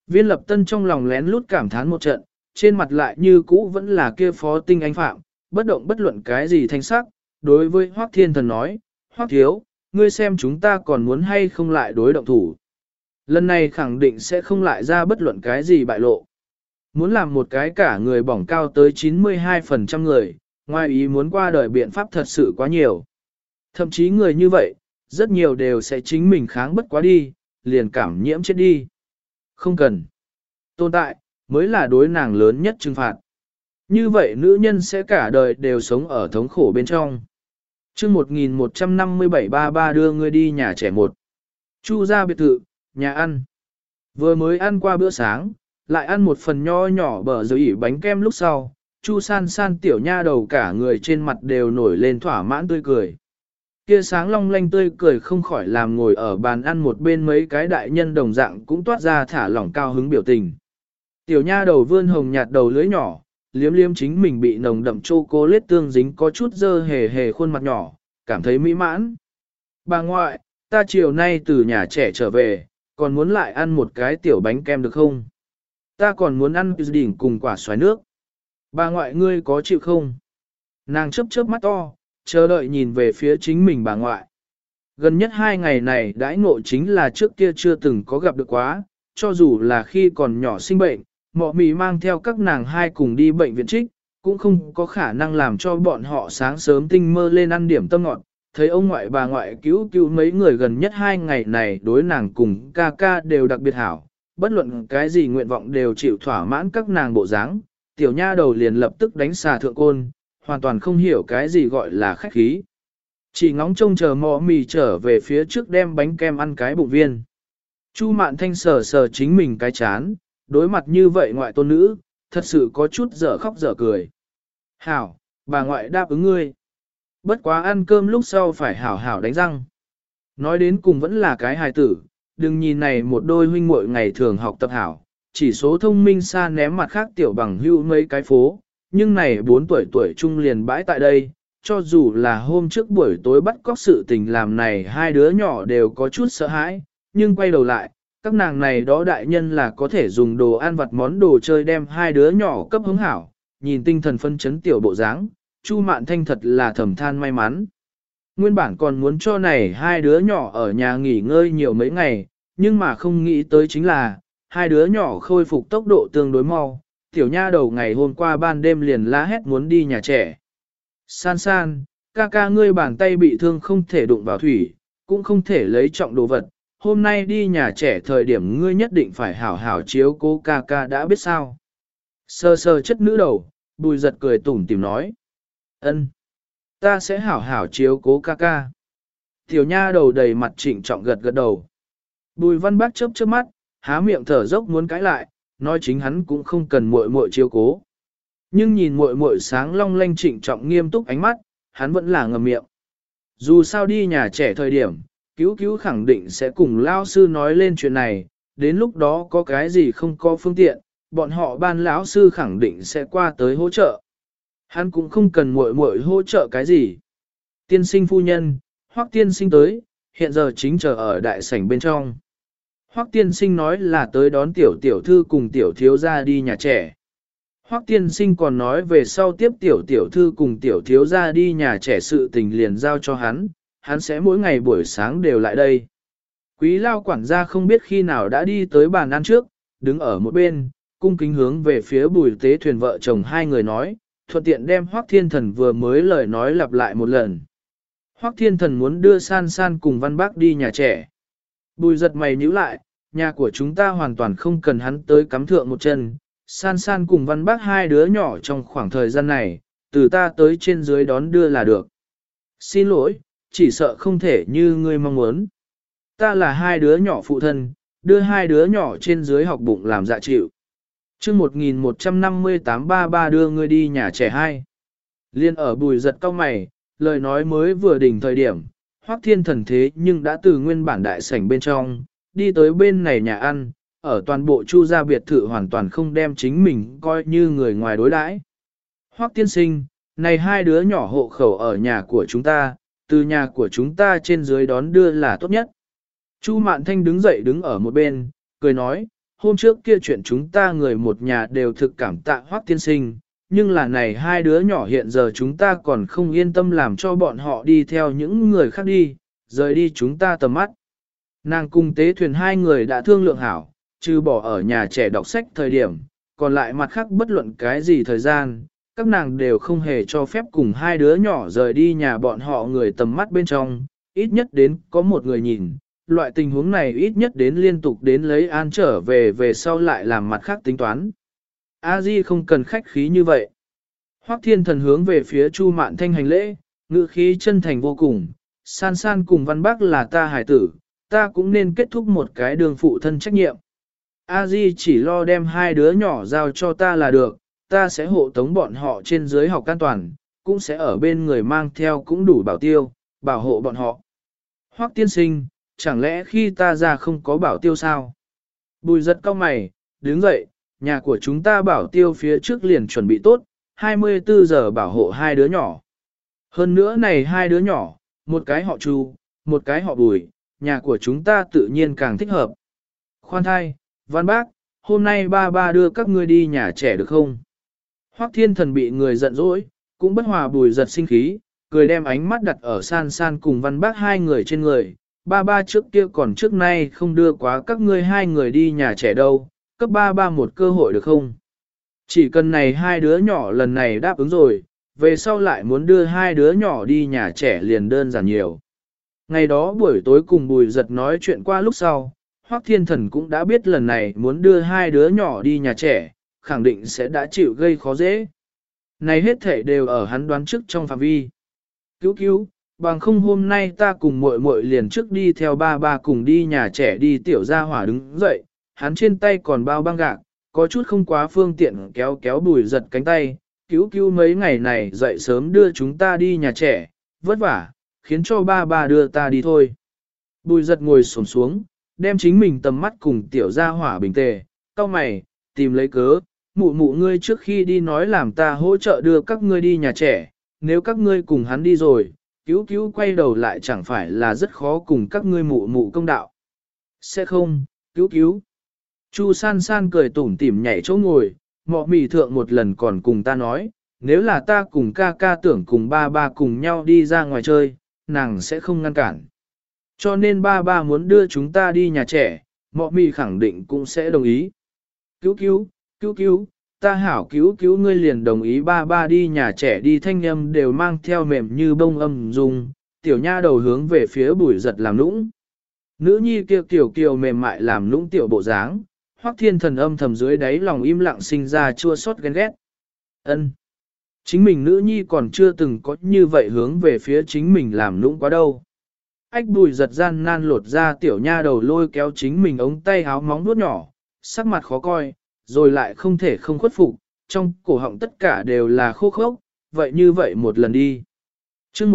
Viên Lập Tân trong lòng lén lút cảm thán một trận, trên mặt lại như cũ vẫn là kia phó tinh anh phạm, bất động bất luận cái gì thanh sắc, đối với Hoắc Thiên Thần nói, Hoắc thiếu, ngươi xem chúng ta còn muốn hay không lại đối động thủ. Lần này khẳng định sẽ không lại ra bất luận cái gì bại lộ. Muốn làm một cái cả người bỏng cao tới 92% người, ngoài ý muốn qua đời biện pháp thật sự quá nhiều. Thậm chí người như vậy, rất nhiều đều sẽ chính mình kháng bất quá đi, liền cảm nhiễm chết đi. Không cần. Tồn tại, mới là đối nàng lớn nhất trừng phạt. Như vậy nữ nhân sẽ cả đời đều sống ở thống khổ bên trong. chương 1157-33 đưa ngươi đi nhà trẻ một. Chu ra biệt thự, nhà ăn. Vừa mới ăn qua bữa sáng, lại ăn một phần nho nhỏ bờ dưới ỉ bánh kem lúc sau. Chu san san tiểu nha đầu cả người trên mặt đều nổi lên thỏa mãn tươi cười. Kia sáng long lanh tươi cười không khỏi làm ngồi ở bàn ăn một bên mấy cái đại nhân đồng dạng cũng toát ra thả lỏng cao hứng biểu tình. Tiểu nha đầu vươn hồng nhạt đầu lưỡi nhỏ, liếm liếm chính mình bị nồng đậm chocolate tương dính có chút dơ hề hề khuôn mặt nhỏ, cảm thấy mỹ mãn. Bà ngoại, ta chiều nay từ nhà trẻ trở về, còn muốn lại ăn một cái tiểu bánh kem được không? Ta còn muốn ăn đỉnh cùng quả xoài nước. Bà ngoại ngươi có chịu không? Nàng chớp chớp mắt to, chờ đợi nhìn về phía chính mình bà ngoại. Gần nhất 2 ngày này đãi ngộ chính là trước kia chưa từng có gặp được quá, cho dù là khi còn nhỏ sinh bệnh, mọ mì mang theo các nàng hai cùng đi bệnh viện trích, cũng không có khả năng làm cho bọn họ sáng sớm tinh mơ lên ăn điểm tâm ngọt. Thấy ông ngoại bà ngoại cứu mấy người gần nhất 2 ngày này đối nàng cùng ca ca đều đặc biệt hảo, bất luận cái gì nguyện vọng đều chịu thỏa mãn các nàng bộ dáng. Tiểu nha đầu liền lập tức đánh xà thượng côn, hoàn toàn không hiểu cái gì gọi là khách khí. Chỉ ngóng trông chờ mọ mì trở về phía trước đem bánh kem ăn cái bụng viên. Chu Mạn Thanh sờ sờ chính mình cái chán, đối mặt như vậy ngoại tôn nữ, thật sự có chút dở khóc dở cười. Hảo, bà ngoại đáp ứng ngươi. Bất quá ăn cơm lúc sau phải hảo hảo đánh răng. Nói đến cùng vẫn là cái hài tử, đừng nhìn này một đôi huynh muội ngày thường học tập hảo, chỉ số thông minh xa ném mặt khác tiểu bằng hưu mấy cái phố, nhưng này 4 tuổi trung liền bãi tại đây, cho dù là hôm trước buổi tối bắt cóc sự tình làm này hai đứa nhỏ đều có chút sợ hãi, nhưng quay đầu lại, các nàng này đó đại nhân là có thể dùng đồ ăn vặt món đồ chơi đem hai đứa nhỏ cấp hứng hảo, nhìn tinh thần phân chấn tiểu bộ dáng, Chu Mạn Thanh thật là thầm than may mắn. Nguyên bản còn muốn cho này hai đứa nhỏ ở nhà nghỉ ngơi nhiều mấy ngày, nhưng mà không nghĩ tới chính là, hai đứa nhỏ khôi phục tốc độ tương đối mau, tiểu nha đầu ngày hôm qua ban đêm liền la hét muốn đi nhà trẻ. San san, ca ca ngươi bàn tay bị thương không thể đụng vào thủy, cũng không thể lấy trọng đồ vật, hôm nay đi nhà trẻ thời điểm ngươi nhất định phải hảo hảo chiếu cố ca ca đã biết sao. Sơ sơ chất nữ đầu, Bùi Giật cười tủm tỉm nói. Ân, ta sẽ hảo hảo chiếu cố ca ca. Tiểu nha đầu đầy mặt trịnh trọng gật gật đầu. Bùi Văn Bác chớp chớp mắt, há miệng thở dốc muốn cãi lại, nói chính hắn cũng không cần muội muội chiếu cố. Nhưng nhìn muội muội sáng long lanh trịnh trọng nghiêm túc ánh mắt, hắn vẫn là ngậm miệng. Dù sao đi nhà trẻ thời điểm, cứu khẳng định sẽ cùng lao sư nói lên chuyện này, đến lúc đó có cái gì không có phương tiện, bọn họ ban lão sư khẳng định sẽ qua tới hỗ trợ. Hắn cũng không cần muội muội hỗ trợ cái gì. Tiên sinh phu nhân, Hoắc tiên sinh tới, hiện giờ chính chờ ở đại sảnh bên trong. Hoắc tiên sinh nói là tới đón tiểu tiểu thư cùng tiểu thiếu gia đi nhà trẻ. Hoắc tiên sinh còn nói về sau tiếp tiểu tiểu thư cùng tiểu thiếu gia đi nhà trẻ sự tình liền giao cho hắn sẽ mỗi ngày buổi sáng đều lại đây. Quý lao quản gia không biết khi nào đã đi tới bàn ăn trước, đứng ở một bên, cung kính hướng về phía Bùi Tế Thuyền vợ chồng hai người nói, thuận tiện đem Hoắc Thiên Thần vừa mới lời nói lặp lại một lần. Hoắc Thiên Thần muốn đưa San San cùng Văn Bác đi nhà trẻ. Bùi Giật mày nhíu lại, nhà của chúng ta hoàn toàn không cần hắn tới cắm thượng một chân. San San cùng Văn Bác hai đứa nhỏ trong khoảng thời gian này, từ ta tới trên dưới đón đưa là được. Xin lỗi, chỉ sợ không thể như ngươi mong muốn. Ta là hai đứa nhỏ phụ thân, đưa hai đứa nhỏ trên dưới học bụng làm dạ chịu. chương 1158-33 đưa ngươi đi nhà trẻ 2. Liên ở Bùi Giật cau mày, lời nói mới vừa đỉnh thời điểm, Hoắc Thiên Thần thế nhưng đã từ nguyên bản đại sảnh bên trong, đi tới bên này nhà ăn, ở toàn bộ Chu gia biệt thự hoàn toàn không đem chính mình coi như người ngoài đối đãi. Hoắc tiên sinh, này hai đứa nhỏ hộ khẩu ở nhà của chúng ta, từ nhà của chúng ta trên dưới đón đưa là tốt nhất. Chu Mạn Thanh đứng dậy đứng ở một bên, cười nói, hôm trước kia chuyện chúng ta người một nhà đều thực cảm tạ Hoắc tiên sinh, nhưng là này hai đứa nhỏ hiện giờ chúng ta còn không yên tâm làm cho bọn họ đi theo những người khác đi, rời đi chúng ta tầm mắt. Nàng cùng tế thuyền hai người đã thương lượng hảo, trừ bỏ ở nhà trẻ đọc sách thời điểm, còn lại mặt khác bất luận cái gì thời gian, các nàng đều không hề cho phép cùng hai đứa nhỏ rời đi nhà bọn họ người tầm mắt bên trong, ít nhất đến có một người nhìn. Loại tình huống này ít nhất đến liên tục đến lấy An trở về sau lại làm mặt khác tính toán. A Di không cần khách khí như vậy. Hoắc Thiên Thần hướng về phía Chu Mạn Thanh hành lễ, ngữ khí chân thành vô cùng, san san cùng Văn Bác là ta hải tử, ta cũng nên kết thúc một cái đường phụ thân trách nhiệm. A Di chỉ lo đem hai đứa nhỏ giao cho ta là được, ta sẽ hộ tống bọn họ trên dưới học an toàn, cũng sẽ ở bên người mang theo cũng đủ bảo tiêu, bảo hộ bọn họ. Hoắc tiên sinh, chẳng lẽ khi ta ra không có bảo tiêu sao? Bùi giật cau mày, đứng dậy, nhà của chúng ta bảo tiêu phía trước liền chuẩn bị tốt, 24 giờ bảo hộ hai đứa nhỏ. Hơn nữa này hai đứa nhỏ, một cái họ Chu, một cái họ Bùi, nhà của chúng ta tự nhiên càng thích hợp. Khoan thai, Văn Bác, hôm nay ba đưa các ngươi đi nhà trẻ được không? Hoắc Thiên Thần bị người giận dỗi, cũng bất hòa Bùi giật sinh khí, cười đem ánh mắt đặt ở san san cùng Văn Bác hai người trên người. Ba trước kia còn trước nay không đưa quá các ngươi hai người đi nhà trẻ đâu, cấp ba một cơ hội được không? Chỉ cần này hai đứa nhỏ lần này đáp ứng rồi, về sau lại muốn đưa hai đứa nhỏ đi nhà trẻ liền đơn giản nhiều. Ngày đó buổi tối cùng Bùi giật nói chuyện qua lúc sau, Hoắc Thiên Thần cũng đã biết lần này muốn đưa hai đứa nhỏ đi nhà trẻ, khẳng định sẽ đã chịu gây khó dễ. Này hết thể đều ở hắn đoán trước trong phạm vi. Cứu, bằng không hôm nay ta cùng muội muội liền trước đi theo ba cùng đi nhà trẻ đi. Tiểu Gia Hỏa đứng dậy, hắn trên tay còn bao băng gạc, có chút không quá phương tiện kéo Bùi giật cánh tay. Cứu mấy ngày này dậy sớm đưa chúng ta đi nhà trẻ, vất vả, khiến cho ba đưa ta đi thôi. Bùi giật ngồi xổm xuống, đem chính mình tầm mắt cùng Tiểu Gia Hỏa bình tề, cau mày, tìm lấy cớ, mụ ngươi trước khi đi nói làm ta hỗ trợ đưa các ngươi đi nhà trẻ, nếu các ngươi cùng hắn đi rồi, cứu quay đầu lại chẳng phải là rất khó cùng các ngươi mụ công đạo. Sẽ không, cứu. Chu san san cười tủm tỉm nhảy chỗ ngồi, mọ mì thượng một lần còn cùng ta nói, nếu là ta cùng ca tưởng cùng ba cùng nhau đi ra ngoài chơi, nàng sẽ không ngăn cản. Cho nên ba muốn đưa chúng ta đi nhà trẻ, mọ mì khẳng định cũng sẽ đồng ý. Cứu, ta hảo cứu ngươi liền đồng ý ba đi nhà trẻ đi, thanh âm đều mang theo mềm như bông âm dung, tiểu nha đầu hướng về phía Bùi giật làm nũng. Nữ nhi kia kiều mềm mại làm nũng tiểu bộ dáng, Hoắc Thiên Thần âm thầm dưới đáy lòng im lặng sinh ra chua xót ghen ghét. Ân, chính mình nữ nhi còn chưa từng có như vậy hướng về phía chính mình làm nũng quá đâu. Ách Bùi giật gian nan lột ra tiểu nha đầu lôi kéo chính mình ống tay háo móng vuốt nhỏ, sắc mặt khó coi, rồi lại không thể không khuất phục, trong cổ họng tất cả đều là khô khốc, vậy như vậy một lần đi. Chương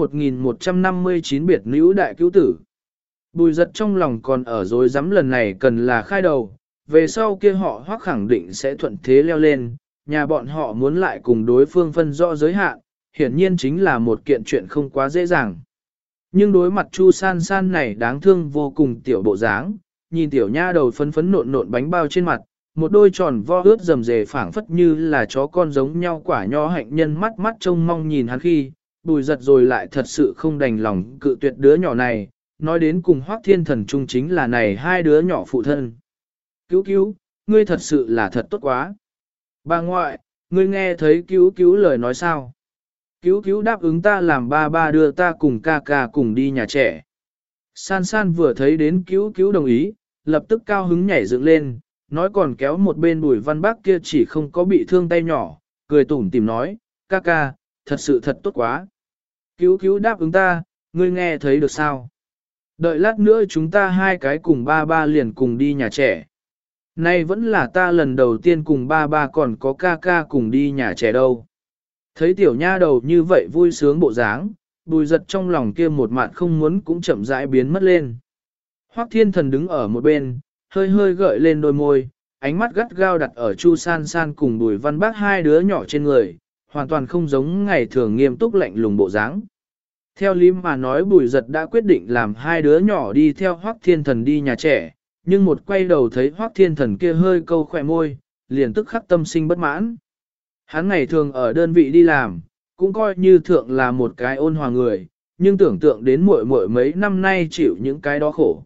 1159 biệt nữ đại cứu tử. Bùi giật trong lòng còn ở dối rắm lần này cần là khai đầu, về sau kia họ Hoắc khẳng định sẽ thuận thế leo lên, nhà bọn họ muốn lại cùng đối phương phân rõ giới hạn, hiển nhiên chính là một kiện chuyện không quá dễ dàng. Nhưng đối mặt Chu san san này đáng thương vô cùng tiểu bộ dáng, nhìn tiểu nha đầu phấn phấn nộn bánh bao trên mặt, một đôi tròn vo ướt rầm rề phảng phất như là chó con giống nhau quả nho hạnh nhân mắt trông mong nhìn hắn khi, Bùi giật rồi lại thật sự không đành lòng cự tuyệt đứa nhỏ này, nói đến cùng Hoắc Thiên Thần chung chính là này hai đứa nhỏ phụ thân. Cứu, ngươi thật sự là thật tốt quá. Bà ngoại, ngươi nghe thấy cứu lời nói sao? Cứu đáp ứng ta làm ba đưa ta cùng ca cùng đi nhà trẻ. San san vừa thấy đến cứu đồng ý, lập tức cao hứng nhảy dựng lên, nói còn kéo một bên Bùi Văn Bác kia chỉ không có bị thương tay nhỏ, cười tủm tỉm nói, ca, thật sự thật tốt quá. Cứu đáp ứng ta, ngươi nghe thấy được sao? Đợi lát nữa chúng ta hai cái cùng ba liền cùng đi nhà trẻ. Nay vẫn là ta lần đầu tiên cùng ba còn có ca cùng đi nhà trẻ đâu. Thấy tiểu nha đầu như vậy vui sướng bộ dáng, Bùi giật trong lòng kia một mạn không muốn cũng chậm rãi biến mất lên. Hoắc Thiên Thần đứng ở một bên, hơi gợi lên đôi môi, ánh mắt gắt gao đặt ở Chu san san cùng Bùi Văn Bác hai đứa nhỏ trên người, hoàn toàn không giống ngày thường nghiêm túc lạnh lùng bộ dáng. Theo lý mà nói Bùi giật đã quyết định làm hai đứa nhỏ đi theo Hoắc Thiên Thần đi nhà trẻ, nhưng một quay đầu thấy Hoắc Thiên Thần kia hơi câu khỏe môi, liền tức khắc tâm sinh bất mãn. Hắn ngày thường ở đơn vị đi làm, cũng coi như thượng là một cái ôn hòa người, nhưng tưởng tượng đến muội muội mấy năm nay chịu những cái đó khổ.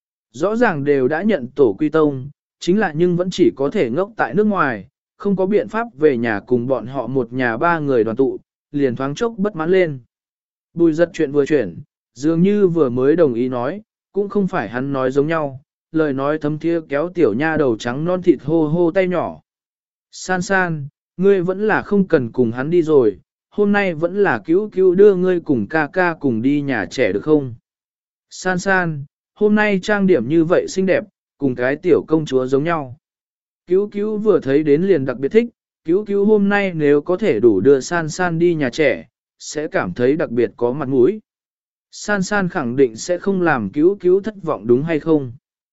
Rõ ràng đều đã nhận tổ quy tông, chính là nhưng vẫn chỉ có thể ngốc tại nước ngoài, không có biện pháp về nhà cùng bọn họ một nhà ba người đoàn tụ, liền thoáng chốc bất mãn lên. Bùi giật chuyện vừa chuyển, dường như vừa mới đồng ý nói, cũng không phải hắn nói giống nhau, lời nói thấm thía kéo tiểu nha đầu trắng non thịt hô hô tay nhỏ. San san, ngươi vẫn là không cần cùng hắn đi rồi, hôm nay vẫn là cứu cứu đưa ngươi cùng ca ca cùng đi nhà trẻ được không? San san, hôm nay trang điểm như vậy xinh đẹp, cùng cái tiểu công chúa giống nhau. Cứu cứu vừa thấy đến liền đặc biệt thích, cứu cứu hôm nay nếu có thể đủ đưa san san đi nhà trẻ, sẽ cảm thấy đặc biệt có mặt mũi. San san khẳng định sẽ không làm cứu cứu thất vọng đúng hay không?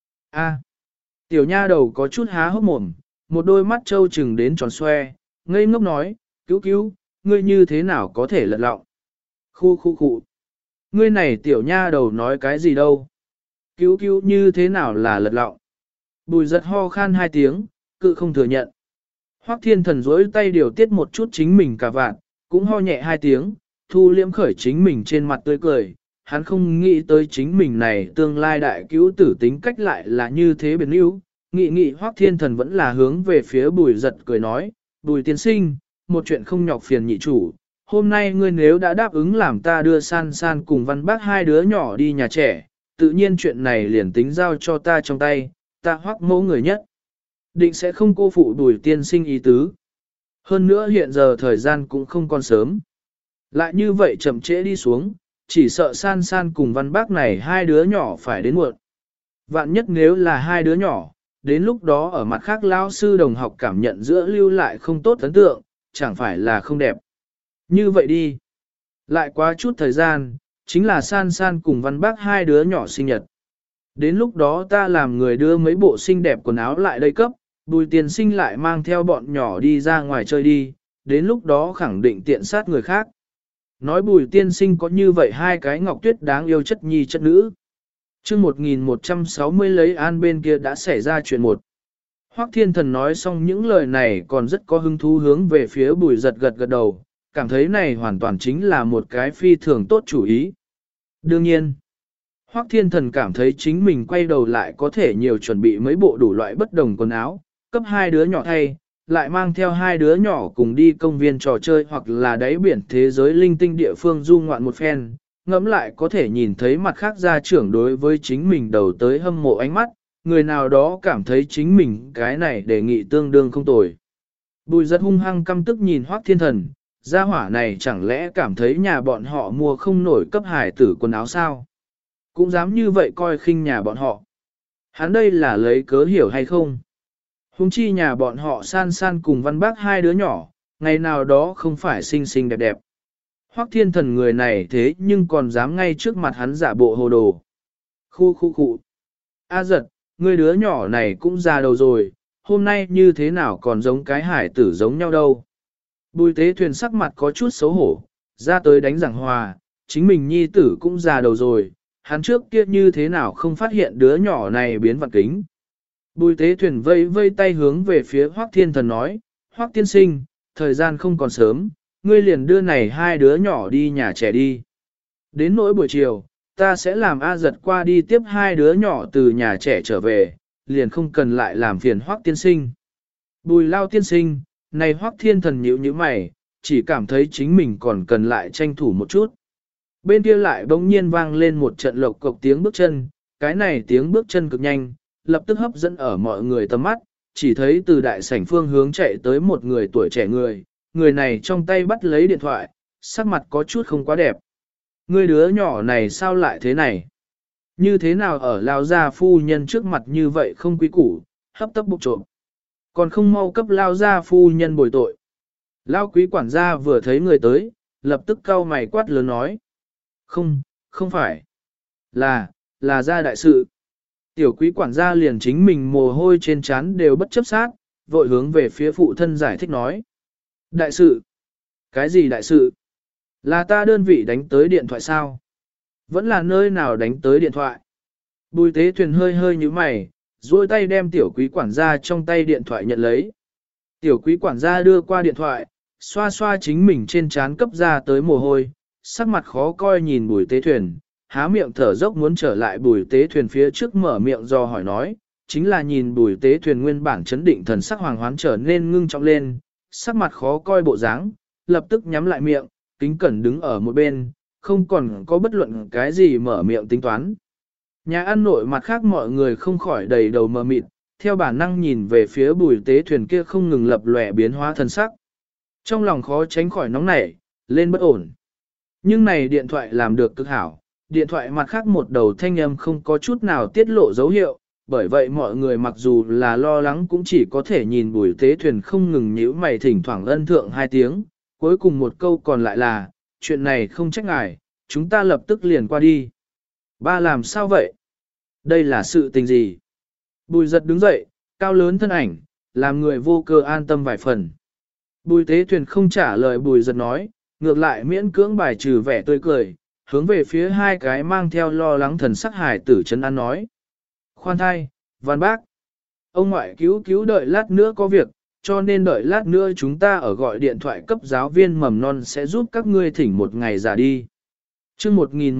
A, tiểu nha đầu có chút há hốc mồm, một đôi mắt trâu trừng đến tròn xoe, ngây ngốc nói, cứu cứu, ngươi như thế nào có thể lật lọng? Khu khu khu. Ngươi này tiểu nha đầu nói cái gì đâu? Cứu cứu như thế nào là lật lọng? Bùi giật ho khan hai tiếng, cự không thừa nhận. Hoắc Thiên Thần rối tay điều tiết một chút chính mình cả vạn, cũng ho nhẹ hai tiếng, thu liễm khởi chính mình trên mặt tươi cười. Hắn không nghĩ tới chính mình này tương lai đại cứu tử tính cách lại là như thế biến yếu. Nghĩ Hoắc Thiên Thần vẫn là hướng về phía bùi giật cười nói, bùi tiên sinh, một chuyện không nhọc phiền nhị chủ. Hôm nay ngươi nếu đã đáp ứng làm ta đưa san san cùng văn bác hai đứa nhỏ đi nhà trẻ, tự nhiên chuyện này liền tính giao cho ta trong tay, ta Hoắc mẫu người nhất. Định sẽ không cô phụ bùi tiên sinh ý tứ. Hơn nữa hiện giờ thời gian cũng không còn sớm. Lại như vậy chậm trễ đi xuống, chỉ sợ san san cùng văn bác này hai đứa nhỏ phải đến muộn. Vạn nhất nếu là hai đứa nhỏ, đến lúc đó ở mặt khác lao sư đồng học cảm nhận giữa lưu lại không tốt ấn tượng, chẳng phải là không đẹp. Như vậy đi. Lại quá chút thời gian, chính là san san cùng văn bác hai đứa nhỏ sinh nhật. Đến lúc đó ta làm người đưa mấy bộ xinh đẹp quần áo lại đây cấp, bùi tiền sinh lại mang theo bọn nhỏ đi ra ngoài chơi đi, đến lúc đó khẳng định tiện sát người khác. Nói bùi tiên sinh có như vậy hai cái ngọc tuyết đáng yêu chất nhi chất nữ. chương 1160 lấy an bên kia đã xảy ra chuyện một. Hoắc Thiên Thần nói xong những lời này còn rất có hứng thú hướng về phía bùi giật gật gật đầu, cảm thấy này hoàn toàn chính là một cái phi thường tốt chủ ý. Đương nhiên, Hoắc Thiên Thần cảm thấy chính mình quay đầu lại có thể nhiều chuẩn bị mấy bộ đủ loại bất đồng quần áo, cấp hai đứa nhỏ thay, lại mang theo hai đứa nhỏ cùng đi công viên trò chơi hoặc là đáy biển thế giới linh tinh địa phương du ngoạn một phen, ngẫm lại có thể nhìn thấy mặt khác gia trưởng đối với chính mình đầu tới hâm mộ ánh mắt, người nào đó cảm thấy chính mình cái này đề nghị tương đương không tồi. Bùi rất hung hăng căm tức nhìn Hoắc Thiên Thần, gia hỏa này chẳng lẽ cảm thấy nhà bọn họ mua không nổi cấp hải tử quần áo sao? Cũng dám như vậy coi khinh nhà bọn họ. Hắn đây là lấy cớ hiểu hay không? Hùng chi nhà bọn họ san san cùng văn bác hai đứa nhỏ, ngày nào đó không phải xinh xinh đẹp đẹp. Hoắc Thiên Thần người này thế nhưng còn dám ngay trước mặt hắn giả bộ hồ đồ. Khu. A giật, người đứa nhỏ này cũng già đầu rồi, hôm nay như thế nào còn giống cái hải tử giống nhau đâu. Bùi Tế Thuyền sắc mặt có chút xấu hổ, ra tới đánh giảng hòa, chính mình nhi tử cũng già đầu rồi, hắn trước kia như thế nào không phát hiện đứa nhỏ này biến vật kính. Bùi Tế Thuyền vây tay hướng về phía Hoắc Thiên Thần nói, Hoắc tiên sinh, thời gian không còn sớm, ngươi liền đưa này hai đứa nhỏ đi nhà trẻ đi. Đến nỗi buổi chiều, ta sẽ làm A giật qua đi tiếp hai đứa nhỏ từ nhà trẻ trở về, liền không cần lại làm phiền Hoắc tiên sinh. Bùi Lao tiên sinh, này Hoắc Thiên Thần nhíu như mày, chỉ cảm thấy chính mình còn cần lại tranh thủ một chút. Bên kia lại bỗng nhiên vang lên một trận lộc cộc tiếng bước chân, cái này tiếng bước chân cực nhanh, lập tức hấp dẫn ở mọi người tầm mắt, chỉ thấy từ đại sảnh phương hướng chạy tới một người tuổi trẻ người này trong tay bắt lấy điện thoại, sắc mặt có chút không quá đẹp. Người đứa nhỏ này sao lại thế này? Như thế nào ở lao gia phu nhân trước mặt như vậy không quý củ, hấp tấp bục trộm. Còn không mau cấp lao gia phu nhân bồi tội. Lao quý quản gia vừa thấy người tới, lập tức cau mày quát lớn nói. Không phải. Là gia đại sự. Tiểu quý quản gia liền chính mình mồ hôi trên trán đều bất chấp sát, vội hướng về phía phụ thân giải thích nói. Đại sự? Cái gì đại sự? Là ta đơn vị đánh tới điện thoại sao? Vẫn là nơi nào đánh tới điện thoại? Bùi Tế Thuyền hơi như mày, duỗi tay đem tiểu quý quản gia trong tay điện thoại nhận lấy. Tiểu quý quản gia đưa qua điện thoại, xoa xoa chính mình trên trán cấp ra tới mồ hôi, sắc mặt khó coi nhìn Bùi Tế Thuyền, há miệng thở dốc muốn trở lại Bùi Tế Thuyền phía trước mở miệng do hỏi nói, chính là nhìn Bùi Tế Thuyền nguyên bản chấn định thần sắc hoàng hoán trở nên ngưng trọng lên, sắc mặt khó coi bộ dáng, lập tức nhắm lại miệng, kính cẩn đứng ở một bên, không còn có bất luận cái gì mở miệng tính toán. Nhà ăn nội mặt khác mọi người không khỏi đầy đầu mờ mịt, theo bản năng nhìn về phía Bùi Tế Thuyền kia không ngừng lập lòe biến hóa thần sắc. Trong lòng khó tránh khỏi nóng nảy, lên bất ổn. Nhưng này điện thoại làm được cực hảo, điện thoại mặt khác một đầu thanh âm không có chút nào tiết lộ dấu hiệu, bởi vậy mọi người mặc dù là lo lắng cũng chỉ có thể nhìn Bùi Tế Thuyền không ngừng nhíu mày thỉnh thoảng ân thượng 2 tiếng, cuối cùng một câu còn lại là, chuyện này không trách ngài, chúng ta lập tức liền qua đi. Ba làm sao vậy? Đây là sự tình gì? Bùi giật đứng dậy, cao lớn thân ảnh, làm người vô cơ an tâm vài phần. Bùi Tế Thuyền không trả lời Bùi giật nói, ngược lại miễn cưỡng bài trừ vẻ tươi cười, hướng về phía 2 cái mang theo lo lắng thần sắc hải tử trấn an nói. Khoan thai, Văn Bác, ông ngoại cứu đợi lát nữa có việc, cho nên đợi lát nữa chúng ta ở gọi điện thoại cấp giáo viên mầm non sẽ giúp các ngươi thỉnh một ngày giả đi. Chương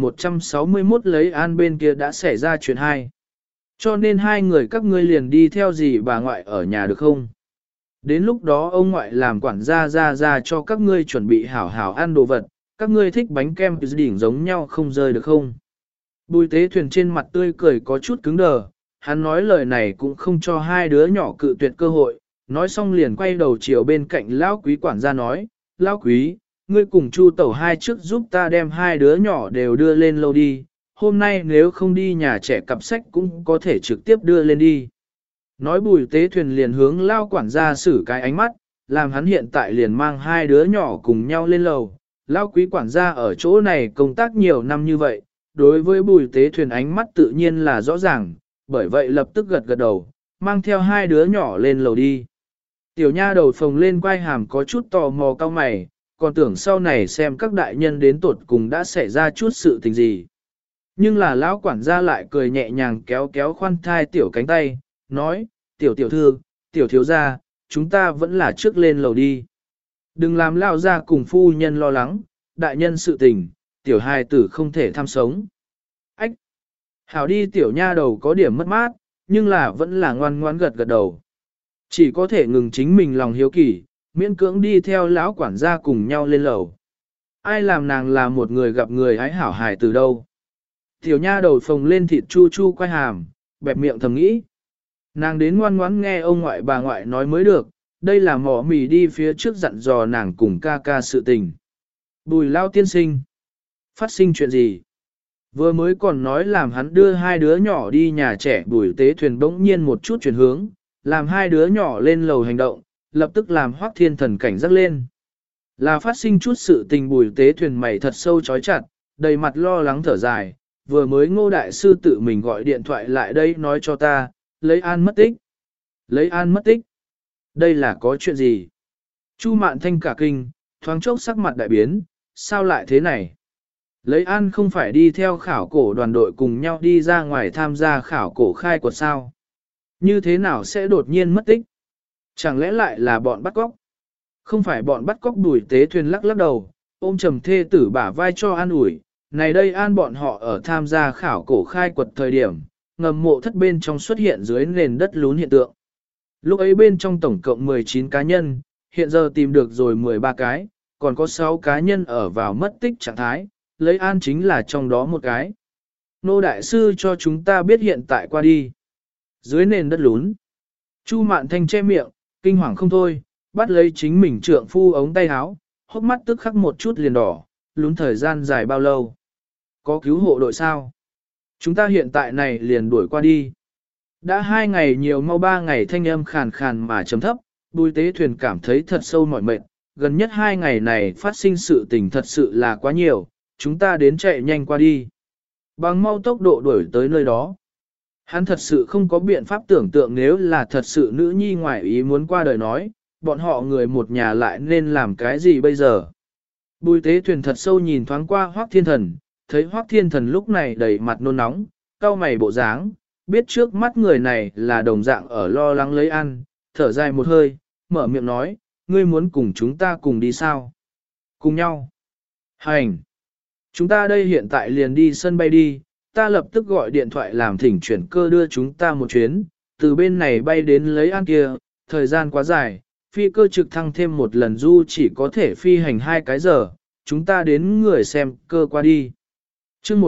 1161 lấy an bên kia đã xảy ra chuyện hay. Cho nên 2 người các ngươi liền đi theo gì bà ngoại ở nhà được không? Đến lúc đó ông ngoại làm quản gia ra cho các ngươi chuẩn bị hảo hảo ăn đồ vật, các ngươi thích bánh kem đỉnh giống nhau không rơi được không? Bùi Tế Thuyền trên mặt tươi cười có chút cứng đờ, hắn nói lời này cũng không cho 2 đứa nhỏ cự tuyệt cơ hội, nói xong liền quay đầu chiều bên cạnh lão quý quản gia nói, lão quý, ngươi cùng Chu Tẩu 2 trước giúp ta đem 2 đứa nhỏ đều đưa lên lầu đi, hôm nay nếu không đi nhà trẻ cặp sách cũng có thể trực tiếp đưa lên đi. Nói Bùi Tế Thuyền liền hướng lao quản gia xử cái ánh mắt, làm hắn hiện tại liền mang 2 đứa nhỏ cùng nhau lên lầu. Lao quý quản gia ở chỗ này công tác nhiều năm như vậy, đối với Bùi Tế Thuyền ánh mắt tự nhiên là rõ ràng, bởi vậy lập tức gật gật đầu, mang theo 2 đứa nhỏ lên lầu đi. Tiểu nha đầu phồng lên quay hàm có chút tò mò cao mày, còn tưởng sau này xem các đại nhân đến tột cùng đã xảy ra chút sự tình gì. Nhưng là lão quản gia lại cười nhẹ nhàng kéo kéo khoan thai tiểu cánh tay, nói, tiểu thư, tiểu thiếu gia, chúng ta vẫn là trước lên lầu đi. Đừng làm lão gia cùng phu nhân lo lắng, đại nhân sự tình, tiểu hài tử không thể tham sống. Ách! Hảo đi tiểu nha đầu có điểm mất mát, nhưng là vẫn là ngoan ngoan gật gật đầu. Chỉ có thể ngừng chính mình lòng hiếu kỳ, miễn cưỡng đi theo lão quản gia cùng nhau lên lầu. Ai làm nàng là một người gặp người hái hảo hài từ đâu. Tiểu nha đầu phồng lên thịt chu chu quay hàm, bẹp miệng thầm nghĩ. Nàng đến ngoan ngoãn nghe ông ngoại bà ngoại nói mới được, đây là mỏ mì đi phía trước dặn dò nàng cùng ca ca sự tình. Bùi lao tiên sinh. Phát sinh chuyện gì? Vừa mới còn nói làm hắn đưa 2 đứa nhỏ đi nhà trẻ. Bùi Tế Thuyền bỗng nhiên một chút chuyển hướng, làm 2 đứa nhỏ lên lầu hành động, lập tức làm Hoắc Thiên Thần cảnh giác lên. Là phát sinh chút sự tình. Bùi Tế Thuyền mày thật sâu chói chặt, đầy mặt lo lắng thở dài, vừa mới Ngô đại sư tự mình gọi điện thoại lại đây nói cho ta, lấy an mất tích. Lấy an mất tích. Đây là có chuyện gì? Chu Mạn Thanh cả kinh, thoáng chốc sắc mặt đại biến, sao lại thế này? Lấy an không phải đi theo khảo cổ đoàn đội cùng nhau đi ra ngoài tham gia khảo cổ khai quật sao? Như thế nào sẽ đột nhiên mất tích? Chẳng lẽ lại là bọn bắt cóc? Không phải bọn bắt cóc. Bùi Tế Thuyền lắc lắc đầu, ôm trầm thê tử bả vai cho an ủi. Này đây an bọn họ ở tham gia khảo cổ khai quật thời điểm, ngầm mộ thất bên trong xuất hiện dưới nền đất lún hiện tượng. Lúc ấy bên trong tổng cộng 19 cá nhân, hiện giờ tìm được rồi 13 cái, còn có 6 cá nhân ở vào mất tích trạng thái, lấy an chính là trong đó một cái. Nô đại sư cho chúng ta biết hiện tại qua đi. Dưới nền đất lún. Chu Mạn Thanh che miệng, kinh hoàng không thôi, bắt lấy chính mình trượng phu ống tay áo, hốc mắt tức khắc một chút liền đỏ, lún thời gian dài bao lâu. Có cứu hộ đội sao? Chúng ta hiện tại này liền đuổi qua đi. Đã 2 ngày nhiều mau 3 ngày thanh âm khàn khàn mà chấm thấp, Bùi Tế Thuyền cảm thấy thật sâu mỏi mệt. Gần nhất 2 ngày này phát sinh sự tình thật sự là quá nhiều, chúng ta đến chạy nhanh qua đi. Bằng mau tốc độ đuổi tới nơi đó. Hắn thật sự không có biện pháp tưởng tượng nếu là thật sự nữ nhi ngoại ý muốn qua đời nói, bọn họ người một nhà lại nên làm cái gì bây giờ. Bùi Tế Thuyền thật sâu nhìn thoáng qua Hoắc Thiên Thần, thấy Hoắc Thiên Thần lúc này đầy mặt nôn nóng, cau mày bộ dáng, biết trước mắt người này là đồng dạng ở lo lắng lấy ăn, thở dài một hơi, mở miệng nói, ngươi muốn cùng chúng ta cùng đi sao? Cùng nhau. Hành. Chúng ta đây hiện tại liền đi sân bay đi, ta lập tức gọi điện thoại làm thỉnh chuyển cơ đưa chúng ta một chuyến, từ bên này bay đến lấy ăn kia, thời gian quá dài, phi cơ trực thăng thêm một lần du chỉ có thể phi hành 2 cái giờ, chúng ta đến người xem cơ qua đi. Chương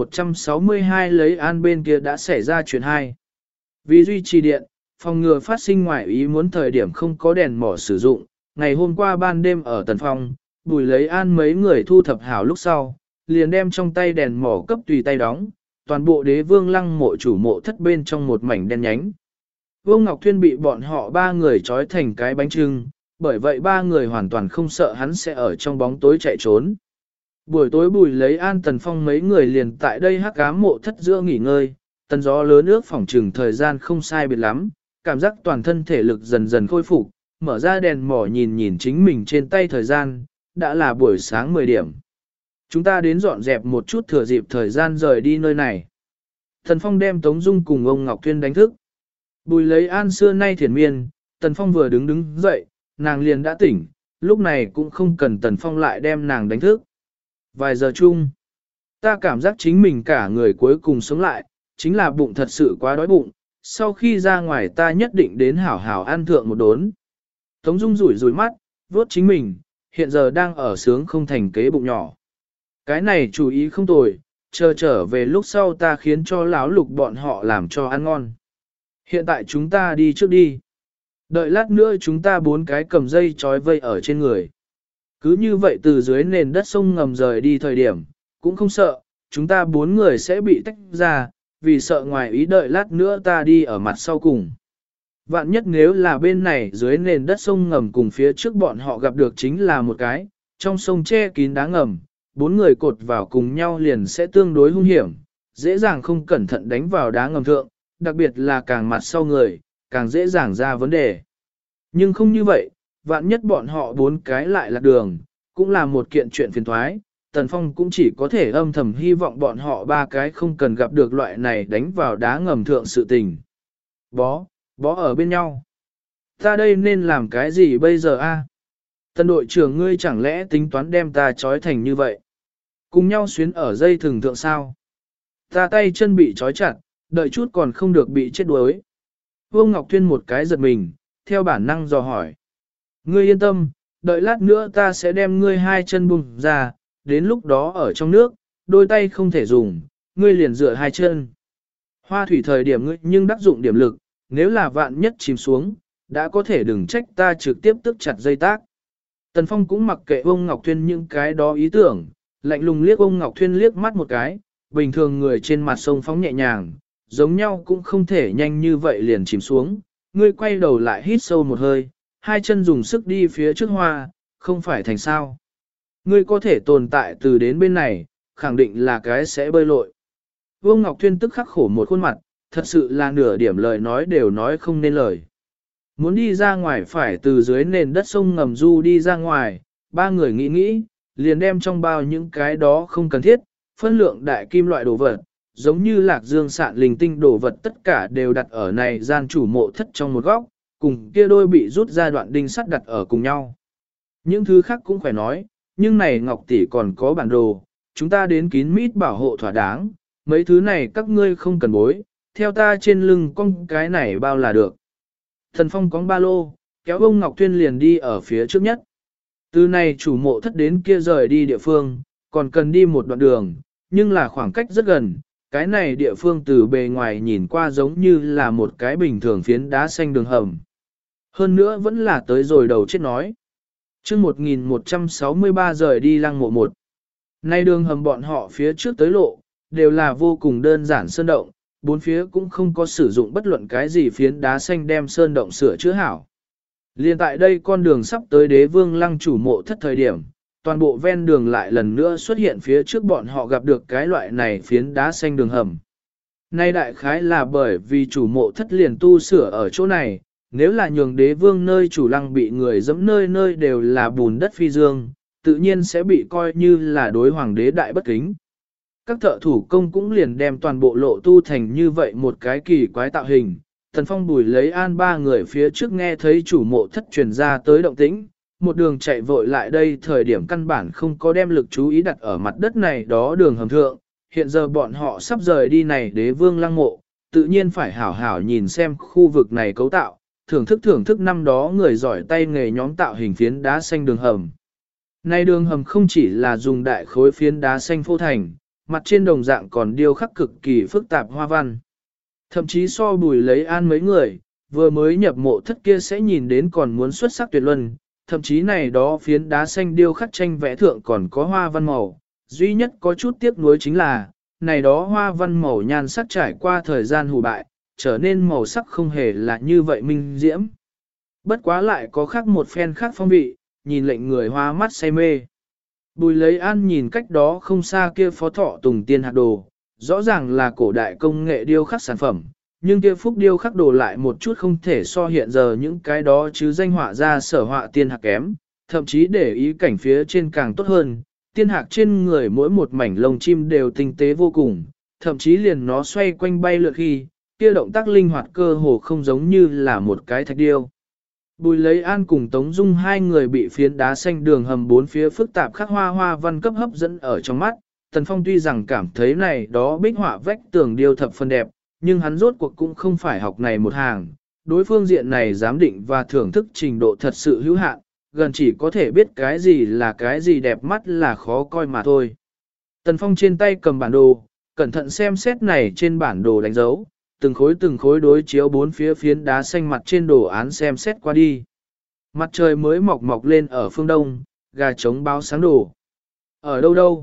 1162 lấy an bên kia đã xảy ra chuyện 2. Vì duy trì điện, phòng ngừa phát sinh ngoại ý muốn thời điểm không có đèn mỏ sử dụng, ngày hôm qua ban đêm ở tần phòng, Bùi lấy an mấy người thu thập hảo lúc sau, liền đem trong tay đèn mỏ cấp tùy tay đóng, toàn bộ đế vương lăng mộ chủ mộ thất bên trong một mảnh đen nhánh. Vương Ngọc Thuyên bị bọn họ 3 người trói thành cái bánh trưng, bởi vậy 3 người hoàn toàn không sợ hắn sẽ ở trong bóng tối chạy trốn. Buổi tối Bùi lấy an Tần Phong mấy người liền tại đây hắc ám mộ thất giữa nghỉ ngơi, tần gió lớn ước phỏng trừng thời gian không sai biệt lắm, cảm giác toàn thân thể lực dần dần khôi phục, mở ra đèn mỏ nhìn nhìn chính mình trên tay thời gian, đã là buổi sáng 10 điểm. Chúng ta đến dọn dẹp một chút thừa dịp thời gian rời đi nơi này. Tần Phong đem Tống Dung cùng ông Ngọc Thuyên đánh thức. Bùi lấy an xưa nay thiền miên, Tần Phong vừa đứng dậy, nàng liền đã tỉnh, lúc này cũng không cần Tần Phong lại đem nàng đánh thức. Vài giờ chung, ta cảm giác chính mình cả người cuối cùng sống lại, chính là bụng thật sự quá đói bụng, sau khi ra ngoài ta nhất định đến hảo hảo ăn thượng một đốn. Tống Dung rủi rủi mắt, vuốt chính mình, hiện giờ đang ở sướng không thành kế bụng nhỏ. Cái này chú ý không tồi, chờ trở về lúc sau ta khiến cho lão lục bọn họ làm cho ăn ngon. Hiện tại chúng ta đi trước đi. Đợi lát nữa chúng ta 4 cái cầm dây trói vây ở trên người. Cứ như vậy từ dưới nền đất sông ngầm rời đi thời điểm, cũng không sợ, chúng ta 4 người sẽ bị tách ra, vì sợ ngoài ý đợi lát nữa ta đi ở mặt sau cùng. Vạn nhất nếu là bên này dưới nền đất sông ngầm cùng phía trước bọn họ gặp được chính là một cái, trong sông che kín đá ngầm, 4 người cột vào cùng nhau liền sẽ tương đối hung hiểm, dễ dàng không cẩn thận đánh vào đá ngầm thượng, đặc biệt là càng mặt sau người, càng dễ dàng ra vấn đề. Nhưng không như vậy, vạn nhất bọn họ 4 cái lại lạc đường, cũng là một kiện chuyện phiền thoái, Tần Phong cũng chỉ có thể âm thầm hy vọng bọn họ 3 cái không cần gặp được loại này đánh vào đá ngầm thượng sự tình. Bó ở bên nhau. Ta đây nên làm cái gì bây giờ a? Tần đội trưởng ngươi chẳng lẽ tính toán đem ta trói thành như vậy? Cùng nhau xuyến ở dây thừng thượng sao? Ta tay chân bị trói chặt, đợi chút còn không được bị chết đuối. Vương Ngọc Thuyên một cái giật mình, theo bản năng dò hỏi. Ngươi yên tâm, đợi lát nữa ta sẽ đem ngươi 2 chân bùng ra, đến lúc đó ở trong nước, đôi tay không thể dùng, ngươi liền dựa 2 chân. Hoa thủy thời điểm ngươi nhưng đắc dụng điểm lực, nếu là vạn nhất chìm xuống, đã có thể đừng trách ta trực tiếp tức chặt dây tác. Tần Phong cũng mặc kệ ông Ngọc Thuyên những cái đó ý tưởng, lạnh lùng liếc ông Ngọc Thuyên liếc mắt một cái, bình thường người trên mặt sông phóng nhẹ nhàng, giống nhau cũng không thể nhanh như vậy liền chìm xuống. Ngươi quay đầu lại hít sâu một hơi, 2 chân dùng sức đi phía trước hoa, không phải thành sao. Ngươi có thể tồn tại từ đến bên này, khẳng định là cái sẽ bơi lội. Vương Ngọc Thuyên tức khắc khổ một khuôn mặt, thật sự là nửa điểm lời nói đều nói không nên lời. Muốn đi ra ngoài phải từ dưới nền đất sông ngầm du đi ra ngoài, 3 người nghĩ, liền đem trong bao những cái đó không cần thiết, phân lượng đại kim loại đồ vật, giống như lạc dương sạn linh tinh đồ vật tất cả đều đặt ở này gian chủ mộ thất trong một góc, cùng kia đôi bị rút ra đoạn đinh sắt đặt ở cùng nhau. Những thứ khác cũng phải nói, nhưng này Ngọc tỷ còn có bản đồ, chúng ta đến kín mít bảo hộ thỏa đáng, mấy thứ này các ngươi không cần bối, theo ta trên lưng con cái này bao là được. Thần Phong cóng ba lô, kéo ông Ngọc Thuyên liền đi ở phía trước nhất. Từ này chủ mộ thất đến kia rời đi địa phương, còn cần đi một đoạn đường, nhưng là khoảng cách rất gần. Cái này địa phương từ bề ngoài nhìn qua giống như là một cái bình thường phiến đá xanh đường hầm. Hơn nữa vẫn là tới rồi đầu chết nói. chương 1163 rời đi lăng mộ 1. Nay đường hầm bọn họ phía trước tới lộ, đều là vô cùng đơn giản sơn động, 4 phía cũng không có sử dụng bất luận cái gì phiến đá xanh đem sơn động sửa chữa hảo. Liên tại đây con đường sắp tới đế vương lăng chủ mộ thất thời điểm, toàn bộ ven đường lại lần nữa xuất hiện phía trước bọn họ gặp được cái loại này phiến đá xanh đường hầm. Nay đại khái là bởi vì chủ mộ thất liền tu sửa ở chỗ này, nếu là nhường đế vương nơi chủ lăng bị người dẫm nơi nơi đều là bùn đất phi dương, tự nhiên sẽ bị coi như là đối hoàng đế đại bất kính. các thợ thủ công cũng liền đem toàn bộ lộ tu thành như vậy một cái kỳ quái tạo hình. Tần Phong Bùi lấy an ba người phía trước nghe thấy chủ mộ thất truyền ra tới động tĩnh, một đường chạy vội lại đây thời điểm căn bản không có đem lực chú ý đặt ở mặt đất này đó đường hầm thượng. Hiện giờ bọn họ sắp rời đi này đế vương lăng mộ, tự nhiên phải hảo hảo nhìn xem khu vực này cấu tạo, thưởng thức năm đó người giỏi tay nghề nhóm tạo hình phiến đá xanh đường hầm. Này đường hầm không chỉ là dùng đại khối phiến đá xanh phô thành, mặt trên đồng dạng còn điêu khắc cực kỳ phức tạp hoa văn. Thậm chí so Bùi lấy an mấy người, vừa mới nhập mộ thất kia sẽ nhìn đến còn muốn xuất sắc tuyệt luân, thậm chí này đó phiến đá xanh điêu khắc tranh vẽ thượng còn có hoa văn màu. Duy nhất có chút tiếc nuối chính là, này đó hoa văn màu nhan sắc trải qua thời gian hủ bại, trở nên màu sắc không hề là như vậy minh diễm. Bất quá lại có khác một phen khác phong vị, nhìn lệnh người hoa mắt say mê. Bùi lấy an nhìn cách đó không xa kia phó thọ tùng tiên hạt đồ, rõ ràng là cổ đại công nghệ điêu khắc sản phẩm, nhưng kia phúc điêu khắc đồ lại một chút không thể so hiện giờ những cái đó chứ danh họa ra sở họa tiên hạt kém, thậm chí để ý cảnh phía trên càng tốt hơn. Tiên hạc trên người mỗi một mảnh lông chim đều tinh tế vô cùng, thậm chí liền nó xoay quanh bay lượn khi, kia động tác linh hoạt cơ hồ không giống như là một cái thạch điêu. Bùi lấy an cùng Tống Dung hai người bị phiến đá xanh đường hầm bốn phía phức tạp khắc hoa văn cấp hấp dẫn ở trong mắt. Tần Phong tuy rằng cảm thấy này đó bích họa vách tường điêu thập phần đẹp, nhưng hắn rốt cuộc cũng không phải học này một hàng. Đối phương diện này giám định và thưởng thức trình độ thật sự hữu hạn, gần chỉ có thể biết cái gì là cái gì đẹp mắt là khó coi mà thôi. Tần Phong trên tay cầm bản đồ, cẩn thận xem xét này trên bản đồ đánh dấu, từng khối đối chiếu bốn phía phiến đá xanh mặt trên đồ án xem xét qua đi. Mặt trời mới mọc lên ở phương đông, gà trống báo sáng đồ. Ở đâu đâu?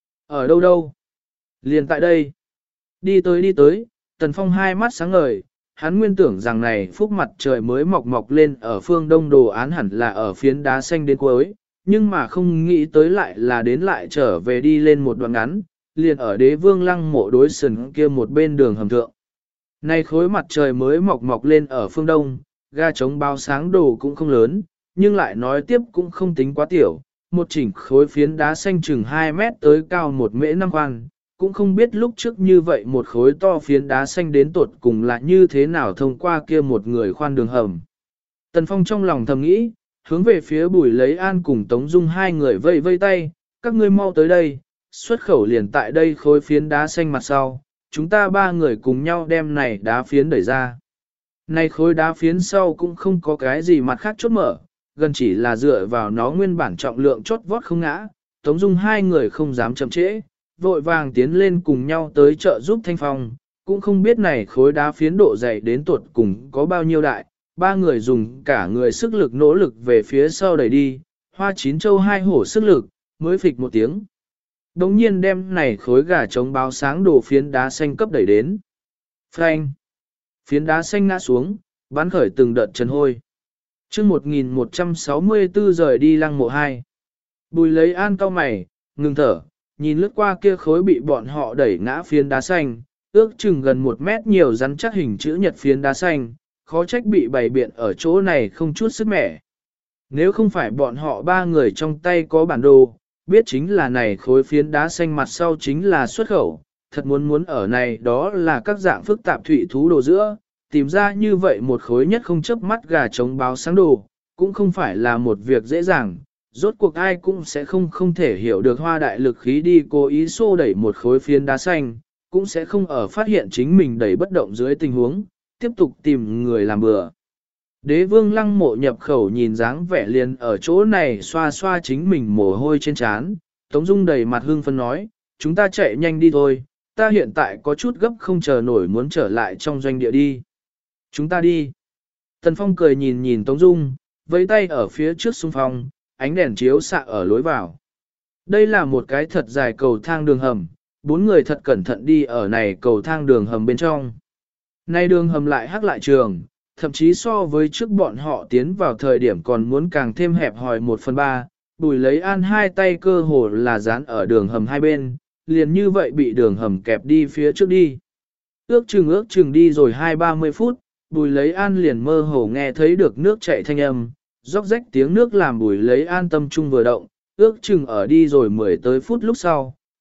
Ở đâu đâu? Liền tại đây. Đi tới, Tần Phong hai mắt sáng ngời, hắn nguyên tưởng rằng này phúc mặt trời mới mọc lên ở phương đông đồ án hẳn là ở phiến đá xanh đến cuối, nhưng mà không nghĩ tới lại là đến lại trở về đi lên một đoạn ngắn, liền ở đế vương lăng mộ đối sườn kia một bên đường hầm thượng. Này khối mặt trời mới mọc lên ở phương đông, ga trống báo sáng đồ cũng không lớn, nhưng lại nói tiếp cũng không tính quá tiểu, một chỉnh khối phiến đá xanh chừng 2 mét tới cao 1 mễ 5 khoan, cũng không biết lúc trước như vậy một khối to phiến đá xanh đến tột cùng là như thế nào thông qua kia một người khoan đường hầm. Tần Phong trong lòng thầm nghĩ, hướng về phía Bùi lấy an cùng Tống Dung hai người vây vây tay, các ngươi mau tới đây, xuất khẩu liền tại đây khối phiến đá xanh mặt sau, chúng ta ba người cùng nhau đem này đá phiến đẩy ra. Này khối đá phiến sau cũng không có cái gì mặt khác chốt mở, gần chỉ là dựa vào nó nguyên bản trọng lượng chốt vót không ngã, Tống Dung hai người không dám chậm trễ, vội vàng tiến lên cùng nhau tới trợ giúp Thanh Phong, cũng không biết này khối đá phiến độ dày đến tuột cùng có bao nhiêu đại, ba người dùng cả người sức lực nỗ lực về phía sau đẩy đi, hoa chín châu hai hổ sức lực, mới phịch một tiếng. Đống nhiên đem này khối gà trống báo sáng đổ phiến đá xanh cấp đẩy đến. Phanh! Phiến đá xanh ngã xuống, bắn khởi từng đợt trần hôi. Chương 1164 rời đi lăng mộ 2. Bùi lấy an cao mày, ngừng thở, nhìn lướt qua kia khối bị bọn họ đẩy ngã phiến đá xanh, ước chừng gần 1 mét nhiều rắn chắc hình chữ nhật phiến đá xanh, khó trách bị bày biện ở chỗ này không chút sức mẻ. Nếu không phải bọn họ ba người trong tay có bản đồ, biết chính là này khối phiến đá xanh mặt sau chính là xuất khẩu, thật muốn ở này đó là các dạng phức tạp thủy thú đồ giữa, tìm ra như vậy một khối nhất không chớp mắt gà trống báo sáng đồ, cũng không phải là một việc dễ dàng, rốt cuộc ai cũng sẽ không thể hiểu được hoa đại lực khí đi cố ý xô đẩy một khối phiến đá xanh, cũng sẽ không ở phát hiện chính mình đẩy bất động dưới tình huống, tiếp tục tìm người làm bừa. Đế vương lăng mộ nhập khẩu nhìn dáng vẻ liền ở chỗ này xoa xoa chính mình mồ hôi trên trán, Tống Dung đầy mặt hương phân nói, chúng ta chạy nhanh đi thôi, ta hiện tại có chút gấp không chờ nổi muốn trở lại trong doanh địa đi. Chúng ta đi. Tần Phong cười nhìn Tống Dung, vẫy tay ở phía trước xung phong, ánh đèn chiếu xạ ở lối vào. Đây là một cái thật dài cầu thang đường hầm, 4 người thật cẩn thận đi ở này cầu thang đường hầm bên trong. Nay đường hầm lại hắc lại trường, thậm chí so với trước bọn họ tiến vào thời điểm còn muốn càng thêm hẹp hòi 1/3, Bùi lấy an hai tay cơ hồ là dán ở đường hầm hai bên, liền như vậy bị đường hầm kẹp đi phía trước đi. Ước chừng đi rồi 20-30 phút, Bùi lấy an liền mơ hồ nghe thấy được nước chảy thanh âm, róc rách tiếng nước làm Bùi lấy an tâm trung vừa động, ước chừng ở đi rồi 10 tới phút lúc sau,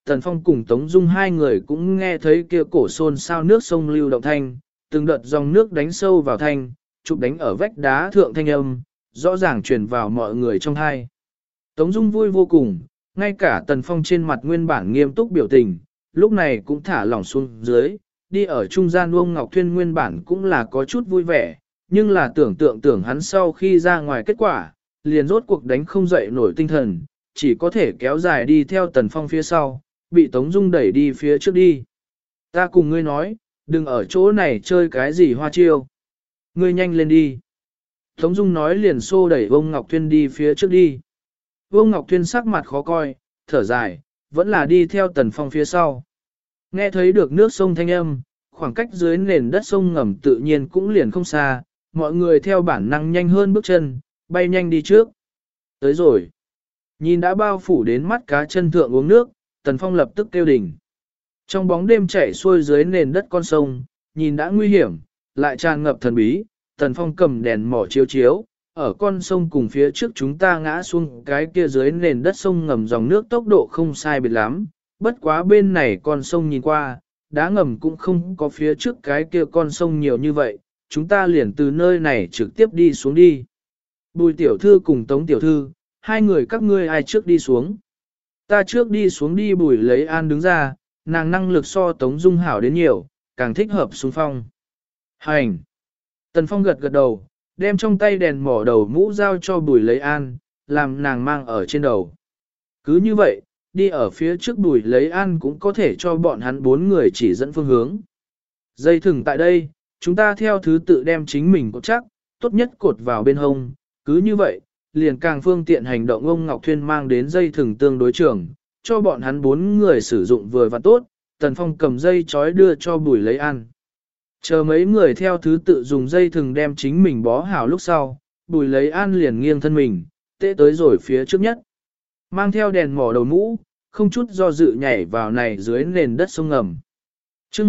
Tần Phong cùng Tống Dung hai người cũng nghe thấy kia cổ xôn xao nước sông lưu động thanh, từng đợt dòng nước đánh sâu vào thanh, chụp đánh ở vách đá thượng thanh âm, rõ ràng truyền vào mọi người trong hai. Tống Dung vui vô cùng, ngay cả Tần Phong trên mặt nguyên bản nghiêm túc biểu tình, lúc này cũng thả lỏng xuống dưới, đi ở trung gian Uông Ngọc Thuyên nguyên bản cũng là có chút vui vẻ, nhưng là tưởng hắn sau khi ra ngoài kết quả, liền rốt cuộc đánh không dậy nổi tinh thần, chỉ có thể kéo dài đi theo Tần Phong phía sau, bị Tống Dung đẩy đi phía trước đi. Ta cùng ngươi nói, đừng ở chỗ này chơi cái gì hoa chiêu. Ngươi nhanh lên đi. Tống Dung nói liền xô đẩy Uông Ngọc Thuyên đi phía trước đi. Uông Ngọc Thuyên sắc mặt khó coi, thở dài, vẫn là đi theo Tần Phong phía sau. Nghe thấy được nước sông thanh âm, khoảng cách dưới nền đất sông ngầm tự nhiên cũng liền không xa, mọi người theo bản năng nhanh hơn bước chân, bay nhanh đi trước. Tới rồi. Nhìn đã bao phủ đến mắt cá chân thượng uống nước, Tần Phong lập tức kêu đỉnh. Trong bóng đêm chảy xuôi dưới nền đất con sông, nhìn đã nguy hiểm, lại tràn ngập thần bí, Tần Phong cầm đèn mỏ chiếu chiếu, ở con sông cùng phía trước chúng ta ngã xuống cái kia dưới nền đất sông ngầm dòng nước tốc độ không sai biệt lắm, bất quá bên này con sông nhìn qua, đá ngầm cũng không có phía trước cái kia con sông nhiều như vậy, chúng ta liền từ nơi này trực tiếp đi xuống đi. Bùi tiểu thư cùng Tống tiểu thư, hai người các ngươi ai trước đi xuống? Ta trước đi xuống đi. Bùi lấy An đứng ra, nàng năng lực so Tống Dung hảo đến nhiều, càng thích hợp xung phong. Hành! Tần Phong gật gật đầu, đem trong tay đèn mỏ đầu mũ giao cho Bùi lấy An, làm nàng mang ở trên đầu. Cứ như vậy, đi ở phía trước Bùi lấy An cũng có thể cho bọn hắn 4 người chỉ dẫn phương hướng. Dây thừng tại đây, chúng ta theo thứ tự đem chính mình cột chắc, tốt nhất cột vào bên hông, cứ như vậy, liền càng phương tiện hành động. Ông Ngọc Thuyên mang đến dây thừng tương đối trường, cho bọn hắn 4 người sử dụng vừa và tốt, Tần Phong cầm dây chói đưa cho Bùi lấy An. Chờ mấy người theo thứ tự dùng dây thừng đem chính mình bó hảo lúc sau, Bùi lấy An liền nghiêng thân mình, tệ tới rồi phía trước nhất. Mang theo đèn mỏ đầu mũ, không chút do dự nhảy vào này dưới nền đất sông ngầm. Trước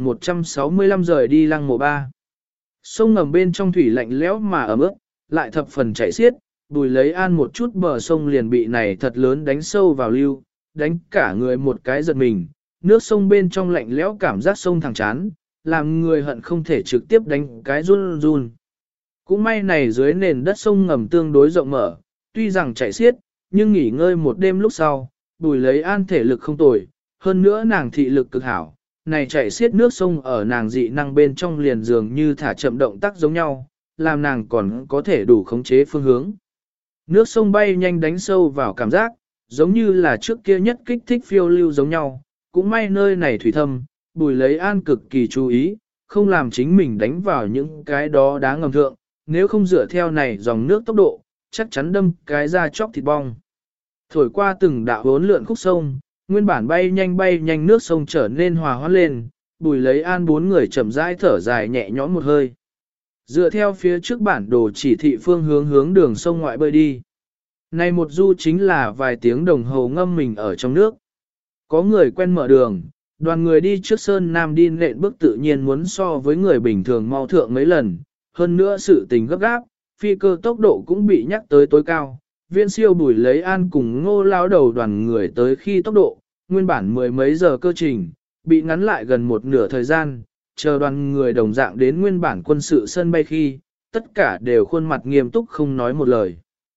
1165 rời đi Lăng Mộ 3. Sông ngầm bên trong thủy lạnh lẽo mà ẩm ướt, lại thập phần chảy xiết, Bùi lấy An một chút bờ sông liền bị này thật lớn đánh sâu vào lưu, đánh cả người một cái giật mình, nước sông bên trong lạnh lẽo cảm giác sông thẳng chán, làm người hận không thể trực tiếp đánh cái run run. Cũng may này dưới nền đất sông ngầm tương đối rộng mở, tuy rằng chảy xiết, nhưng nghỉ ngơi một đêm lúc sau, Bùi lấy An thể lực không tồi, hơn nữa nàng thị lực cực hảo, này chảy xiết nước sông ở nàng dị năng bên trong liền dường như thả chậm động tác giống nhau, làm nàng còn có thể đủ khống chế phương hướng. Nước sông bay nhanh đánh sâu vào cảm giác, giống như là trước kia nhất kích thích phiêu lưu giống nhau, cũng may nơi này thủy thâm, Bùi lấy An cực kỳ chú ý, không làm chính mình đánh vào những cái đó đá ngầm thượng, nếu không dựa theo này dòng nước tốc độ, chắc chắn đâm cái ra chóc thịt bong. Thổi qua từng đạo hốn lượn khúc sông, nguyên bản bay nhanh nước sông trở nên hòa hoãn lên, Bùi lấy An 4 người chậm rãi thở dài nhẹ nhõm một hơi. Dựa theo phía trước bản đồ chỉ thị phương hướng đường sông ngoại bơi đi. Này một du chính là vài tiếng đồng hồ ngâm mình ở trong nước. Có người quen mở đường, đoàn người đi trước sơn nam đi nện bước tự nhiên muốn so với người bình thường mau thượng mấy lần. Hơn nữa sự tình gấp gáp, phi cơ tốc độ cũng bị nhắc tới tối cao. Viên siêu Bùi lấy An cùng Ngô lão đầu đoàn người tới khi tốc độ, nguyên bản 10 mấy giờ cơ trình, bị ngắn lại gần một nửa thời gian, chờ đoàn người đồng dạng đến nguyên bản quân sự sân bay khi, tất cả đều khuôn mặt nghiêm túc không nói một lời.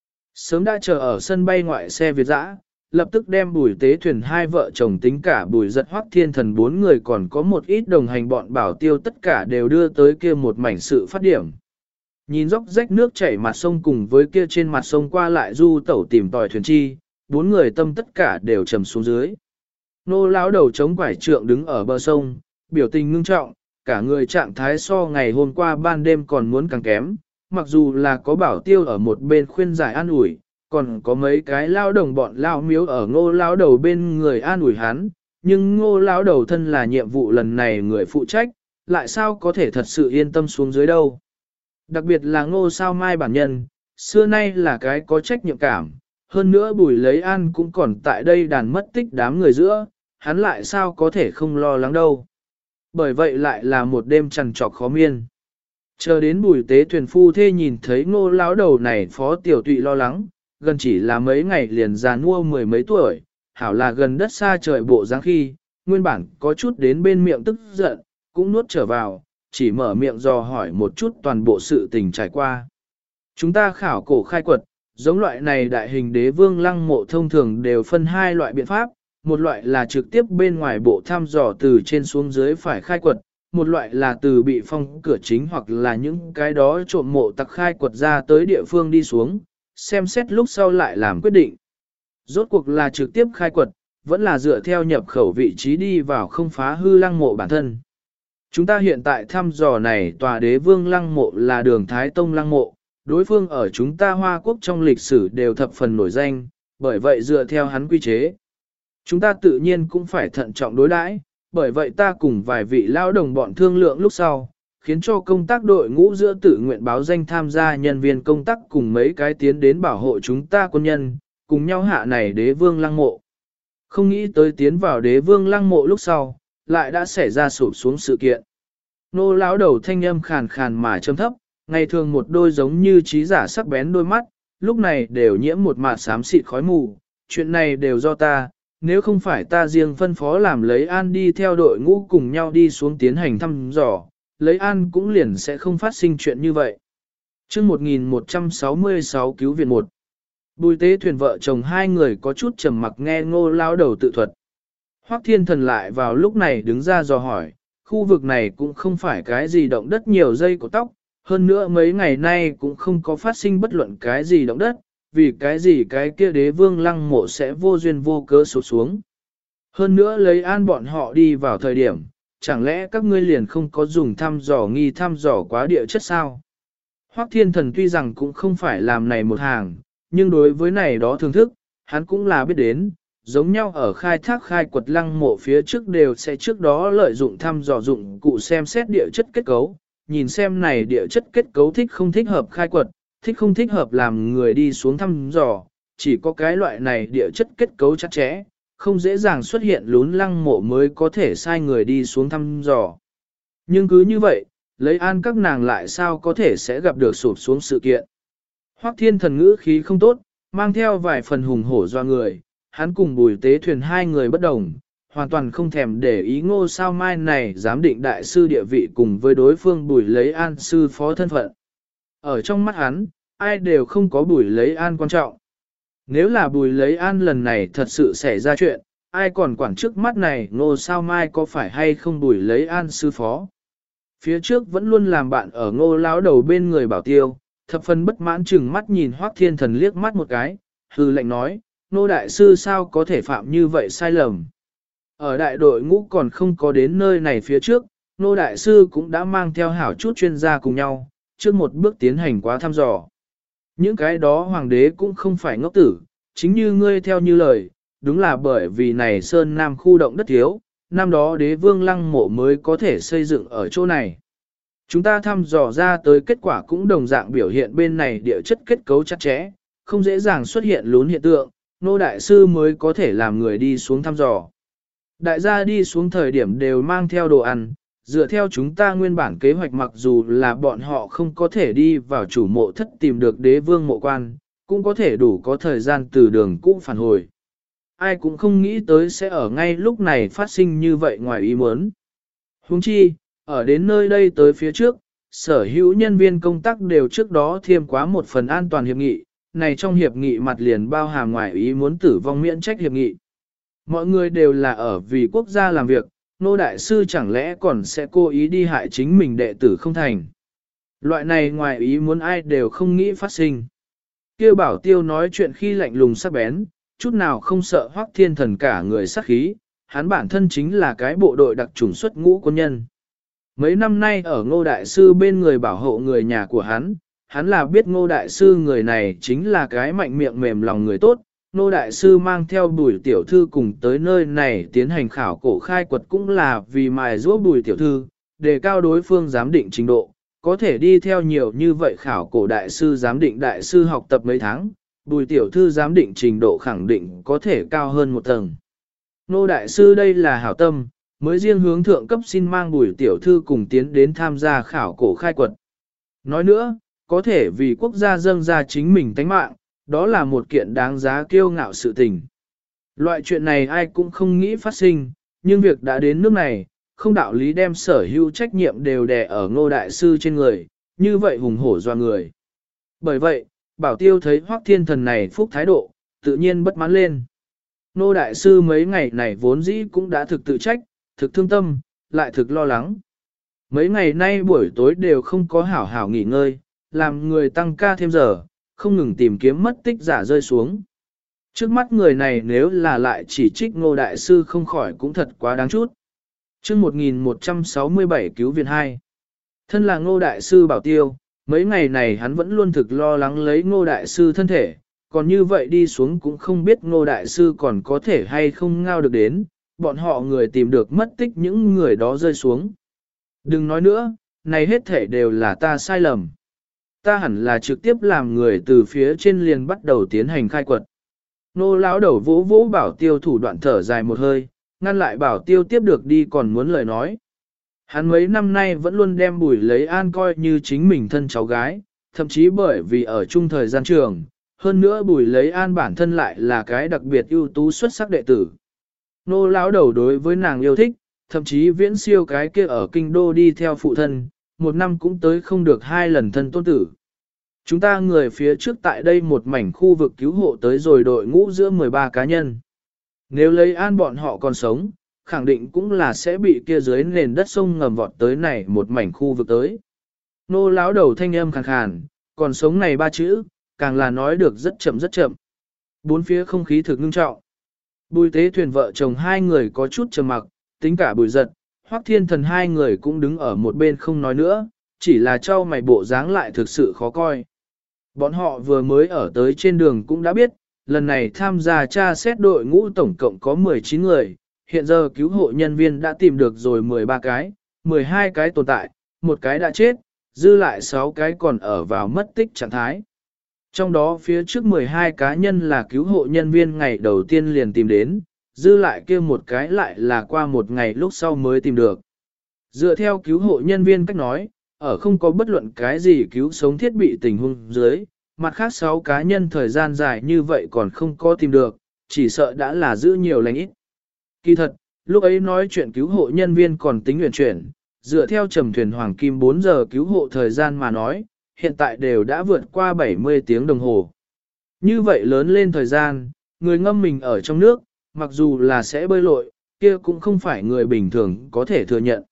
Sớm đã chờ ở sân bay ngoại xe Việt dã, lập tức đem Bùi tế thuyền hai vợ chồng tính cả Bùi giật Hoắc Thiên Thần 4 người còn có một ít đồng hành bọn bảo tiêu tất cả đều đưa tới kia một mảnh sự phát điểm. Nhìn dốc rách nước chảy mặt sông cùng với kia trên mặt sông qua lại du tẩu tìm tòi thuyền chi, 4 người tâm tất cả đều trầm xuống dưới. Nô lão đầu chống quải trượng đứng ở bờ sông, biểu tình ngưng trọng, cả người trạng thái so ngày hôm qua ban đêm còn muốn càng kém, mặc dù là có bảo tiêu ở một bên khuyên giải an ủi, còn có mấy cái lao đồng bọn lao miếu ở Ngô lão đầu bên người an ủi hắn, nhưng Ngô lão đầu thân là nhiệm vụ lần này người phụ trách, lại sao có thể thật sự yên tâm xuống dưới đâu. Đặc biệt là Ngô Sao Mai bản nhân, xưa nay là cái có trách nhiệm cảm, hơn nữa Bùi lấy An cũng còn tại đây đàn mất tích đám người giữa, hắn lại sao có thể không lo lắng đâu. Bởi vậy lại là một đêm trằn trọc khó miên. Chờ đến Bùi tế thuyền phu thê nhìn thấy Ngô lão đầu này phó tiểu tụy lo lắng, gần chỉ là mấy ngày liền già nua 10 mấy tuổi, hảo là gần đất xa trời bộ dáng khi, nguyên bản có chút đến bên miệng tức giận, cũng nuốt trở vào, chỉ mở miệng dò hỏi một chút toàn bộ sự tình trải qua. Chúng ta khảo cổ khai quật, giống loại này đại hình đế vương lăng mộ thông thường đều phân hai loại biện pháp, một loại là trực tiếp bên ngoài bộ thăm dò từ trên xuống dưới phải khai quật, một loại là từ bị phong cửa chính hoặc là những cái đó trộm mộ tặc khai quật ra tới địa phương đi xuống, xem xét lúc sau lại làm quyết định. Rốt cuộc là trực tiếp khai quật, vẫn là dựa theo nhập khẩu vị trí đi vào không phá hư lăng mộ bản thân. Chúng ta hiện tại thăm dò này tòa đế vương lăng mộ là đường Thái Tông lăng mộ, đối phương ở chúng ta Hoa Quốc trong lịch sử đều thập phần nổi danh, bởi vậy dựa theo hắn quy chế. Chúng ta tự nhiên cũng phải thận trọng đối đãi, bởi vậy ta cùng vài vị lão đồng bọn thương lượng lúc sau, khiến cho công tác đội ngũ giữa tự nguyện báo danh tham gia nhân viên công tác cùng mấy cái tiến đến bảo hộ chúng ta quân nhân, cùng nhau hạ này đế vương lăng mộ. Không nghĩ tới tiến vào đế vương lăng mộ lúc sau, lại đã xảy ra sụp xuống sự kiện. Nô lão đầu thanh âm khàn khàn mà trầm thấp, ngày thường một đôi giống như trí giả sắc bén đôi mắt, lúc này đều nhiễm một mạt xám xịt khói mù, chuyện này đều do ta, nếu không phải ta riêng phân phó làm lấy an đi theo đội ngũ cùng nhau đi xuống tiến hành thăm dò, lấy an cũng liền sẽ không phát sinh chuyện như vậy. Chương 1166 cứu viện 1. Bùi Tế Thuyền vợ chồng hai người có chút trầm mặc nghe Ngô lão đầu tự thuật. Hoắc Thiên Thần lại vào lúc này đứng ra dò hỏi, khu vực này cũng không phải cái gì động đất nhiều dây của tóc, hơn nữa mấy ngày nay cũng không có phát sinh bất luận cái gì động đất, vì cái gì cái kia đế vương lăng mộ sẽ vô duyên vô cớ sụp xuống. Hơn nữa lấy an bọn họ đi vào thời điểm, chẳng lẽ các ngươi liền không có dùng thăm dò quá địa chất sao? Hoắc Thiên Thần tuy rằng cũng không phải làm này một hàng, nhưng đối với này đó thưởng thức, hắn cũng là biết đến, giống nhau ở khai thác khai quật lăng mộ phía trước đều sẽ trước đó lợi dụng thăm dò dụng cụ xem xét địa chất kết cấu, nhìn xem này địa chất kết cấu thích không thích hợp khai quật, thích không thích hợp làm người đi xuống thăm dò, chỉ có cái loại này địa chất kết cấu chắc chẽ, không dễ dàng xuất hiện lún lăng mộ mới có thể sai người đi xuống thăm dò. Nhưng cứ như vậy, lấy an các nàng lại sao có thể sẽ gặp được sụp xuống sự kiện. Hoắc Thiên Thần ngữ khí không tốt, mang theo vài phần hùng hổ doa người, hắn cùng Bùi Tế Thuyền hai người bất đồng, hoàn toàn không thèm để ý Ngô Sao Mai này giám định đại sư địa vị cùng với đối phương Bùi Lấy An sư phó thân phận. Ở trong mắt hắn, ai đều không có Bùi Lấy An quan trọng. Nếu là Bùi Lấy An lần này thật sự xảy ra chuyện, ai còn quản trước mắt này Ngô Sao Mai có phải hay không Bùi Lấy An sư phó. Phía trước vẫn luôn làm bạn ở Ngô lão đầu bên người bảo tiêu, thập phần bất mãn chừng mắt nhìn Hoắc Thiên Thần liếc mắt một cái, hừ lạnh nói, Ngô đại sư sao có thể phạm như vậy sai lầm. Ở đại đội ngũ còn không có đến nơi này phía trước, Ngô đại sư cũng đã mang theo hảo chút chuyên gia cùng nhau, trước một bước tiến hành quá thăm dò. Những cái đó hoàng đế cũng không phải ngốc tử, chính như ngươi theo như lời, đúng là bởi vì này Sơn Nam khu động đất thiếu, năm đó đế vương lăng mộ mới có thể xây dựng ở chỗ này. Chúng ta thăm dò ra tới kết quả cũng đồng dạng biểu hiện bên này địa chất kết cấu chặt chẽ, không dễ dàng xuất hiện lún hiện tượng, Ngô đại sư mới có thể làm người đi xuống thăm dò. Đại gia đi xuống thời điểm đều mang theo đồ ăn, dựa theo chúng ta nguyên bản kế hoạch mặc dù là bọn họ không có thể đi vào chủ mộ thất tìm được đế vương mộ quan, cũng có thể đủ có thời gian từ đường cũ phản hồi. Ai cũng không nghĩ tới sẽ ở ngay lúc này phát sinh như vậy ngoài ý muốn. Huống chi, ở đến nơi đây tới phía trước, sở hữu nhân viên công tác đều trước đó thêm quá một phần an toàn hiệp nghị, này trong hiệp nghị mặt liền bao hàm ngoài ý muốn tử vong miễn trách hiệp nghị. Mọi người đều là ở vì quốc gia làm việc, Ngô đại sư chẳng lẽ còn sẽ cố ý đi hại chính mình đệ tử không thành. Loại này ngoài ý muốn ai đều không nghĩ phát sinh. Kêu bảo tiêu nói chuyện khi lạnh lùng sắc bén, chút nào không sợ Hoắc Thiên Thần cả người sát khí, hắn bản thân chính là cái bộ đội đặc chủng xuất ngũ quân nhân. Mấy năm nay ở Ngô đại sư bên người bảo hộ người nhà của hắn là biết Ngô đại sư người này chính là cái mạnh miệng mềm lòng người tốt. Ngô đại sư mang theo Bùi tiểu thư cùng tới nơi này tiến hành khảo cổ khai quật cũng là vì mài giũa Bùi tiểu thư, đề cao đối phương giám định trình độ, có thể đi theo nhiều như vậy khảo cổ đại sư giám định đại sư học tập mấy tháng, Bùi tiểu thư giám định trình độ khẳng định có thể cao hơn một tầng. Ngô đại sư đây là hảo tâm, mới riêng hướng thượng cấp xin mang Bùi tiểu thư cùng tiến đến tham gia khảo cổ khai quật. Nói nữa, có thể vì quốc gia dâng ra chính mình tánh mạng, đó là một kiện đáng giá kiêu ngạo sự tình. Loại chuyện này ai cũng không nghĩ phát sinh, nhưng việc đã đến nước này, không đạo lý đem sở hữu trách nhiệm đều đè ở Ngô Đại Sư trên người, như vậy hùng hổ doa người. Bởi vậy, Bảo Tiêu thấy Hoắc Thiên Thần này phúc thái độ, tự nhiên bất mãn lên. Ngô Đại Sư mấy ngày này vốn dĩ cũng đã thực tự trách, thực thương tâm, lại thực lo lắng. Mấy ngày nay buổi tối đều không có hảo hảo nghỉ ngơi, làm người tăng ca thêm giờ, không ngừng tìm kiếm mất tích giả rơi xuống. Trước mắt người này nếu là lại chỉ trích Ngô Đại Sư không khỏi cũng thật quá đáng chút. Trước 1167 cứu viện 2. Thân là Ngô Đại Sư Bảo Tiêu, mấy ngày này hắn vẫn luôn thực lo lắng lấy Ngô Đại Sư thân thể, còn như vậy đi xuống cũng không biết Ngô Đại Sư còn có thể hay không ngao được đến, bọn họ người tìm được mất tích những người đó rơi xuống. Đừng nói nữa, này hết thể đều là ta sai lầm. Ta hẳn là trực tiếp làm người từ phía trên liền bắt đầu tiến hành khai quật. Nô lão đầu vỗ vỗ Bảo Tiêu thủ đoạn thở dài một hơi, ngăn lại Bảo Tiêu tiếp được đi còn muốn lời nói. Hắn mấy năm nay vẫn luôn đem Bùi Lấy An coi như chính mình thân cháu gái, thậm chí bởi vì ở chung thời gian trường, hơn nữa Bùi Lấy An bản thân lại là cái đặc biệt ưu tú xuất sắc đệ tử. Nô lão đầu đối với nàng yêu thích, thậm chí viễn siêu cái kia ở kinh đô đi theo phụ thân, một năm cũng tới không được 2 lần thân tôn tử. Chúng ta người phía trước tại đây một mảnh khu vực cứu hộ tới rồi đội ngũ giữa 13 cá nhân. Nếu Lấy An bọn họ còn sống, khẳng định cũng là sẽ bị kia dưới nền đất sông ngầm vọt tới này một mảnh khu vực tới. Nô lão đầu thanh âm khàn khàn, còn sống này 3 chữ, càng là nói được rất chậm rất chậm. Bốn phía không khí thực ngưng trọng. Bùi Tế Thuyền vợ chồng hai người có chút trầm mặc, tính cả Bùi Giật, Hoắc Thiên Thần hai người cũng đứng ở một bên không nói nữa, chỉ là trao mày bộ dáng lại thực sự khó coi. Bọn họ vừa mới ở tới trên đường cũng đã biết, lần này tham gia tra xét đội ngũ tổng cộng có 19 người, hiện giờ cứu hộ nhân viên đã tìm được rồi 13 cái, 12 cái tồn tại, một cái đã chết, dư lại 6 cái còn ở vào mất tích trạng thái. Trong đó phía trước 12 cá nhân là cứu hộ nhân viên ngày đầu tiên liền tìm đến, dư lại kia một cái lại là qua một ngày lúc sau mới tìm được. Dựa theo cứu hộ nhân viên cách nói, ở không có bất luận cái gì cứu sống thiết bị tình huống dưới, mặt khác 6 cá nhân thời gian dài như vậy còn không có tìm được, chỉ sợ đã là giữ nhiều lành ít. Kỳ thật, lúc ấy nói chuyện cứu hộ nhân viên còn tính nguyện chuyển, dựa theo trầm thuyền hoàng kim 4 giờ cứu hộ thời gian mà nói, hiện tại đều đã vượt qua 70 tiếng đồng hồ. Như vậy lớn lên thời gian, người ngâm mình ở trong nước, mặc dù là sẽ bơi lội, kia cũng không phải người bình thường có thể thừa nhận.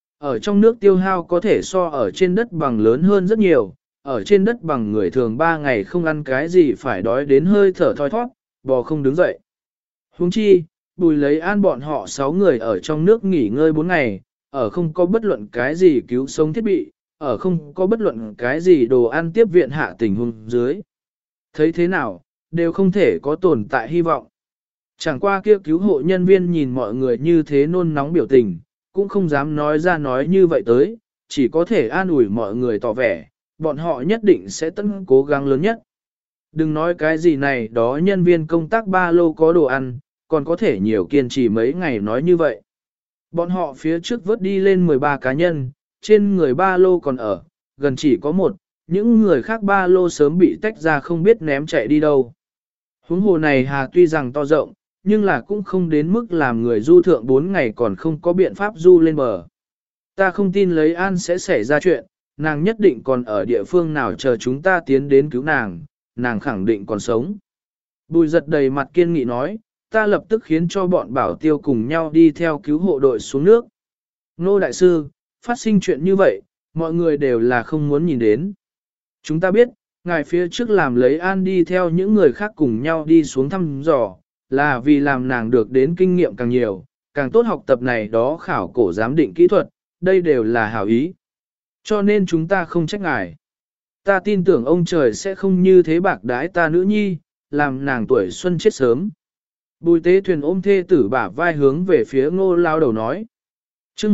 Ở trong nước tiêu hao có thể so ở trên đất bằng lớn hơn rất nhiều, ở trên đất bằng người thường 3 ngày không ăn cái gì phải đói đến hơi thở thoi thoát, bò không đứng dậy. Huống chi, Bùi Lấy An bọn họ 6 người ở trong nước nghỉ ngơi 4 ngày, ở không có bất luận cái gì cứu sống thiết bị, ở không có bất luận cái gì đồ ăn tiếp viện hạ tình huống dưới. Thấy thế nào, đều không thể có tồn tại hy vọng. Chẳng qua kia cứu hộ nhân viên nhìn mọi người như thế nôn nóng biểu tình, cũng không dám nói ra nói như vậy tới, chỉ có thể an ủi mọi người tỏ vẻ, bọn họ nhất định sẽ tận cố gắng lớn nhất. Đừng nói cái gì này đó nhân viên công tác ba lô có đồ ăn, còn có thể nhiều kiên trì mấy ngày nói như vậy. Bọn họ phía trước vớt đi lên 13 cá nhân, trên người ba lô còn ở, gần chỉ có một, những người khác ba lô sớm bị tách ra không biết ném chạy đi đâu. Huống hồ này hà tuy rằng to rộng, nhưng là cũng không đến mức làm người du thượng 4 ngày còn không có biện pháp du lên bờ. Ta không tin Lấy An sẽ xảy ra chuyện, nàng nhất định còn ở địa phương nào chờ chúng ta tiến đến cứu nàng, nàng khẳng định còn sống. Bùi Giật đầy mặt kiên nghị nói, ta lập tức khiến cho bọn Bảo Tiêu cùng nhau đi theo cứu hộ đội xuống nước. Ngô Đại Sư, phát sinh chuyện như vậy, mọi người đều là không muốn nhìn đến. Chúng ta biết, ngài phía trước làm Lấy An đi theo những người khác cùng nhau đi xuống thăm dò, là vì làm nàng được đến kinh nghiệm càng nhiều, càng tốt học tập này đó khảo cổ giám định kỹ thuật, đây đều là hảo ý. Cho nên chúng ta không trách ngài. Ta tin tưởng ông trời sẽ không như thế bạc đãi ta nữ nhi, làm nàng tuổi xuân chết sớm. Bùi Tế Thuyền ôm thê tử bả vai hướng về phía Ngô lao đầu nói. Chương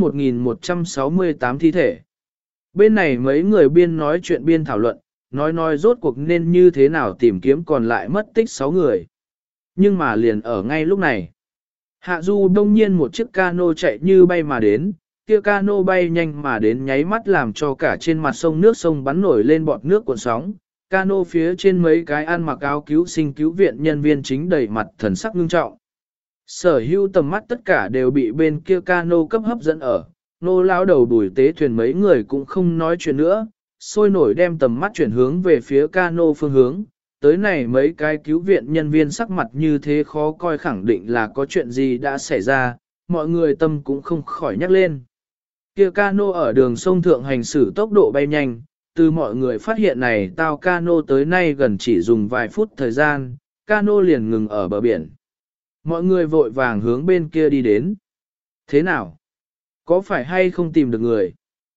1168 thi thể. Bên này mấy người biên nói chuyện biên thảo luận, nói rốt cuộc nên như thế nào tìm kiếm còn lại mất tích 6 người. Nhưng mà liền ở ngay lúc này, hạ du đông nhiên một chiếc cano chạy như bay mà đến, kia cano bay nhanh mà đến nháy mắt làm cho cả trên mặt sông nước sông bắn nổi lên bọt nước cuộn sóng. Cano phía trên mấy cái ăn mặc áo cứu sinh cứu viện nhân viên chính đầy mặt thần sắc ngưng trọng. Sở hữu tầm mắt tất cả đều bị bên kia cano cấp hấp dẫn ở, nô lão đầu đuổi tế thuyền mấy người cũng không nói chuyện nữa, sôi nổi đem tầm mắt chuyển hướng về phía cano phương hướng. Tới này mấy cái cứu viện nhân viên sắc mặt như thế khó coi, khẳng định là có chuyện gì đã xảy ra, mọi người tâm cũng không khỏi nhắc lên. Kia cano ở đường sông Thượng hành xử tốc độ bay nhanh, từ mọi người phát hiện này tao cano tới nay gần chỉ dùng vài phút thời gian, cano liền ngừng ở bờ biển. Mọi người vội vàng hướng bên kia đi đến. Thế nào? Có phải hay không tìm được người?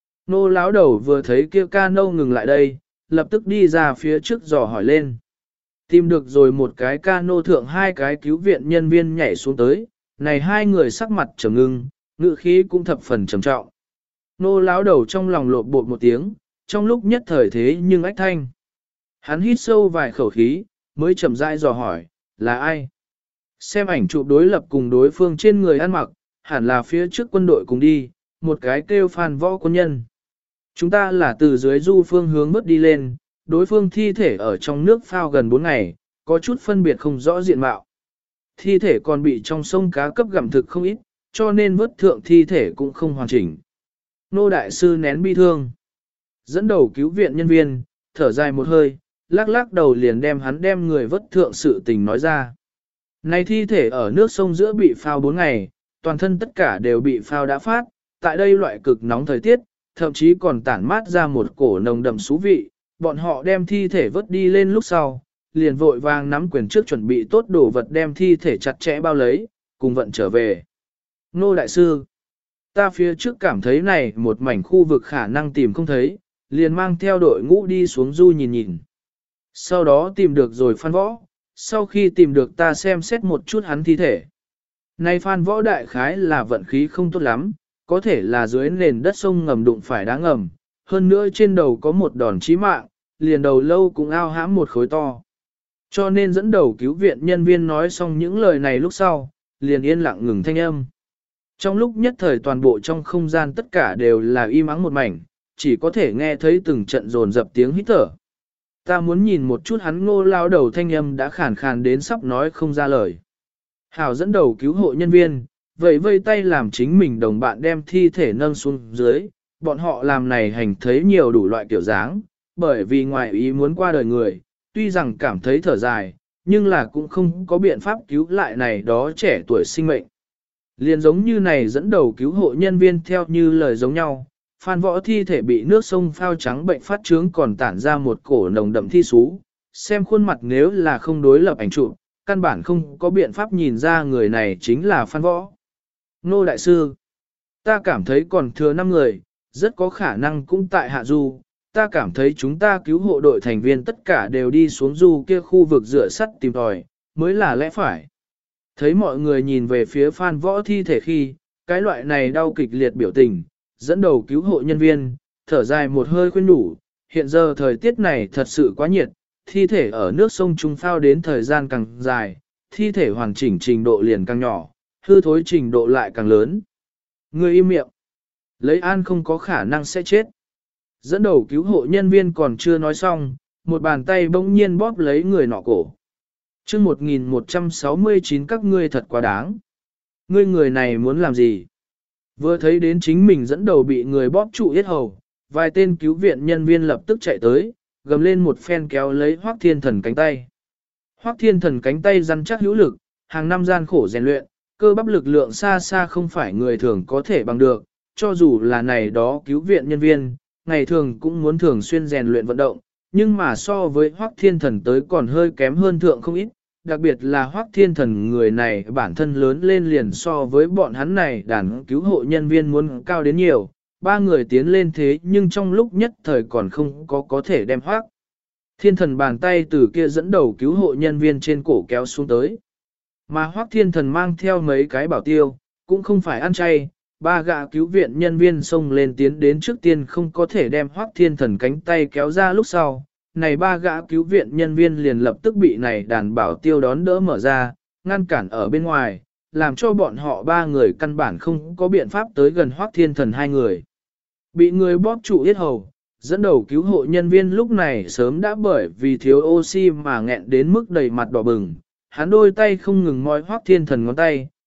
Nô lão đầu vừa thấy kia cano ngừng lại đây, lập tức đi ra phía trước dò hỏi lên. Tìm được rồi, một cái cano thượng hai cái cứu viện nhân viên nhảy xuống tới, này hai người sắc mặt trầm ngưng, ngữ khí cũng thập phần trầm trọng. Nô lão đầu trong lòng lộn bột một tiếng, trong lúc nhất thời thế nhưng ách thanh. Hắn hít sâu vài khẩu khí, mới chậm rãi dò hỏi, là ai? Xem ảnh chụp đối lập cùng đối phương trên người ăn mặc, hẳn là phía trước quân đội cùng đi, một cái kêu Phan Võ quân nhân. Chúng ta là từ dưới du phương hướng bước đi lên, đối phương thi thể ở trong nước phao gần 4 ngày, có chút phân biệt không rõ diện mạo. Thi thể còn bị trong sông cá cấp gặm thực không ít, cho nên vớt thượng thi thể cũng không hoàn chỉnh. Nô đại sư nén bi thương, dẫn đầu cứu viện nhân viên, thở dài một hơi, lắc lắc đầu liền đem người vớt thượng sự tình nói ra. Này thi thể ở nước sông giữa bị phao 4 ngày, toàn thân tất cả đều bị phao đã phát, tại đây loại cực nóng thời tiết, thậm chí còn tản mát ra một cổ nồng đậm xú vị, bọn họ đem thi thể vớt đi lên lúc sau, liền vội vàng nắm quyền trước chuẩn bị tốt đồ vật đem thi thể chặt chẽ bao lấy, cùng vận trở về. Nô đại sư, ta phía trước cảm thấy này một mảnh khu vực khả năng tìm không thấy, liền mang theo đội ngũ đi xuống du nhìn nhìn. Sau đó tìm được rồi Phan Võ, sau khi tìm được ta xem xét một chút hắn thi thể. Này Phan Võ đại khái là vận khí không tốt lắm, có thể là dưới nền đất sông ngầm đụng phải đá ngầm, hơn nữa trên đầu có một đòn chí mạng, liền đầu lâu cũng ao hãm một khối to. Cho nên dẫn đầu cứu viện nhân viên nói xong những lời này lúc sau, liền yên lặng ngừng thanh âm. Trong lúc nhất thời toàn bộ trong không gian tất cả đều là im ắng một mảnh, chỉ có thể nghe thấy từng trận rồn dập tiếng hít thở. Ta muốn nhìn một chút hắn. Ngô lao đầu thanh âm đã khàn khàn đến sắp nói không ra lời. Hảo dẫn đầu cứu hộ nhân viên, vậy vây tay làm chính mình đồng bạn đem thi thể nâng xuống dưới, bọn họ làm này hành thấy nhiều đủ loại kiểu dáng, bởi vì ngoài ý muốn qua đời người, tuy rằng cảm thấy thở dài, nhưng là cũng không có biện pháp cứu lại này đó trẻ tuổi sinh mệnh. Liền giống như này dẫn đầu cứu hộ nhân viên theo như lời giống nhau, Phan Võ thi thể bị nước sông phao trắng bệnh phát trướng còn tản ra một cổ nồng đậm thi sú, xem khuôn mặt nếu là không đối lập ảnh chụp, căn bản không có biện pháp nhìn ra người này chính là Phan Võ. Nô đại sư, ta cảm thấy còn thừa 5 người, rất có khả năng cũng tại hạ du, ta cảm thấy chúng ta cứu hộ đội thành viên tất cả đều đi xuống du kia khu vực rửa sắt tìm tòi, mới là lẽ phải. Thấy mọi người nhìn về phía Phan Võ thi thể khi, cái loại này đau kịch liệt biểu tình, dẫn đầu cứu hộ nhân viên, thở dài một hơi khuyên nhủ, hiện giờ thời tiết này thật sự quá nhiệt, thi thể ở nước sông trung phao đến thời gian càng dài, thi thể hoàn chỉnh trình độ liền càng nhỏ, hư thối trình độ lại càng lớn. Người im miệng, lấy an không có khả năng sẽ chết. Dẫn đầu cứu hộ nhân viên còn chưa nói xong, một bàn tay bỗng nhiên bóp lấy người nọ cổ. Chương 1169 các ngươi thật quá đáng. Ngươi người này muốn làm gì? Vừa thấy đến chính mình dẫn đầu bị người bóp trụ yết hầu, vài tên cứu viện nhân viên lập tức chạy tới, gầm lên một phen kéo lấy Hoắc Thiên Thần cánh tay. Hoắc Thiên Thần cánh tay rắn chắc hữu lực, hàng năm gian khổ rèn luyện, cơ bắp lực lượng xa xa không phải người thường có thể bằng được, cho dù là này đó cứu viện nhân viên, ngày thường cũng muốn thường xuyên rèn luyện vận động, nhưng mà so với Hoắc Thiên Thần tới còn hơi kém hơn thượng không ít, đặc biệt là Hoắc Thiên Thần người này bản thân lớn lên liền so với bọn hắn này đàn cứu hộ nhân viên muốn cao đến nhiều, 3 người tiến lên thế nhưng trong lúc nhất thời còn không có thể đem Hoắc Thiên Thần bàn tay từ kia dẫn đầu cứu hộ nhân viên trên cổ kéo xuống tới. Mà Hoắc Thiên Thần mang theo mấy cái bảo tiêu, cũng không phải ăn chay, 3 gã cứu viện nhân viên xông lên tiến đến trước tiên không có thể đem Hoắc Thiên Thần cánh tay kéo ra lúc sau. Này 3 gã cứu viện nhân viên liền lập tức bị này đàn bảo tiêu đón đỡ mở ra, ngăn cản ở bên ngoài, làm cho bọn họ 3 người căn bản không có biện pháp tới gần Hoắc Thiên Thần 2 người. Bị người bóp trụ yết hầu, dẫn đầu cứu hộ nhân viên lúc này sớm đã bởi vì thiếu oxy mà nghẹn đến mức đầy mặt đỏ bừng, hắn đôi tay không ngừng moi Hoắc Thiên Thần ngón tay,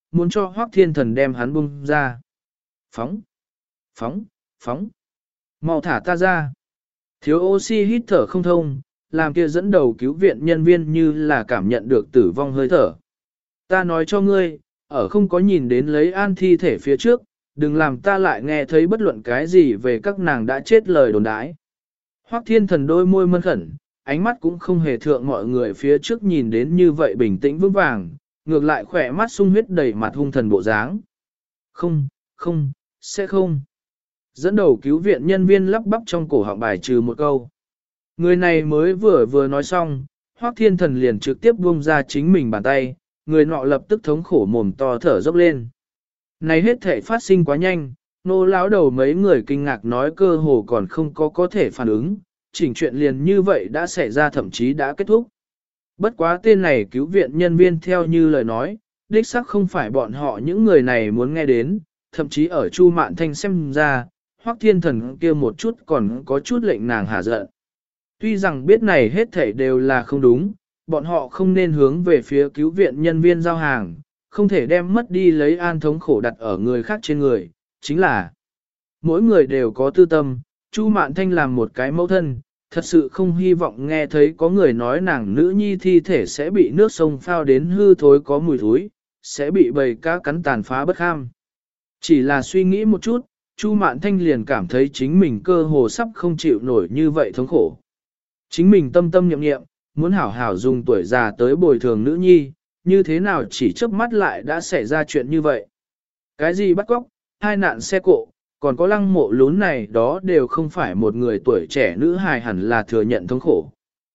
muốn cho Hoắc Thiên Thần đem hắn bung ra. Phóng! Phóng! Phóng! Mau thả ta ra! Thiếu oxy hít thở không thông, làm kia dẫn đầu cứu viện nhân viên như là cảm nhận được tử vong hơi thở. Ta nói cho ngươi, ở không có nhìn đến lấy an thi thể phía trước, đừng làm ta lại nghe thấy bất luận cái gì về các nàng đã chết lời đồn đãi. Hoắc Thiên Thần đôi môi mân khẩn, ánh mắt cũng không hề thượng mọi người phía trước nhìn đến như vậy bình tĩnh vững vàng, ngược lại khỏe mắt sung huyết đầy mặt hung thần bộ dáng. Không, không, sẽ không. Dẫn đầu cứu viện nhân viên lắp bắp trong cổ họng bài trừ một câu. Người này mới vừa nói xong, Hoắc Thiên Thần liền trực tiếp buông ra chính mình bàn tay, người nọ lập tức thống khổ mồm to thở dốc lên. Này hết thể phát sinh quá nhanh, nô lão đầu mấy người kinh ngạc nói cơ hồ còn không có thể phản ứng, chỉnh chuyện liền như vậy đã xảy ra thậm chí đã kết thúc. Bất quá tên này cứu viện nhân viên theo như lời nói, đích xác không phải bọn họ những người này muốn nghe đến, thậm chí ở Chu Mạn Thanh xem ra, Hoắc Thiên Thần kia một chút còn có chút lệnh nàng hả giận. Tuy rằng biết này hết thảy đều là không đúng, bọn họ không nên hướng về phía cứu viện nhân viên giao hàng, không thể đem mất đi lấy an thống khổ đặt ở người khác trên người, chính là mỗi người đều có tư tâm, Chu Mạn Thanh làm một cái mẫu thân, thật sự không hy vọng nghe thấy có người nói nàng nữ nhi thi thể sẽ bị nước sông phao đến hư thối có mùi thối, sẽ bị bầy cá cắn tàn phá bất kham. Chỉ là suy nghĩ một chút, Chu Mạn Thanh liền cảm thấy chính mình cơ hồ sắp không chịu nổi như vậy thống khổ. Chính mình tâm tâm nhậm nghiệm, muốn hảo hảo dùng tuổi già tới bồi thường nữ nhi, như thế nào chỉ chớp mắt lại đã xảy ra chuyện như vậy. Cái gì bắt cóc, hai nạn xe cộ, còn có lăng mộ lún này đó đều không phải một người tuổi trẻ nữ hài hẳn là thừa nhận thống khổ.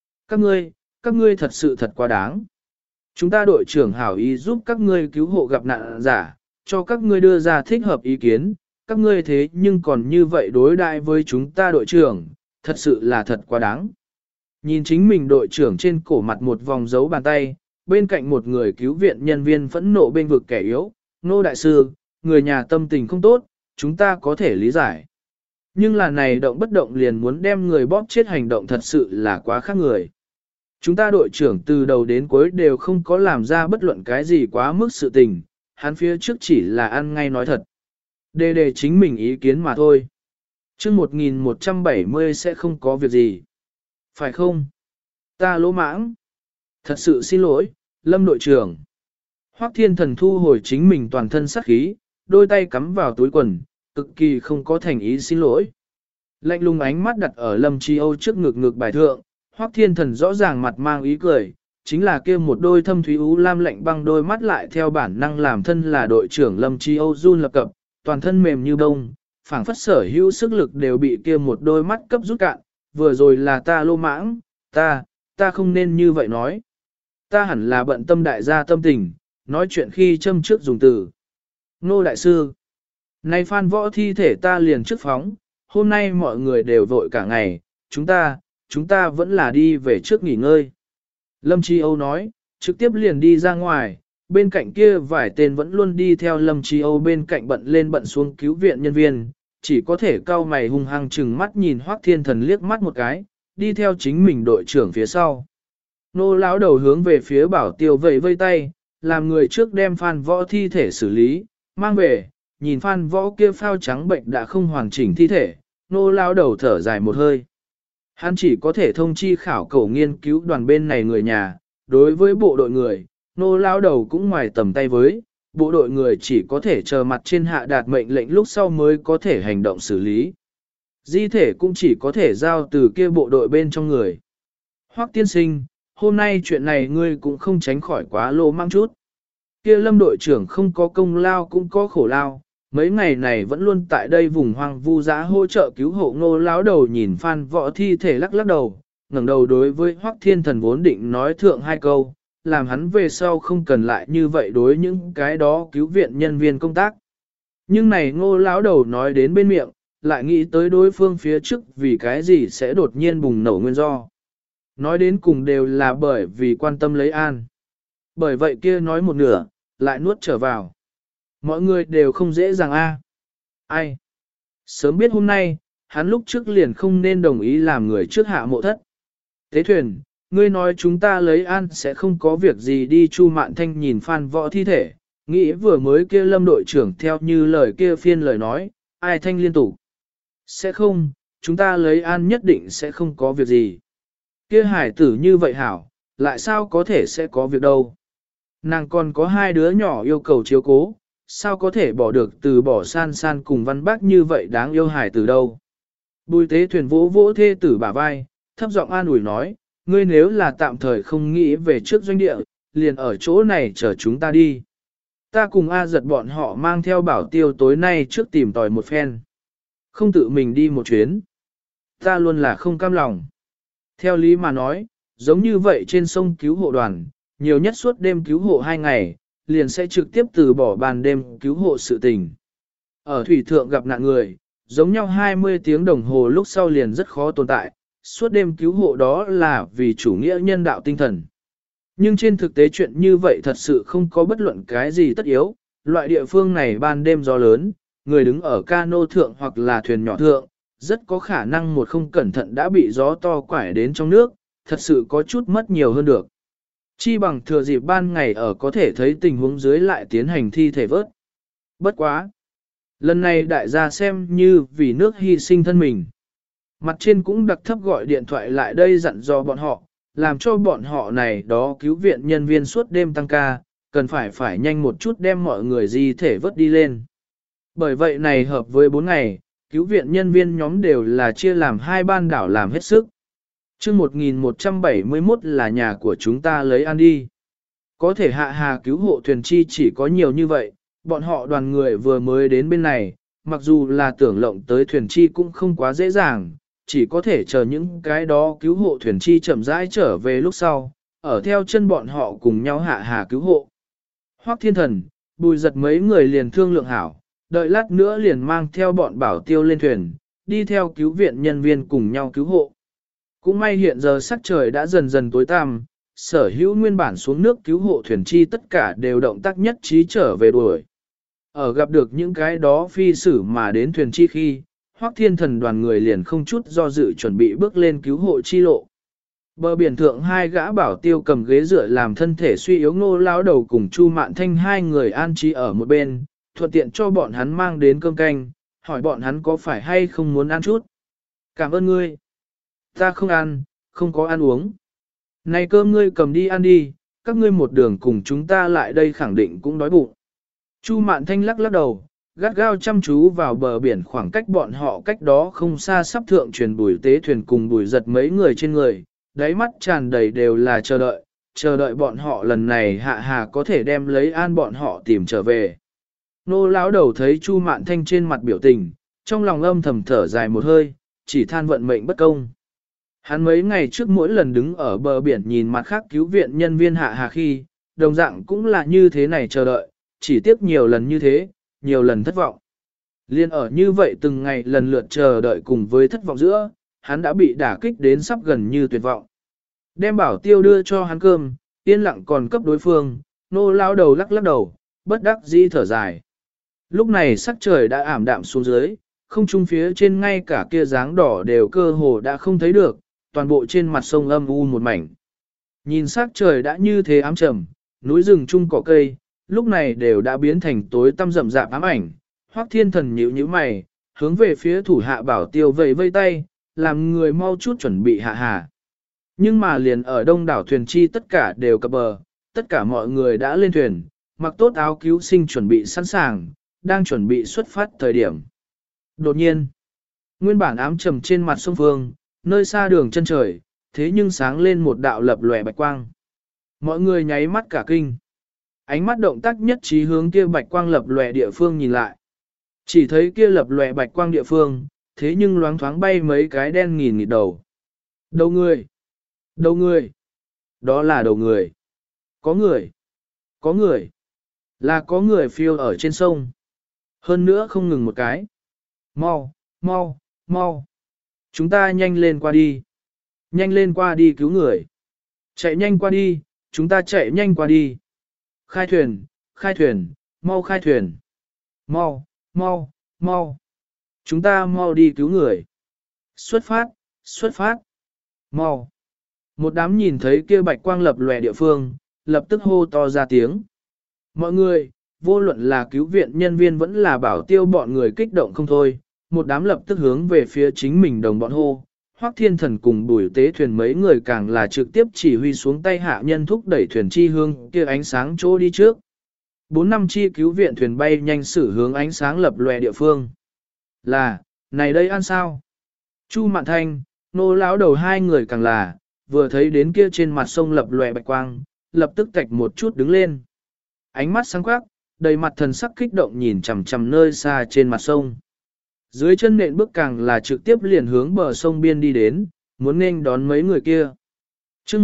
Các ngươi thật sự thật quá đáng. Chúng ta đội trưởng hảo ý giúp các ngươi cứu hộ gặp nạn giả, cho các ngươi đưa ra thích hợp ý kiến, các ngươi thế nhưng còn như vậy đối đãi với chúng ta đội trưởng, thật sự là thật quá đáng. Nhìn chính mình đội trưởng trên cổ mặt một vòng dấu bàn tay, bên cạnh một người cứu viện nhân viên phẫn nộ bên vực kẻ yếu, nô đại sư, người nhà tâm tình không tốt, chúng ta có thể lý giải. Nhưng là này động bất động liền muốn đem người bóp chết hành động thật sự là quá khác người. Chúng ta đội trưởng từ đầu đến cuối đều không có làm ra bất luận cái gì quá mức sự tình, hắn phía trước chỉ là ăn ngay nói thật. Đề chính mình ý kiến mà thôi. Chương 1170 sẽ không có việc gì. Phải không? Ta lỗ mãng. Thật sự xin lỗi, Lâm đội trưởng. Hoắc Thiên Thần thu hồi chính mình toàn thân sát khí, đôi tay cắm vào túi quần, cực kỳ không có thành ý xin lỗi. Lạnh lùng ánh mắt đặt ở Lâm Chi Âu trước ngực bài thượng, Hoắc Thiên Thần rõ ràng mặt mang ý cười, chính là kia một đôi thâm thúy ú lam lạnh băng đôi mắt lại theo bản năng làm thân là đội trưởng Lâm Chi Âu run lập cập, toàn thân mềm như bông, phảng phất sở hữu sức lực đều bị kia một đôi mắt cấp rút cạn, vừa rồi là ta lô mãng, ta không nên như vậy nói. Ta hẳn là bận tâm đại gia tâm tình, nói chuyện khi châm trước dùng từ. Nô đại sư, nay Phan Võ thi thể ta liền trước phóng, hôm nay mọi người đều vội cả ngày, chúng ta vẫn là đi về trước nghỉ ngơi. Lâm Chi Âu nói, trực tiếp liền đi ra ngoài, bên cạnh kia vài tên vẫn luôn đi theo Lâm Chi Âu bên cạnh bận lên bận xuống cứu viện nhân viên, chỉ có thể cau mày hung hăng chừng mắt nhìn Hoắc Thiên Thần liếc mắt một cái, đi theo chính mình đội trưởng phía sau. Nô lão đầu hướng về phía Bảo Tiêu vẫy vây tay, làm người trước đem Phan Võ thi thể xử lý, mang về, nhìn Phan Võ kia phao trắng bệnh đã không hoàn chỉnh thi thể, nô lão đầu thở dài một hơi. Hắn chỉ có thể thông chi khảo cổ nghiên cứu đoàn bên này người nhà, đối với bộ đội người, nô lão đầu cũng ngoài tầm tay với, bộ đội người chỉ có thể chờ mặt trên hạ đạt mệnh lệnh lúc sau mới có thể hành động xử lý. Di thể cũng chỉ có thể giao từ kia bộ đội bên trong người. Hoắc tiên sinh, hôm nay chuyện này ngươi cũng không tránh khỏi quá lô mang chút. Kia Lâm đội trưởng không có công lao cũng có khổ lao, mấy ngày này vẫn luôn tại đây vùng hoang vu dã hỗ trợ cứu hộ Ngô lão đầu nhìn Phan Võ thi thể lắc lắc đầu, ngẩng đầu đối với Hoắc Thiên Thần vốn định nói thượng hai câu, làm hắn về sau không cần lại như vậy đối những cái đó cứu viện nhân viên công tác. Nhưng này Ngô lão đầu nói đến bên miệng, lại nghĩ tới đối phương phía trước vì cái gì sẽ đột nhiên bùng nổ nguyên do. Nói đến cùng đều là bởi vì quan tâm lấy an. Bởi vậy kia nói một nửa, lại nuốt trở vào. Mọi người đều không dễ dàng Ai? Sớm biết hôm nay, hắn lúc trước liền không nên đồng ý làm người trước hạ mộ thất. Tế thuyền, ngươi nói chúng ta lấy an sẽ không có việc gì đi. Chu Mạn Thanh nhìn Phan Võ thi thể, Nghĩ vừa mới kia Lâm đội trưởng theo như lời kia phiên lời nói, ai thanh liên tục. Sẽ không, chúng ta lấy an nhất định sẽ không có việc gì. Kia hải tử như vậy hảo, lại sao có thể sẽ có việc đâu. Nàng còn có hai đứa nhỏ yêu cầu chiếu cố, sao có thể bỏ được từ bỏ san san cùng văn bác như vậy đáng yêu hải tử đâu. Bùi tế thuyền vỗ vỗ thê tử bả vai, thấp giọng an ủi nói, ngươi nếu là tạm thời không nghĩ về trước doanh địa, liền ở chỗ này chờ chúng ta đi. Ta cùng A giật bọn họ mang theo bảo tiêu tối nay trước tìm tòi một phen. Không tự mình đi một chuyến. Ta luôn là không cam lòng. Theo lý mà nói, giống như vậy trên sông cứu hộ đoàn, nhiều nhất suốt đêm cứu hộ 2 ngày, liền sẽ trực tiếp từ bỏ ban đêm cứu hộ sự tình. Ở thủy thượng gặp nạn người, giống nhau 20 tiếng đồng hồ lúc sau liền rất khó tồn tại, suốt đêm cứu hộ đó là vì chủ nghĩa nhân đạo tinh thần. Nhưng trên thực tế chuyện như vậy thật sự không có bất luận cái gì tất yếu, loại địa phương này ban đêm gió lớn, người đứng ở cano thượng hoặc là thuyền nhỏ thượng, rất có khả năng một không cẩn thận đã bị gió to quải đến trong nước, thật sự có chút mất nhiều hơn được. Chi bằng thừa dịp ban ngày ở có thể thấy tình huống dưới lại tiến hành thi thể vớt. Bất quá. Lần này đại gia xem như vì nước hy sinh thân mình. Mặt trên cũng đặc thấp gọi điện thoại lại đây dặn dò bọn họ, làm cho bọn họ này đó cứu viện nhân viên suốt đêm tăng ca, cần phải nhanh một chút đem mọi người di thể vớt đi lên. Bởi vậy này hợp với 4 ngày, cứu viện nhân viên nhóm đều là chia làm 2 ban đảo làm hết sức. Chương 1171 là nhà của chúng ta lấy ăn đi. Có thể hạ hà cứu hộ thuyền chi chỉ có nhiều như vậy, bọn họ đoàn người vừa mới đến bên này, mặc dù là tưởng lộng tới thuyền chi cũng không quá dễ dàng, chỉ có thể chờ những cái đó cứu hộ thuyền chi chậm rãi trở về lúc sau, ở theo chân bọn họ cùng nhau hạ hà cứu hộ. Hoắc Thiên Thần, Bùi Giật mấy người liền thương lượng hảo, đợi lát nữa liền mang theo bọn bảo tiêu lên thuyền, đi theo cứu viện nhân viên cùng nhau cứu hộ. Cũng may hiện giờ sắc trời đã dần dần tối tăm, sở hữu nguyên bản xuống nước cứu hộ thuyền chi tất cả đều động tác nhất trí trở về đuổi. Ở gặp được những cái đó phi sử mà đến thuyền chi khi, Hoắc Thiên Thần đoàn người liền không chút do dự chuẩn bị bước lên cứu hộ chi lộ. Bờ biển thượng hai gã bảo tiêu cầm ghế dựa làm thân thể suy yếu Ngô lão đầu cùng Chu Mạn Thanh hai người an trí ở một bên, thuận tiện cho bọn hắn mang đến cơm canh, hỏi bọn hắn có phải hay không muốn ăn chút. Cảm ơn ngươi. Ta không ăn, không có ăn uống. Này cơm ngươi cầm đi ăn đi, các ngươi một đường cùng chúng ta lại đây khẳng định cũng đói bụng. Chu Mạn Thanh lắc lắc đầu, gắt gao chăm chú vào bờ biển khoảng cách bọn họ cách đó không xa sắp thượng truyền Bùi Tế thuyền cùng Bùi Giật mấy người trên người, đáy mắt tràn đầy đều là chờ đợi bọn họ lần này hạ hà có thể đem lấy an bọn họ tìm trở về. Nô lão đầu thấy Chu Mạn Thanh trên mặt biểu tình, trong lòng âm thầm thở dài một hơi, chỉ than vận mệnh bất công. Hắn mấy ngày trước mỗi lần đứng ở bờ biển nhìn mặt khác cứu viện nhân viên hạ hà khi, đồng dạng cũng là như thế này chờ đợi, chỉ tiếc nhiều lần như thế, nhiều lần thất vọng. Liên ở như vậy từng ngày lần lượt chờ đợi cùng với thất vọng giữa, hắn đã bị đả kích đến sắp gần như tuyệt vọng. Đem bảo tiêu đưa cho hắn cơm, yên lặng còn cấp đối phương, nô lao đầu lắc lắc đầu, bất đắc dĩ thở dài. Lúc này sắc trời đã ảm đạm xuống dưới, không trung phía trên ngay cả kia dáng đỏ đều cơ hồ đã không thấy được, toàn bộ trên mặt sông âm u một mảnh. Nhìn sắc trời đã như thế ám trầm, núi rừng chung cỏ cây, lúc này đều đã biến thành tối tăm rậm rạp ám ảnh. Hoắc Thiên Thần nhíu nhíu mày, hướng về phía thủ hạ bảo tiêu vẫy vây tay, làm người mau chút chuẩn bị hạ hà. Nhưng mà liền ở đông đảo thuyền chi tất cả đều cập bờ, tất cả mọi người đã lên thuyền, mặc tốt áo cứu sinh chuẩn bị sẵn sàng, đang chuẩn bị xuất phát thời điểm. Đột nhiên, nguyên bản ám trầm trên mặt sông Phương, nơi xa đường chân trời, thế nhưng sáng lên một đạo lập lòe bạch quang. Mọi người nháy mắt cả kinh. Ánh mắt động tác nhất trí hướng kia bạch quang lập lòe địa phương nhìn lại. Chỉ thấy kia lập lòe bạch quang địa phương, thế nhưng loáng thoáng bay mấy cái đen nghìn nghịt đầu. Đầu người! Đầu người! Đó là đầu người! Có người! Có người! Là có người phiêu ở trên sông. Hơn nữa không ngừng một cái. Mau! Mau! Mau! Chúng ta nhanh lên qua đi! Nhanh lên qua đi cứu người! Chạy nhanh qua đi! Chúng ta chạy nhanh qua đi! Khai thuyền! Khai thuyền! Mau khai thuyền! Mau! Mau! Mau! Chúng ta mau đi cứu người! Xuất phát! Xuất phát! Mau! Một đám nhìn thấy kia bạch quang lập lòe địa phương, lập tức hô to ra tiếng. Mọi người, vô luận là cứu viện nhân viên vẫn là bảo tiêu bọn người kích động không thôi, một đám lập tức hướng về phía chính mình đồng bọn hô. Hoắc Thiên Thần cùng Bùi Tế Thuyền mấy người càng là trực tiếp chỉ huy xuống tay hạ nhân thúc đẩy thuyền chi hương kia ánh sáng chỗ đi trước. 4 năm chi cứu viện thuyền bay nhanh xử hướng ánh sáng lập lòe địa phương. Là, này đây ăn sao? Chu Mạn Thanh, Nô lão đầu hai người càng là, vừa thấy đến kia trên mặt sông lập lòe bạch quang, lập tức tạch một chút đứng lên. Ánh mắt sáng quắc, đầy mặt thần sắc kích động nhìn chằm chằm nơi xa trên mặt sông. Dưới chân nện bước càng là trực tiếp liền hướng bờ sông biên đi đến, muốn nên đón mấy người kia. Chương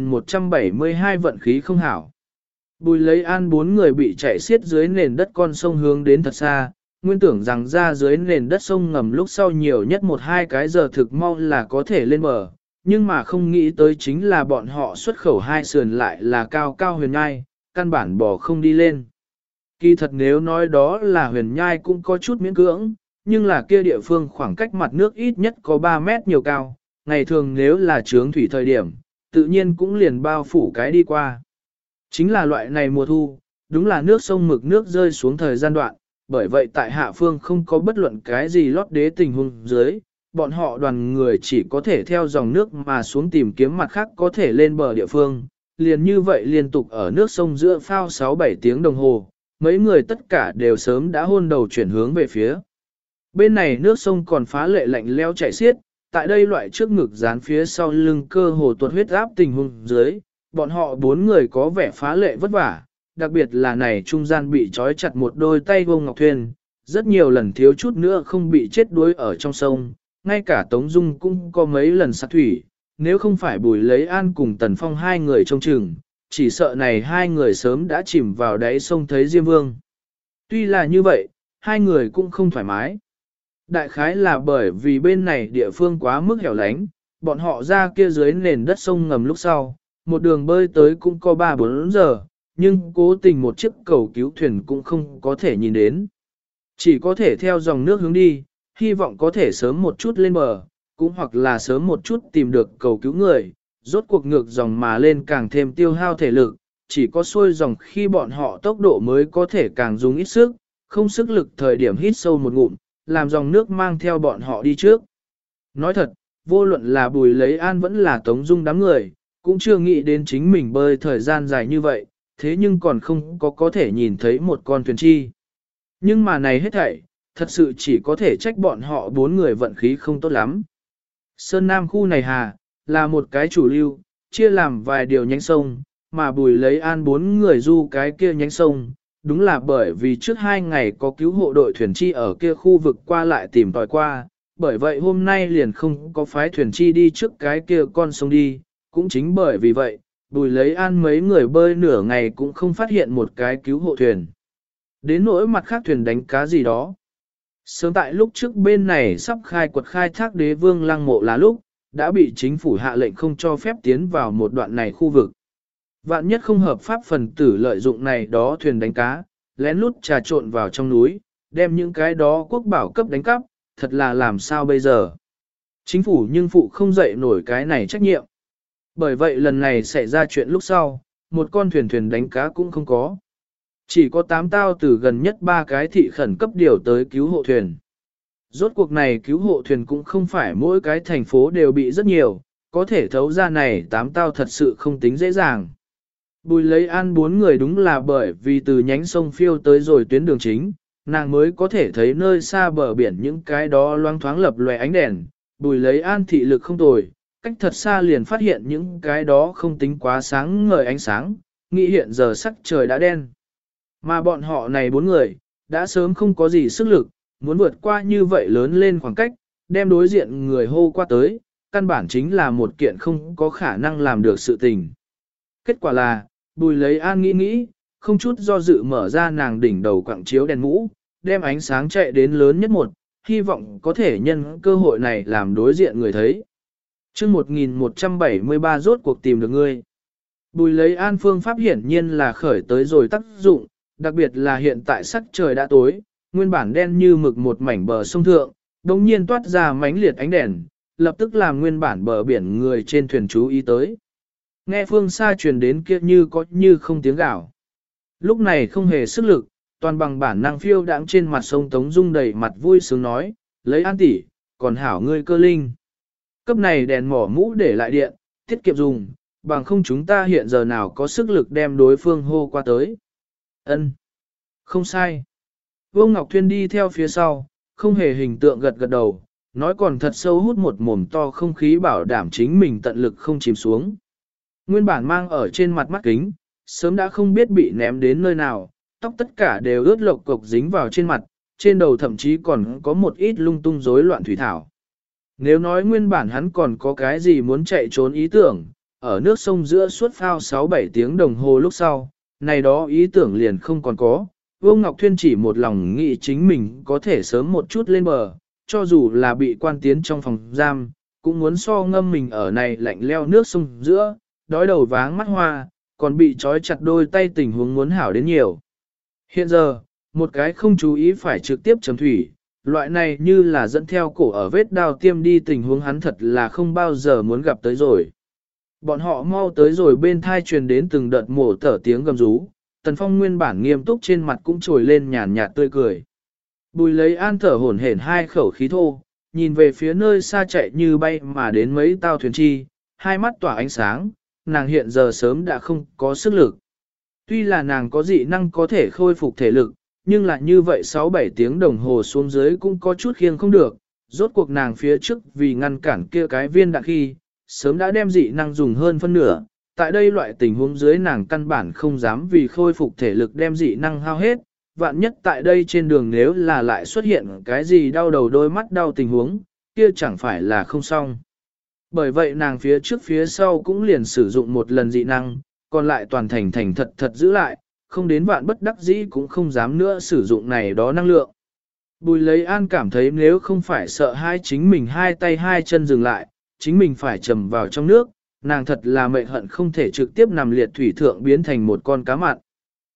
1172 vận khí không hảo. Bùi lấy an 4 người bị chạy xiết dưới nền đất con sông hướng đến thật xa, nguyên tưởng rằng ra dưới nền đất sông ngầm lúc sau nhiều nhất 1-2 cái giờ thực mau là có thể lên bờ, nhưng mà không nghĩ tới chính là bọn họ xuất khẩu hai sườn lại là cao cao huyền nhai, căn bản bỏ không đi lên. Kỳ thật nếu nói đó là huyền nhai cũng có chút miễn cưỡng, nhưng là kia địa phương khoảng cách mặt nước ít nhất có 3 mét nhiều cao, ngày thường nếu là trướng thủy thời điểm, tự nhiên cũng liền bao phủ cái đi qua. Chính là loại này mùa thu, đúng là nước sông mực nước rơi xuống thời gian đoạn, bởi vậy tại hạ phương không có bất luận cái gì lót đế tình huống dưới, bọn họ đoàn người chỉ có thể theo dòng nước mà xuống tìm kiếm mặt khác có thể lên bờ địa phương, liền như vậy liên tục ở nước sông giữa phao 6-7 tiếng đồng hồ, mấy người tất cả đều sớm đã hôn đầu chuyển hướng về phía. Bên này nước sông còn phá lệ lạnh leo chảy xiết, tại đây loại trước ngực dán phía sau lưng cơ hồ tuột huyết áp tình huống dưới, bọn họ 4 người có vẻ phá lệ vất vả, đặc biệt là này trung gian bị trói chặt một đôi tay vông ngọc thuyền, rất nhiều lần thiếu chút nữa không bị chết đuối ở trong sông, ngay cả Tống Dung cũng có mấy lần sát thủy, nếu không phải Bùi Lấy An cùng Tần Phong hai người trông chừng, chỉ sợ này hai người sớm đã chìm vào đáy sông thấy Diêm Vương. Tuy là như vậy, hai người cũng không thoải mái. Đại khái là bởi vì bên này địa phương quá mức hẻo lánh, bọn họ ra kia dưới nền đất sông ngầm lúc sau, một đường bơi tới cũng có 3-4 giờ, nhưng cố tình một chiếc cầu cứu thuyền cũng không có thể nhìn đến. Chỉ có thể theo dòng nước hướng đi, hy vọng có thể sớm một chút lên bờ, cũng hoặc là sớm một chút tìm được cầu cứu người, rốt cuộc ngược dòng mà lên càng thêm tiêu hao thể lực, chỉ có xuôi dòng khi bọn họ tốc độ mới có thể càng dùng ít sức, không sức lực thời điểm hít sâu một ngụm, làm dòng nước mang theo bọn họ đi trước. Nói thật, vô luận là Bùi Lấy An vẫn là Tống Dung đám người, cũng chưa nghĩ đến chính mình bơi thời gian dài như vậy, thế nhưng còn không có thể nhìn thấy một con thuyền chi. Nhưng mà này hết thảy, thật sự chỉ có thể trách bọn họ 4 người vận khí không tốt lắm. Sơn Nam khu này là một cái chủ lưu, chia làm vài điều nhánh sông, mà Bùi Lấy An 4 người du cái kia nhánh sông, đúng là bởi vì trước 2 ngày có cứu hộ đội thuyền chi ở kia khu vực qua lại tìm tòi qua, bởi vậy hôm nay liền không có phái thuyền chi đi trước cái kia con sông đi, cũng chính bởi vì vậy, Bùi Lấy An mấy người bơi nửa ngày cũng không phát hiện một cái cứu hộ thuyền. Đến nỗi mặt khác thuyền đánh cá gì đó. Sớm tại lúc trước bên này sắp khai quật khai thác Đế Vương Lăng Mộ là lúc, đã bị chính phủ hạ lệnh không cho phép tiến vào một đoạn này khu vực. Vạn nhất không hợp pháp phần tử lợi dụng này đó thuyền đánh cá, lén lút trà trộn vào trong núi, đem những cái đó quốc bảo cấp đánh cắp, thật là làm sao bây giờ. Chính phủ nhưng phụ không dậy nổi cái này trách nhiệm. Bởi vậy lần này xảy ra chuyện lúc sau, một con thuyền đánh cá cũng không có. Chỉ có 8 tao từ gần nhất 3 cái thị khẩn cấp điều tới cứu hộ thuyền. Rốt cuộc này cứu hộ thuyền cũng không phải mỗi cái thành phố đều bị rất nhiều, có thể thấu ra này 8 tao thật sự không tính dễ dàng. Bùi Lấy An 4 người đúng là bởi vì từ nhánh sông phiêu tới rồi tuyến đường chính, nàng mới có thể thấy nơi xa bờ biển những cái đó loang thoáng lập lòe ánh đèn. Bùi Lấy An thị lực không tồi, cách thật xa liền phát hiện những cái đó không tính quá sáng ngời ánh sáng, nghĩ hiện giờ sắc trời đã đen. Mà bọn họ này 4 người, đã sớm không có gì sức lực, muốn vượt qua như vậy lớn lên khoảng cách, đem đối diện người hô qua tới, căn bản chính là một kiện không có khả năng làm được sự tình. Kết quả là, Bùi Lấy An nghĩ, không chút do dự mở ra nàng đỉnh đầu quặng chiếu đèn mũ, đem ánh sáng chạy đến lớn nhất một, hy vọng có thể nhân cơ hội này làm đối diện người thấy. Chương 1173 rốt cuộc tìm được ngươi. Bùi Lấy An phương pháp hiển nhiên là khởi tới rồi tác dụng, đặc biệt là hiện tại sắc trời đã tối, nguyên bản đen như mực một mảnh bờ sông thượng, đồng nhiên toát ra mánh liệt ánh đèn, lập tức làm nguyên bản bờ biển người trên thuyền chú ý tới. Nghe phương xa truyền đến kia như có như không tiếng gào. Lúc này không hề sức lực, toàn bằng bản năng phiêu đãng trên mặt sông Tống Dung đầy mặt vui sướng nói, lấy An tỷ, còn hảo ngươi cơ linh. Cấp này đèn mỏ mũ để lại điện, tiết kiệm dùng, bằng không chúng ta hiện giờ nào có sức lực đem đối phương hô qua tới. Ân, không sai. Vô Ngọc Thuyên đi theo phía sau, không hề hình tượng gật gật đầu, nói còn thật sâu hút một mồm to không khí bảo đảm chính mình tận lực không chìm xuống. Nguyên bản mang ở trên mặt mắt kính, sớm đã không biết bị ném đến nơi nào, tóc tất cả đều ướt lộc cục dính vào trên mặt, trên đầu thậm chí còn có một ít lung tung rối loạn thủy thảo. Nếu nói nguyên bản hắn còn có cái gì muốn chạy trốn ý tưởng, ở nước sông giữa suốt phao 6-7 tiếng đồng hồ lúc sau, này đó ý tưởng liền không còn có. Vô Ngọc Thuyên chỉ một lòng nghĩ chính mình có thể sớm một chút lên bờ, cho dù là bị quan tiến trong phòng giam, cũng muốn so ngâm mình ở này lạnh leo nước sông giữa, đói đầu váng mắt hoa, còn bị trói chặt đôi tay tình huống muốn hảo đến nhiều. Hiện giờ, một cái không chú ý phải trực tiếp chấm thủy, loại này như là dẫn theo cổ ở vết đao tiêm đi tình huống hắn thật là không bao giờ muốn gặp tới rồi. Bọn họ mau tới rồi bên thai truyền đến từng đợt mổ tở tiếng gầm rú, Tần Phong nguyên bản nghiêm túc trên mặt cũng trồi lên nhàn nhạt tươi cười. Bùi lấy An thở hổn hển hai khẩu khí thô, nhìn về phía nơi xa chạy như bay mà đến mấy tao thuyền chi, hai mắt tỏa ánh sáng, nàng hiện giờ sớm đã không có sức lực. Tuy là nàng có dị năng có thể khôi phục thể lực, nhưng lại như vậy 6-7 tiếng đồng hồ xuống dưới cũng có chút khiêng không được, rốt cuộc nàng phía trước vì ngăn cản kia cái viên đạn khi, sớm đã đem dị năng dùng hơn phân nửa, tại đây loại tình huống dưới nàng căn bản không dám vì khôi phục thể lực đem dị năng hao hết, vạn nhất tại đây trên đường nếu là lại xuất hiện cái gì đau đầu đôi mắt đau tình huống, kia chẳng phải là không xong. Bởi vậy nàng phía trước phía sau cũng liền sử dụng một lần dị năng, còn lại toàn thành thành thật thật giữ lại, không đến vạn bất đắc dĩ cũng không dám nữa sử dụng này đó năng lượng. Bùi lấy An cảm thấy nếu không phải sợ hai chính mình hai tay hai chân dừng lại, chính mình phải trầm vào trong nước, nàng thật là mệt hận không thể trực tiếp nằm liệt thủy thượng biến thành một con cá mặn.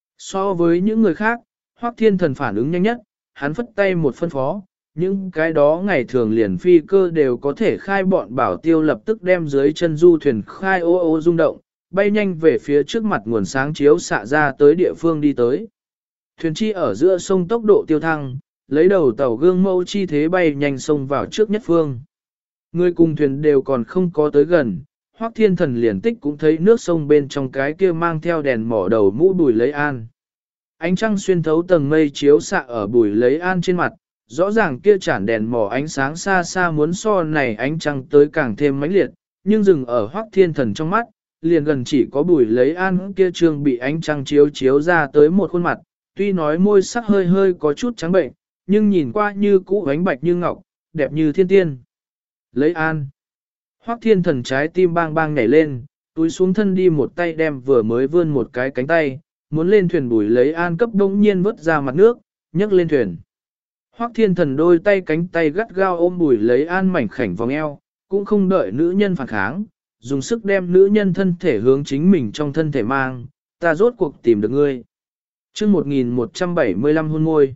So với những người khác, Hoắc Thiên Thần phản ứng nhanh nhất, hắn phất tay một phân phó, những cái đó ngày thường liền phi cơ đều có thể khai bọn bảo tiêu lập tức đem dưới chân du thuyền khai ô ô rung động, bay nhanh về phía trước mặt nguồn sáng chiếu xạ ra tới địa phương đi tới. Thuyền chi ở giữa sông tốc độ tiêu thăng, lấy đầu tàu gương mẫu chi thế bay nhanh sông vào trước nhất phương. Người cùng thuyền đều còn không có tới gần, Hoắc Thiên Thần liền tích cũng thấy nước sông bên trong cái kia mang theo đèn mỏ đầu mũ Bùi Lấy An. Ánh trăng xuyên thấu tầng mây chiếu xạ ở Bùi Lấy An trên mặt, rõ ràng kia chản đèn mỏ ánh sáng xa xa muốn so này ánh trăng tới càng thêm mãnh liệt, nhưng dừng ở Hoắc Thiên Thần trong mắt, liền gần chỉ có Bùi Lấy An kia trương bị ánh trăng chiếu chiếu ra tới một khuôn mặt, tuy nói môi sắc hơi hơi có chút trắng bệnh, nhưng nhìn qua như cũ ánh bạch như ngọc, đẹp như thiên tiên. Lấy An. Hoắc Thiên Thần trái tim bang bang nhảy lên, túi xuống thân đi một tay đem vừa mới vươn một cái cánh tay, muốn lên thuyền Bùi Lấy An cấp đông nhiên vớt ra mặt nước, nhấc lên thuyền. Hoắc Thiên Thần đôi tay cánh tay gắt gao ôm Bùi Lấy An mảnh khảnh vòng eo, cũng không đợi nữ nhân phản kháng, dùng sức đem nữ nhân thân thể hướng chính mình trong thân thể mang, ta rốt cuộc tìm được ngươi. Chương 1175 hôn môi.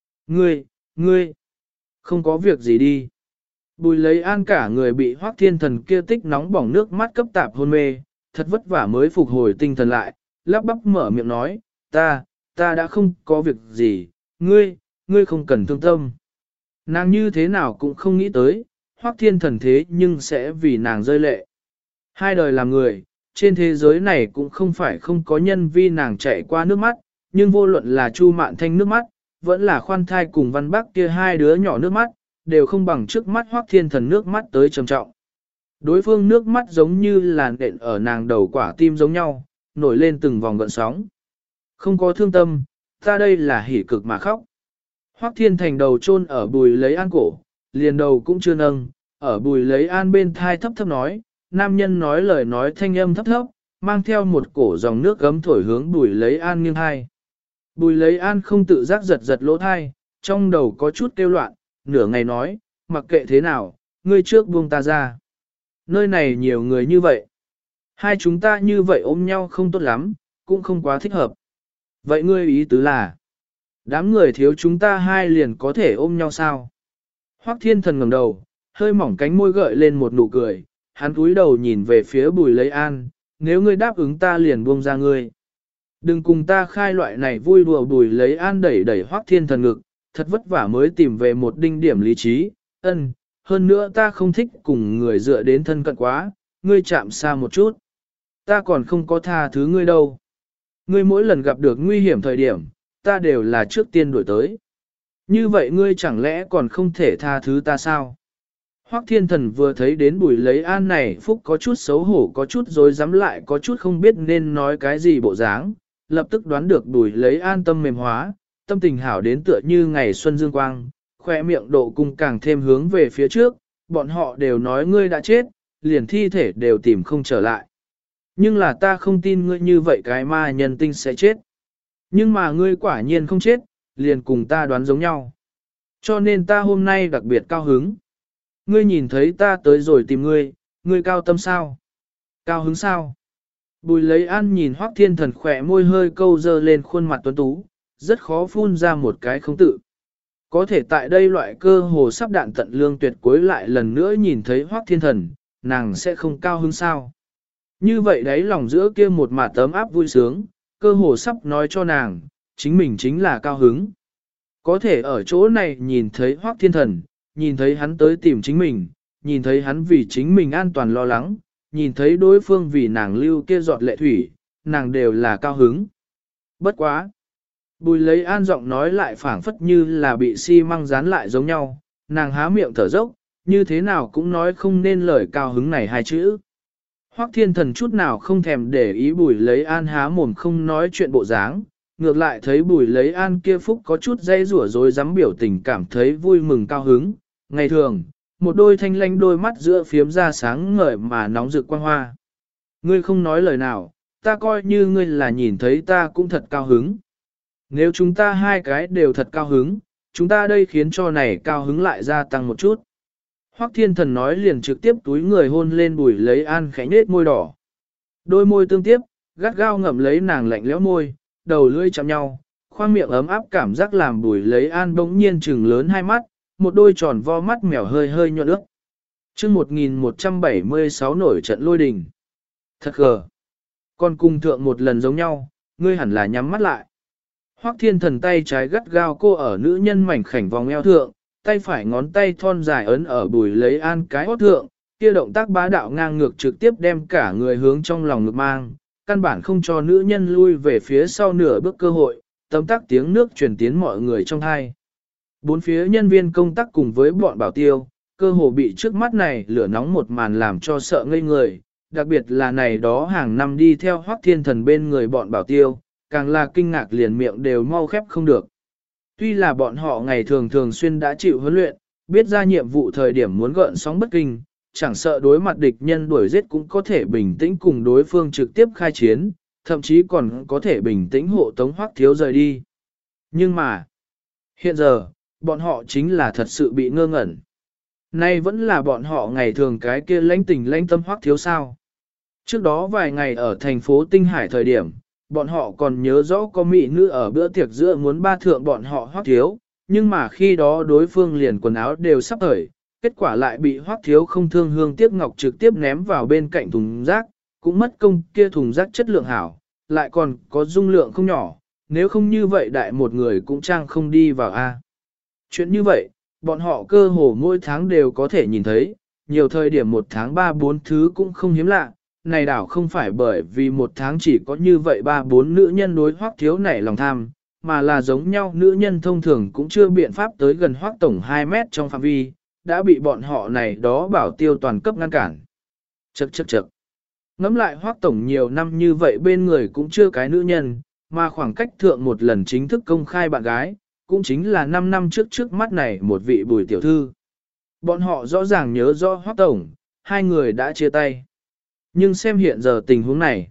Ngươi, không có việc gì đi. Bùi Lấy An cả người bị Hoắc Thiên Thần kia tích nóng bỏng nước mắt cấp tạp hôn mê, thật vất vả mới phục hồi tinh thần lại, lắp bắp mở miệng nói, ta đã không có việc gì, ngươi không cần thương tâm. Nàng như thế nào cũng không nghĩ tới, Hoắc Thiên Thần thế nhưng sẽ vì nàng rơi lệ. Hai đời làm người, trên thế giới này cũng không phải không có nhân vi nàng chạy qua nước mắt, nhưng vô luận là Chu Mạn Thanh nước mắt, vẫn là Khoan Thai cùng Văn Bắc kia hai đứa nhỏ nước mắt, đều không bằng trước mắt Hoắc Thiên Thần nước mắt tới trầm trọng. Đối phương nước mắt giống như là nện ở nàng đầu quả tim giống nhau, nổi lên từng vòng gợn sóng. Không có thương tâm, ta đây là hỉ cực mà khóc. Hoắc Thiên Thành đầu chôn ở Bùi Lấy An cổ, liền đầu cũng chưa nâng, ở Bùi Lấy An bên thai thấp thấp nói, nam nhân nói lời nói thanh âm thấp thấp, mang theo một cổ dòng nước gấm thổi hướng Bùi Lấy An nghiêng thai. Bùi Lấy An không tự giác giật giật lỗ thai, trong đầu có chút kêu loạn, nửa ngày nói, mặc kệ thế nào, ngươi trước buông ta ra. Nơi này nhiều người như vậy. Hai chúng ta như vậy ôm nhau không tốt lắm, cũng không quá thích hợp. Vậy ngươi ý tứ là, đám người thiếu chúng ta hai liền có thể ôm nhau sao? Hoắc Thiên Thần ngẩng đầu, hơi mỏng cánh môi gợi lên một nụ cười, hắn cúi đầu nhìn về phía Bùi Lấy An, nếu ngươi đáp ứng ta liền buông ra ngươi. Đừng cùng ta khai loại này vui đùa Bùi Lấy An đẩy đẩy Hoắc Thiên Thần ngực, thật vất vả mới tìm về một đinh điểm lý trí, hơn nữa ta không thích cùng người dựa đến thân cận quá, ngươi chạm xa một chút. Ta còn không có tha thứ ngươi đâu. Ngươi mỗi lần gặp được nguy hiểm thời điểm, ta đều là trước tiên đuổi tới. Như vậy ngươi chẳng lẽ còn không thể tha thứ ta sao? Hoắc Thiên Thần vừa thấy đến Bùi Lấy An này phúc có chút xấu hổ, có chút rối rắm lại có chút không biết nên nói cái gì bộ dáng, lập tức đoán được Bùi Lấy An tâm mềm hóa, tâm tình hảo đến tựa như ngày xuân dương quang, khoe miệng độ cung càng thêm hướng về phía trước, bọn họ đều nói ngươi đã chết, liền thi thể đều tìm không trở lại. Nhưng là ta không tin ngươi như vậy cái ma nhân tinh sẽ chết. Nhưng mà ngươi quả nhiên không chết, liền cùng ta đoán giống nhau. Cho nên ta hôm nay đặc biệt cao hứng. Ngươi nhìn thấy ta tới rồi tìm ngươi, ngươi cao tâm sao? Cao hứng sao? Bùi Lấy An nhìn Hoắc Thiên Thần khỏe môi hơi câu dơ lên khuôn mặt tuấn tú, rất khó phun ra một cái không tự. Có thể tại đây loại cơ hồ sắp đạn tận lương tuyệt cuối lại lần nữa nhìn thấy Hoắc Thiên Thần, nàng sẽ không cao hứng sao? Như vậy đấy lòng giữa kia một mạt tấm áp vui sướng, cơ hồ sắp nói cho nàng, chính mình chính là cao hứng. Có thể ở chỗ này nhìn thấy Hoắc Thiên Thần, nhìn thấy hắn tới tìm chính mình, nhìn thấy hắn vì chính mình an toàn lo lắng, nhìn thấy đối phương vì nàng lưu kia giọt lệ thủy, nàng đều là cao hứng. Bất quá. Bùi Lấy An giọng nói lại phảng phất như là bị xi măng dán lại giống nhau, nàng há miệng thở dốc, như thế nào cũng nói không nên lời cao hứng này hai chữ. Hoắc Thiên Thần chút nào không thèm để ý Bùi Lấy An há mồm không nói chuyện bộ dáng, ngược lại thấy Bùi Lấy An kia phúc có chút dây rủa rối rắm biểu tình cảm thấy vui mừng cao hứng. Ngày thường, một đôi thanh lanh đôi mắt giữa phiếm ra sáng ngời mà nóng rực quang hoa. Ngươi không nói lời nào, ta coi như ngươi là nhìn thấy ta cũng thật cao hứng. Nếu chúng ta hai cái đều thật cao hứng, chúng ta đây khiến cho này cao hứng lại gia tăng một chút. Hoắc Thiên Thần nói liền trực tiếp túi người hôn lên Bùi Lấy An khẽ nết môi đỏ. Đôi môi tương tiếp, gắt gao ngậm lấy nàng lạnh lẽo môi, đầu lưỡi chạm nhau, khoang miệng ấm áp cảm giác làm Bùi Lấy An bỗng nhiên trừng lớn hai mắt, một đôi tròn vo mắt mèo hơi hơi nhuận ước. Chương 1176 nổi trận lôi đình. Thật gờ. Con cung thượng một lần giống nhau, ngươi hẳn là nhắm mắt lại. Hoắc Thiên Thần tay trái gắt gao cô ở nữ nhân mảnh khảnh vòng eo thượng, tay phải ngón tay thon dài ấn ở Bùi Lấy An cái hót thượng, kia động tác bá đạo ngang ngược trực tiếp đem cả người hướng trong lòng ngực mang, căn bản không cho nữ nhân lui về phía sau nửa bước cơ hội, tấm tắc tiếng nước truyền tiến mọi người trong hai. Bốn phía nhân viên công tác cùng với bọn bảo tiêu, cơ hồ bị trước mắt này lửa nóng một màn làm cho sợ ngây người, đặc biệt là này đó hàng năm đi theo Hoắc Thiên Thần bên người bọn bảo tiêu, càng là kinh ngạc liền miệng đều mau khép không được. Tuy là bọn họ ngày thường xuyên đã chịu huấn luyện, biết ra nhiệm vụ thời điểm muốn gợn sóng bất kinh, chẳng sợ đối mặt địch nhân đuổi giết cũng có thể bình tĩnh cùng đối phương trực tiếp khai chiến, thậm chí còn có thể bình tĩnh hộ tống Hoắc Thiếu rời đi. Nhưng mà, hiện giờ, bọn họ chính là thật sự bị ngơ ngẩn. Nay vẫn là bọn họ ngày thường cái kia lãnh tình lãnh tâm Hoắc Thiếu sao. Trước đó vài ngày ở thành phố Tinh Hải thời điểm, bọn họ còn nhớ rõ có mỹ nữ ở bữa tiệc giữa muốn ba thượng bọn họ Hoắc Thiếu, nhưng mà khi đó đối phương liền quần áo đều sắp thời, kết quả lại bị Hoắc Thiếu không thương hương tiếc ngọc trực tiếp ném vào bên cạnh thùng rác, cũng mất công kia thùng rác chất lượng hảo, lại còn có dung lượng không nhỏ, nếu không như vậy đại một người cũng trang không đi vào a. Chuyện như vậy, bọn họ cơ hồ mỗi tháng đều có thể nhìn thấy, nhiều thời điểm một tháng 3-4 thứ cũng không hiếm lạ, này đảo không phải bởi vì một tháng chỉ có như vậy 3-4 nữ nhân đối Hoắc Thiếu nảy lòng tham, mà là giống nhau nữ nhân thông thường cũng chưa biện pháp tới gần Hoắc Tổng 2 mét trong phạm vi, đã bị bọn họ này đó bảo tiêu toàn cấp ngăn cản. Chậc. Ngắm lại Hoắc Tổng nhiều năm như vậy bên người cũng chưa cái nữ nhân, mà khoảng cách thượng một lần chính thức công khai bạn gái, cũng chính là 5 năm trước mắt này một vị Bùi tiểu thư. Bọn họ rõ ràng nhớ rõ Hoắc Tổng, hai người đã chia tay. Nhưng xem hiện giờ tình huống này,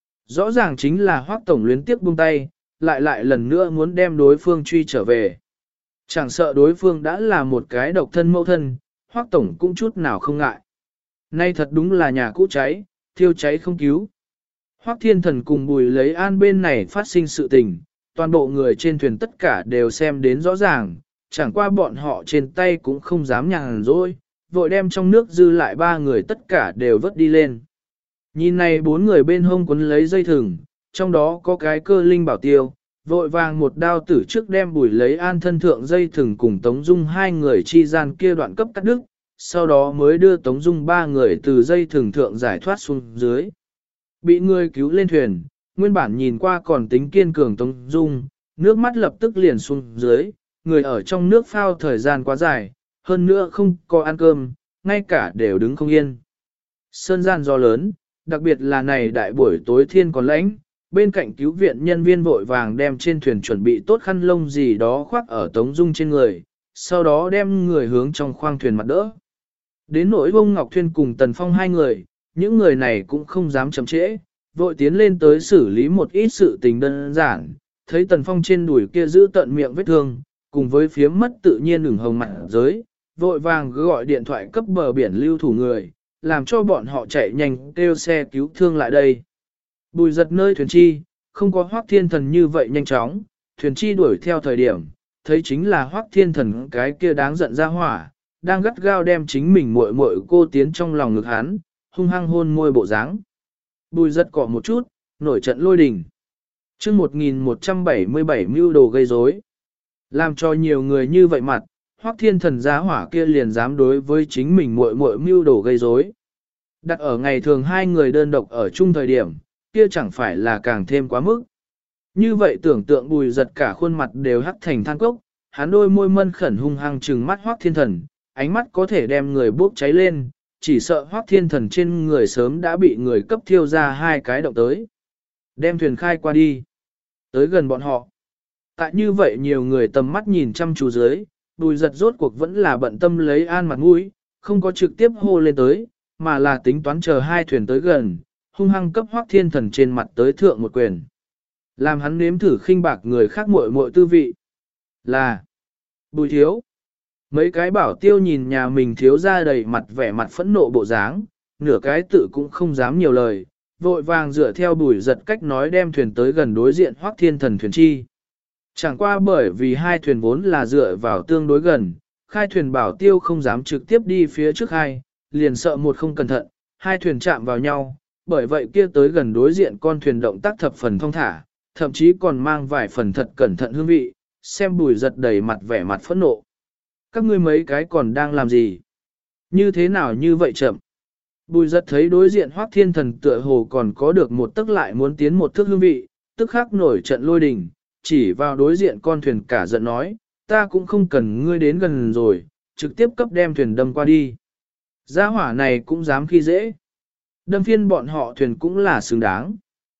rõ ràng chính là Hoắc Tổng luyến tiếp buông tay, lại lần nữa muốn đem đối phương truy trở về. Chẳng sợ đối phương đã là một cái độc thân mẫu thân, Hoắc Tổng cũng chút nào không ngại. Nay thật đúng là nhà cũ cháy, thiêu cháy không cứu. Hoắc Thiên Thần cùng Bùi Lấy An bên này phát sinh sự tình, toàn bộ người trên thuyền tất cả đều xem đến rõ ràng, chẳng qua bọn họ trên tay cũng không dám nhàn rỗi, vội đem trong nước dư lại 3 người tất cả đều vớt đi lên. Nhìn này 4 người bên hông quấn lấy dây thừng, trong đó có cái cơ linh bảo tiêu, vội vàng một đao tử trước đem Bùi Lấy An thân thượng dây thừng cùng Tống Dung hai người chi gian kia đoạn cấp cắt đứt, sau đó mới đưa Tống Dung ba người từ dây thừng thượng giải thoát xuống dưới. Bị người cứu lên thuyền, nguyên bản nhìn qua còn tính kiên cường Tống Dung, nước mắt lập tức liền xuống dưới, người ở trong nước phao thời gian quá dài, hơn nữa không có ăn cơm, ngay cả đều đứng không yên. Sơn gian gió lớn, đặc biệt là này đại buổi tối thiên còn lãnh, bên cạnh cứu viện nhân viên vội vàng đem trên thuyền chuẩn bị tốt khăn lông gì đó khoác ở Tống Dung trên người, sau đó đem người hướng trong khoang thuyền mặt đỡ. Đến nỗi Bông Ngọc Thuyên cùng Tần Phong hai người, những người này cũng không dám chậm trễ, vội tiến lên tới xử lý một ít sự tình đơn giản, thấy Tần Phong trên đùi kia giữ tận miệng vết thương, cùng với phía mất tự nhiên ửng hồng mặt giới, vội vàng gọi điện thoại cấp bờ biển lưu thủ người, làm cho bọn họ chạy nhanh kêu xe cứu thương lại đây. Bùi giật nơi thuyền chi, không có Hoắc Thiên Thần như vậy nhanh chóng, thuyền chi đuổi theo thời điểm, thấy chính là Hoắc Thiên Thần cái kia đáng giận ra hỏa, đang gắt gao đem chính mình muội muội cô tiến trong lòng ngực hắn, hung hăng hôn môi bộ dáng. Bùi giật cọ một chút, nổi trận lôi đình. Chương 1177 mưu đồ gây rối. Làm cho nhiều người như vậy mặt, Hoắc Thiên Thần giá hỏa kia liền dám đối với chính mình muội muội mưu đồ gây rối. Đặt ở ngày thường hai người đơn độc ở chung thời điểm, kia chẳng phải là càng thêm quá mức. Như vậy tưởng tượng Bùi giật cả khuôn mặt đều hắc thành than cốc, hắn đôi môi mân khẩn hung hăng trừng mắt Hoắc Thiên Thần, ánh mắt có thể đem người bốc cháy lên, chỉ sợ Hoắc Thiên Thần trên người sớm đã bị người cấp thiêu ra hai cái động tới. Đem thuyền khai qua đi, tới gần bọn họ. Tại như vậy nhiều người tầm mắt nhìn chăm chú dưới, Bùi giật rốt cuộc vẫn là bận tâm lấy an mặt mũi, không có trực tiếp hô lên tới, mà là tính toán chờ hai thuyền tới gần, hung hăng cấp Hoắc Thiên Thần trên mặt tới thượng một quyền. Làm hắn nếm thử khinh bạc người khác muội muội tư vị. Là Bùi thiếu. Mấy cái bảo tiêu nhìn nhà mình thiếu ra đầy mặt vẻ mặt phẫn nộ bộ dáng, nửa cái tự cũng không dám nhiều lời, vội vàng dựa theo Bùi giật cách nói đem thuyền tới gần đối diện Hoắc Thiên Thần thuyền chi. Chẳng qua bởi vì hai thuyền vốn là dựa vào tương đối gần, khai thuyền bảo tiêu không dám trực tiếp đi phía trước hai, liền sợ một không cẩn thận, hai thuyền chạm vào nhau, bởi vậy kia tới gần đối diện con thuyền động tác thập phần thong thả, thậm chí còn mang vài phần thật cẩn thận hương vị, xem Bùi giật đầy mặt vẻ mặt phẫn nộ. Các ngươi mấy cái còn đang làm gì? Như thế nào như vậy chậm? Bùi giật thấy đối diện Hoắc Thiên Thần tựa hồ còn có được một tức lại muốn tiến một thước hương vị, tức khắc nổi trận lôi đình, chỉ vào đối diện con thuyền cả giận nói, ta cũng không cần ngươi đến gần rồi, trực tiếp cấp đem thuyền đâm qua đi. Gia hỏa này cũng dám khi dễ. Đâm phiên bọn họ thuyền cũng là xứng đáng.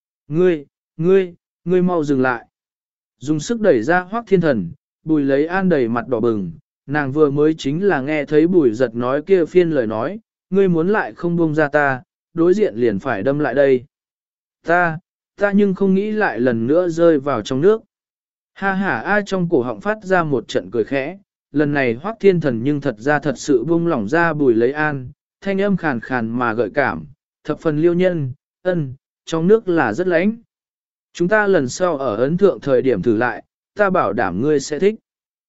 Ngươi mau dừng lại. Dùng sức đẩy ra Hoắc Thiên Thần, Bùi Lấy An đầy mặt đỏ bừng, nàng vừa mới chính là nghe thấy Bùi giật nói kia phiên lời nói, ngươi muốn lại không buông ra ta, đối diện liền phải đâm lại đây. Ta nhưng không nghĩ lại lần nữa rơi vào trong nước. Ha ha ai trong cổ họng phát ra một trận cười khẽ, lần này Hoắc Thiên Thần nhưng thật ra thật sự buông lỏng ra Bùi Lấy An, thanh âm khàn khàn mà gợi cảm, thập phần liêu nhân, trong nước là rất lạnh. Chúng ta lần sau ở ấn thượng thời điểm thử lại, ta bảo đảm ngươi sẽ thích.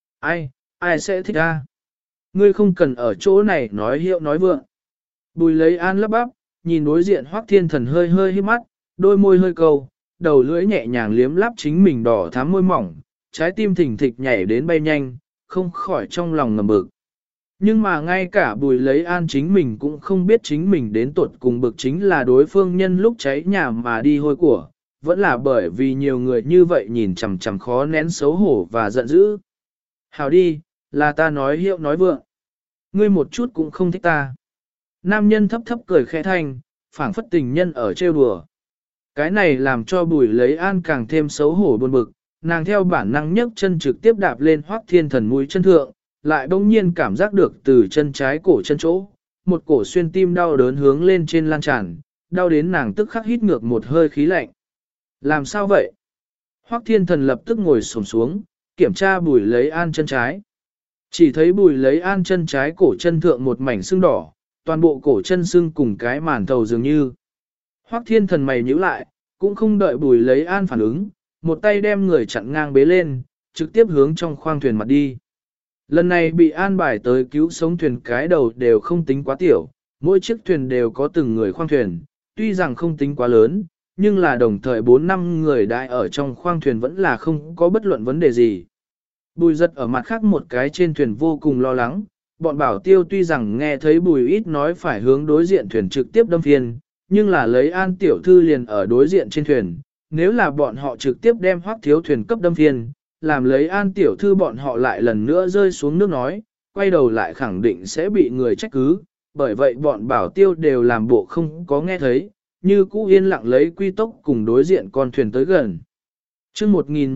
Ai sẽ thích ta? Ngươi không cần ở chỗ này nói hiệu nói vượng. Bùi Lấy An lắp bắp, nhìn đối diện Hoắc Thiên Thần hơi hơi hít mắt, đôi môi hơi cầu, đầu lưỡi nhẹ nhàng liếm láp chính mình đỏ thắm môi mỏng, trái tim thình thịch nhảy đến bay nhanh, không khỏi trong lòng ngầm bực. Nhưng mà ngay cả Bùi Lấy An chính mình cũng không biết chính mình đến tuột cùng bực chính là đối phương nhân lúc cháy nhà mà đi hôi của, vẫn là bởi vì nhiều người như vậy nhìn chằm chằm khó nén xấu hổ và giận dữ. Hào đi, là ta nói hiệu nói vượng. Ngươi một chút cũng không thích ta. Nam nhân thấp thấp cười khẽ thanh, phảng phất tình nhân ở trêu đùa. Cái này làm cho Bùi Lấy An càng thêm xấu hổ buồn bực, nàng theo bản năng nhấc chân trực tiếp đạp lên Hoắc Thiên Thần mũi chân thượng, lại bỗng nhiên cảm giác được từ chân trái cổ chân chỗ, một cổ xuyên tim đau đớn hướng lên trên lan tràn, đau đến nàng tức khắc hít ngược một hơi khí lạnh. Làm sao vậy? Hoắc Thiên Thần lập tức ngồi xổm xuống, kiểm tra Bùi Lấy An chân trái. Chỉ thấy Bùi Lấy An chân trái cổ chân thượng một mảnh sưng đỏ, toàn bộ cổ chân sưng cùng cái màn thầu dường như. Hoắc Thiên Thần mày nhíu lại, cũng không đợi Bùi Lấy An phản ứng, một tay đem người chặn ngang bế lên, trực tiếp hướng trong khoang thuyền mặt đi. Lần này bị an bài tới cứu sống thuyền cái đầu đều không tính quá tiểu, mỗi chiếc thuyền đều có từng người khoang thuyền, tuy rằng không tính quá lớn, nhưng là đồng thời 4 năm người đại ở trong khoang thuyền vẫn là không có bất luận vấn đề gì. Bùi giật ở mặt khác một cái trên thuyền vô cùng lo lắng, bọn bảo tiêu tuy rằng nghe thấy bùi ít nói phải hướng đối diện thuyền trực tiếp đâm phiên, nhưng là lấy An tiểu thư liền ở đối diện trên thuyền, nếu là bọn họ trực tiếp đem Hoắc thiếu thuyền cấp đâm phiên, làm lấy An tiểu thư bọn họ lại lần nữa rơi xuống nước nói, quay đầu lại khẳng định sẽ bị người trách cứ, bởi vậy bọn bảo tiêu đều làm bộ không có nghe thấy, như cũ yên lặng lấy quy tốc cùng đối diện con thuyền tới gần. chương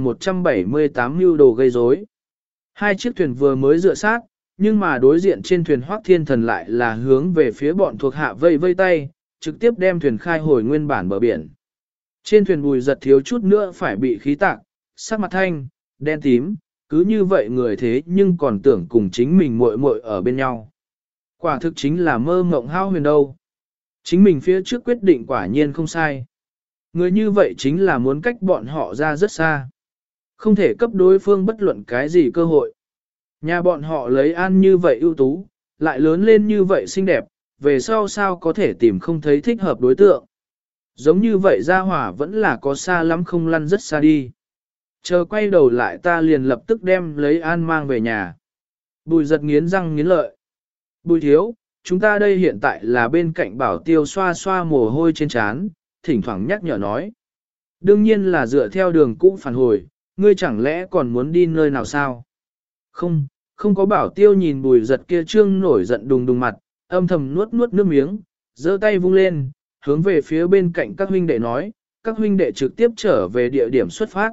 1178 mưu đồ gây rối. Hai chiếc thuyền vừa mới dựa sát, nhưng mà đối diện trên thuyền Hoắc Thiên Thần lại là hướng về phía bọn thuộc hạ vây vây tay, trực tiếp đem thuyền khai hồi nguyên bản bờ biển. Trên thuyền Bùi Giật thiếu chút nữa phải bị khí tạc, sắc mặt thanh, đen tím, cứ như vậy người thế nhưng còn tưởng cùng chính mình muội muội ở bên nhau. Quả thực chính là mơ mộng hao huyền đâu. Chính mình phía trước quyết định quả nhiên không sai. Người như vậy chính là muốn cách bọn họ ra rất xa. Không thể cấp đối phương bất luận cái gì cơ hội. Nhà bọn họ lấy An như vậy ưu tú, lại lớn lên như vậy xinh đẹp, về sau sao có thể tìm không thấy thích hợp đối tượng. Giống như vậy gia hỏa vẫn là có xa lắm không lăn rất xa đi. Chờ quay đầu lại ta liền lập tức đem lấy An mang về nhà. Bùi Giật nghiến răng nghiến lợi. Bùi thiếu, chúng ta đây hiện tại là bên cạnh bảo tiêu xoa xoa mồ hôi trên trán, thỉnh thoảng nhắc nhở nói. Đương nhiên là dựa theo đường cũ phản hồi, ngươi chẳng lẽ còn muốn đi nơi nào sao? Không có bảo tiêu nhìn Bùi Giật kia trương nổi giận đùng đùng mặt, âm thầm nuốt nuốt nước miếng, giơ tay vung lên, hướng về phía bên cạnh các huynh đệ nói, các huynh đệ trực tiếp trở về địa điểm xuất phát.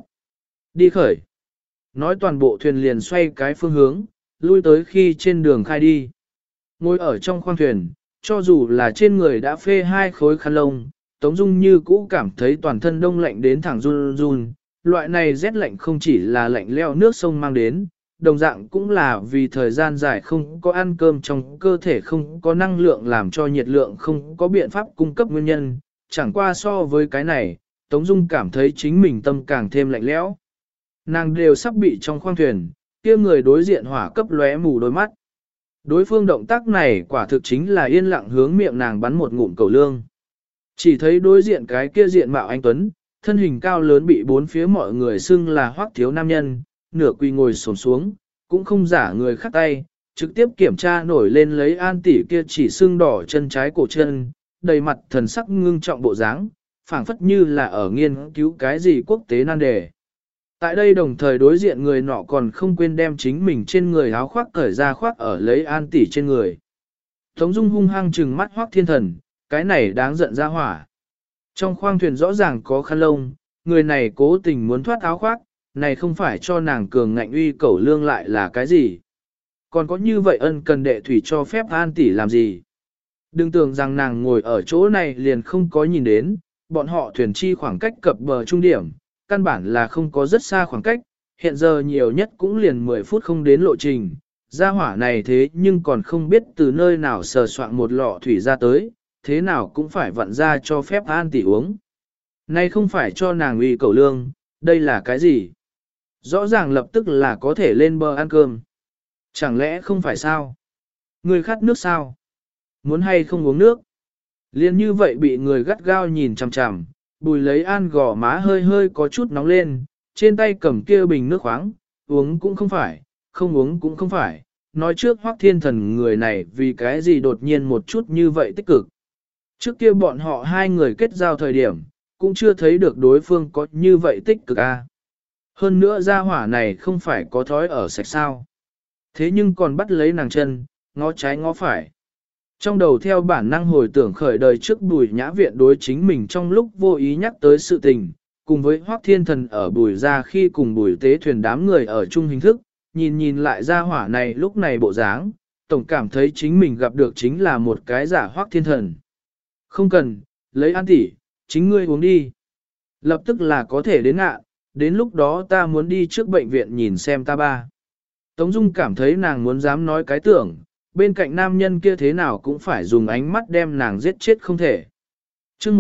Đi khởi. Nói toàn bộ thuyền liền xoay cái phương hướng, lui tới khi trên đường khai đi. Ngồi ở trong khoang thuyền, cho dù là trên người đã phê 2 khối khăn lông, Tống Dung như cũ cảm thấy toàn thân đông lạnh đến thẳng run run. Loại này rét lạnh không chỉ là lạnh leo nước sông mang đến, đồng dạng cũng là vì thời gian dài không có ăn cơm trong cơ thể không có năng lượng làm cho nhiệt lượng không có biện pháp cung cấp nguyên nhân. Chẳng qua so với cái này, Tống Dung cảm thấy chính mình tâm càng thêm lạnh lẽo. Nàng đều sắp bị trong khoang thuyền, kia người đối diện hỏa cấp lóe mù đôi mắt. Đối phương động tác này quả thực chính là yên lặng hướng miệng nàng bắn một ngụm cầu lương. Chỉ thấy đối diện cái kia diện mạo anh tuấn, thân hình cao lớn bị bốn phía mọi người xưng là Hoắc thiếu nam nhân, nửa quỳ ngồi xổm xuống, cũng không giả người khác tay, trực tiếp kiểm tra nổi lên lấy An tỷ kia chỉ xưng đỏ chân trái cổ chân, đầy mặt thần sắc ngưng trọng bộ dáng, phảng phất như là ở nghiên cứu cái gì quốc tế nan đề. Tại đây đồng thời đối diện người nọ còn không quên đem chính mình trên người áo khoác cởi ra khoác ở lấy An tỷ trên người. Tống Dung hung hăng trừng mắt Hoắc Thiên Thần, cái này đáng giận ra hỏa. Trong khoang thuyền rõ ràng có khăn lông, người này cố tình muốn thoát áo khoác, này không phải cho nàng cường ngạnh uy cẩu lương lại là cái gì. Còn có như vậy ân cần đệ thủy cho phép An tỷ làm gì. Đừng tưởng rằng nàng ngồi ở chỗ này liền không có nhìn đến, bọn họ thuyền chi khoảng cách cập bờ trung điểm, căn bản là không có rất xa khoảng cách, hiện giờ nhiều nhất cũng liền 10 phút không đến lộ trình. Gia hỏa này thế nhưng còn không biết từ nơi nào sờ soạn một lọ thủy ra tới, thế nào cũng phải vặn ra cho phép An tỷ uống. Nay không phải cho nàng uy cẩu lương, đây là cái gì? Rõ ràng lập tức là có thể lên bờ ăn cơm. Chẳng lẽ không phải sao? Người khát nước sao? Muốn hay không uống nước? Liên như vậy bị người gắt gao nhìn chằm chằm, Bùi lấy An gò má hơi hơi có chút nóng lên, trên tay cầm kia bình nước khoáng, uống cũng không phải, không uống cũng không phải. Nói trước Hoắc Thiên Thần người này vì cái gì đột nhiên một chút như vậy tích cực. Trước kia bọn họ hai người kết giao thời điểm, cũng chưa thấy được đối phương có như vậy tích cực a. Hơn nữa gia hỏa này không phải có thói ở sạch sao. Thế nhưng còn bắt lấy nàng chân, ngó trái ngó phải. Trong đầu theo bản năng hồi tưởng khởi đời trước Bùi Nhã Viện đối chính mình trong lúc vô ý nhắc tới sự tình, cùng với Hoắc Thiên Thần ở Bùi ra khi cùng Bùi tế thuyền đám người ở chung hình thức, nhìn lại gia hỏa này lúc này bộ dáng, tổng cảm thấy chính mình gặp được chính là một cái giả Hoắc Thiên Thần. Không cần, lấy An tỷ, chính ngươi uống đi. Lập tức là có thể đến ngạ, đến lúc đó ta muốn đi trước bệnh viện nhìn xem ta ba. Tống Dung cảm thấy nàng muốn dám nói cái tưởng, bên cạnh nam nhân kia thế nào cũng phải dùng ánh mắt đem nàng giết chết không thể. chương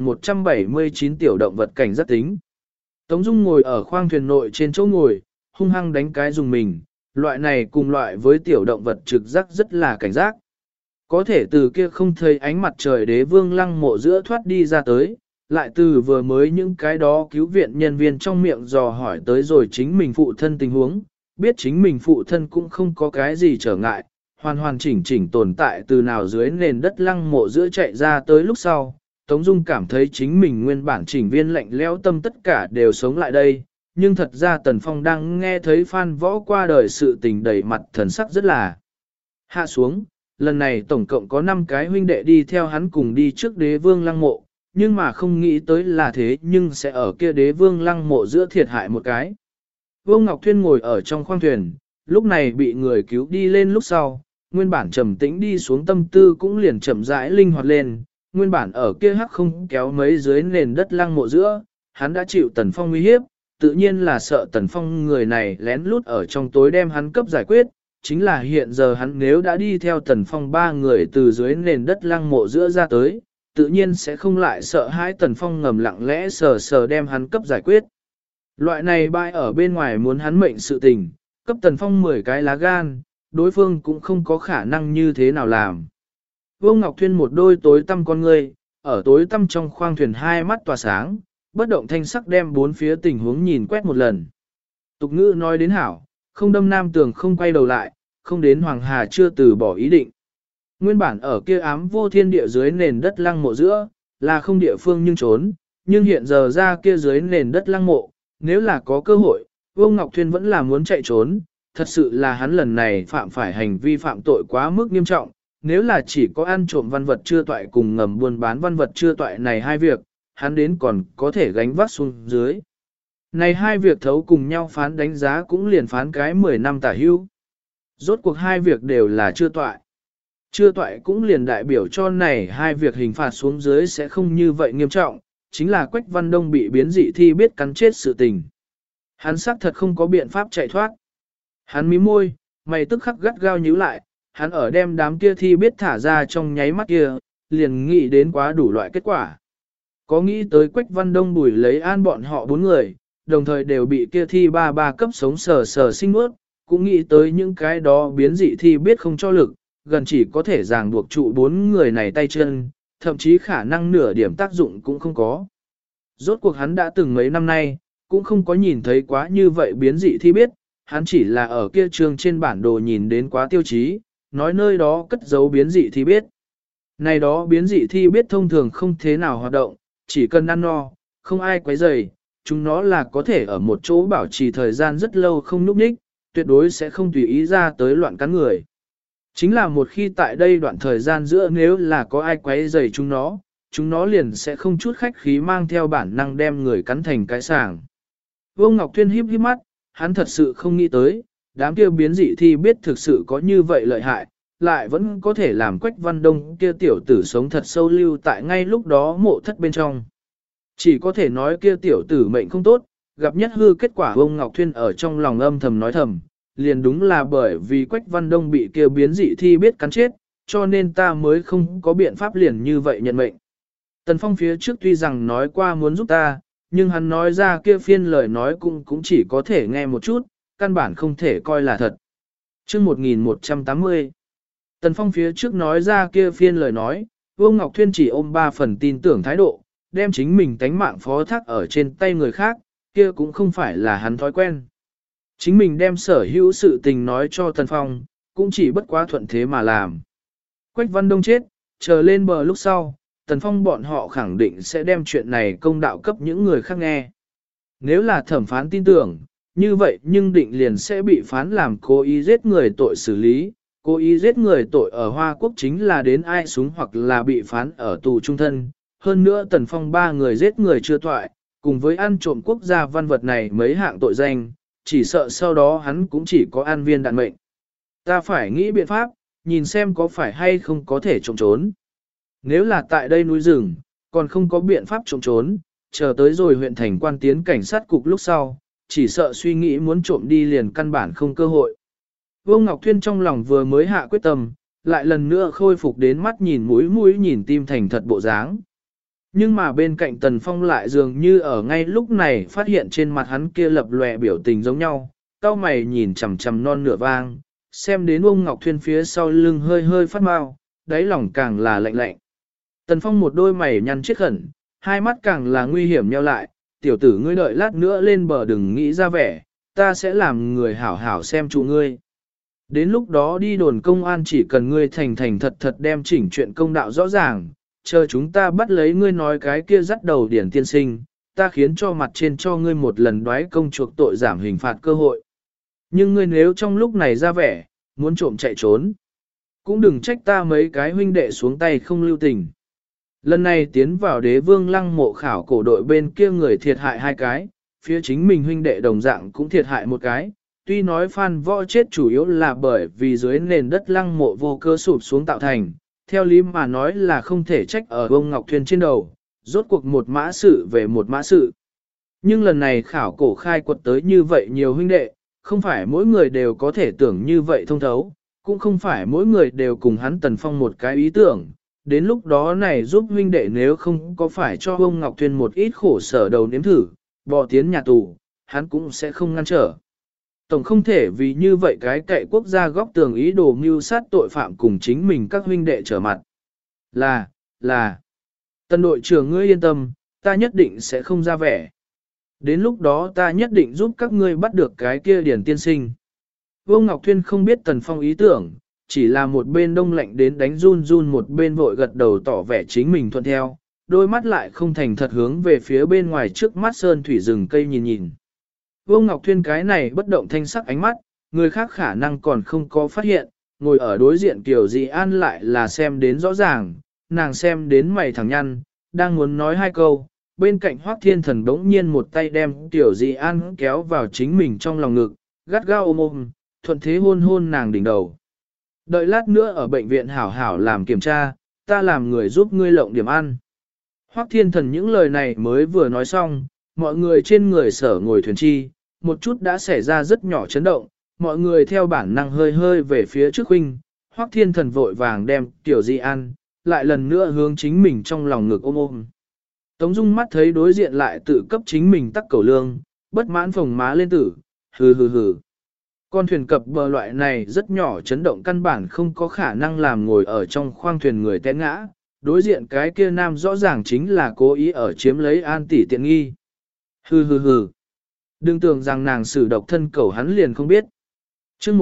1179 tiểu động vật cảnh giác tính. Tống Dung ngồi ở khoang thuyền nội trên chỗ ngồi, hung hăng đánh cái dùng mình, loại này cùng loại với tiểu động vật trực giác rất là cảnh giác. Có thể từ kia không thấy ánh mặt trời đế vương lăng mộ giữa thoát đi ra tới, lại từ vừa mới những cái đó cứu viện nhân viên trong miệng dò hỏi tới rồi chính mình phụ thân tình huống, biết chính mình phụ thân cũng không có cái gì trở ngại, hoàn hoàn chỉnh chỉnh tồn tại từ nào dưới nền đất lăng mộ giữa chạy ra tới lúc sau. Tống Dung cảm thấy chính mình nguyên bản chỉnh viên lạnh lẽo tâm tất cả đều sống lại đây, nhưng thật ra Tần Phong đang nghe thấy Phan Võ qua đời sự tình đầy mặt thần sắc rất là hạ xuống. Lần này tổng cộng có 5 cái huynh đệ đi theo hắn cùng đi trước đế vương lăng mộ, nhưng mà không nghĩ tới là thế nhưng sẽ ở kia đế vương lăng mộ giữa thiệt hại một cái. Vô Ngọc Thuyên ngồi ở trong khoang thuyền, lúc này bị người cứu đi lên lúc sau, nguyên bản trầm tĩnh đi xuống tâm tư cũng liền chậm rãi linh hoạt lên, nguyên bản ở kia hắc không kéo mấy dưới nền đất lăng mộ giữa, hắn đã chịu Tần Phong uy hiếp, tự nhiên là sợ Tần Phong người này lén lút ở trong tối đem hắn cấp giải quyết, chính là hiện giờ hắn nếu đã đi theo Tần Phong 3 người từ dưới nền đất lăng mộ giữa ra tới, tự nhiên sẽ không lại sợ hãi Tần Phong ngầm lặng lẽ sờ sờ đem hắn cấp giải quyết. Loại này bại ở bên ngoài muốn hắn mệnh sự tình, cấp Tần Phong 10 cái lá gan, đối phương cũng không có khả năng như thế nào làm. Vô Ngọc Thuyên một đôi tối tăm con ngươi, ở tối tăm trong khoang thuyền hai mắt tỏa sáng, bất động thanh sắc đem bốn phía tình huống nhìn quét một lần. Tục ngữ nói đến hảo, không đâm nam tường không quay đầu lại, không đến Hoàng Hà chưa từ bỏ ý định. Nguyên bản ở kia ám vô thiên địa dưới nền đất lăng mộ giữa, là không địa phương nhưng trốn, nhưng hiện giờ ra kia dưới nền đất lăng mộ, nếu là có cơ hội, Vô Ngọc Thuyên vẫn là muốn chạy trốn, thật sự là hắn lần này phạm phải hành vi phạm tội quá mức nghiêm trọng, nếu là chỉ có ăn trộm văn vật chưa toại cùng ngầm buôn bán văn vật chưa toại này hai việc, hắn đến còn có thể gánh vác xuống dưới. Này hai việc thấu cùng nhau phán đánh giá cũng liền phán cái 10 năm tả hưu. Rốt cuộc hai việc đều là chưa toại. Chưa toại cũng liền đại biểu cho này hai việc hình phạt xuống dưới sẽ không như vậy nghiêm trọng, chính là Quách Văn Đông bị biến dị thi biết cắn chết sự tình. Hắn xác thật không có biện pháp chạy thoát. Hắn mím môi, mày tức khắc gắt gao nhíu lại, hắn ở đem đám kia thi biết thả ra trong nháy mắt kia, liền nghĩ đến quá đủ loại kết quả. Có nghĩ tới Quách Văn Đông Bùi lấy an bọn họ 4 người, đồng thời đều bị kia thi ba cấp sống sờ sờ sinh nuốt, cũng nghĩ tới những cái đó biến dị thi biết không cho lực, gần chỉ có thể ràng buộc trụ 4 người này tay chân, thậm chí khả năng nửa điểm tác dụng cũng không có. Rốt cuộc hắn đã từng mấy năm nay, cũng không có nhìn thấy quá như vậy biến dị thi biết, hắn chỉ là ở kia trường trên bản đồ nhìn đến quá tiêu chí, nói nơi đó cất giấu biến dị thi biết. Này đó biến dị thi biết thông thường không thế nào hoạt động, chỉ cần ăn no, không ai quấy rầy, chúng nó là có thể ở một chỗ bảo trì thời gian rất lâu không núp ních, tuyệt đối sẽ không tùy ý ra tới loạn cắn người. Chính là một khi tại đây đoạn thời gian giữa nếu là có ai quấy rầy chúng nó liền sẽ không chút khách khí mang theo bản năng đem người cắn thành cái sàng. Vô Ngọc Thuyên híp mắt, hắn thật sự không nghĩ tới, đám kia biến dị thi biết thực sự có như vậy lợi hại, lại vẫn có thể làm Quách Văn Đông kia tiểu tử sống thật sâu lưu tại ngay lúc đó mộ thất bên trong. Chỉ có thể nói kia tiểu tử mệnh không tốt, gặp nhất hư kết quả. Ông Ngọc Thuyên ở trong lòng âm thầm nói thầm, liền đúng là bởi vì Quách Văn Đông bị kia biến dị thi biết cắn chết, cho nên ta mới không có biện pháp liền như vậy nhận mệnh. Tần Phong phía trước tuy rằng nói qua muốn giúp ta, nhưng hắn nói ra kia phiên lời nói cũng chỉ có thể nghe một chút, căn bản không thể coi là thật. Chương 1180 Tần Phong phía trước nói ra kia phiên lời nói, Vương Ngọc Thuyên chỉ ôm 3 phần tin tưởng thái độ, đem chính mình tánh mạng phó thác ở trên tay người khác, kia cũng không phải là hắn thói quen. Chính mình đem sở hữu sự tình nói cho Tần Phong, cũng chỉ bất quá thuận thế mà làm. Quách Văn Đông chết, chờ lên bờ lúc sau, Tần Phong bọn họ khẳng định sẽ đem chuyện này công đạo cấp những người khác nghe. Nếu là thẩm phán tin tưởng, như vậy nhưng định liền sẽ bị phán làm cố ý giết người tội xử lý. Cố ý giết người tội ở Hoa Quốc chính là đến ai súng hoặc là bị phán ở tù trung thân. Hơn nữa Tần Phong 3 người giết người chưa toại, cùng với ăn trộm quốc gia văn vật này mấy hạng tội danh, chỉ sợ sau đó hắn cũng chỉ có an viên đạn mệnh. Ta phải nghĩ biện pháp, nhìn xem có phải hay không có thể trộm trốn. Nếu là tại đây núi rừng, còn không có biện pháp trộm trốn, chờ tới rồi huyện thành quan tiến cảnh sát cục lúc sau, chỉ sợ suy nghĩ muốn trộm đi liền căn bản không cơ hội. Vô Ngọc Thuyên trong lòng vừa mới hạ quyết tâm, lại lần nữa khôi phục đến mắt nhìn mũi nhìn tim thành thật bộ dáng. Nhưng mà bên cạnh Tần Phong lại dường như ở ngay lúc này phát hiện trên mặt hắn kia lập lòe biểu tình giống nhau, cau mày nhìn chằm chằm non nửa vang, xem đến ông Ngọc Thuyên phía sau lưng hơi hơi phát mau, đáy lòng càng là lạnh lạnh. Tần Phong một đôi mày nhăn chết khẩn, hai mắt càng là nguy hiểm nheo lại, tiểu tử ngươi đợi lát nữa lên bờ đừng nghĩ ra vẻ, ta sẽ làm người hảo hảo xem trụ ngươi. Đến lúc đó đi đồn công an chỉ cần ngươi thành thành thật thật đem chỉnh chuyện công đạo rõ ràng, chờ chúng ta bắt lấy ngươi nói cái kia dắt đầu điển tiên sinh, ta khiến cho mặt trên cho ngươi một lần đoái công chuộc tội giảm hình phạt cơ hội. Nhưng ngươi nếu trong lúc này ra vẻ, muốn trộm chạy trốn, cũng đừng trách ta mấy cái huynh đệ xuống tay không lưu tình. Lần này tiến vào đế vương lăng mộ khảo cổ đội bên kia người thiệt hại hai cái, phía chính mình huynh đệ đồng dạng cũng thiệt hại một cái. Tuy nói Phan Võ chết chủ yếu là bởi vì dưới nền đất lăng mộ vô cơ sụp xuống tạo thành, theo lý mà nói là không thể trách ở ông Ngọc Thuyền trên đầu, rốt cuộc một mã sự về một mã sự. Nhưng lần này khảo cổ khai quật tới như vậy nhiều huynh đệ, không phải mỗi người đều có thể tưởng như vậy thông thấu, cũng không phải mỗi người đều cùng hắn Tần Phong một cái ý tưởng. Đến lúc đó này giúp huynh đệ nếu không có phải cho ông Ngọc Thuyền một ít khổ sở đầu nếm thử, bỏ tiến nhà tù, hắn cũng sẽ không ngăn trở. Tổng không thể vì như vậy cái cậy quốc gia góc tường ý đồ mưu sát tội phạm cùng chính mình các huynh đệ trở mặt. Là, Tần đội trưởng ngươi yên tâm, ta nhất định sẽ không ra vẻ. Đến lúc đó ta nhất định giúp các ngươi bắt được cái kia điển tiên sinh. Vô Ngọc Thuyên không biết Tần Phong ý tưởng, chỉ là một bên đông lạnh đến đánh run run một bên vội gật đầu tỏ vẻ chính mình thuận theo, đôi mắt lại không thành thật hướng về phía bên ngoài trước mắt sơn thủy rừng cây nhìn nhìn. Vô Ngọc Thuyên cái này bất động thanh sắc ánh mắt, người khác khả năng còn không có phát hiện, ngồi ở đối diện Kiều Dị An lại là xem đến rõ ràng, nàng xem đến mày thẳng nhăn, đang muốn nói hai câu, bên cạnh Hoắc Thiên Thần đống nhiên một tay đem Kiều Dị An kéo vào chính mình trong lòng ngực, gắt gao ôm ôm, thuận thế hôn hôn nàng đỉnh đầu. Đợi lát nữa ở bệnh viện hảo hảo làm kiểm tra, ta làm người giúp ngươi lộng điểm ăn. Hoắc Thiên Thần những lời này mới vừa nói xong, mọi người trên người sở ngồi thuyền chi, một chút đã xảy ra rất nhỏ chấn động, mọi người theo bản năng hơi hơi về phía trước huynh, Hoắc Thiên Thần vội vàng đem Tiểu Di ăn, lại lần nữa hướng chính mình trong lòng ngực ôm ôm. Tống Dung mắt thấy đối diện lại tự cấp chính mình tắc cầu lương, bất mãn phồng má lên tử, hừ hừ hừ. Con thuyền cập bờ loại này rất nhỏ chấn động căn bản không có khả năng làm ngồi ở trong khoang thuyền người té ngã, đối diện cái kia nam rõ ràng chính là cố ý ở chiếm lấy An tỷ tiện nghi. Hừ hừ hừ. Đừng tưởng rằng nàng xử độc thân cầu hắn liền không biết. Chương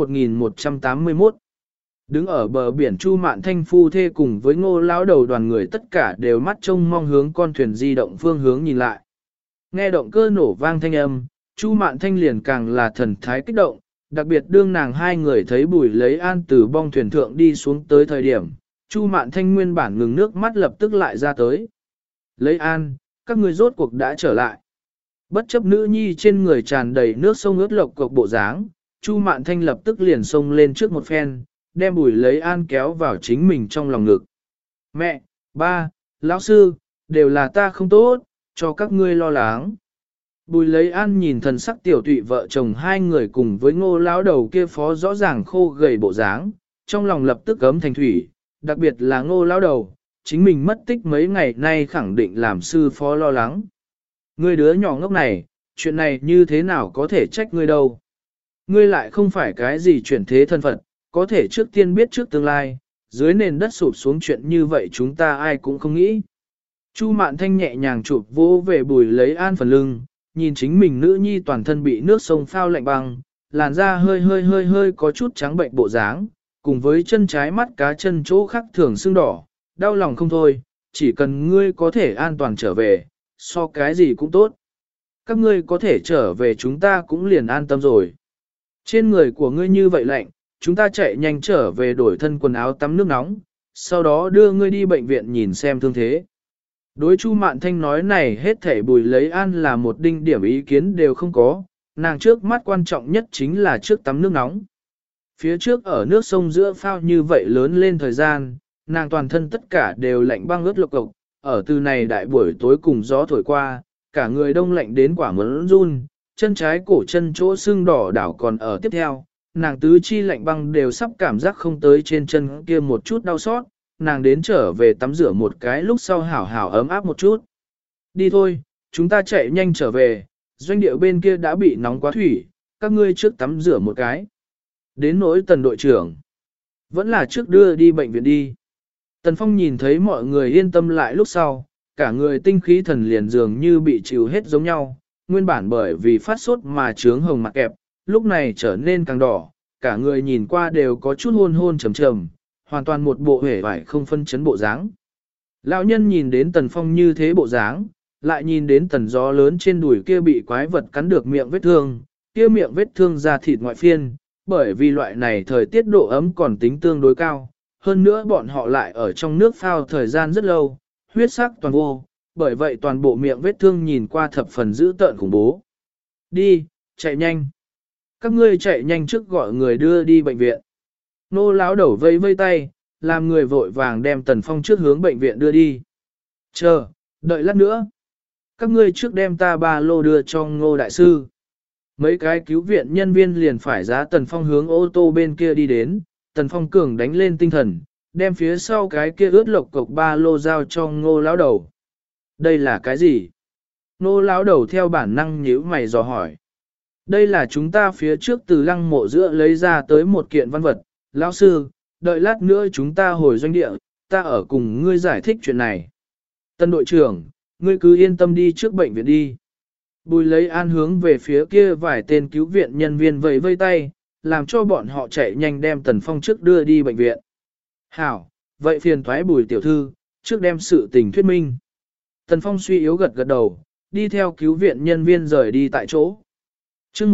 1181 đứng ở bờ biển Chu Mạn Thanh phu thê cùng với Ngô lão đầu đoàn người tất cả đều mắt trông mong hướng con thuyền di động phương hướng nhìn lại. Nghe động cơ nổ vang thanh âm, Chu Mạn Thanh liền càng là thần thái kích động, đặc biệt đương nàng hai người thấy Bùi Lấy An từ bong thuyền thượng đi xuống tới thời điểm, Chu Mạn Thanh nguyên bản ngừng nước mắt lập tức lại ra tới. Lấy An, các ngươi rốt cuộc đã trở lại. Bất chấp nữ nhi trên người tràn đầy nước sông ướt lộc cục bộ dáng, Chu Mạn Thanh lập tức liền xông lên trước một phen, đem Bùi Lấy An kéo vào chính mình trong lòng ngực. Mẹ, ba, lão sư, đều là ta không tốt, cho các ngươi lo lắng. Bùi Lấy An nhìn thần sắc tiểu tụy vợ chồng hai người cùng với Ngô lão đầu kia phó rõ ràng khô gầy bộ dáng, trong lòng lập tức cấm thành thủy, đặc biệt là Ngô lão đầu, chính mình mất tích mấy ngày nay khẳng định làm sư phó lo lắng. Ngươi đứa nhỏ ngốc này, chuyện này như thế nào có thể trách ngươi đâu. Ngươi lại không phải cái gì chuyển thế thân phận, có thể trước tiên biết trước tương lai, dưới nền đất sụp xuống chuyện như vậy chúng ta ai cũng không nghĩ. Chu Mạn Thanh nhẹ nhàng chụp vô về Bùi Lấy An phần lưng, nhìn chính mình nữ nhi toàn thân bị nước sông phao lạnh băng, làn da hơi có chút trắng bệnh bộ dáng, cùng với chân trái mắt cá chân chỗ khác thường sưng đỏ, đau lòng không thôi, chỉ cần ngươi có thể an toàn trở về, so cái gì cũng tốt. Các ngươi có thể trở về chúng ta cũng liền an tâm rồi. Trên người của ngươi như vậy lạnh, chúng ta chạy nhanh trở về đổi thân quần áo tắm nước nóng, sau đó đưa ngươi đi bệnh viện nhìn xem thương thế. Đối Chu Mạn Thanh nói này hết thảy Bùi Lấy An là một đinh điểm ý kiến đều không có, nàng trước mắt quan trọng nhất chính là trước tắm nước nóng. Phía trước ở nước sông giữa phao như vậy lớn lên thời gian, nàng toàn thân tất cả đều lạnh băng ướt lộc cộc, ở từ này đại buổi tối cùng gió thổi qua, cả người đông lạnh đến quả muốn run, chân trái cổ chân chỗ sưng đỏ đảo còn ở tiếp theo, nàng tứ chi lạnh băng đều sắp cảm giác không tới trên chân kia một chút đau xót, nàng đến trở về tắm rửa một cái lúc sau hảo hảo ấm áp một chút. Đi thôi, chúng ta chạy nhanh trở về, doanh địa bên kia đã bị nóng quá thủy, các ngươi trước tắm rửa một cái. Đến nỗi Tần đội trưởng, vẫn là trước đưa đi bệnh viện đi. Tần Phong nhìn thấy mọi người yên tâm lại lúc sau, cả người tinh khí thần liền dường như bị chịu hết giống nhau, nguyên bản bởi vì phát sốt mà trướng hồng mặt kẹp, lúc này trở nên càng đỏ, cả người nhìn qua đều có chút hôn hôn trầm trầm, hoàn toàn một bộ hể vải không phân chấn bộ dáng. Lão nhân nhìn đến Tần Phong như thế bộ dáng, lại nhìn đến tần gió lớn trên đùi kia bị quái vật cắn được miệng vết thương, kia miệng vết thương ra thịt ngoại phiên, bởi vì loại này thời tiết độ ấm còn tính tương đối cao, hơn nữa bọn họ lại ở trong nước phao thời gian rất lâu, huyết sắc toàn vô, bởi vậy toàn bộ miệng vết thương nhìn qua thập phần dữ tợn khủng bố. Đi, chạy nhanh. Các ngươi chạy nhanh trước gọi người đưa đi bệnh viện. Nô lão đầu vây vây tay, làm người vội vàng đem Tần Phong trước hướng bệnh viện đưa đi. Chờ, đợi lát nữa. Các ngươi trước đem ta ba lô đưa cho Ngô đại sư. Mấy cái cứu viện nhân viên liền phải giá Tần Phong hướng ô tô bên kia đi đến, Tần Phong cường đánh lên tinh thần, đem phía sau cái kia ướt lộc cục ba lô giao cho Ngô lão đầu. Đây là cái gì? Ngô lão đầu theo bản năng nhíu mày dò hỏi. Đây là chúng ta phía trước từ lăng mộ giữa lấy ra tới một kiện văn vật. Lão sư, đợi lát nữa chúng ta hồi doanh địa, ta ở cùng ngươi giải thích chuyện này. Tân đội trưởng, ngươi cứ yên tâm đi trước bệnh viện đi. Bùi lấy an hướng về phía kia vài tên cứu viện nhân viên vẫy vây tay, làm cho bọn họ chạy nhanh đem Tần Phong trước đưa đi bệnh viện. Hảo, vậy phiền thoái Bùi tiểu thư, trước đem sự tình thuyết minh. Tần Phong suy yếu gật gật đầu, đi theo cứu viện nhân viên rời đi tại chỗ. chương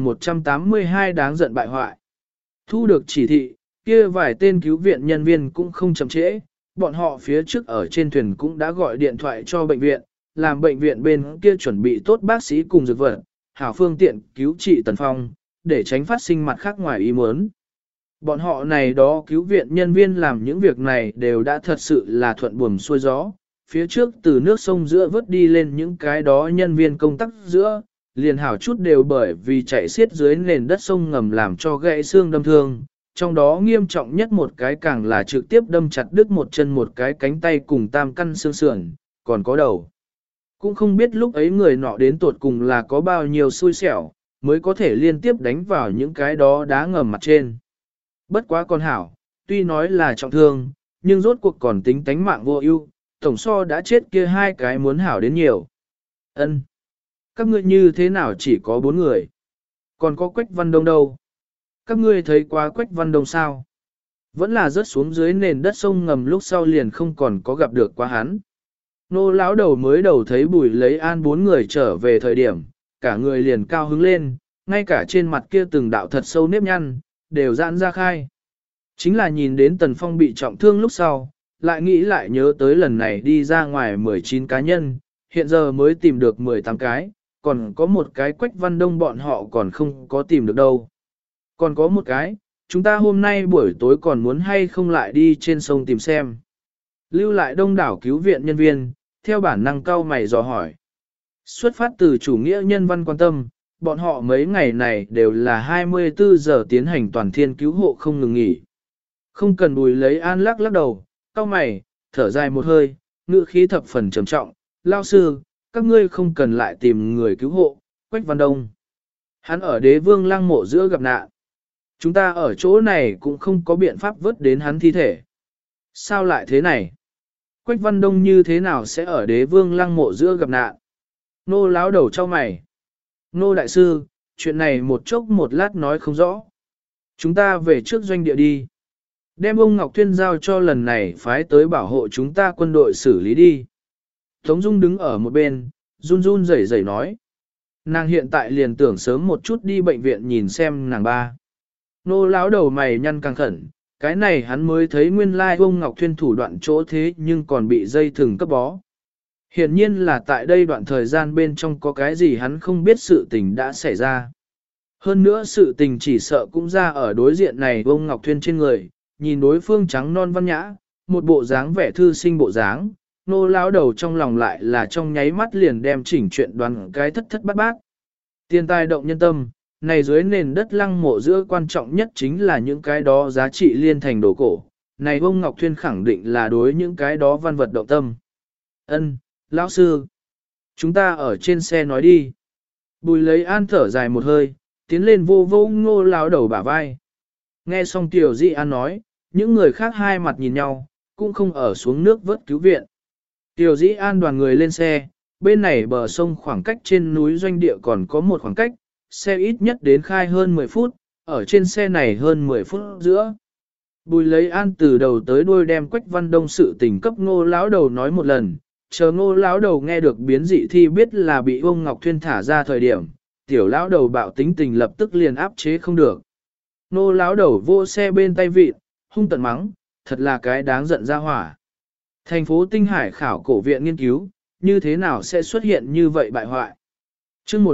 1182 đáng giận bại hoại. Thu được chỉ thị, kia vài tên cứu viện nhân viên cũng không chậm trễ, bọn họ phía trước ở trên thuyền cũng đã gọi điện thoại cho bệnh viện, làm bệnh viện bên kia chuẩn bị tốt bác sĩ cùng dược vật, hảo phương tiện cứu trị Tần Phong, để tránh phát sinh mặt khác ngoài ý muốn. Bọn họ này đó cứu viện nhân viên làm những việc này đều đã thật sự là thuận buồm xuôi gió, phía trước từ nước sông giữa vớt đi lên những cái đó nhân viên công tác giữa, liền hảo chút đều bởi vì chạy xiết dưới nền đất sông ngầm làm cho gãy xương đâm thương, trong đó nghiêm trọng nhất một cái càng là trực tiếp đâm chặt đứt một chân một cái cánh tay cùng tam căn xương sườn, còn có đầu. Cũng không biết lúc ấy người nọ đến tột cùng là có bao nhiêu xui xẻo, mới có thể liên tiếp đánh vào những cái đó đá ngầm mặt trên. Bất quá con hảo, tuy nói là trọng thương, nhưng rốt cuộc còn tính tánh mạng vô ưu, tổng so đã chết kia hai cái muốn hảo đến nhiều. Ân, các ngươi như thế nào chỉ có 4 người? Còn có Quách Văn Đông đâu? Các ngươi thấy quá Quách Văn Đông sao? Vẫn là rớt xuống dưới nền đất sông ngầm lúc sau liền không còn có gặp được quá hắn. Nô lão đầu mới đầu thấy Bùi lấy an 4 người trở về thời điểm, cả người liền cao hứng lên, ngay cả trên mặt kia từng đạo thật sâu nếp nhăn, đều giãn ra khai. Chính là nhìn đến Tần Phong bị trọng thương lúc sau, lại nghĩ lại nhớ tới lần này đi ra ngoài 19 cá nhân, hiện giờ mới tìm được 18 cái, còn có một cái Quách Văn Đông bọn họ còn không có tìm được đâu. Còn có một cái, chúng ta hôm nay buổi tối còn muốn hay không lại đi trên sông tìm xem. Lưu lại đông đảo cứu viện nhân viên, theo bản năng cau mày dò hỏi. Xuất phát từ chủ nghĩa nhân văn quan tâm, bọn họ mấy ngày này đều là 24 giờ tiến hành toàn thiên cứu hộ không ngừng nghỉ. Không cần Bùi lấy an lắc đầu, cau mày, thở dài một hơi, ngữ khí thập phần trầm trọng. Lao sư, các ngươi không cần lại tìm người cứu hộ, Quách Văn Đông. Hắn ở Đế Vương Lăng mộ giữa gặp nạn. Chúng ta ở chỗ này cũng không có biện pháp vớt đến hắn thi thể. Sao lại thế này? Quách Văn Đông như thế nào sẽ ở Đế Vương Lăng mộ giữa gặp nạn? Nô láo đầu cho mày. Nô đại sư, chuyện này một chốc một lát nói không rõ. Chúng ta về trước doanh địa đi. Đem ông Ngọc Thuyên giao cho lần này phái tới bảo hộ chúng ta quân đội xử lý đi. Tống Dung đứng ở một bên, run run rẩy rẩy nói. Nàng hiện tại liền tưởng sớm một chút đi bệnh viện nhìn xem nàng ba. Nô láo đầu mày nhăn căng khẩn, cái này hắn mới thấy nguyên lai ông Ngọc Thuyên thủ đoạn chỗ thế nhưng còn bị dây thừng cấp bó. Hiển nhiên là tại đây đoạn thời gian bên trong có cái gì hắn không biết sự tình đã xảy ra. Hơn nữa sự tình chỉ sợ cũng ra ở đối diện này ông Ngọc Thuyên trên người, nhìn đối phương trắng non văn nhã, một bộ dáng vẻ thư sinh bộ dáng, nô lão đầu trong lòng lại là trong nháy mắt liền đem chỉnh chuyện đoán cái thất thất bát bát. Tiền tài động nhân tâm, này dưới nền đất lăng mộ giữa quan trọng nhất chính là những cái đó giá trị liên thành đồ cổ. Này ông Ngọc Thuyên khẳng định là đối những cái đó văn vật động tâm. Ân, lão sư, chúng ta ở trên xe nói đi. Bùi lấy an thở dài một hơi, tiến lên vô vô ngô lão đầu bả vai. Nghe xong Tiểu Dị An nói, những người khác hai mặt nhìn nhau, cũng không ở xuống nước vớt cứu viện. Tiểu Dĩ An đoàn người lên xe, bên này bờ sông khoảng cách trên núi doanh địa còn có một khoảng cách, xe ít nhất đến khai hơn 10 phút, ở trên xe này hơn 10 phút giữa. Bùi lấy An từ đầu tới đuôi đem Quách Văn Đông sự tình cấp Ngô lão đầu nói một lần, chờ Ngô lão đầu nghe được biến dị thi biết là bị ông Ngọc Thuyên thả ra thời điểm, tiểu lão đầu bạo tính tình lập tức liền áp chế không được. Ngô lão đầu vô xe bên tay vịt, hung tận mắng, thật là cái đáng giận ra hỏa. Thành phố Tinh Hải khảo cổ viện nghiên cứu, như thế nào sẽ xuất hiện như vậy bại hoại. Chương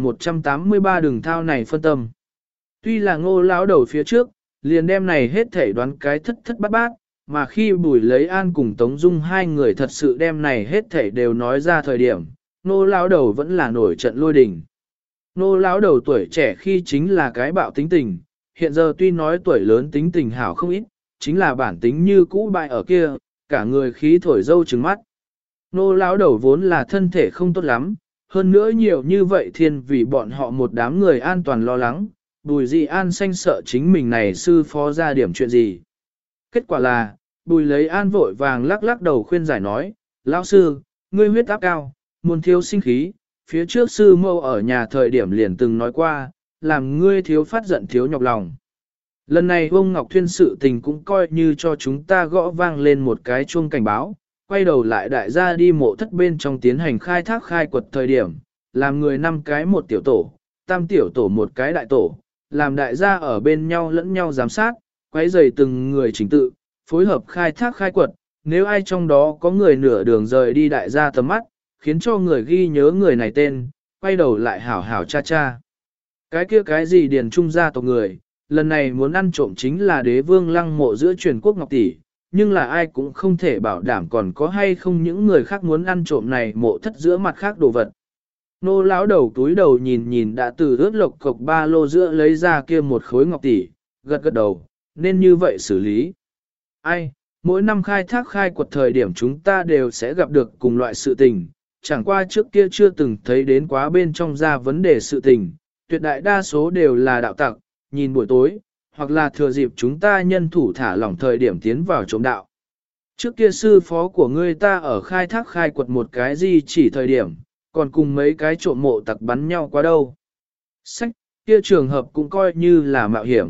1183 đường thao này phân tâm. Tuy là Ngô lão đầu phía trước, liền đem này hết thể đoán cái thất thất bát bát, mà khi Bùi Lấy An cùng Tống Dung hai người thật sự đem này hết thể đều nói ra thời điểm, Ngô lão đầu vẫn là nổi trận lôi đình. Ngô lão đầu tuổi trẻ khi chính là cái bạo tính tình, hiện giờ tuy nói tuổi lớn tính tình hảo không ít, chính là bản tính như cũ bại ở kia, cả người khí thổi dâu trừng mắt. Ngô lão đầu vốn là thân thể không tốt lắm, hơn nữa nhiều như vậy thiên vì bọn họ một đám người an toàn lo lắng, Bùi Dị An xanh sợ chính mình này sư phó ra điểm chuyện gì. Kết quả là, Bùi Lấy An vội vàng lắc lắc đầu khuyên giải nói, lão sư, ngươi huyết áp cao, muốn thiếu sinh khí, phía trước sư mâu ở nhà thời điểm liền từng nói qua, làm ngươi thiếu phát giận thiếu nhọc lòng. Lần này ông Ngọc Thuyên sự tình cũng coi như cho chúng ta gõ vang lên một cái chuông cảnh báo, quay đầu lại đại gia đi mộ thất bên trong tiến hành khai thác khai quật thời điểm, làm người 5 cái một tiểu tổ, tam tiểu tổ một cái đại tổ, làm đại gia ở bên nhau lẫn nhau giám sát, quấy rầy từng người chỉnh tự, phối hợp khai thác khai quật, nếu ai trong đó có người nửa đường rời đi đại gia tầm mắt, khiến cho người ghi nhớ người này tên, quay đầu lại hảo hảo cha cha. Cái kia cái gì điền trung gia tộc người, lần này muốn ăn trộm chính là đế vương lăng mộ giữa truyền quốc ngọc tỷ, nhưng là ai cũng không thể bảo đảm còn có hay không những người khác muốn ăn trộm này mộ thất giữa mặt khác đồ vật. Nô lão đầu túi đầu nhìn nhìn đã từ ướt lộc cộc ba lô giữa lấy ra kia một khối ngọc tỷ, gật gật đầu, nên như vậy xử lý. Ai, mỗi năm khai thác khai quật thời điểm chúng ta đều sẽ gặp được cùng loại sự tình, chẳng qua trước kia chưa từng thấy đến quá bên trong ra vấn đề sự tình, tuyệt đại đa số đều là đạo tặc, nhìn buổi tối, hoặc là thừa dịp chúng ta nhân thủ thả lỏng thời điểm tiến vào trộm đạo. Trước kia sư phó của ngươi ta ở khai thác khai quật một cái gì chỉ thời điểm, còn cùng mấy cái trộm mộ tặc bắn nhau quá đâu. Sách, kia trường hợp cũng coi như là mạo hiểm.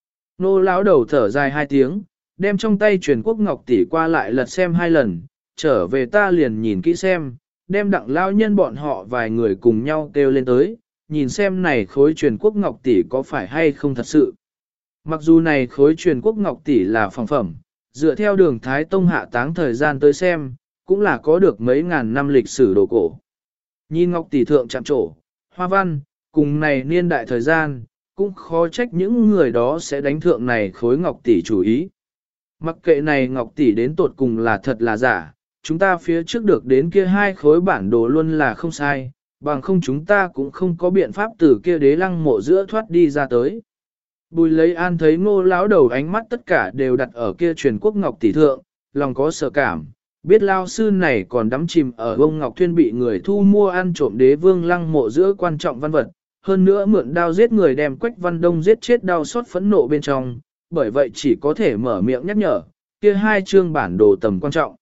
Nô lão đầu thở dài 2 tiếng, đem trong tay truyền quốc ngọc tỷ qua lại lật xem 2 lần, trở về ta liền nhìn kỹ xem, đem đặng lao nhân bọn họ vài người cùng nhau kêu lên tới, nhìn xem này khối truyền quốc ngọc tỷ có phải hay không thật sự. Mặc dù này khối truyền quốc ngọc tỷ là phòng phẩm, dựa theo đường Thái Tông hạ táng thời gian tới xem, cũng là có được mấy ngàn năm lịch sử đồ cổ. Nhìn ngọc tỷ thượng chạm trổ, hoa văn, cùng này niên đại thời gian, cũng khó trách những người đó sẽ đánh thượng này khối ngọc tỷ chủ ý. Mặc kệ này ngọc tỷ đến tột cùng là thật là giả, chúng ta phía trước được đến kia 2 khối bản đồ luôn là không sai, bằng không chúng ta cũng không có biện pháp từ kia đế lăng mộ giữa thoát đi ra tới. Bùi Lấy An thấy Ngô lão đầu ánh mắt tất cả đều đặt ở kia truyền quốc ngọc tỷ thượng, lòng có sợ cảm, biết lao sư này còn đắm chìm ở ông Ngọc Thuyên bị người thu mua ăn trộm đế vương lăng mộ giữa quan trọng văn vật, hơn nữa mượn đao giết người đem Quách Văn Đông giết chết đau xót phẫn nộ bên trong, bởi vậy chỉ có thể mở miệng nhắc nhở, kia 2 chương bản đồ tầm quan trọng.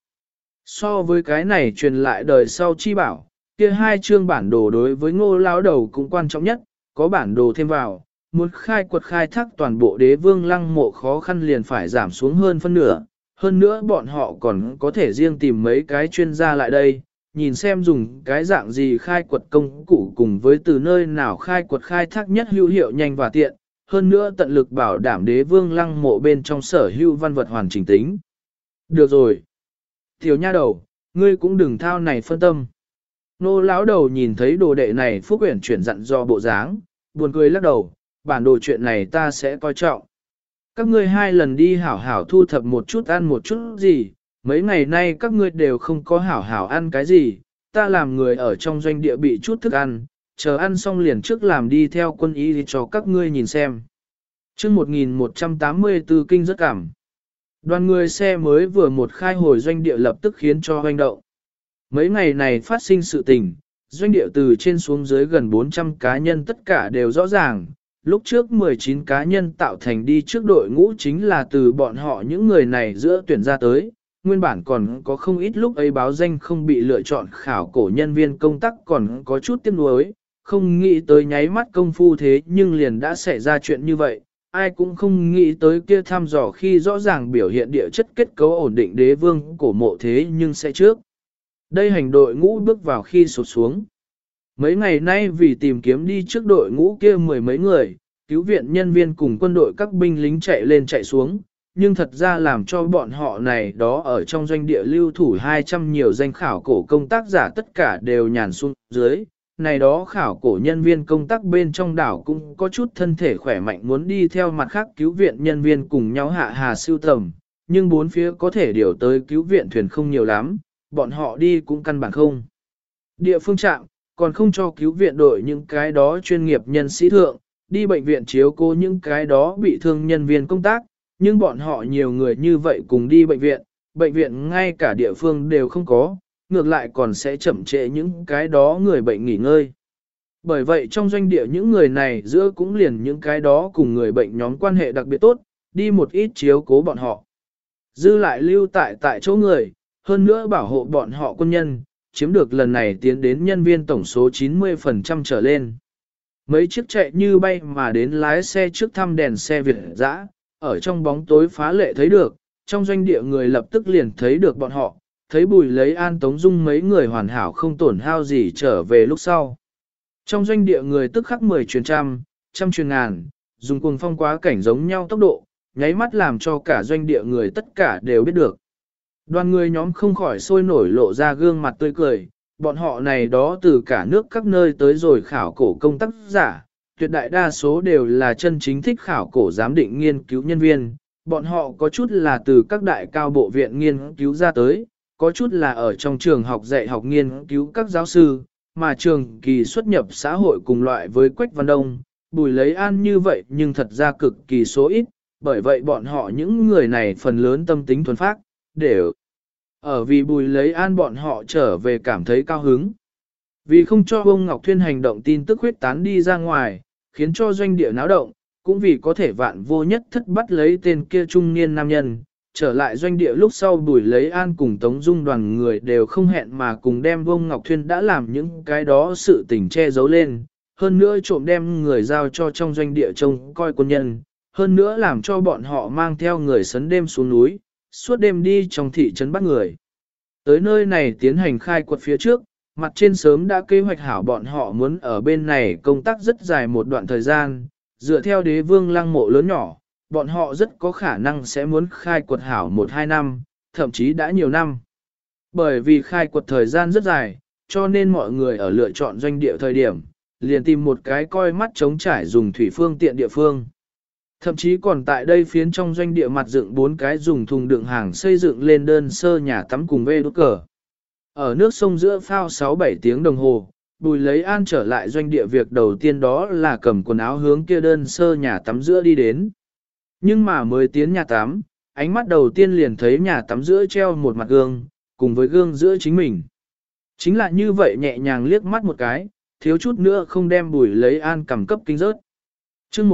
So với cái này truyền lại đời sau chi bảo, kia 2 chương bản đồ đối với Ngô lão đầu cũng quan trọng nhất, có bản đồ thêm vào, muốn khai quật khai thác toàn bộ đế vương lăng mộ khó khăn liền phải giảm xuống hơn phân nửa. Hơn nữa bọn họ còn có thể riêng tìm mấy cái chuyên gia lại đây, nhìn xem dùng cái dạng gì khai quật công cụ cùng với từ nơi nào khai quật khai thác nhất hữu hiệu nhanh và tiện, hơn nữa tận lực bảo đảm đế vương lăng mộ bên trong sở hữu văn vật hoàn chỉnh tính. Được rồi. Tiểu nha đầu, ngươi cũng đừng thao này phân tâm. Nô lão đầu nhìn thấy đồ đệ này Phúc Uyển chuyển dặn do bộ dáng, buồn cười lắc đầu, bản đồ chuyện này ta sẽ coi trọng. Các ngươi 2 lần đi hảo hảo thu thập một chút ăn một chút gì, mấy ngày nay các ngươi đều không có hảo hảo ăn cái gì, ta làm người ở trong doanh địa bị chút thức ăn, chờ ăn xong liền trước làm đi theo quân y cho các ngươi nhìn xem. Chương 1184 kinh rất cảm. Đoàn người xe mới vừa một khai hồi doanh địa lập tức khiến cho hoành động. Mấy ngày này phát sinh sự tình, doanh địa từ trên xuống dưới gần 400 cá nhân tất cả đều rõ ràng. Lúc trước 19 cá nhân tạo thành đi trước đội ngũ chính là từ bọn họ những người này giữa tuyển ra tới, nguyên bản còn có không ít lúc ấy báo danh không bị lựa chọn khảo cổ nhân viên công tác còn có chút tiếc nuối, không nghĩ tới nháy mắt công phu thế nhưng liền đã xảy ra chuyện như vậy, ai cũng không nghĩ tới kia thăm dò khi rõ ràng biểu hiện địa chất kết cấu ổn định đế vương cổ mộ thế nhưng sẽ trước. Đây hành đội ngũ bước vào khi sụt xuống. Mấy ngày nay vì tìm kiếm đi trước đội ngũ kia mười mấy người, cứu viện nhân viên cùng quân đội các binh lính chạy lên chạy xuống, nhưng thật ra làm cho bọn họ này đó ở trong doanh địa lưu thủ 200 nhiều danh khảo cổ công tác giả tất cả đều nhàn xuống dưới. Này đó khảo cổ nhân viên công tác bên trong đảo cũng có chút thân thể khỏe mạnh muốn đi theo mặt khác cứu viện nhân viên cùng nhau hạ hà siêu tầm, nhưng bốn phía có thể điều tới cứu viện thuyền không nhiều lắm, bọn họ đi cũng căn bản không. Địa phương trạm, còn không cho cứu viện đội những cái đó chuyên nghiệp nhân sĩ thượng, đi bệnh viện chiếu cố những cái đó bị thương nhân viên công tác, nhưng bọn họ nhiều người như vậy cùng đi bệnh viện ngay cả địa phương đều không có, ngược lại còn sẽ chậm trễ những cái đó người bệnh nghỉ ngơi. Bởi vậy trong doanh địa những người này giữa cũng liền những cái đó cùng người bệnh nhóm quan hệ đặc biệt tốt, đi một ít chiếu cố bọn họ. Dư lại lưu tại chỗ người, hơn nữa bảo hộ bọn họ quân nhân, chiếm được lần này tiến đến nhân viên tổng số 90% trở lên. Mấy chiếc chạy như bay mà đến lái xe trước thăm đèn xe Việt dã, ở trong bóng tối phá lệ thấy được, trong doanh địa người lập tức liền thấy được bọn họ, thấy Bùi Lấy An Tống Dung mấy người hoàn hảo không tổn hao gì trở về lúc sau. Trong doanh địa người tức khắc 10 truyền trăm truyền ngàn, dùng cuồng phong quá cảnh giống nhau tốc độ, nháy mắt làm cho cả doanh địa người tất cả đều biết được. Đoàn người nhóm không khỏi sôi nổi lộ ra gương mặt tươi cười, bọn họ này đó từ cả nước các nơi tới rồi khảo cổ công tác giả, tuyệt đại đa số đều là chân chính thích khảo cổ giám định nghiên cứu nhân viên, bọn họ có chút là từ các đại cao bộ viện nghiên cứu ra tới, có chút là ở trong trường học dạy học nghiên cứu các giáo sư, mà trường kỳ xuất nhập xã hội cùng loại với Quách Văn Đông, Bùi Lấy An như vậy nhưng thật ra cực kỳ số ít, bởi vậy bọn họ những người này phần lớn tâm tính thuần phác, đều ở vì Bùi Lấy An bọn họ trở về cảm thấy cao hứng. Vì không cho ông Ngọc Thuyên hành động tin tức huyết tán đi ra ngoài, khiến cho doanh địa náo động, cũng vì có thể vạn vô nhất thất bắt lấy tên kia trung niên nam nhân, trở lại doanh địa lúc sau Bùi Lấy An cùng Tống Dung đoàn người đều không hẹn mà cùng đem ông Ngọc Thuyên đã làm những cái đó sự tình che giấu lên, hơn nữa trộm đem người giao cho trong doanh địa trông coi quân nhân, hơn nữa làm cho bọn họ mang theo người sấn đêm xuống núi, suốt đêm đi trong thị trấn bắt người. Tới nơi này tiến hành khai quật phía trước, mặt trên sớm đã kế hoạch hảo bọn họ muốn ở bên này công tác rất dài một đoạn thời gian, dựa theo đế vương lăng mộ lớn nhỏ, bọn họ rất có khả năng sẽ muốn khai quật hảo 1-2 năm, thậm chí đã nhiều năm. Bởi vì khai quật thời gian rất dài, cho nên mọi người ở lựa chọn doanh địa thời điểm, liền tìm một cái coi mắt trống trải dùng thủy phương tiện địa phương. Thậm chí còn tại đây phiến trong doanh địa mặt dựng 4 cái dùng thùng đựng hàng xây dựng lên đơn sơ nhà tắm cùng vê đốt cờ. Ở nước sông giữa phao 6-7 tiếng đồng hồ, Bùi Lấy An trở lại doanh địa việc đầu tiên đó là cầm quần áo hướng kia đơn sơ nhà tắm giữa đi đến. Nhưng mà mới tiến nhà tắm, ánh mắt đầu tiên liền thấy nhà tắm giữa treo một mặt gương, cùng với gương giữa chính mình. Chính là như vậy nhẹ nhàng liếc mắt một cái, thiếu chút nữa không đem Bùi Lấy An cầm cấp kinh rớt. Chương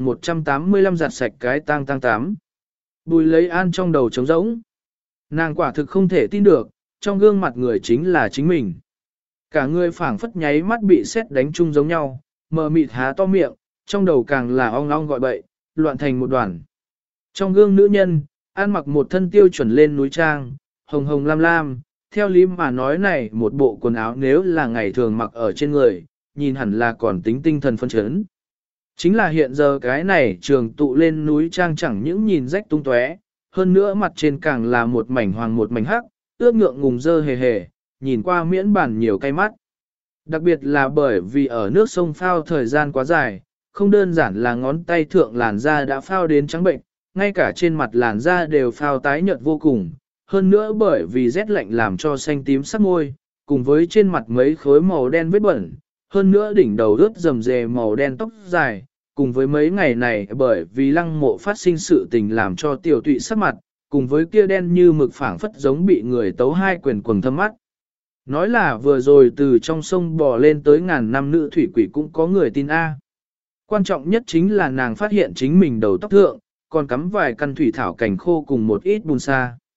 1185 giặt sạch cái tang tám. Bùi Lấy An trong đầu trống rỗng. Nàng quả thực không thể tin được, trong gương mặt người chính là chính mình. Cả người phảng phất nháy mắt bị sét đánh chung giống nhau, mờ mịt há to miệng, trong đầu càng là ong ong gọi bậy, loạn thành một đoàn. Trong gương nữ nhân, ăn mặc một thân tiêu chuẩn lên núi trang, hồng hồng lam lam, theo lý mà nói này một bộ quần áo nếu là ngày thường mặc ở trên người, nhìn hẳn là còn tính tinh thần phấn chấn. Chính là hiện giờ cái này trường tụ lên núi trang chẳng những nhìn rách tung tóe, hơn nữa mặt trên càng là một mảnh hoàng một mảnh hắc, ướt ngượng ngùng dơ hề hề, nhìn qua miễn bản nhiều cay mắt. Đặc biệt là bởi vì ở nước sông phao thời gian quá dài, không đơn giản là ngón tay thượng làn da đã phao đến trắng bệnh, ngay cả trên mặt làn da đều phao tái nhợt vô cùng. Hơn nữa bởi vì rét lạnh làm cho xanh tím sắc môi, cùng với trên mặt mấy khối màu đen vết bẩn, hơn nữa đỉnh đầu ướt rầm rề màu đen tóc dài, cùng với mấy ngày này bởi vì lăng mộ phát sinh sự tình làm cho tiểu tụy sắc mặt, cùng với kia đen như mực phảng phất giống bị người tấu hai quyền quần thâm mắt. Nói là vừa rồi từ trong sông bò lên tới ngàn năm nữ thủy quỷ cũng có người tin A. Quan trọng nhất chính là nàng phát hiện chính mình đầu tóc thượng, còn cắm vài căn thủy thảo cảnh khô cùng một ít bùn sa.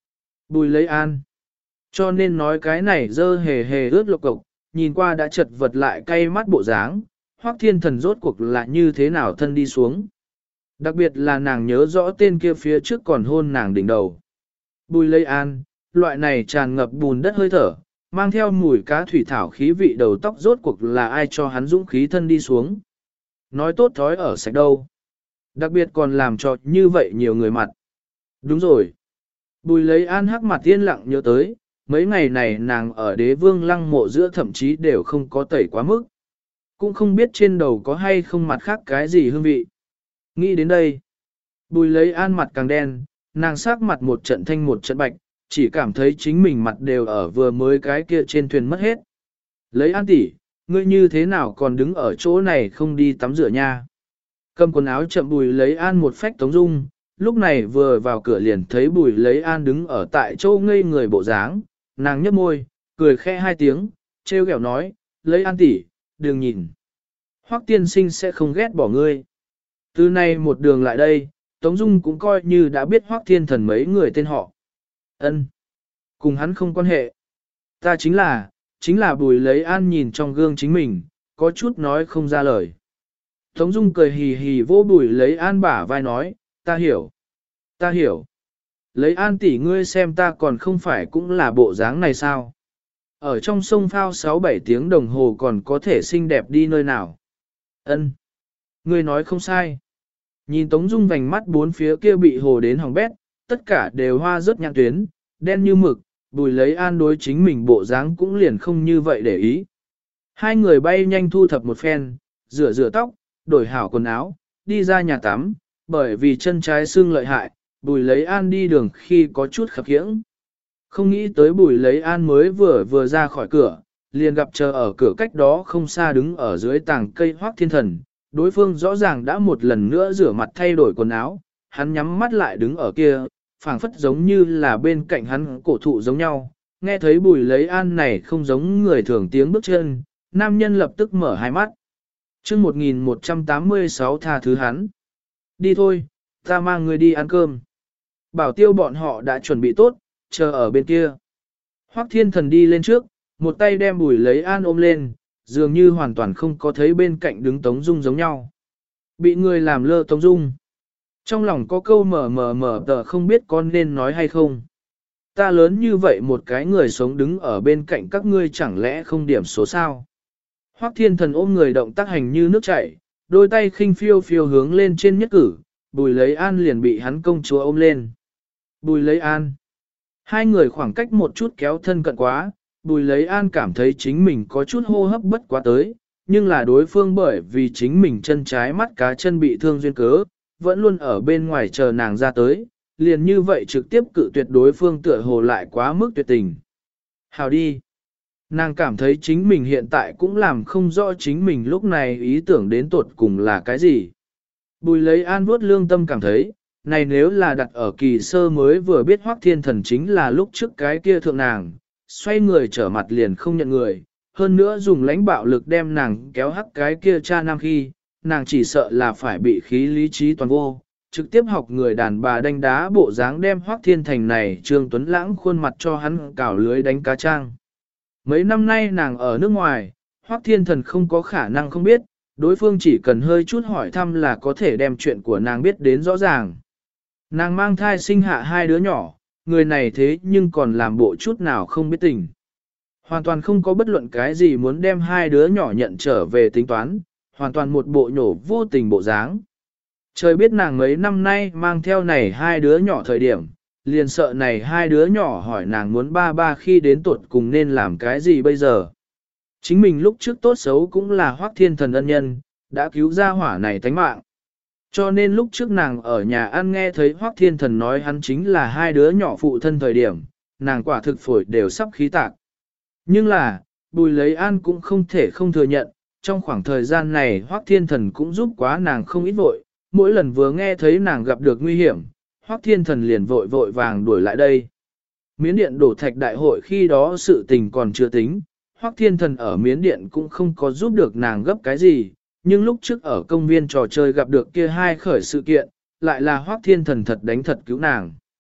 Bùi lấy an. Cho nên nói cái này dơ hề hề ướt lộc cộc, nhìn qua đã chật vật lại cay mắt bộ dáng, Hoắc Thiên Thần rốt cuộc là như thế nào thân đi xuống. Đặc biệt là nàng nhớ rõ tên kia phía trước còn hôn nàng đỉnh đầu. Bùi lấy an, loại này tràn ngập bùn đất hơi thở, mang theo mùi cá thủy thảo khí vị đầu tóc rốt cuộc là ai cho hắn dũng khí thân đi xuống. Nói tốt thói ở sạch đâu. Đặc biệt còn làm cho như vậy nhiều người mặt. Đúng rồi. Bùi lấy an hắc mặt yên lặng nhớ tới, mấy ngày này nàng ở đế vương lăng mộ giữa thậm chí đều không có tẩy quá mức. Cũng không biết trên đầu có hay không mặt khác cái gì hương vị. Nghĩ đến đây. Bùi lấy an mặt càng đen, nàng sắc mặt một trận thanh một trận bạch, chỉ cảm thấy chính mình mặt đều ở vừa mới cái kia trên thuyền mất hết. Lấy an tỷ, ngươi như thế nào còn đứng ở chỗ này không đi tắm rửa nha. Cầm quần áo chậm bùi lấy an một phách Tống Dung, lúc này vừa vào cửa liền thấy bùi lấy an đứng ở tại chỗ ngây người bộ dáng, nàng nhấp môi, cười khẽ hai tiếng, trêu ghẹo nói, lấy an tỷ, đừng nhìn. Hoắc tiên sinh sẽ không ghét bỏ ngươi. Từ nay một đường lại đây, Tống Dung cũng coi như đã biết Hoắc Thiên Thần mấy người tên họ. Ân, cùng hắn không quan hệ. Ta chính là bùi lấy an nhìn trong gương chính mình, có chút nói không ra lời. Tống Dung cười hì hì vô bùi lấy an bả vai nói, ta hiểu. Lấy an tỷ ngươi xem ta còn không phải cũng là bộ dáng này sao. Ở trong sông phao 6-7 tiếng đồng hồ còn có thể xinh đẹp đi nơi nào. Ân, ngươi nói không sai. Nhìn Tống Dung vành mắt bốn phía kia bị hồ đến hỏng bét, tất cả đều hoa rớt nhạc tuyến, đen như mực, bùi lấy an đối chính mình bộ dáng cũng liền không như vậy để ý. Hai người bay nhanh thu thập một phen, rửa tóc, đổi hảo quần áo, đi ra nhà tắm, bởi vì chân trái xương lợi hại, bùi lấy an đi đường khi có chút khập khiễng. Không nghĩ tới bùi lấy an mới vừa ra khỏi cửa, liền gặp chờ ở cửa cách đó không xa đứng ở dưới tảng cây Hoắc Thiên Thần, đối phương rõ ràng đã một lần nữa rửa mặt thay đổi quần áo, hắn nhắm mắt lại đứng ở kia, phảng phất giống như là bên cạnh hắn cổ thụ giống nhau, nghe thấy bùi lấy an này không giống người thường tiếng bước chân, nam nhân lập tức mở hai mắt. Chương 1186 tha thứ hắn. Đi thôi, ta mang người đi ăn cơm. Bảo tiêu bọn họ đã chuẩn bị tốt, chờ ở bên kia. Hoắc Thiên Thần đi lên trước, một tay đem bùi lấy an ôm lên, dường như hoàn toàn không có thấy bên cạnh đứng Tống Dung giống nhau. Bị người làm lơ Tống Dung. Trong lòng có câu mở tờ không biết con nên nói hay không. Ta lớn như vậy một cái người sống đứng ở bên cạnh các ngươi chẳng lẽ không điểm số sao. Hoắc Thiên Thần ôm người động tác hành như nước chảy, đôi tay khinh phiêu phiêu hướng lên trên nhất cử, bùi lấy an liền bị hắn công chúa ôm lên. Bùi lấy an. Hai người khoảng cách một chút kéo thân cận quá, bùi lấy an cảm thấy chính mình có chút hô hấp bất quá tới, nhưng là đối phương bởi vì chính mình chân trái mắt cá chân bị thương duyên cớ, vẫn luôn ở bên ngoài chờ nàng ra tới, liền như vậy trực tiếp cự tuyệt đối phương tựa hồ lại quá mức tuyệt tình. Hào đi. Nàng cảm thấy chính mình hiện tại cũng làm không rõ chính mình lúc này ý tưởng đến tột cùng là cái gì. Bùi lấy an vuốt lương tâm cảm thấy, này nếu là đặt ở kỳ sơ mới vừa biết Hoắc Thiên Thần chính là lúc trước cái kia thượng nàng, xoay người trở mặt liền không nhận người, hơn nữa dùng lãnh bạo lực đem nàng kéo hắc cái kia cha nam khi, nàng chỉ sợ là phải bị khí lý trí toàn vô, trực tiếp học người đàn bà đánh đá bộ dáng đem Hoắc Thiên Thành này Trương Tuấn Lãng khuôn mặt cho hắn cào lưới đánh cá trang. Mấy năm nay nàng ở nước ngoài, Hoắc Thiên Thần không có khả năng không biết, đối phương chỉ cần hơi chút hỏi thăm là có thể đem chuyện của nàng biết đến rõ ràng. Nàng mang thai sinh hạ hai đứa nhỏ, người này thế nhưng còn làm bộ chút nào không biết tình. Hoàn toàn không có bất luận cái gì muốn đem hai đứa nhỏ nhận trở về tính toán, hoàn toàn một bộ nhổ vô tình bộ dáng. Trời biết nàng mấy năm nay mang theo này hai đứa nhỏ thời điểm, liền sợ này hai đứa nhỏ hỏi nàng muốn ba khi đến tuột cùng nên làm cái gì bây giờ. Chính mình lúc trước tốt xấu cũng là Hoắc Thiên Thần ân nhân, đã cứu ra hỏa này tánh mạng. Cho nên lúc trước nàng ở nhà ăn nghe thấy Hoắc Thiên Thần nói hắn chính là hai đứa nhỏ phụ thân thời điểm, nàng quả thực phổi đều sắp khí tạc. Nhưng là, Bùi Lấy An cũng không thể không thừa nhận, trong khoảng thời gian này Hoắc Thiên Thần cũng giúp quá nàng không ít vội, mỗi lần vừa nghe thấy nàng gặp được nguy hiểm, Hoắc Thiên Thần liền vội vàng đuổi lại đây. Miến Điện đổ thạch đại hội khi đó sự tình còn chưa tính, Hoắc Thiên Thần ở Miến Điện cũng không có giúp được nàng gấp cái gì, nhưng lúc trước ở công viên trò chơi gặp được kia hai khởi sự kiện, lại là Hoắc Thiên Thần thật đánh thật cứu nàng.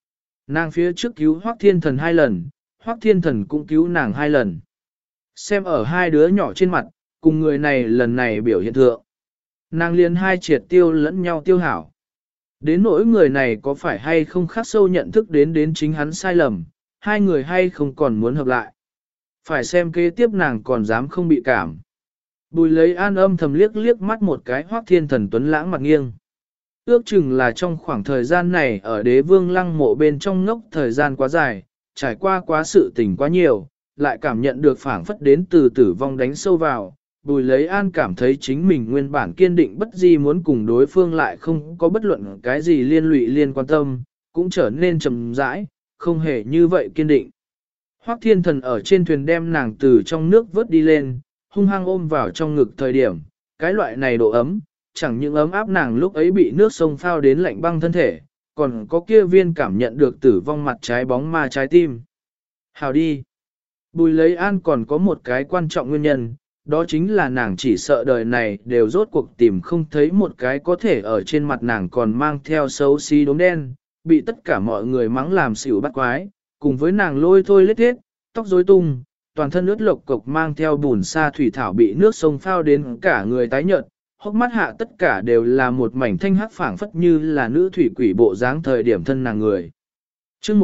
Nàng phía trước cứu Hoắc Thiên Thần 2 lần, Hoắc Thiên Thần cũng cứu nàng 2 lần. Xem ở hai đứa nhỏ trên mặt, cùng người này lần này biểu hiện thượng. Nàng liền hai triệt tiêu lẫn nhau tiêu hảo. Đến nỗi người này có phải hay không khắc sâu nhận thức đến chính hắn sai lầm, hai người hay không còn muốn hợp lại. Phải xem kế tiếp nàng còn dám không bị cảm. Bùi lấy an âm thầm liếc liếc mắt một cái Hoắc Thiên Thần tuấn lãng mặt nghiêng. Ước chừng là trong khoảng thời gian này ở đế vương lăng mộ bên trong ngốc thời gian quá dài, trải qua quá sự tình quá nhiều, lại cảm nhận được phảng phất đến từ tử vong đánh sâu vào. Bùi lấy an cảm thấy chính mình nguyên bản kiên định bất di muốn cùng đối phương lại không có bất luận cái gì liên lụy liên quan tâm, cũng trở nên trầm rãi, không hề như vậy kiên định. Hoắc Thiên Thần ở trên thuyền đem nàng từ trong nước vớt đi lên, hung hăng ôm vào trong ngực thời điểm, cái loại này độ ấm, chẳng những ấm áp nàng lúc ấy bị nước sông phao đến lạnh băng thân thể, còn có kia viên cảm nhận được tử vong mặt trái bóng ma trái tim. Hào đi! Bùi lấy an còn có một cái quan trọng nguyên nhân, đó chính là nàng chỉ sợ đời này đều rốt cuộc tìm không thấy một cái có thể ở trên mặt nàng còn mang theo xấu xí đốm đen, bị tất cả mọi người mắng làm xỉu bắt quái, cùng với nàng lôi thôi lết hết, tóc rối tung, toàn thân ướt lộc cục mang theo bùn sa thủy thảo bị nước sông phao đến cả người tái nhợt, hốc mắt hạ tất cả đều là một mảnh thanh hắc phảng phất như là nữ thủy quỷ bộ dáng thời điểm thân nàng người. Chương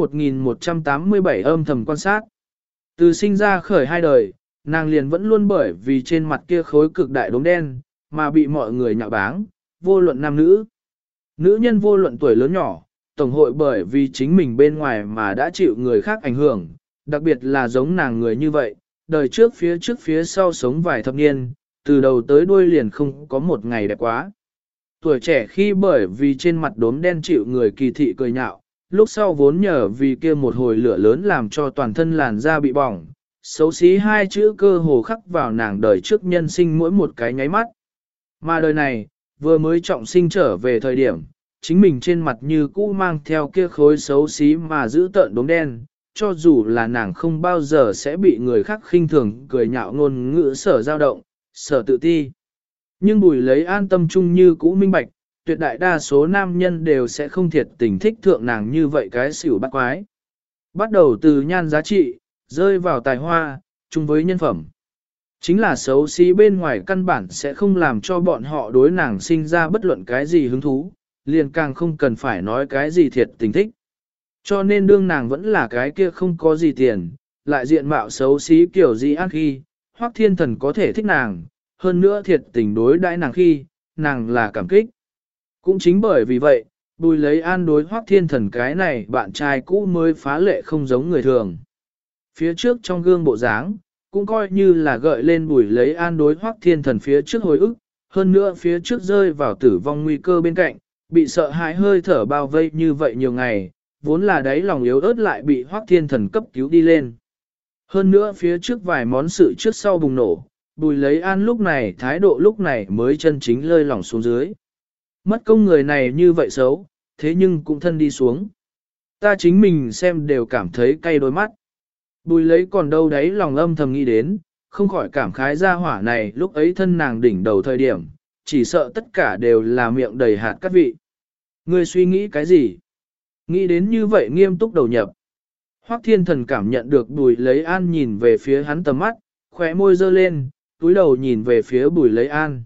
1187 âm thầm quan sát. Từ sinh ra khởi hai đời, nàng liền vẫn luôn bởi vì trên mặt kia khối cực đại đốm đen, mà bị mọi người nhạo báng, vô luận nam nữ. Nữ nhân vô luận tuổi lớn nhỏ, tổng hội bởi vì chính mình bên ngoài mà đã chịu người khác ảnh hưởng, đặc biệt là giống nàng người như vậy, đời trước phía sau sống vài thập niên, từ đầu tới đuôi liền không có một ngày đẹp quá. Tuổi trẻ khi bởi vì trên mặt đốm đen chịu người kỳ thị cười nhạo, lúc sau vốn nhờ vì kia một hồi lửa lớn làm cho toàn thân làn da bị bỏng, xấu xí hai chữ cơ hồ khắc vào nàng đời trước nhân sinh mỗi một cái nháy mắt. Mà đời này, vừa mới trọng sinh trở về thời điểm, chính mình trên mặt như cũ mang theo kia khối xấu xí mà giữ tợn đốm đen, cho dù là nàng không bao giờ sẽ bị người khác khinh thường cười nhạo ngôn ngữ sở dao động, sở tự ti. Nhưng Bùi lấy an tâm chung như cũ minh bạch, tuyệt đại đa số nam nhân đều sẽ không thiệt tình thích thượng nàng như vậy cái xỉu bắt quái. Bắt đầu từ nhan giá trị, rơi vào tài hoa, chung với nhân phẩm. Chính là xấu xí bên ngoài căn bản sẽ không làm cho bọn họ đối nàng sinh ra bất luận cái gì hứng thú, liền càng không cần phải nói cái gì thiệt tình thích. Cho nên đương nàng vẫn là cái kia không có gì tiền, lại diện mạo xấu xí kiểu gì ác khi, Hoắc Thiên Thần có thể thích nàng, hơn nữa thiệt tình đối đãi nàng khi, nàng là cảm kích. Cũng chính bởi vì vậy, Bùi lấy an đối Hoắc Thiên Thần cái này bạn trai cũ mới phá lệ không giống người thường. Phía trước trong gương bộ dáng, cũng coi như là gợi lên Bùi lấy an đối Hoắc Thiên Thần phía trước hồi ức, hơn nữa phía trước rơi vào tử vong nguy cơ bên cạnh, bị sợ hãi hơi thở bao vây như vậy nhiều ngày, vốn là đáy lòng yếu ớt lại bị Hoắc Thiên Thần cấp cứu đi lên. Hơn nữa phía trước vài món sự trước sau bùng nổ, Bùi lấy an lúc này thái độ lúc này mới chân chính lơi lỏng xuống dưới. Mất công người này như vậy xấu, thế nhưng cũng thân đi xuống. Ta chính mình xem đều cảm thấy cay đôi mắt. Bùi lấy còn đâu đấy lòng âm thầm nghĩ đến, không khỏi cảm khái ra hỏa này lúc ấy thân nàng đỉnh đầu thời điểm, chỉ sợ tất cả đều là miệng đầy hạt cát vị. Ngươi suy nghĩ cái gì? Nghĩ đến như vậy nghiêm túc đầu nhập. Hoắc Thiên Thần cảm nhận được Bùi lấy an nhìn về phía hắn tầm mắt, khóe môi dơ lên, túi đầu nhìn về phía Bùi lấy an.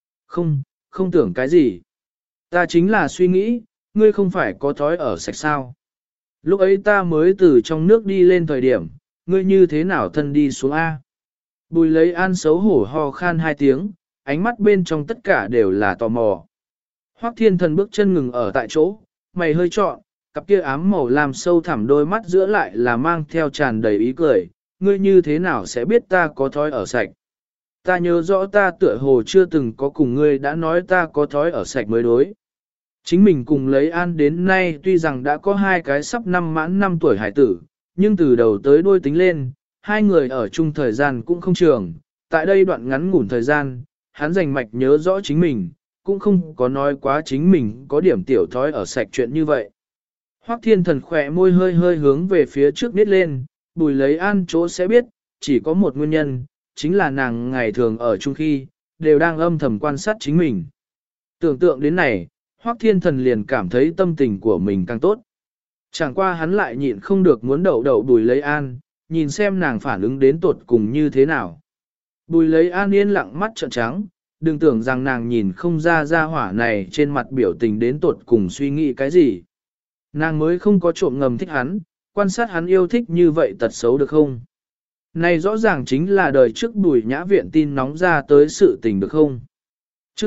Không tưởng cái gì. Ta chính là suy nghĩ, ngươi không phải có thói ở sạch sao. Lúc ấy ta mới từ trong nước đi lên thời điểm, ngươi như thế nào thân đi xuống A. Bùi lấy an xấu hổ ho khan 2 tiếng, ánh mắt bên trong tất cả đều là tò mò. Hoắc Thiên Thần bước chân ngừng ở tại chỗ, mày hơi trọn, cặp kia ám màu làm sâu thẳm đôi mắt giữa lại là mang theo tràn đầy ý cười, ngươi như thế nào sẽ biết ta có thói ở sạch. Ta nhớ rõ ta tựa hồ chưa từng có cùng ngươi đã nói ta có thói ở sạch mới đối. Chính mình cùng lấy an đến nay tuy rằng đã có 2 cái sắp mãn 5 tuổi hải tử, nhưng từ đầu tới đuôi tính lên, 2 người ở chung thời gian cũng không trường. Tại đây đoạn ngắn ngủn thời gian, hắn rành mạch nhớ rõ chính mình, cũng không có nói quá chính mình có điểm tiểu thói ở sạch chuyện như vậy. Hoắc Thiên Thần khỏe môi hơi hơi hướng về phía trước nít lên, Bùi lấy an chỗ sẽ biết, chỉ có một nguyên nhân, chính là nàng ngày thường ở chung khi, đều đang âm thầm quan sát chính mình. Tưởng tượng đến này, Hoắc Thiên Thần liền cảm thấy tâm tình của mình càng tốt. Chẳng qua hắn lại nhịn không được muốn đậu đậu Bùi Lấy An, nhìn xem nàng phản ứng đến tột cùng như thế nào. Bùi Lấy An yên lặng mắt trợn trắng, đừng tưởng rằng nàng nhìn không ra hỏa này trên mặt biểu tình đến tột cùng suy nghĩ cái gì. Nàng mới không có trộm ngầm thích hắn, quan sát hắn yêu thích như vậy tật xấu được không? Này rõ ràng chính là đời trước Bùi Nhã Viện tin nóng ra tới sự tình được không? Chương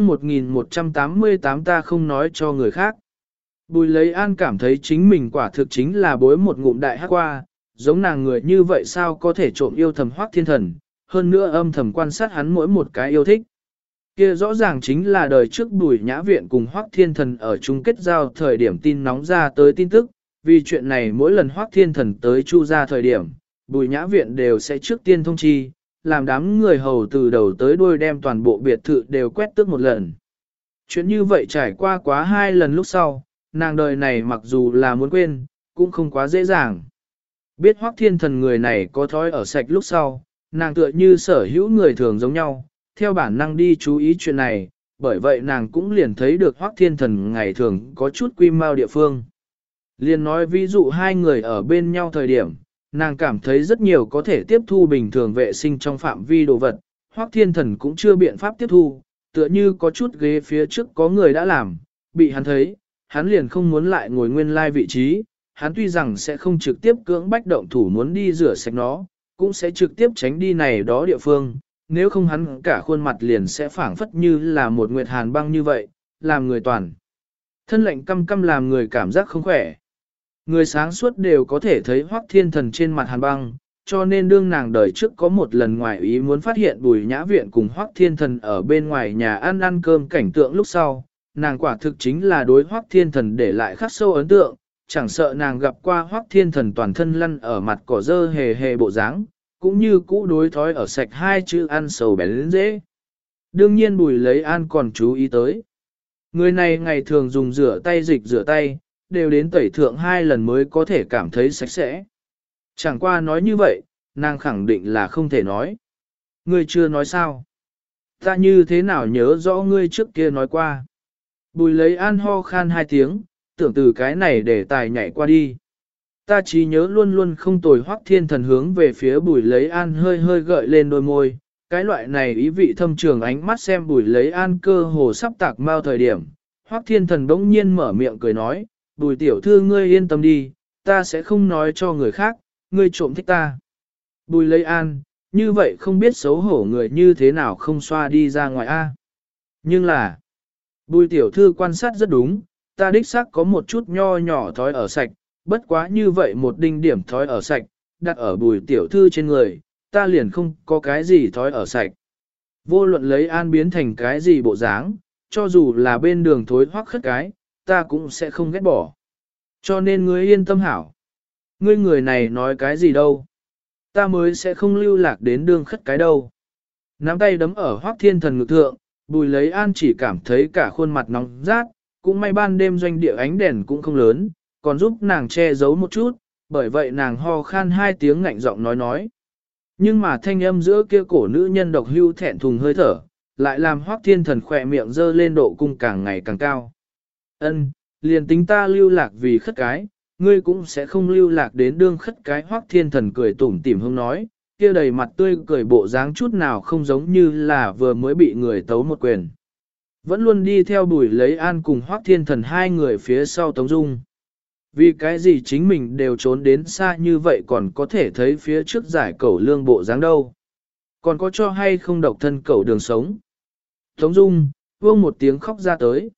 1188 ta không nói cho người khác. Bùi Lấy An cảm thấy chính mình quả thực chính là bối một ngụm đại hắc qua, giống nàng người như vậy sao có thể trộm yêu thầm Hoắc Thiên Thần, hơn nữa âm thầm quan sát hắn mỗi một cái yêu thích. Kia rõ ràng chính là đời trước Bùi Nhã Viện cùng Hoắc Thiên Thần ở chung kết giao thời điểm tin nóng ra tới tin tức, vì chuyện này mỗi lần Hoắc Thiên Thần tới Chu ra thời điểm, Bùi Nhã Viện đều sẽ trước tiên thông chi, làm đám người hầu từ đầu tới đuôi đem toàn bộ biệt thự đều quét tước một lần. Chuyện như vậy trải qua quá 2 lần lúc sau, nàng đời này mặc dù là muốn quên, cũng không quá dễ dàng. Biết Hoắc Thiên Thần người này có thói ở sạch lúc sau, nàng tựa như sở hữu người thường giống nhau, theo bản năng đi chú ý chuyện này, bởi vậy nàng cũng liền thấy được Hoắc Thiên Thần ngày thường có chút quy mao địa phương. Liền nói ví dụ hai người ở bên nhau thời điểm, nàng cảm thấy rất nhiều có thể tiếp thu bình thường vệ sinh trong phạm vi đồ vật, Hoắc Thiên Thần cũng chưa biện pháp tiếp thu, tựa như có chút ghế phía trước có người đã làm, bị hắn thấy, hắn liền không muốn lại ngồi nguyên lai vị trí, hắn tuy rằng sẽ không trực tiếp cưỡng bách động thủ muốn đi rửa sạch nó, cũng sẽ trực tiếp tránh đi này đó địa phương, nếu không hắn cả khuôn mặt liền sẽ phảng phất như là một nguyệt hàn băng như vậy, làm người toàn. Thân lệnh căm căm làm người cảm giác không khỏe. Người sáng suốt đều có thể thấy Hoắc Thiên Thần trên mặt hàn băng, cho nên đương nàng đời trước có một lần ngoài ý muốn phát hiện Bùi Nhã Viện cùng Hoắc Thiên Thần ở bên ngoài nhà ăn cơm cảnh tượng lúc sau, nàng quả thực chính là đối Hoắc Thiên Thần để lại khắc sâu ấn tượng, chẳng sợ nàng gặp qua Hoắc Thiên Thần toàn thân lăn ở mặt cỏ dơ hề hề bộ dáng, cũng như cũ đối thói ở sạch 2 chữ ăn sầu bén lên dễ. Đương nhiên Bùi Lấy An còn chú ý tới. Người này ngày thường dùng rửa tay dịch rửa tay, đều đến tẩy thượng 2 lần mới có thể cảm thấy sạch sẽ. Chẳng qua nói như vậy, nàng khẳng định là không thể nói. Ngươi chưa nói sao? Ta như thế nào nhớ rõ ngươi trước kia nói qua? Bùi Lấy An ho khan 2 tiếng, tưởng từ cái này để tài nhảy qua đi. Ta chỉ nhớ luôn luôn không tồi. Hoắc Thiên Thần hướng về phía Bùi Lấy An hơi hơi gợi lên đôi môi, cái loại này ý vị thâm trường ánh mắt xem Bùi Lấy An cơ hồ sắp tạc mau thời điểm. Hoắc Thiên Thần bỗng nhiên mở miệng cười nói, Bùi tiểu thư ngươi yên tâm đi, ta sẽ không nói cho người khác, ngươi trộm thích ta. Bùi Lấy An, như vậy không biết xấu hổ người như thế nào không xoa đi ra ngoài a. Nhưng là, Bùi tiểu thư quan sát rất đúng, ta đích xác có một chút nho nhỏ thói ở sạch, bất quá như vậy một đinh điểm thói ở sạch, đặt ở Bùi tiểu thư trên người, ta liền không có cái gì thói ở sạch. Vô luận Lấy An biến thành cái gì bộ dáng, cho dù là bên đường thối hoắc khất cái, ta cũng sẽ không ghét bỏ. Cho nên ngươi yên tâm hảo. Ngươi người này nói cái gì đâu. Ta mới sẽ không lưu lạc đến đường khất cái đâu. Nắm tay đấm ở Hoắc Thiên Thần ngực thượng, Bùi Lấy An chỉ cảm thấy cả khuôn mặt nóng rát, cũng may ban đêm doanh địa ánh đèn cũng không lớn, còn giúp nàng che giấu một chút, bởi vậy nàng ho khan 2 tiếng ngạnh giọng nói. Nhưng mà thanh âm giữa kia cổ nữ nhân độc hưu thẹn thùng hơi thở, lại làm Hoắc Thiên Thần khỏe miệng dơ lên độ cung càng ngày càng cao. Ân, liền tính ta lưu lạc vì khất cái, ngươi cũng sẽ không lưu lạc đến đương khất cái. Hoắc Thiên Thần cười tủm tỉm hông nói, kia đầy mặt tươi cười bộ dáng chút nào không giống như là vừa mới bị người tấu một quyền. Vẫn luôn đi theo Bùi Lấy An cùng Hoắc Thiên Thần 2 người phía sau Tống Dung. Vì cái gì chính mình đều trốn đến xa như vậy còn có thể thấy phía trước giải cẩu lương bộ dáng đâu. Còn có cho hay không độc thân cẩu đường sống. Tống Dung, vương một tiếng khóc ra tới.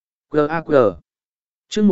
G.A.G. Chương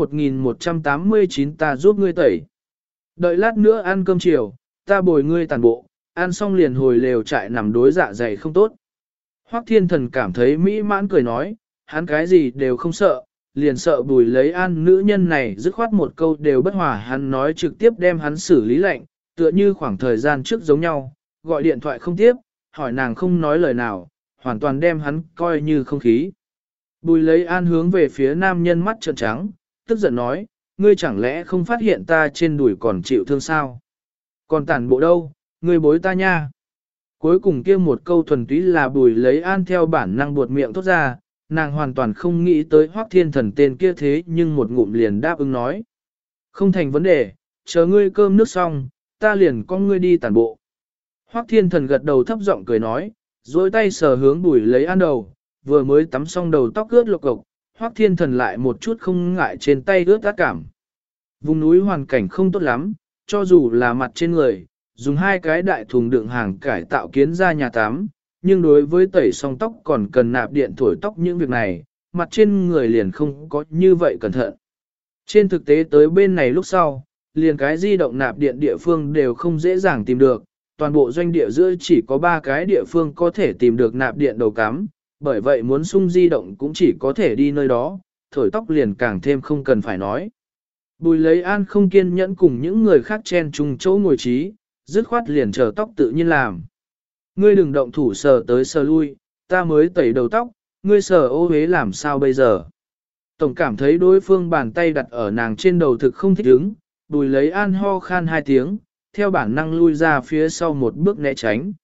1189 ta giúp ngươi tẩy. Đợi lát nữa ăn cơm chiều, ta bồi ngươi tàn bộ, ăn xong liền hồi lều trại nằm đối dạ dày không tốt. Hoắc Thiên Thần cảm thấy mỹ mãn cười nói, hắn cái gì đều không sợ, liền sợ Bùi Lấy An nữ nhân này dứt khoát một câu đều bất hòa, hắn nói trực tiếp đem hắn xử lý lệnh, tựa như khoảng thời gian trước giống nhau, gọi điện thoại không tiếp, hỏi nàng không nói lời nào, hoàn toàn đem hắn coi như không khí. Bùi Lấy An hướng về phía nam nhân mắt trợn trắng, tức giận nói, ngươi chẳng lẽ không phát hiện ta trên đùi còn chịu thương sao? Còn tàn bộ đâu, ngươi bối ta nha. Cuối cùng kia một câu thuần túy là Bùi Lấy An theo bản năng buột miệng thốt ra, nàng hoàn toàn không nghĩ tới Hoắc Thiên Thần tên kia thế nhưng một ngụm liền đáp ứng nói. Không thành vấn đề, chờ ngươi cơm nước xong, ta liền con ngươi đi tản bộ. Hoắc Thiên Thần gật đầu thấp giọng cười nói, duỗi tay sờ hướng Bùi Lấy An đầu, vừa mới tắm xong đầu tóc ướt lộc cộc, Hoắc Thiên Thần lại một chút không ngại trên tay ướt át cảm. Vùng núi hoàn cảnh không tốt lắm, cho dù là mặt trên người, dùng hai cái đại thùng đựng hàng cải tạo kiến ra nhà tắm, nhưng đối với tẩy xong tóc còn cần nạp điện thổi tóc những việc này, mặt trên người liền không có như vậy cẩn thận. Trên thực tế tới bên này lúc sau, liền cái di động nạp điện địa phương đều không dễ dàng tìm được, toàn bộ doanh địa giữa chỉ có 3 cái địa phương có thể tìm được nạp điện đầu cắm, bởi vậy muốn sung di động cũng chỉ có thể đi nơi đó, thổi tóc liền càng thêm không cần phải nói. Bùi Lấy An không kiên nhẫn cùng những người khác chen chung chỗ ngồi trí, dứt khoát liền chờ tóc tự nhiên làm. Ngươi đừng động thủ sờ tới sờ lui, ta mới tẩy đầu tóc, ngươi sờ ô hế làm sao bây giờ. Tổng cảm thấy đối phương bàn tay đặt ở nàng trên đầu thực không thích ứng, Bùi Lấy An ho khan 2 tiếng, theo bản năng lui ra phía sau một bước né tránh.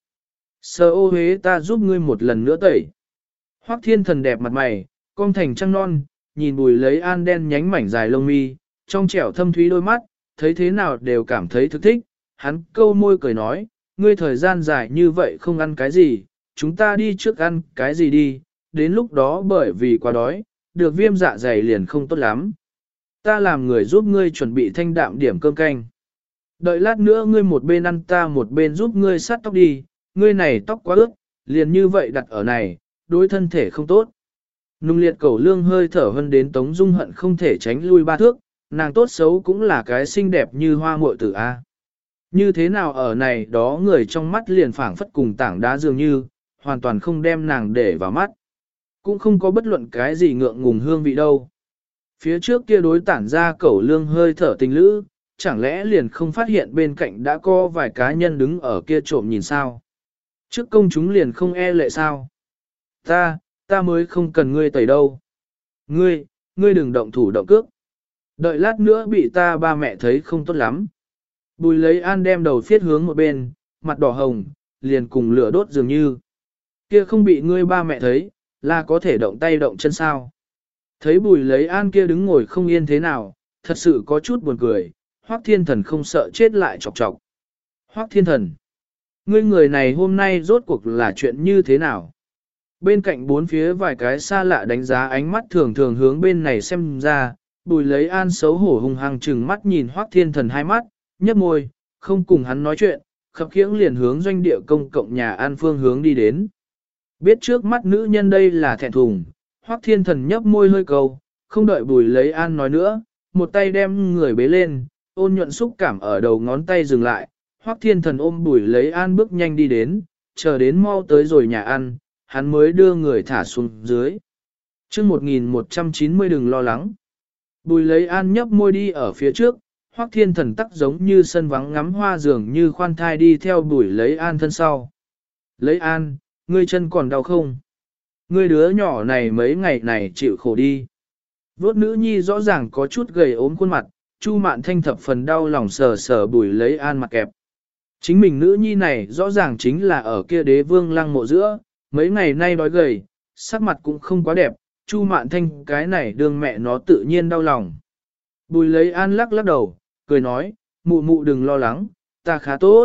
Sờ ô hế ta giúp ngươi một lần nữa tẩy. Hoắc Thiên Thần đẹp mặt mày, cong thành trăng non, nhìn Bùi Lấy An đen nhánh mảnh dài lông mi, trong trẻo thâm thúy đôi mắt, thấy thế nào đều cảm thấy thực thích. Hắn câu môi cười nói, ngươi thời gian dài như vậy không ăn cái gì, chúng ta đi trước ăn cái gì đi, đến lúc đó bởi vì quá đói, được viêm dạ dày liền không tốt lắm. Ta làm người giúp ngươi chuẩn bị thanh đạm điểm cơm canh. Đợi lát nữa ngươi một bên ăn ta một bên giúp ngươi sát tóc đi, ngươi này tóc quá ướt, liền như vậy đặt ở này, đối thân thể không tốt. Nung liệt cẩu lương hơi thở hơn đến Tống Dung hận không thể tránh lui 3 thước, nàng tốt xấu cũng là cái xinh đẹp như hoa muội tử A. Như thế nào ở này đó người trong mắt liền phảng phất cùng tảng đá dường như, hoàn toàn không đem nàng để vào mắt. Cũng không có bất luận cái gì ngượng ngùng hương vị đâu. Phía trước kia đối tản ra cẩu lương hơi thở tình lữ, chẳng lẽ liền không phát hiện bên cạnh đã có vài cá nhân đứng ở kia trộm nhìn sao? Trước công chúng liền không e lệ sao? Ta mới không cần ngươi tẩy đâu. Ngươi đừng động thủ động cước. Đợi lát nữa bị ta ba mẹ thấy không tốt lắm. Bùi Lấy An đem đầu phiết hướng một bên, mặt đỏ hồng, liền cùng lửa đốt dường như. Kia không bị ngươi ba mẹ thấy, là có thể động tay động chân sao. Thấy Bùi Lấy An kia đứng ngồi không yên thế nào, thật sự có chút buồn cười, Hoắc Thiên Thần không sợ chết lại chọc chọc. Hoắc Thiên Thần, ngươi người này hôm nay rốt cuộc là chuyện như thế nào? Bên cạnh bốn phía vài cái xa lạ đánh giá ánh mắt thường thường hướng bên này xem ra, Bùi Lấy An xấu hổ hùng hăng trừng mắt nhìn Hoắc Thiên Thần hai mắt, nhấp môi, không cùng hắn nói chuyện, khập khiễng liền hướng doanh địa công cộng nhà an phương hướng đi đến. Biết trước mắt nữ nhân đây là thẹn thùng, Hoắc Thiên Thần nhấp môi hơi cầu, không đợi Bùi Lấy An nói nữa, một tay đem người bế lên, ôn nhuận xúc cảm ở đầu ngón tay dừng lại, Hoắc Thiên Thần ôm Bùi Lấy An bước nhanh đi đến, chờ đến mau tới rồi nhà ăn, hắn mới đưa người thả xuống dưới. Chương 1190 đừng lo lắng. Bùi Lấy An nhấp môi đi ở phía trước, Hoắc Thiên Thần tắc giống như sân vắng ngắm hoa dường như khoan thai đi theo Bùi Lấy An thân sau. Lấy An, ngươi chân còn đau không? Ngươi đứa nhỏ này mấy ngày này chịu khổ đi. Vốt nữ nhi rõ ràng có chút gầy ốm khuôn mặt, Chu Mạn Thanh thập phần đau lòng sờ sờ Bùi Lấy An mặt kẹp. Chính mình nữ nhi này rõ ràng chính là ở kia Đế Vương Lăng mộ giữa, mấy ngày nay đói gầy, sắc mặt cũng không quá đẹp, Chu Mạn Thanh cái này đương mẹ nó tự nhiên đau lòng. Bùi Lấy An lắc lắc đầu, cười nói, mụ mụ đừng lo lắng, ta khá tốt.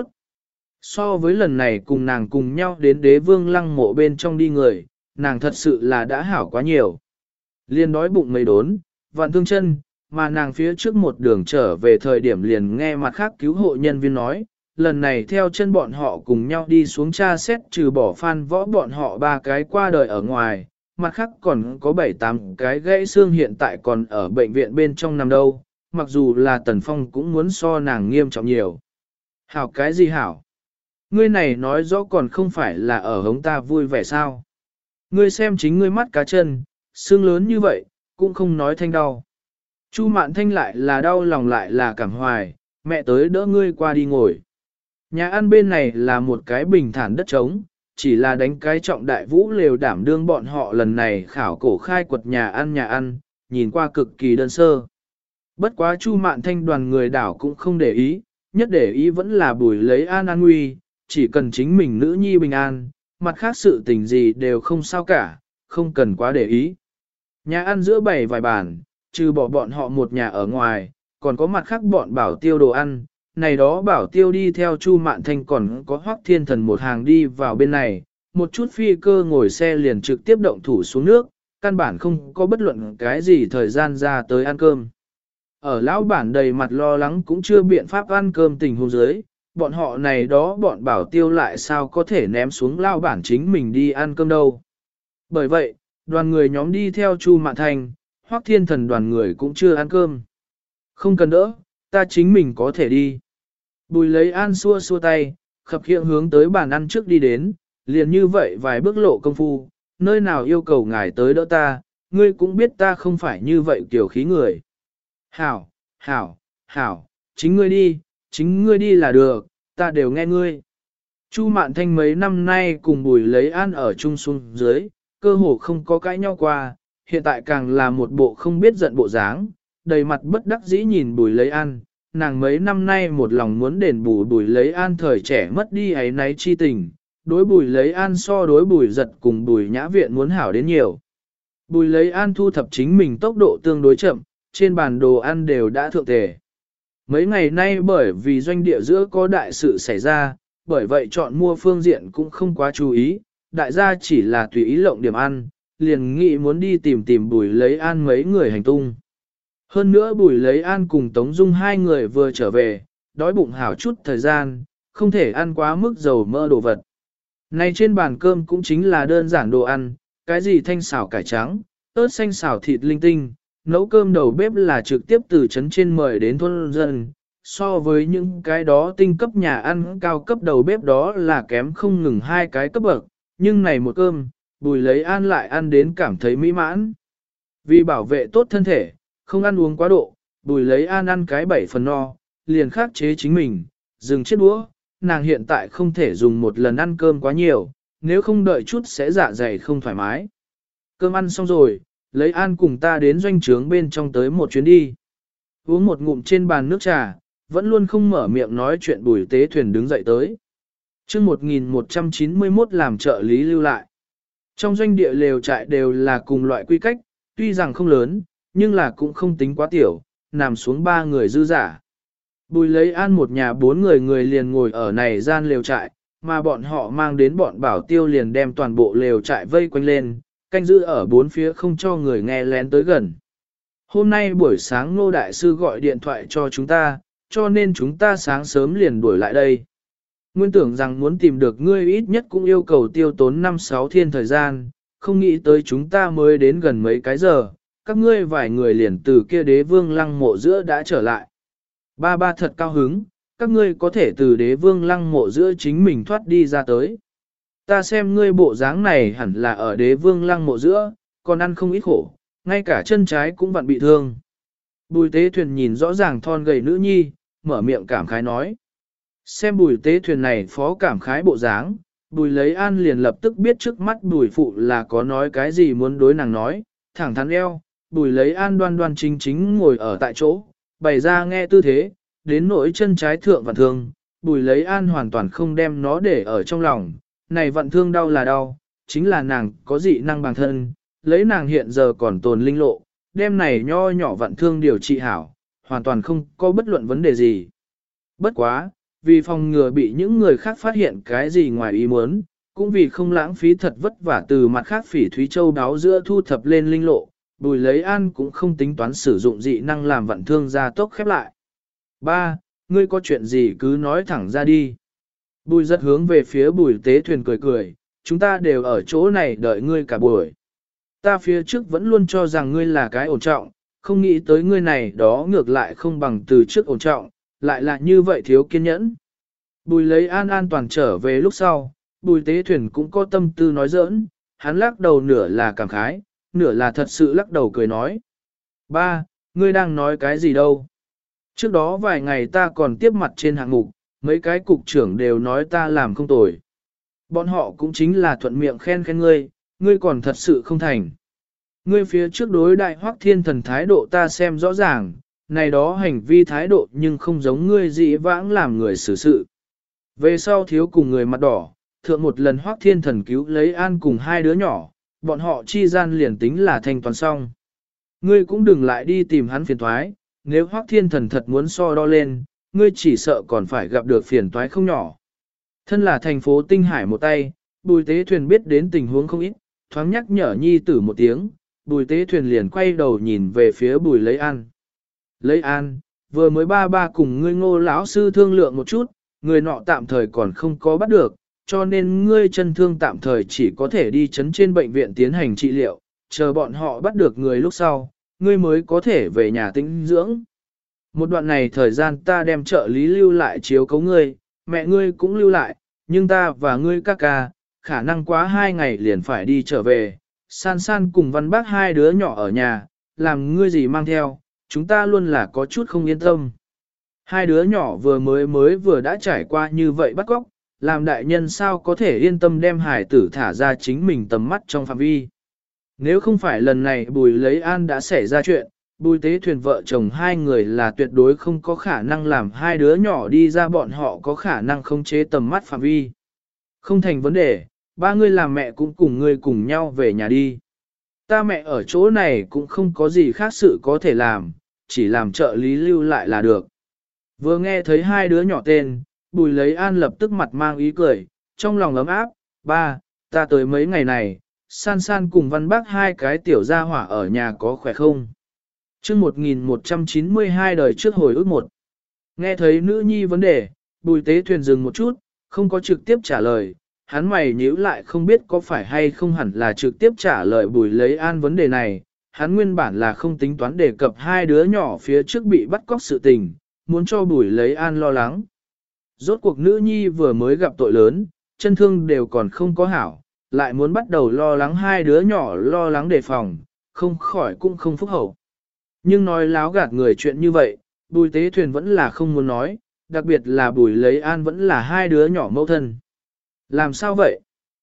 So với lần này cùng nàng cùng nhau đến Đế Vương Lăng mộ bên trong đi người, nàng thật sự là đã hảo quá nhiều. Liên đói bụng mấy đốn, vạn thương chân, mà nàng phía trước một đường trở về thời điểm liền nghe mặt khác cứu hộ nhân viên nói, lần này theo chân bọn họ cùng nhau đi xuống tra xét trừ bỏ Phan Võ bọn họ 3 cái qua đời ở ngoài, mặt khác còn có 7-8 cái gãy xương hiện tại còn ở bệnh viện bên trong nằm đâu, mặc dù là Tần Phong cũng muốn so nàng nghiêm trọng nhiều. Hảo cái gì hảo? Ngươi này nói rõ còn không phải là ở hống ta vui vẻ sao? Ngươi xem chính ngươi mắt cá chân, xương lớn như vậy, cũng không nói thanh đau. Chu Mạn Thanh lại là đau lòng lại là cảm hoài, mẹ tới đỡ ngươi qua đi ngồi. Nhà ăn bên này là một cái bình thản đất trống, chỉ là đánh cái trọng đại vũ lều đảm đương bọn họ lần này khảo cổ khai quật nhà ăn, nhìn qua cực kỳ đơn sơ. Bất quá Chu Mạn Thanh đoàn người đảo cũng không để ý, nhất để ý vẫn là Bùi Lấy An an nguy, chỉ cần chính mình nữ nhi bình an, mặt khác sự tình gì đều không sao cả, không cần quá để ý. Nhà ăn giữa bày vài bàn, trừ bỏ bọn họ một nhà ở ngoài, còn có mặt khác bọn bảo tiêu đồ ăn, này đó bảo tiêu đi theo Chu Mạn Thanh còn có Hoắc Thiên Thần một hàng đi vào bên này, một chút phi cơ ngồi xe liền trực tiếp động thủ xuống nước, căn bản không có bất luận cái gì thời gian ra tới ăn cơm. Ở lão bản đầy mặt lo lắng cũng chưa biện pháp ăn cơm tình huống dưới, bọn họ này đó bọn bảo tiêu lại sao có thể ném xuống lão bản chính mình đi ăn cơm đâu. Bởi vậy, đoàn người nhóm đi theo Chu Mạn Thanh, Hoắc Thiên Thần đoàn người cũng chưa ăn cơm. Không cần đỡ, ta chính mình có thể đi. Bùi lấy an xua xua tay, khập khiễng hướng tới bàn ăn trước đi đến, liền như vậy vài bước lộ công phu, nơi nào yêu cầu ngài tới đỡ ta, ngươi cũng biết ta không phải như vậy kiểu khí người. Hảo, hảo, hảo, chính ngươi đi là được, ta đều nghe ngươi. Chu Mạn Thanh mấy năm nay cùng Bùi lấy an ở chung xuống dưới, cơ hồ không có cãi nhau qua, hiện tại càng là một bộ không biết giận bộ dáng, đầy mặt bất đắc dĩ nhìn Bùi lấy an. Nàng mấy năm nay một lòng muốn đền bù Bùi lấy an thời trẻ mất đi ấy náy chi tình, đối Bùi lấy an so đối Bùi giật cùng Bùi nhã viện muốn hảo đến nhiều. Bùi lấy an thu thập chính mình tốc độ tương đối chậm, trên bàn đồ ăn đều đã thượng tề. Mấy ngày nay bởi vì doanh địa giữa có đại sự xảy ra, bởi vậy chọn mua phương diện cũng không quá chú ý, đại gia chỉ là tùy ý lộng điểm ăn, liền nghĩ muốn đi tìm Bùi lấy an mấy người hành tung. Hơn nữa Bùi lấy an cùng Tống Dung hai người vừa trở về, đói bụng hảo chút thời gian, không thể ăn quá mức dầu mỡ đồ vật. Này trên bàn cơm cũng chính là đơn giản đồ ăn, cái gì thanh xào cải trắng, ớt xanh xào thịt linh tinh, nấu cơm đầu bếp là trực tiếp từ trấn trên mời đến thôn dân. So với những cái đó tinh cấp nhà ăn cao cấp đầu bếp đó là kém không ngừng hai cái cấp bậc, nhưng này một cơm, Bùi lấy an lại ăn đến cảm thấy mỹ mãn. Vì bảo vệ tốt thân thể, không ăn uống quá độ, Bùi lấy an ăn cái 7 phần no, liền khắc chế chính mình, dừng chiếc đũa, nàng hiện tại không thể dùng một lần ăn cơm quá nhiều, nếu không đợi chút sẽ dạ dày không thoải mái. Cơm ăn xong rồi, lấy an cùng ta đến doanh trướng bên trong tới một chuyến đi. Uống một ngụm trên bàn nước trà, vẫn luôn không mở miệng nói chuyện Bùi Tế Thuyền đứng dậy tới. chương 1191 làm trợ lý lưu lại. Trong doanh địa lều trại đều là cùng loại quy cách, tuy rằng không lớn, nhưng là cũng không tính quá tiểu, nằm xuống 3 người dư giả. Bùi lấy an một nhà 4 người liền ngồi ở này gian lều trại, mà bọn họ mang đến bọn bảo tiêu liền đem toàn bộ lều trại vây quanh lên, canh giữ ở 4 phía không cho người nghe lén tới gần. Hôm nay buổi sáng Ngô Đại Sư gọi điện thoại cho chúng ta, cho nên chúng ta sáng sớm liền đuổi lại đây. Nguyên tưởng rằng muốn tìm được ngươi ít nhất cũng yêu cầu tiêu tốn 5-6 thiên thời gian, không nghĩ tới chúng ta mới đến gần mấy cái giờ, các ngươi vài người liền từ kia Đế Vương Lăng mộ giữa đã trở lại. Ba thật cao hứng, các ngươi có thể từ Đế Vương Lăng mộ giữa chính mình thoát đi ra tới. Ta xem ngươi bộ dáng này hẳn là ở Đế Vương Lăng mộ giữa, còn ăn không ít khổ, ngay cả chân trái cũng vặn bị thương. Bùi Tế Thuyền nhìn rõ ràng thon gầy nữ nhi, mở miệng cảm khái nói. Xem Bùi Tế Thuyền này phó cảm khái bộ dáng, Bùi lấy an liền lập tức biết trước mắt Bùi phụ là có nói cái gì muốn đối nàng nói, thẳng thắn eo, Bùi lấy an đoan đoan chính chính ngồi ở tại chỗ, bày ra nghe tư thế, đến nỗi chân trái thượng vặn thương, Bùi lấy an hoàn toàn không đem nó để ở trong lòng, này vặn thương đau là đau, chính là nàng có dị năng bằng thân, lấy nàng hiện giờ còn tồn linh lộ, đem này nho nhỏ vặn thương điều trị hảo, hoàn toàn không có bất luận vấn đề gì. Bất quá, vì phòng ngừa bị những người khác phát hiện cái gì ngoài ý muốn, cũng vì không lãng phí thật vất vả từ mặt khác Phỉ Thúy Châu đáo giữa thu thập lên linh lộ, Bùi lấy an cũng không tính toán sử dụng dị năng làm vặn thương ra tốc khép lại. Ba, ngươi có chuyện gì cứ nói thẳng ra đi. Bùi rất hướng về phía Bùi Tế Thuyền cười cười, chúng ta đều ở chỗ này đợi ngươi cả buổi. Ta phía trước vẫn luôn cho rằng ngươi là cái ổn trọng, không nghĩ tới ngươi này đó ngược lại không bằng từ trước ổn trọng, lại là như vậy thiếu kiên nhẫn. Bùi lấy an an toàn trở về lúc sau, Bùi Tế Thuyền cũng có tâm tư nói giỡn, hắn lắc đầu nửa là cảm khái, nửa là thật sự lắc đầu cười nói. Ba, ngươi đang nói cái gì đâu? Trước đó vài ngày ta còn tiếp mặt trên hạng mục, mấy cái cục trưởng đều nói ta làm không tồi. Bọn họ cũng chính là thuận miệng khen khen ngươi, ngươi còn thật sự không thành. Ngươi phía trước đối đại Hoắc Thiên Thần thái độ ta xem rõ ràng, này đó hành vi thái độ nhưng không giống ngươi dị vãng làm người xử sự. Về sau thiếu cùng người mặt đỏ, thượng một lần Hoắc Thiên Thần cứu lấy an cùng 2 đứa nhỏ, bọn họ chi gian liền tính là thanh toán xong. Ngươi cũng đừng lại đi tìm hắn phiền thoái, nếu Hoắc Thiên Thần thật muốn so đo lên, ngươi chỉ sợ còn phải gặp được phiền toái không nhỏ. Thân là thành phố Tinh Hải một tay, Bùi Tế Thuyền biết đến tình huống không ít, thoáng nhắc nhở nhi tử một tiếng, Bùi Tế Thuyền liền quay đầu nhìn về phía Bùi Lấy An. Lấy An, vừa mới ba cùng ngươi Ngô lão sư thương lượng một chút, người nọ tạm thời còn không có bắt được, cho nên ngươi chân thương tạm thời chỉ có thể đi chấn trên bệnh viện tiến hành trị liệu, chờ bọn họ bắt được người lúc sau, ngươi mới có thể về nhà tĩnh dưỡng. Một đoạn này thời gian ta đem trợ lý lưu lại chiếu cấu ngươi, mẹ ngươi cũng lưu lại, nhưng ta và ngươi các ca, khả năng quá 2 ngày liền phải đi trở về, san san cùng văn bác hai đứa nhỏ ở nhà, làm ngươi gì mang theo, chúng ta luôn là có chút không yên tâm. Hai đứa nhỏ vừa đã trải qua như vậy bắt cóc, làm đại nhân sao có thể yên tâm đem hải tử thả ra chính mình tầm mắt trong phạm vi. Nếu không phải lần này Bùi Lấy An đã xảy ra chuyện, Bùi Tế Thuyền vợ chồng hai người là tuyệt đối không có khả năng làm hai đứa nhỏ đi ra, bọn họ có khả năng khống chế tầm mắt phạm vi. Không thành vấn đề, ba người làm mẹ cũng cùng ngươi cùng nhau về nhà đi. Ta mẹ ở chỗ này cũng không có gì khác sự có thể làm, chỉ làm trợ lý lưu lại là được. Vừa nghe thấy hai đứa nhỏ tên, Bùi Lấy An lập tức mặt mang ý cười, trong lòng ấm áp, ba, ta tới mấy ngày này, san san cùng văn bác hai cái tiểu gia hỏa ở nhà có khỏe không? Trước 1192 đời trước hồi ức 1. Nghe thấy nữ nhi vấn đề, Bùi Tế Thuyền dừng một chút, không có trực tiếp trả lời, hắn mày nhíu lại không biết có phải hay không hẳn là trực tiếp trả lời Bùi Lấy An vấn đề này, hắn nguyên bản là không tính toán đề cập hai đứa nhỏ phía trước bị bắt cóc sự tình, muốn cho Bùi Lấy An lo lắng. Rốt cuộc nữ nhi vừa mới gặp tội lớn, chân thương đều còn không có hảo, lại muốn bắt đầu lo lắng hai đứa nhỏ lo lắng đề phòng, không khỏi cũng không phúc hậu. Nhưng nói láo gạt người chuyện như vậy, Bùi Tế Thuyền vẫn là không muốn nói, đặc biệt là Bùi Lấy An vẫn là hai đứa nhỏ mẫu thân. Làm sao vậy?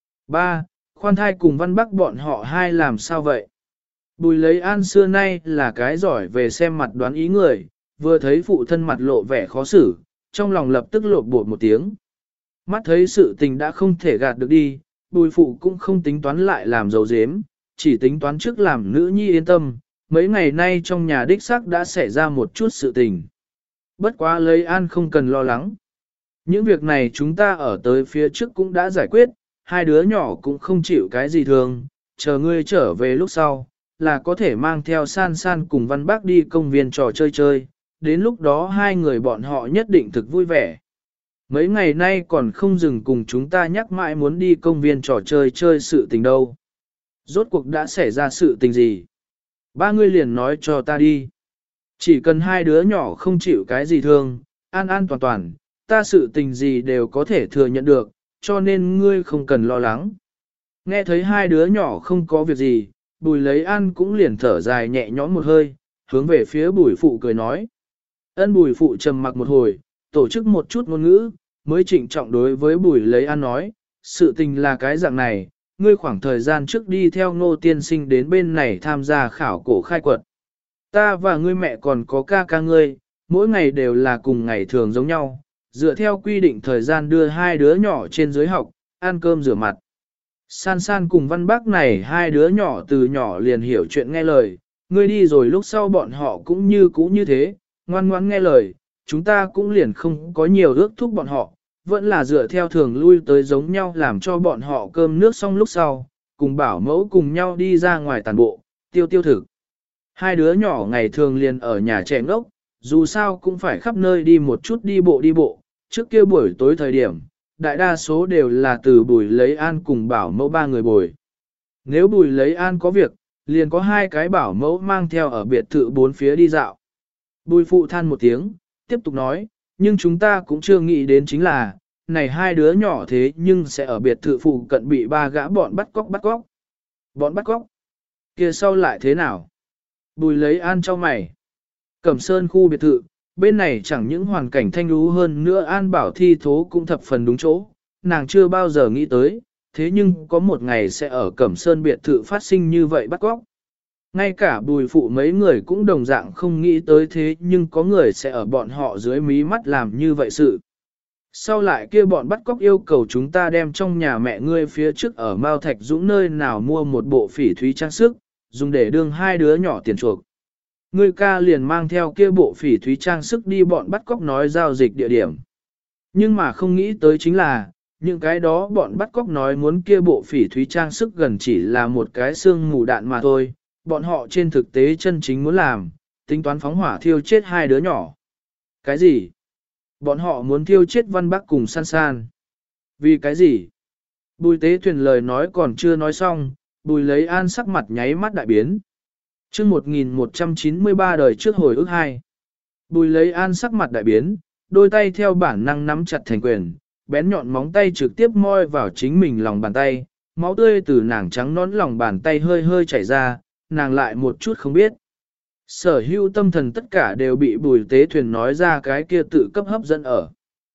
Ba, khoan thai cùng văn bắc bọn họ hai làm sao vậy? Bùi Lấy An xưa nay là cái giỏi về xem mặt đoán ý người, vừa thấy phụ thân mặt lộ vẻ khó xử, trong lòng lập tức lột bột một tiếng. Mắt thấy sự tình đã không thể gạt được đi, Bùi phụ cũng không tính toán lại làm dấu dếm, chỉ tính toán trước làm nữ nhi yên tâm, mấy ngày nay trong nhà đích xác đã xảy ra một chút sự tình. Bất quá Lấy An không cần lo lắng. Những việc này chúng ta ở tới phía trước cũng đã giải quyết, hai đứa nhỏ cũng không chịu cái gì thường, chờ ngươi trở về lúc sau, là có thể mang theo san san cùng văn bác đi công viên trò chơi chơi, đến lúc đó hai người bọn họ nhất định thực vui vẻ. Mấy ngày nay còn không dừng cùng chúng ta nhắc mãi muốn đi công viên trò chơi chơi sự tình đâu. Rốt cuộc đã xảy ra sự tình gì? Ba người liền nói cho ta đi. Chỉ cần hai đứa nhỏ không chịu cái gì thương, an an toàn toàn, ta sự tình gì đều có thể thừa nhận được, cho nên ngươi không cần lo lắng. Nghe thấy hai đứa nhỏ không có việc gì, Bùi Lấy An cũng liền thở dài nhẹ nhõm một hơi, hướng về phía Bùi phụ cười nói. Ân Bùi phụ trầm mặc một hồi, tổ chức một chút ngôn ngữ, mới trịnh trọng đối với Bùi Lấy An nói, sự tình là cái dạng này, ngươi khoảng thời gian trước đi theo Ngô tiên sinh đến bên này tham gia khảo cổ khai quật. Ta và ngươi mẹ còn có ca ca ngươi, mỗi ngày đều là cùng ngày thường giống nhau, dựa theo quy định thời gian đưa hai đứa nhỏ trên dưới học, ăn cơm rửa mặt. San san cùng văn bác này hai đứa nhỏ từ nhỏ liền hiểu chuyện nghe lời, ngươi đi rồi lúc sau bọn họ cũng như thế, ngoan ngoãn nghe lời, chúng ta cũng liền không có nhiều ước thúc bọn họ, vẫn là dựa theo thường lui tới giống nhau làm cho bọn họ cơm nước xong lúc sau, cùng bảo mẫu cùng nhau đi ra ngoài tàn bộ, tiêu thực. Hai đứa nhỏ ngày thường liền ở nhà trẻ ngốc, dù sao cũng phải khắp nơi đi một chút đi bộ, trước kia buổi tối thời điểm, đại đa số đều là từ Bùi Lấy An cùng bảo mẫu ba người bồi. Nếu Bùi Lấy An có việc, liền có hai cái bảo mẫu mang theo ở biệt thự bốn phía đi dạo. Bùi phụ than một tiếng, tiếp tục nói, nhưng chúng ta cũng chưa nghĩ đến chính là, này hai đứa nhỏ thế nhưng sẽ ở biệt thự phụ cận bị ba gã bọn bắt cóc. Bọn bắt cóc? Kia sau lại thế nào? Bùi Lấy An cho mày. Cẩm Sơn khu biệt thự, bên này chẳng những hoàn cảnh thanh lú hơn nữa An Bảo thi thố cũng thập phần đúng chỗ, nàng chưa bao giờ nghĩ tới, thế nhưng có một ngày sẽ ở Cẩm Sơn biệt thự phát sinh như vậy bắt cóc. Ngay cả Bùi phụ mấy người cũng đồng dạng không nghĩ tới thế nhưng có người sẽ ở bọn họ dưới mí mắt làm như vậy sự. Sau lại kia bọn bắt cóc yêu cầu chúng ta đem trong nhà mẹ ngươi phía trước ở Mao Thạch Dũng nơi nào mua một bộ phỉ thúy trang sức, dùng để đương hai đứa nhỏ tiền chuộc. Ngươi ca liền mang theo kia bộ phỉ thúy trang sức đi bọn bắt cóc nói giao dịch địa điểm. Nhưng mà không nghĩ tới chính là, những cái đó bọn bắt cóc nói muốn kia bộ phỉ thúy trang sức gần chỉ là một cái xương mù đạn mà thôi, bọn họ trên thực tế chân chính muốn làm, tính toán phóng hỏa thiêu chết hai đứa nhỏ. Cái gì? Bọn họ muốn thiêu chết Văn Bắc cùng San San. Vì cái gì? Bùi Tế Thuyền lời nói còn chưa nói xong, Bùi Lấy An sắc mặt nháy mắt đại biến. Chương 1193 đời trước hồi ức 2. Bùi Lấy An sắc mặt đại biến, đôi tay theo bản năng nắm chặt thành quyền, bén nhọn móng tay trực tiếp moi vào chính mình lòng bàn tay, máu tươi từ nàng trắng nón lòng bàn tay hơi hơi chảy ra, nàng lại một chút không biết. Sở hữu tâm thần tất cả đều bị Bùi Tế Thuyền nói ra cái kia tự cấp hấp dẫn ở.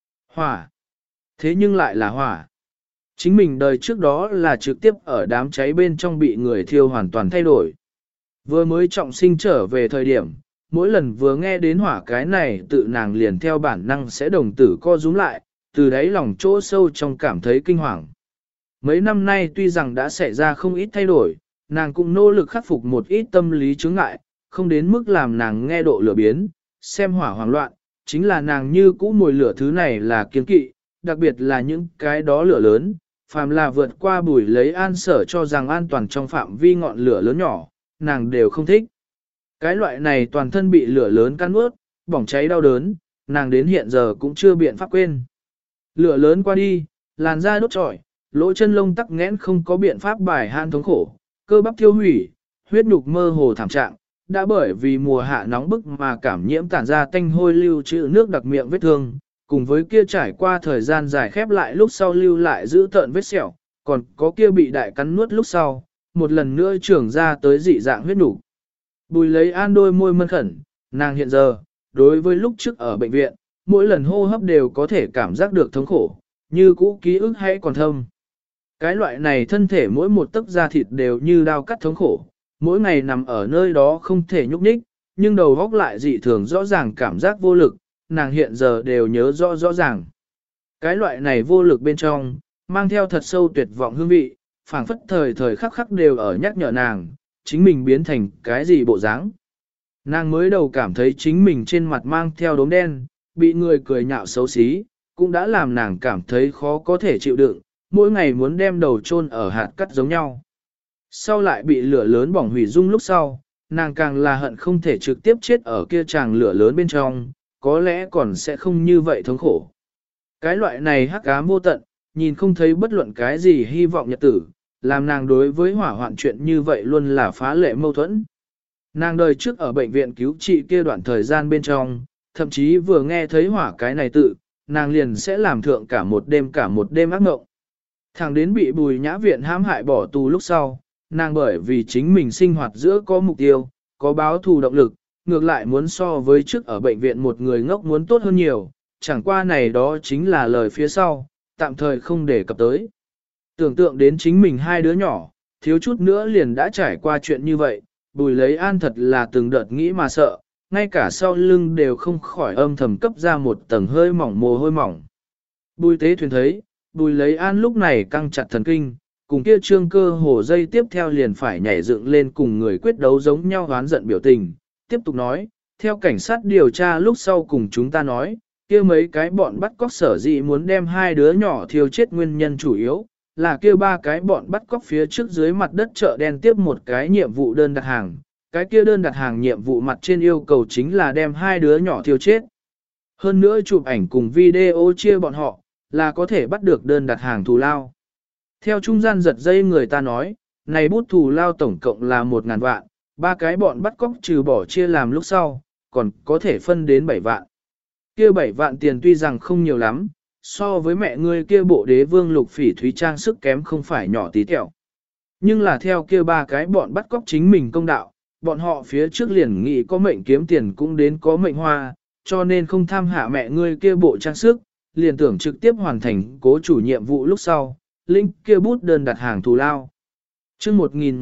Hỏa. Thế nhưng lại là hỏa. Chính mình đời trước đó là trực tiếp ở đám cháy bên trong bị người thiêu hoàn toàn thay đổi. Vừa mới trọng sinh trở về thời điểm, mỗi lần vừa nghe đến hỏa cái này tự nàng liền theo bản năng sẽ đồng tử co rúm lại, từ đáy lòng chỗ sâu trong cảm thấy kinh hoàng. Mấy năm nay tuy rằng đã xảy ra không ít thay đổi, nàng cũng nỗ lực khắc phục một ít tâm lý chướng ngại, không đến mức làm nàng nghe độ lửa biến, xem hỏa hoảng loạn, chính là nàng như cũ mùi lửa thứ này là kiên kỵ, đặc biệt là những cái đó lửa lớn, phàm là vượt qua Bùi Lấy An sở cho rằng an toàn trong phạm vi ngọn lửa lớn nhỏ, nàng đều không thích. Cái loại này toàn thân bị lửa lớn căn ướt, bỏng cháy đau đớn, nàng đến hiện giờ cũng chưa biện pháp quên. Lửa lớn qua đi, làn da đốt trọi, lỗ chân lông tắc nghẽn không có biện pháp bài han thống khổ, cơ bắp thiêu hủy, huyết nhục mơ hồ thảm trạng, đã bởi vì mùa hạ nóng bức mà cảm nhiễm tản ra tanh hôi lưu trữ nước đặc miệng vết thương, cùng với kia trải qua thời gian dài khép lại lúc sau lưu lại giữ tợn vết sẹo, còn có kia bị đại cắn nuốt lúc sau, một lần nữa trưởng ra tới dị dạng huyết nhục. Bùi Lấy An đôi môi mân khẩn, nàng hiện giờ, đối với lúc trước ở bệnh viện, mỗi lần hô hấp đều có thể cảm giác được thống khổ, như cũ ký ức hay còn thâm. Cái loại này thân thể mỗi một tấc da thịt đều như đao cắt thống khổ, mỗi ngày nằm ở nơi đó không thể nhúc nhích, nhưng đầu góc lại dị thường rõ ràng cảm giác vô lực, nàng hiện giờ đều nhớ rõ ràng. Cái loại này vô lực bên trong, mang theo thật sâu tuyệt vọng hương vị, phảng phất thời thời khắc khắc đều ở nhắc nhở nàng, chính mình biến thành cái gì bộ dáng. Nàng mới đầu cảm thấy chính mình trên mặt mang theo đốm đen, bị người cười nhạo xấu xí, cũng đã làm nàng cảm thấy khó có thể chịu đựng, mỗi ngày muốn đem đầu chôn ở hạt cắt giống nhau. Sau lại bị lửa lớn bỏng hủy dung lúc sau, nàng càng là hận không thể trực tiếp chết ở kia tràng lửa lớn bên trong, có lẽ còn sẽ không như vậy thống khổ. Cái loại này hắc ám vô tận, nhìn không thấy bất luận cái gì hy vọng nhật tử, làm nàng đối với hỏa hoạn chuyện như vậy luôn là phá lệ mâu thuẫn. Nàng đời trước ở bệnh viện cứu trị kia đoạn thời gian bên trong, thậm chí vừa nghe thấy hỏa cái này tự, nàng liền sẽ làm thượng cả một đêm ác mộng. Thẳng đến bị Bùi Nhã Viện hãm hại bỏ tù lúc sau, nàng bởi vì chính mình sinh hoạt giữa có mục tiêu, có báo thù động lực, ngược lại muốn so với trước ở bệnh viện một người ngốc muốn tốt hơn nhiều, chẳng qua này đó chính là lời phía sau, tạm thời không để cập tới. Tưởng tượng đến chính mình hai đứa nhỏ, thiếu chút nữa liền đã trải qua chuyện như vậy, Bùi Lấy An thật là từng đợt nghĩ mà sợ, ngay cả sau lưng đều không khỏi âm thầm cấp ra một tầng hơi mỏng mồ hôi mỏng. Bùi Tế Thuyền thấy, Bùi Lấy An lúc này căng chặt thần kinh, cùng kia trương cơ hồ dây tiếp theo liền phải nhảy dựng lên cùng người quyết đấu giống nhau hoán giận biểu tình, tiếp tục nói, theo cảnh sát điều tra lúc sau cùng chúng ta nói, kia mấy cái bọn bắt cóc sở dĩ muốn đem hai đứa nhỏ thiêu chết nguyên nhân chủ yếu, là kia ba cái bọn bắt cóc phía trước dưới mặt đất chợ đen tiếp một cái nhiệm vụ đơn đặt hàng, cái kia đơn đặt hàng nhiệm vụ mặt trên yêu cầu chính là đem hai đứa nhỏ thiêu chết. Hơn nữa chụp ảnh cùng video chia bọn họ, là có thể bắt được đơn đặt hàng thù lao. Theo trung gian giật dây người ta nói, này bút thù lao tổng cộng là 1.000 vạn, ba cái bọn bắt cóc trừ bỏ chia làm lúc sau, còn có thể phân đến 7 vạn. Kia 7 vạn tiền tuy rằng không nhiều lắm, so với mẹ ngươi kia bộ đế vương lục phỉ thúy trang sức kém không phải nhỏ tí tẹo. Nhưng là theo kia ba cái bọn bắt cóc chính mình công đạo, bọn họ phía trước liền nghĩ có mệnh kiếm tiền cũng đến có mệnh hoa, cho nên không tham hạ mẹ ngươi kia bộ trang sức, liền tưởng trực tiếp hoàn thành cố chủ nhiệm vụ lúc sau, linh kia bút đơn đặt hàng thù lao. Chương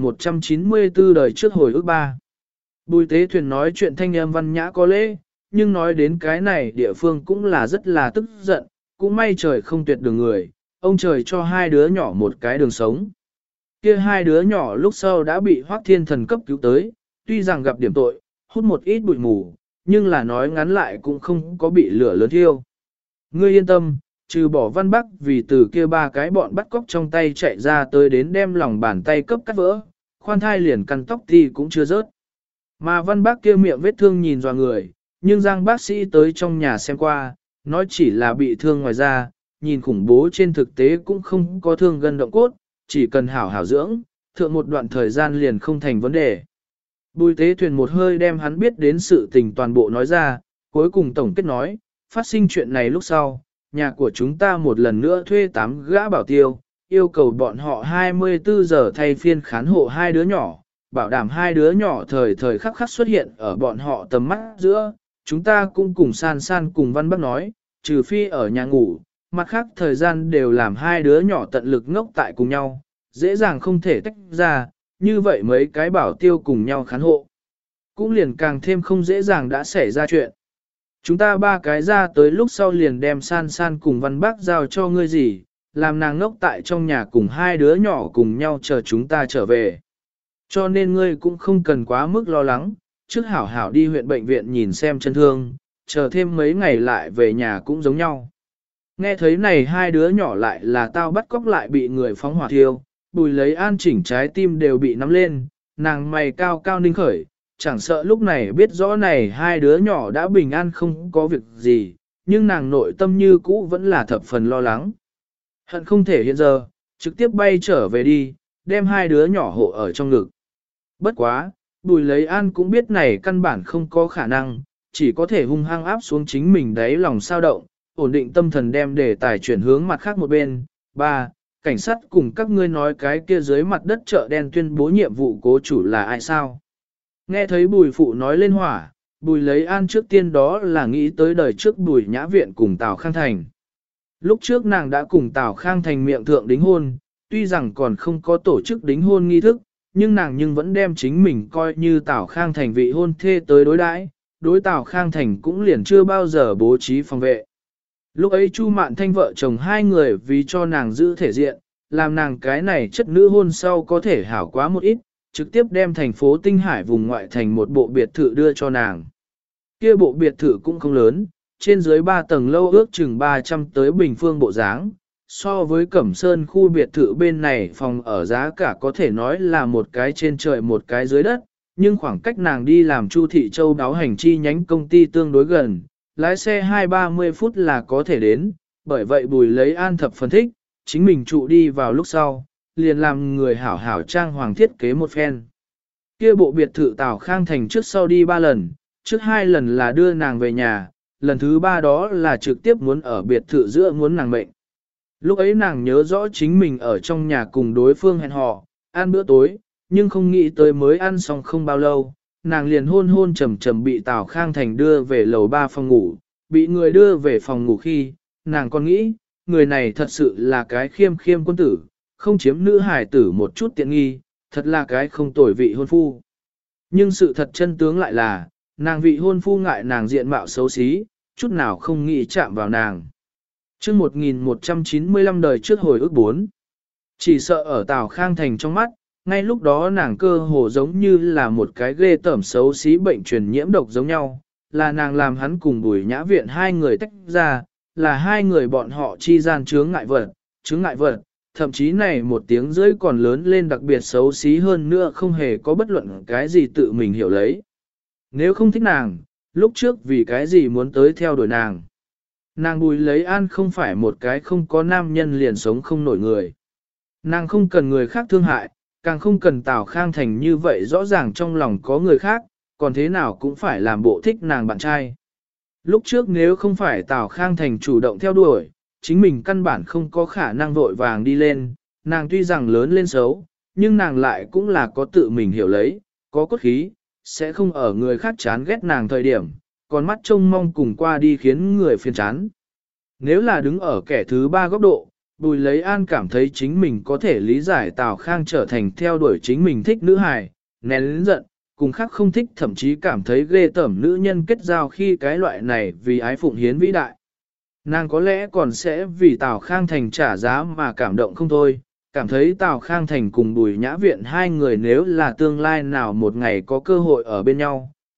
1194 đời trước hồi ức 3. Bùi Tế Thuyền nói chuyện thanh âm văn nhã có lễ, nhưng nói đến cái này địa phương cũng là rất là tức giận, cũng may trời không tuyệt đường người, ông trời cho hai đứa nhỏ một cái đường sống. Kia hai đứa nhỏ lúc sau đã bị Hoắc Thiên Thần cấp cứu tới, tuy rằng gặp điểm tội, hút một ít bụi mù, nhưng là nói ngắn lại cũng không có bị lửa lớn thiêu. Ngươi yên tâm, trừ bỏ Văn Bắc vì từ kia ba cái bọn bắt cóc trong tay chạy ra tới đến đem lòng bàn tay cấp cắt vỡ, khoan thai liền căn tóc thì cũng chưa rớt. Mà Văn Bắc kia miệng vết thương nhìn dò người, nhưng Giang bác sĩ tới trong nhà xem qua, nói chỉ là bị thương ngoài da, nhìn khủng bố trên thực tế cũng không có thương gân động cốt, chỉ cần hảo hảo dưỡng, thượng một đoạn thời gian liền không thành vấn đề. Bùi tế thuyền một hơi đem hắn biết đến sự tình toàn bộ nói ra, cuối cùng tổng kết nói, phát sinh chuyện này lúc sau, nhà của chúng ta một lần nữa thuê 8 gã bảo tiêu, yêu cầu bọn họ 24 giờ thay phiên khán hộ hai đứa nhỏ, bảo đảm hai đứa nhỏ thời thời khắc khắc xuất hiện ở bọn họ tầm mắt giữa. Chúng ta cũng cùng san san cùng Văn Bắc nói, trừ phi ở nhà ngủ, mặt khác thời gian đều làm hai đứa nhỏ tận lực ngốc tại cùng nhau, dễ dàng không thể tách ra, như vậy mấy cái bảo tiêu cùng nhau khán hộ. Cũng liền càng thêm không dễ dàng đã xảy ra chuyện. Chúng ta ba cái ra tới lúc sau liền đem san san cùng Văn Bắc giao cho ngươi gì, làm nàng ngốc tại trong nhà cùng hai đứa nhỏ cùng nhau chờ chúng ta trở về. Cho nên ngươi cũng không cần quá mức lo lắng, trước hảo hảo đi huyện bệnh viện nhìn xem chân thương, chờ thêm mấy ngày lại về nhà cũng giống nhau. Nghe thấy này hai đứa nhỏ lại là tao bắt cóc lại bị người phóng hỏa thiêu, Bùi lấy an chỉnh trái tim đều bị nắm lên, nàng mày cao cao ninh khởi, chẳng sợ lúc này biết rõ này hai đứa nhỏ đã bình an không có việc gì, nhưng nàng nội tâm như cũ vẫn là thập phần lo lắng. Hận không thể hiện giờ, trực tiếp bay trở về đi, đem hai đứa nhỏ hộ ở trong ngực. Bất quá, Bùi lấy an cũng biết này căn bản không có khả năng, chỉ có thể hung hăng áp xuống chính mình đáy lòng sao động, ổn định tâm thần đem đề tài chuyển hướng mặt khác một bên. Ba, cảnh sát cùng các ngươi nói cái kia dưới mặt đất chợ đen tuyên bố nhiệm vụ cố chủ là ai sao? Nghe thấy Bùi phụ nói lên hỏa, Bùi lấy an trước tiên đó là nghĩ tới đời trước Bùi Nhã Viện cùng Tào Khang Thành. Lúc trước nàng đã cùng Tào Khang Thành miệng thượng đính hôn, tuy rằng còn không có tổ chức đính hôn nghi thức, nhưng nàng vẫn đem chính mình coi như Tào Khang Thành vị hôn thê tới đối đãi, đối Tào Khang Thành cũng liền chưa bao giờ bố trí phòng vệ. Lúc ấy Chu Mạn Thanh vợ chồng hai người vì cho nàng giữ thể diện, làm nàng cái này chất nữ hôn sau có thể hảo quá một ít, trực tiếp đem thành phố Tinh Hải vùng ngoại thành một bộ biệt thự đưa cho nàng. Kia bộ biệt thự cũng không lớn, trên dưới 3 tầng lâu ước chừng 300 tới bình phương bộ dáng. So với Cẩm Sơn khu biệt thự bên này phòng ở giá cả có thể nói là một cái trên trời một cái dưới đất, nhưng khoảng cách nàng đi làm Chu Thị Châu đáo hành chi nhánh công ty tương đối gần, lái xe 2-30 phút là có thể đến, bởi vậy Bùi lấy an thập phân thích, chính mình trụ đi vào lúc sau, liền làm người hảo hảo trang hoàng thiết kế một phen. Kia bộ biệt thự Tào Khang Thành trước sau đi 3 lần, trước 2 lần là đưa nàng về nhà, lần thứ 3 đó là trực tiếp muốn ở biệt thự giữa muốn nàng mệnh. Lúc ấy nàng nhớ rõ chính mình ở trong nhà cùng đối phương hẹn hò, ăn bữa tối, nhưng không nghĩ tới mới ăn xong không bao lâu, nàng liền hôn hôn trầm trầm bị Tào Khang Thành đưa về lầu 3 phòng ngủ, bị người đưa về phòng ngủ khi, nàng còn nghĩ, người này thật sự là cái khiêm khiêm quân tử, không chiếm nữ hài tử một chút tiện nghi, thật là cái không tồi vị hôn phu. Nhưng sự thật chân tướng lại là, nàng vị hôn phu ngại nàng diện mạo xấu xí, chút nào không nghĩ chạm vào nàng. Chương 1195 đời trước hồi ức 4. Chỉ sợ ở Tào Khang Thành trong mắt, ngay lúc đó nàng cơ hồ giống như là một cái ghê tởm xấu xí bệnh truyền nhiễm độc giống nhau, là nàng làm hắn cùng Bùi Nhã Viện hai người tách ra, là hai người bọn họ chi gian chướng ngại vật, thậm chí này một tiếng rưỡi còn lớn lên đặc biệt xấu xí hơn nữa không hề có bất luận cái gì tự mình hiểu lấy. Nếu không thích nàng, lúc trước vì cái gì muốn tới theo đuổi nàng. Nàng Bùi lấy an không phải một cái không có nam nhân liền sống không nổi người. Nàng không cần người khác thương hại, càng không cần Tào Khang Thành như vậy rõ ràng trong lòng có người khác, còn thế nào cũng phải làm bộ thích nàng bạn trai. Lúc trước nếu không phải Tào Khang Thành chủ động theo đuổi, chính mình căn bản không có khả năng vội vàng đi lên, nàng tuy rằng lớn lên xấu, nhưng nàng lại cũng là có tự mình hiểu lấy, có cốt khí, sẽ không ở người khác chán ghét nàng thời điểm, còn mắt trông mong cùng qua đi khiến người phiền chán. Nếu là đứng ở kẻ thứ ba góc độ, Bùi lấy an cảm thấy chính mình có thể lý giải Tào Khang trở thành theo đuổi chính mình thích nữ hài, nén lớn giận, cùng khác không thích thậm chí cảm thấy ghê tởm nữ nhân kết giao khi cái loại này vì ái phụng hiến vĩ đại. Nàng có lẽ còn sẽ vì Tào Khang Thành trả giá mà cảm động không thôi, cảm thấy Tào Khang Thành cùng Bùi Nhã Viện hai người nếu là tương lai nào một ngày có cơ hội ở bên nhau,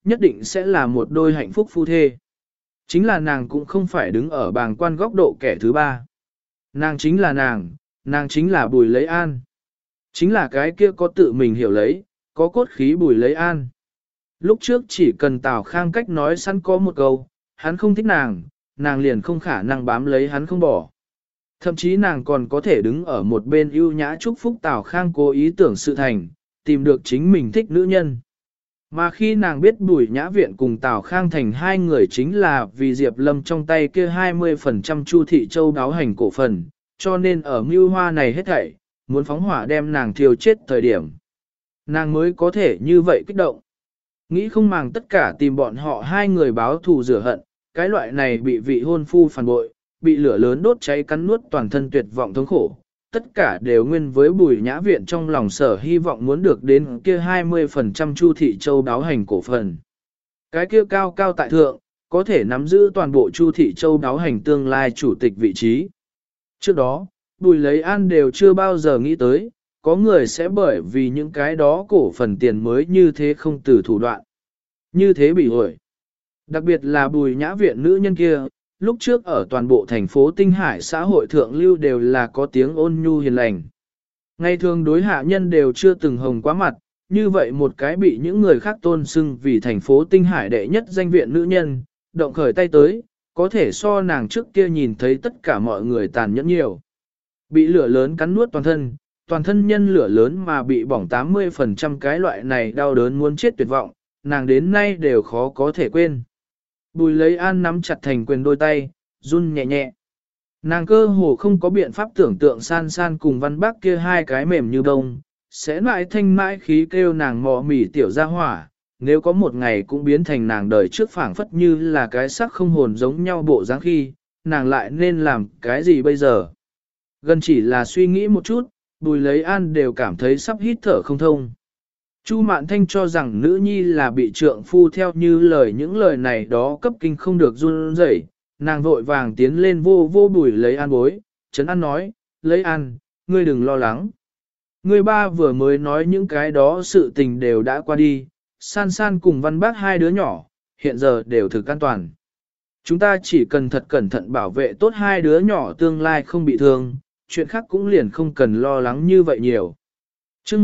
nhất định sẽ là một đôi hạnh phúc phu thê. Chính là nàng cũng không phải đứng ở bàng quan góc độ kẻ thứ ba. Nàng chính là nàng chính là Bùi Lấy An. Chính là cái kia có tự mình hiểu lấy, có cốt khí Bùi Lấy An. Lúc trước chỉ cần Tào Khang cách nói sẵn có một câu, hắn không thích nàng liền không khả năng bám lấy hắn không bỏ. Thậm chí nàng còn có thể đứng ở một bên ưu nhã chúc phúc Tào Khang cố ý tưởng sự thành, tìm được chính mình thích nữ nhân. Mà khi nàng biết Bùi Nhã Viện cùng Tào Khang thành hai người chính là vì Diệp Lâm trong tay kia 20% Chu Thị Châu đáo hành cổ phần, cho nên ở mưu hoa này hết thảy, muốn phóng hỏa đem nàng thiêu chết thời điểm. Nàng mới có thể như vậy kích động. Nghĩ không màng tất cả tìm bọn họ hai người báo thù rửa hận, cái loại này bị vị hôn phu phản bội, bị lửa lớn đốt cháy cắn nuốt toàn thân tuyệt vọng thống khổ. Tất cả đều nguyên với Bùi Nhã Viện trong lòng sở hy vọng muốn được đến kia 20% Chu Thị Châu đáo hành cổ phần. Cái kia cao cao tại thượng, có thể nắm giữ toàn bộ Chu Thị Châu đáo hành tương lai chủ tịch vị trí. Trước đó, Bùi Lấy An đều chưa bao giờ nghĩ tới, có người sẽ bởi vì những cái đó cổ phần tiền mới như thế không từ thủ đoạn. Như thế bị ổi. Đặc biệt là Bùi Nhã Viện nữ nhân kia, lúc trước ở toàn bộ thành phố Tinh Hải xã hội thượng lưu đều là có tiếng ôn nhu hiền lành. Ngày thường đối hạ nhân đều chưa từng hồng quá mặt, như vậy một cái bị những người khác tôn xưng vì thành phố Tinh Hải đệ nhất danh viện nữ nhân, động khởi tay tới, có thể so nàng trước kia nhìn thấy tất cả mọi người tàn nhẫn nhiều. Bị lửa lớn cắn nuốt toàn thân nhân lửa lớn mà bị bỏng 80% cái loại này đau đớn muốn chết tuyệt vọng, nàng đến nay đều khó có thể quên. Bùi Lấy An nắm chặt thành quyền đôi tay, run nhẹ nhẹ. Nàng cơ hồ không có biện pháp tưởng tượng San San cùng Văn Bác kia hai cái mềm như bông, sẽ mãi thanh mãi khí kêu nàng mò mỉ tiểu ra hỏa, nếu có một ngày cũng biến thành nàng đời trước phảng phất như là cái sắc không hồn giống nhau bộ dáng khi, nàng lại nên làm cái gì bây giờ? Gần chỉ là suy nghĩ một chút, Bùi Lấy An đều cảm thấy sắp hít thở không thông. Chu Mạn Thanh cho rằng nữ nhi là bị trượng phu theo như lời những lời này đó cấp kinh không được run rẩy, nàng vội vàng tiến lên vô Bùi Lấy An bối, Trấn An nói, Lấy An, ngươi đừng lo lắng. Ngươi ba vừa mới nói những cái đó sự tình đều đã qua đi, San San cùng Văn Bác hai đứa nhỏ, hiện giờ đều thực an toàn. Chúng ta chỉ cần thật cẩn thận bảo vệ tốt hai đứa nhỏ tương lai không bị thương, chuyện khác cũng liền không cần lo lắng như vậy nhiều. Chương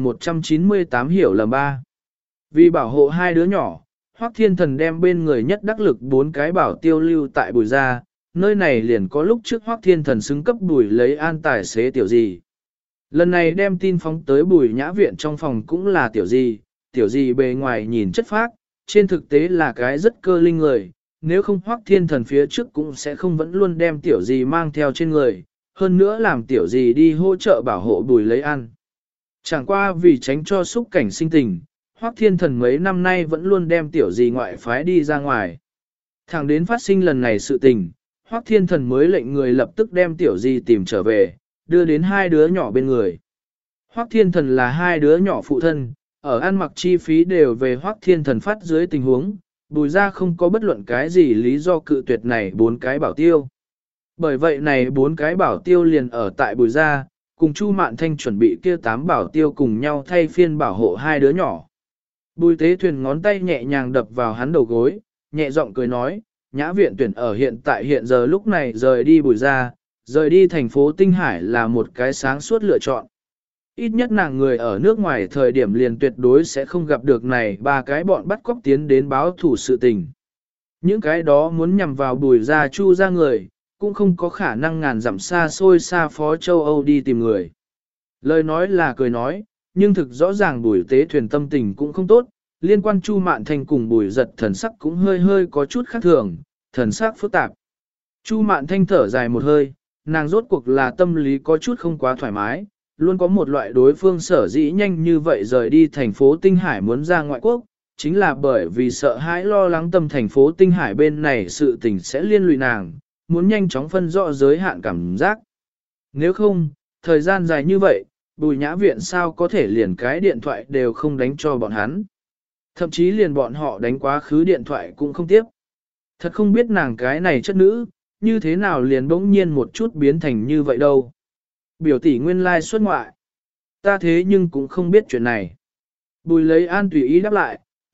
1198 hiểu lầm ba. Vì bảo hộ hai đứa nhỏ, Hoắc Thiên Thần đem bên người nhất đắc lực 4 cái bảo tiêu lưu tại Bùi gia, nơi này liền có lúc trước Hoắc Thiên Thần xứng cấp Bùi Lấy An tài xế tiểu gì. Lần này đem tin phóng tới Bùi Nhã Viện trong phòng cũng là tiểu gì bề ngoài nhìn chất phác, trên thực tế là cái rất cơ linh người, nếu không Hoắc Thiên Thần phía trước cũng sẽ không vẫn luôn đem tiểu gì mang theo trên người, hơn nữa làm tiểu gì đi hỗ trợ bảo hộ Bùi Lấy An. Chẳng qua vì tránh cho xúc cảnh sinh tình, Hoắc Thiên Thần mấy năm nay vẫn luôn đem tiểu gì ngoại phái đi ra ngoài. Thẳng đến phát sinh lần này sự tình, Hoắc Thiên Thần mới lệnh người lập tức đem tiểu gì tìm trở về, đưa đến hai đứa nhỏ bên người. Hoắc Thiên Thần là hai đứa nhỏ phụ thân, ở ăn mặc chi phí đều về Hoắc Thiên Thần phát dưới tình huống, Bùi gia không có bất luận cái gì lý do cự tuyệt này 4 cái bảo tiêu. Bởi vậy này 4 cái bảo tiêu liền ở tại Bùi gia, cùng Chu Mạn Thanh chuẩn bị kia 8 bảo tiêu cùng nhau thay phiên bảo hộ hai đứa nhỏ. Bùi Tế Thuyền ngón tay nhẹ nhàng đập vào hắn đầu gối, nhẹ giọng cười nói, Nhã Viện tuyển ở hiện giờ lúc này rời đi Bùi gia, rời đi thành phố Tinh Hải là một cái sáng suốt lựa chọn. Ít nhất nàng người ở nước ngoài thời điểm liền tuyệt đối sẽ không gặp được này 3 cái bọn bắt cóc tiến đến báo thủ sự tình. Những cái đó muốn nhằm vào Bùi gia Chu gia người, cũng không có khả năng ngàn dặm xa xôi xa phó châu Âu đi tìm người. Lời nói là cười nói, nhưng thực rõ ràng Bùi Tế Thuyền tâm tình cũng không tốt, liên quan Chu Mạn Thanh cùng Bùi Giật thần sắc cũng hơi có chút khác thường, thần sắc phức tạp. Chu Mạn Thanh thở dài một hơi, nàng rốt cuộc là tâm lý có chút không quá thoải mái, luôn có một loại đối phương sở dĩ nhanh như vậy rời đi thành phố Tinh Hải muốn ra ngoại quốc, chính là bởi vì sợ hãi lo lắng tâm thành phố Tinh Hải bên này sự tình sẽ liên lụy nàng, muốn nhanh chóng phân rõ giới hạn cảm giác. Nếu không, thời gian dài như vậy, Bùi Nhã Viện sao có thể liền cái điện thoại đều không đánh cho bọn hắn. Thậm chí liền bọn họ đánh quá khứ điện thoại cũng không tiếp. Thật không biết nàng cái này chất nữ, như thế nào liền bỗng nhiên một chút biến thành như vậy đâu. Biểu tỷ nguyên lai xuất ngoại. Ta thế nhưng cũng không biết chuyện này. Bùi Lấy An tùy ý đáp lại,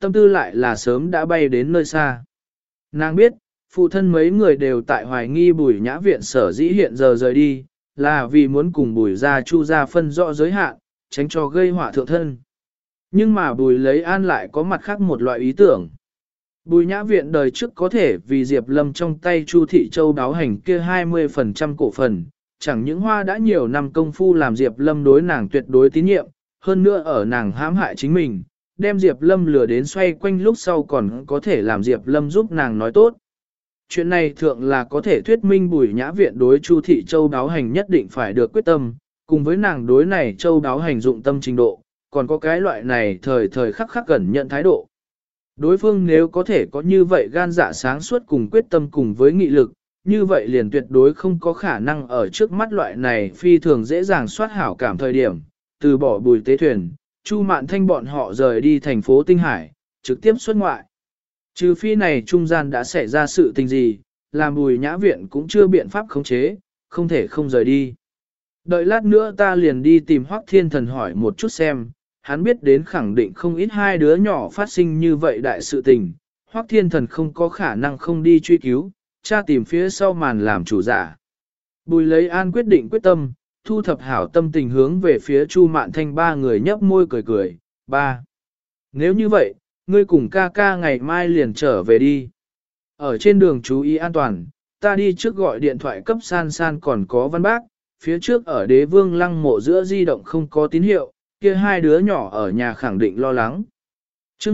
tâm tư lại là sớm đã bay đến nơi xa. Nàng biết, phụ thân mấy người đều tại hoài nghi Bùi Nhã Viện sở dĩ hiện giờ rời đi, là vì muốn cùng Bùi gia Chu gia phân rõ giới hạn, tránh cho gây họa thượng thân. Nhưng mà Bùi Lấy An lại có mặt khác một loại ý tưởng. Bùi Nhã Viện đời trước có thể vì Diệp Lâm trong tay Chu Thị Châu đáo hành kia 20% cổ phần, chẳng những hoa đã nhiều năm công phu làm Diệp Lâm đối nàng tuyệt đối tín nhiệm, hơn nữa ở nàng hãm hại chính mình, đem Diệp Lâm lừa đến xoay quanh lúc sau còn có thể làm Diệp Lâm giúp nàng nói tốt. Chuyện này thượng là có thể thuyết minh Bùi Nhã Viện đối Chu Thị Châu đáo hành nhất định phải được quyết tâm, cùng với nàng đối này Châu đáo hành dụng tâm trình độ, còn có cái loại này thời thời khắc khắc cẩn nhận thái độ. Đối phương nếu có thể có như vậy gan dạ sáng suốt cùng quyết tâm cùng với nghị lực, như vậy liền tuyệt đối không có khả năng ở trước mắt loại này phi thường dễ dàng soát hảo cảm thời điểm, từ bỏ Bùi Tế Thuyền, Chu Mạn Thanh bọn họ rời đi thành phố Tinh Hải, trực tiếp xuất ngoại. Trừ phi này trung gian đã xảy ra sự tình gì, làm Bùi Nhã Viện cũng chưa biện pháp khống chế, không thể không rời đi. Đợi lát nữa ta liền đi tìm Hoắc Thiên Thần hỏi một chút xem, hắn biết đến khẳng định không ít hai đứa nhỏ phát sinh như vậy đại sự tình, Hoắc Thiên Thần không có khả năng không đi truy cứu, tra tìm phía sau màn làm chủ giả. Bùi Lấy An quyết định quyết tâm, thu thập hảo tâm tình hướng về phía Chu Mạn Thanh ba người nhấp môi cười cười, ba. Nếu như vậy, ngươi cùng ca ca ngày mai liền trở về đi. Ở trên đường chú ý an toàn, ta đi trước gọi điện thoại cấp San San còn có Văn Bác, phía trước ở Đế Vương Lăng mộ giữa di động không có tín hiệu, kia hai đứa nhỏ ở nhà khẳng định lo lắng. Chương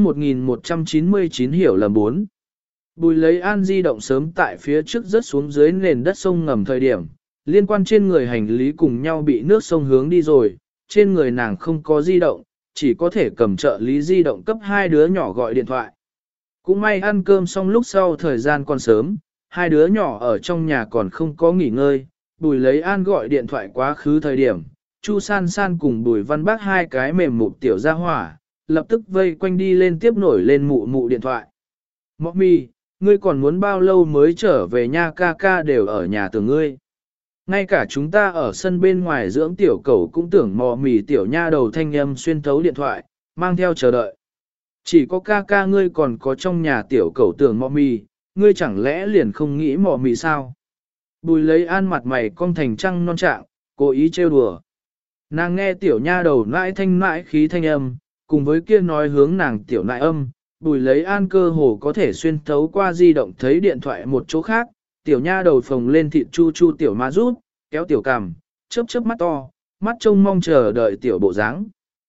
1199 hiểu lầm 4. Bùi Lấy An di động sớm tại phía trước rớt xuống dưới nền đất sông ngầm thời điểm, liên quan trên người hành lý cùng nhau bị nước sông hướng đi rồi, trên người nàng không có di động, chỉ có thể cầm trợ lý di động cấp hai đứa nhỏ gọi điện thoại. Cũng may ăn cơm xong lúc sau thời gian còn sớm, hai đứa nhỏ ở trong nhà còn không có nghỉ ngơi, Bùi Lấy An gọi điện thoại quá khứ thời điểm, Chu San San cùng Bùi Văn Bác hai cái mềm mụn tiểu ra hỏa, lập tức vây quanh đi lên tiếp nổi lên mụ mụ điện thoại. Mọ mì, ngươi còn muốn bao lâu mới trở về nha, ca ca đều ở nhà tưởng ngươi. Ngay cả chúng ta ở sân bên ngoài dưỡng tiểu cẩu cũng tưởng mọ mì tiểu nha đầu thanh âm xuyên thấu điện thoại, mang theo chờ đợi. Chỉ có ca ca ngươi còn có trong nhà tiểu cẩu tưởng mọ mì, ngươi chẳng lẽ liền không nghĩ mọ mì sao? Bùi Lấy An mặt mày cong thành trăng non trạng, cố ý trêu đùa. Nàng nghe tiểu nha đầu nãi thanh nãi khí thanh âm, cùng với kia nói hướng nàng tiểu nãi âm, Bùi Lấy An cơ hồ có thể xuyên thấu qua di động thấy điện thoại một chỗ khác, tiểu nha đầu phồng lên thịt chu chu tiểu má rút, kéo tiểu cằm, chớp chớp mắt to, mắt trông mong chờ đợi tiểu bộ dáng.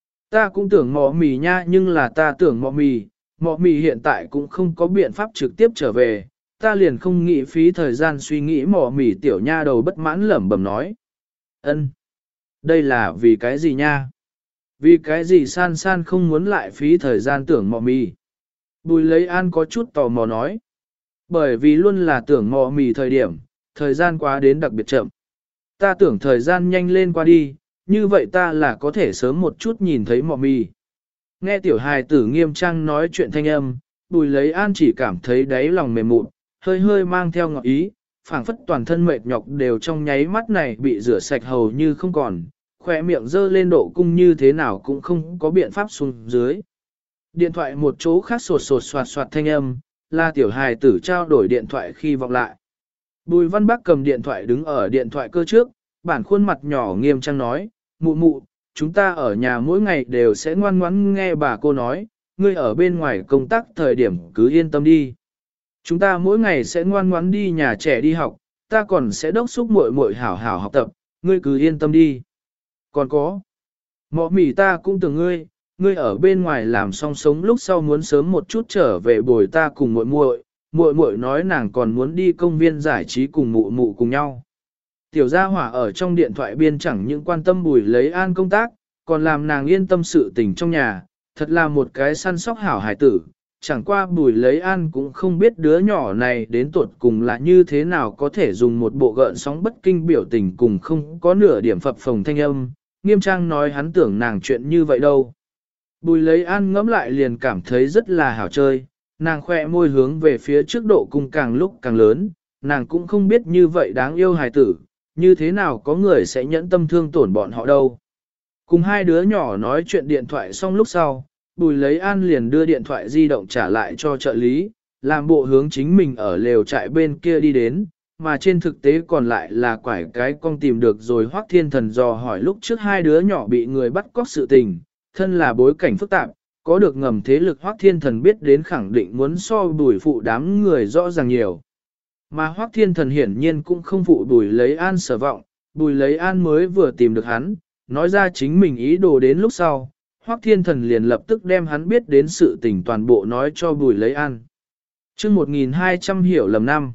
Ta cũng tưởng mọ mì nha, nhưng là ta tưởng mọ mì hiện tại cũng không có biện pháp trực tiếp trở về, ta liền không nghĩ phí thời gian suy nghĩ mọ mì tiểu nha đầu bất mãn lẩm bẩm nói. Ân, đây là vì cái gì nha? Vì cái gì San San không muốn lại phí thời gian tưởng mọ mì? Bùi Lấy An có chút tò mò nói. Bởi vì luôn là tưởng mọ mì thời gian quá đến đặc biệt chậm. Ta tưởng thời gian nhanh lên qua đi, như vậy ta là có thể sớm một chút nhìn thấy mọ mì. Nghe tiểu hài tử nghiêm trang nói chuyện thanh âm, Bùi Lấy An chỉ cảm thấy đáy lòng mềm mụn, hơi hơi mang theo ngọt ý, phảng phất toàn thân mệt nhọc đều trong nháy mắt này bị rửa sạch hầu như không còn, khỏe miệng dơ lên độ cung như thế nào cũng không có biện pháp xuống dưới. Điện thoại một chỗ khác sột sột soạt soạt thanh âm, là tiểu hài tử trao đổi điện thoại khi vọng lại. Bùi Văn Bắc cầm điện thoại đứng ở điện thoại cơ trước, bản khuôn mặt nhỏ nghiêm trang nói, mụ mụ, chúng ta ở nhà mỗi ngày đều sẽ ngoan ngoãn nghe bà cô nói, ngươi ở bên ngoài công tác thời điểm cứ yên tâm đi. Chúng ta mỗi ngày sẽ ngoan ngoãn đi nhà trẻ đi học, ta còn sẽ đốc xúc muội muội hảo hảo học tập, ngươi cứ yên tâm đi. Còn có, mọ mì ta cũng tưởng ngươi ở bên ngoài làm xong sống lúc sau muốn sớm một chút trở về bồi ta cùng muội muội nói nàng còn muốn đi công viên giải trí cùng mụ mụ cùng nhau. Tiểu gia hỏa ở trong điện thoại biên chẳng những quan tâm Bùi Lấy An công tác, còn làm nàng yên tâm sự tình trong nhà, thật là một cái săn sóc hảo hải tử. Chẳng qua Bùi Lấy An cũng không biết đứa nhỏ này đến tuột cùng là như thế nào có thể dùng một bộ gợn sóng bất kinh biểu tình cùng không có nửa điểm phập phồng thanh âm, nghiêm trang nói hắn tưởng nàng chuyện như vậy đâu. Bùi Lấy An ngẫm lại liền cảm thấy rất là hảo chơi, nàng khoe môi hướng về phía trước độ cung càng lúc càng lớn, nàng cũng không biết như vậy đáng yêu hài tử, như thế nào có người sẽ nhẫn tâm thương tổn bọn họ đâu. Cùng hai đứa nhỏ nói chuyện điện thoại xong lúc sau, Bùi lấy an liền đưa điện thoại di động trả lại cho trợ lý, làm bộ hướng chính mình ở lều trại bên kia đi đến, mà trên thực tế còn lại là quải cái con tìm được rồi Hoắc Thiên Thần dò hỏi lúc trước hai đứa nhỏ bị người bắt cóc sự tình, thân là bối cảnh phức tạp, có được ngầm thế lực Hoắc Thiên Thần biết đến khẳng định muốn so Bùi phụ đám người rõ ràng nhiều. Mà Hoắc Thiên Thần hiển nhiên cũng không phụ Bùi lấy an sở vọng, Bùi lấy an mới vừa tìm được hắn, nói ra chính mình ý đồ đến lúc sau, Hoắc Thiên Thần liền lập tức đem hắn biết đến sự tình toàn bộ nói cho Bùi lấy an. Chương 1200 hiểu lầm năm.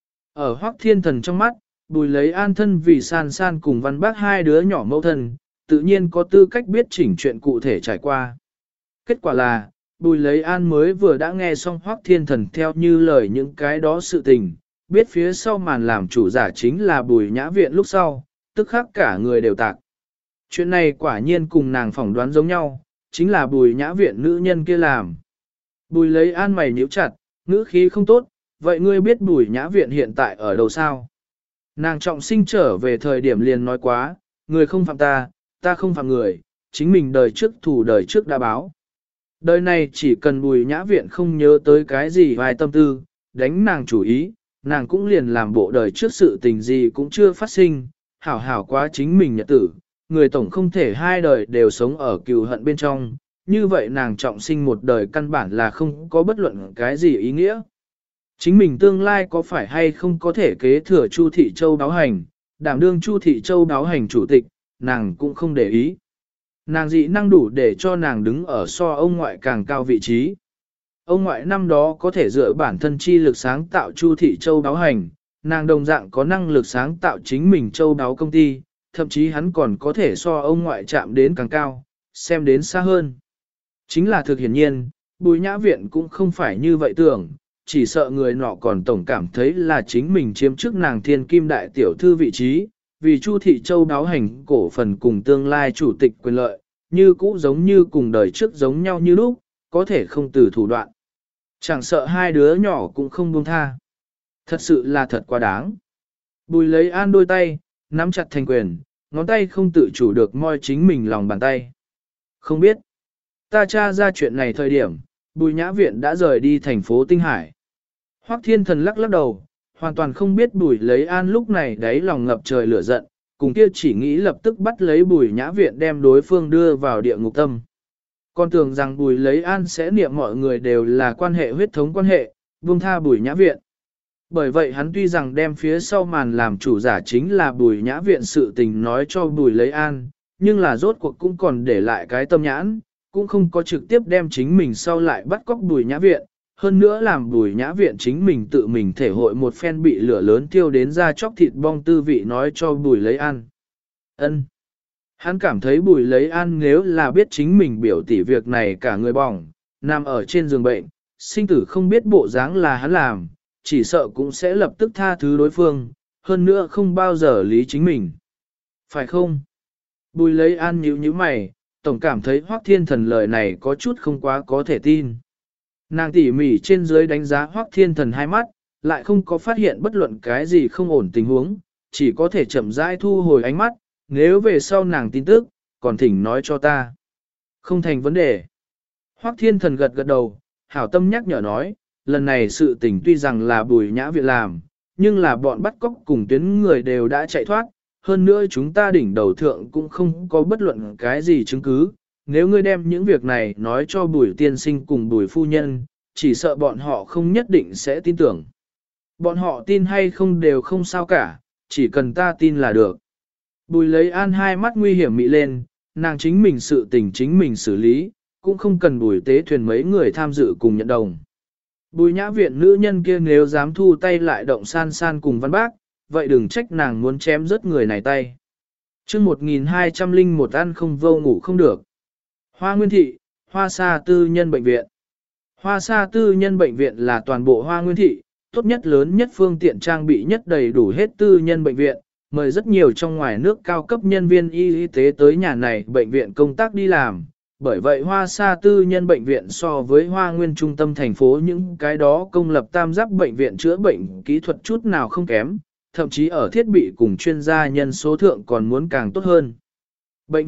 Ở Hoắc Thiên Thần trong mắt, Bùi lấy an thân vì san san cùng văn bác hai đứa nhỏ mẫu thân, tự nhiên có tư cách biết chỉnh chuyện cụ thể trải qua. Kết quả là, Bùi lấy an mới vừa đã nghe xong Hoắc Thiên Thần theo như lời những cái đó sự tình, biết phía sau màn làm chủ giả chính là Bùi Nhã Viện lúc sau, tức khắc cả người đều tạc. Chuyện này quả nhiên cùng nàng phỏng đoán giống nhau, chính là Bùi Nhã Viện nữ nhân kia làm. Bùi lấy an mày nhíu chặt, ngữ khí không tốt, vậy ngươi biết Bùi Nhã Viện hiện tại ở đâu sao? Nàng trọng sinh trở về thời điểm liền nói quá, người không phạm ta, ta không phạm người, chính mình đời trước thủ đời trước đã báo. Đời này chỉ cần Bùi Nhã Viện không nhớ tới cái gì vài tâm tư, đánh nàng chủ ý, nàng cũng liền làm bộ đời trước sự tình gì cũng chưa phát sinh, hảo hảo quá chính mình nhật tử, người tổng không thể hai đời đều sống ở cừu hận bên trong, như vậy nàng trọng sinh một đời căn bản là không có bất luận cái gì ý nghĩa. Chính mình tương lai có phải hay không có thể kế thừa Chu Thị Châu báo hành, đảm đương Chu Thị Châu báo hành chủ tịch, nàng cũng không để ý. Nàng dị năng đủ để cho nàng đứng ở so ông ngoại càng cao vị trí. Ông ngoại năm đó có thể dựa bản thân chi lực sáng tạo Chu Thị Châu báo hành, nàng đồng dạng có năng lực sáng tạo chính mình châu báo công ty, thậm chí hắn còn có thể so ông ngoại chạm đến càng cao, xem đến xa hơn. Chính là thực hiển nhiên, Bùi Nhã Viện cũng không phải như vậy tưởng, chỉ sợ người nọ còn tổng cảm thấy là chính mình chiếm trước nàng thiên kim đại tiểu thư vị trí, vì Chu Thị Châu báo hành cổ phần cùng tương lai chủ tịch quyền lợi, như cũ giống như cùng đời trước giống nhau như lúc, có thể không từ thủ đoạn. Chẳng sợ hai đứa nhỏ cũng không buông tha. Thật sự là thật quá đáng. Bùi lấy an đôi tay, nắm chặt thành quyền, ngón tay không tự chủ được moi chính mình lòng bàn tay. Không biết. Ta tra ra chuyện này thời điểm, Bùi Nhã Viện đã rời đi thành phố Tinh Hải. Hoắc Thiên Thần lắc lắc đầu, hoàn toàn không biết Bùi lấy an lúc này đáy lòng ngập trời lửa giận, cùng kia chỉ nghĩ lập tức bắt lấy Bùi Nhã Viện đem đối phương đưa vào địa ngục tâm. Con tưởng rằng Bùi lấy an sẽ niệm mọi người đều là quan hệ huyết thống quan hệ, buông tha Bùi Nhã Viện. Bởi vậy hắn tuy rằng đem phía sau màn làm chủ giả chính là Bùi Nhã Viện sự tình nói cho Bùi lấy an, nhưng là rốt cuộc cũng còn để lại cái tâm nhãn, cũng không có trực tiếp đem chính mình sau lại bắt cóc Bùi Nhã Viện, hơn nữa làm Bùi Nhã Viện chính mình tự mình thể hội một phen bị lửa lớn tiêu đến ra chóc thịt bong tư vị nói cho Bùi lấy an. Ân. Hắn cảm thấy Bùi lấy an nếu là biết chính mình biểu tỉ việc này cả người bỏng, nằm ở trên giường bệnh, sinh tử không biết bộ dáng là hắn làm, chỉ sợ cũng sẽ lập tức tha thứ đối phương, hơn nữa không bao giờ lý chính mình. Phải không? Bùi lấy an nhíu mày, tổng cảm thấy Hoắc Thiên Thần lời này có chút không quá có thể tin. Nàng tỉ mỉ trên dưới đánh giá Hoắc Thiên Thần hai mắt, lại không có phát hiện bất luận cái gì không ổn tình huống, chỉ có thể chậm rãi thu hồi ánh mắt, nếu về sau nàng tin tức, còn thỉnh nói cho ta. Không thành vấn đề. Hoắc Thiên Thần gật gật đầu, hảo tâm nhắc nhở nói, lần này sự tình tuy rằng là Bùi Nhã Viện làm, nhưng là bọn bắt cóc cùng tuyến người đều đã chạy thoát, hơn nữa chúng ta đỉnh đầu thượng cũng không có bất luận cái gì chứng cứ. Nếu ngươi đem những việc này nói cho Bùi tiên sinh cùng Bùi phu nhân, chỉ sợ bọn họ không nhất định sẽ tin tưởng. Bọn họ tin hay không đều không sao cả, chỉ cần ta tin là được. Bùi lấy an hai mắt nguy hiểm mị lên, nàng chính mình sự tình chính mình xử lý, cũng không cần Bùi tế thuyền mấy người tham dự cùng nhận đồng. Bùi Nhã Viện nữ nhân kia nếu dám thu tay lại động san san cùng văn bác, vậy đừng trách nàng muốn chém rớt người này tay. Chương 1201 ăn không vô ngủ không được. Hoa Nguyên Thị, Hoa Sa tư nhân bệnh viện. Hoa Sa tư nhân bệnh viện là toàn bộ Hoa Nguyên Thị, tốt nhất lớn nhất phương tiện trang bị nhất đầy đủ hết tư nhân bệnh viện, mời rất nhiều trong ngoài nước cao cấp nhân viên y tế tới nhà này bệnh viện công tác đi làm. Bởi vậy Hoa Sa tư nhân bệnh viện so với Hoa Nguyên trung tâm thành phố những cái đó công lập tam giác bệnh viện chữa bệnh kỹ thuật chút nào không kém, thậm chí ở thiết bị cùng chuyên gia nhân số thượng còn muốn càng tốt hơn. Bệnh viện,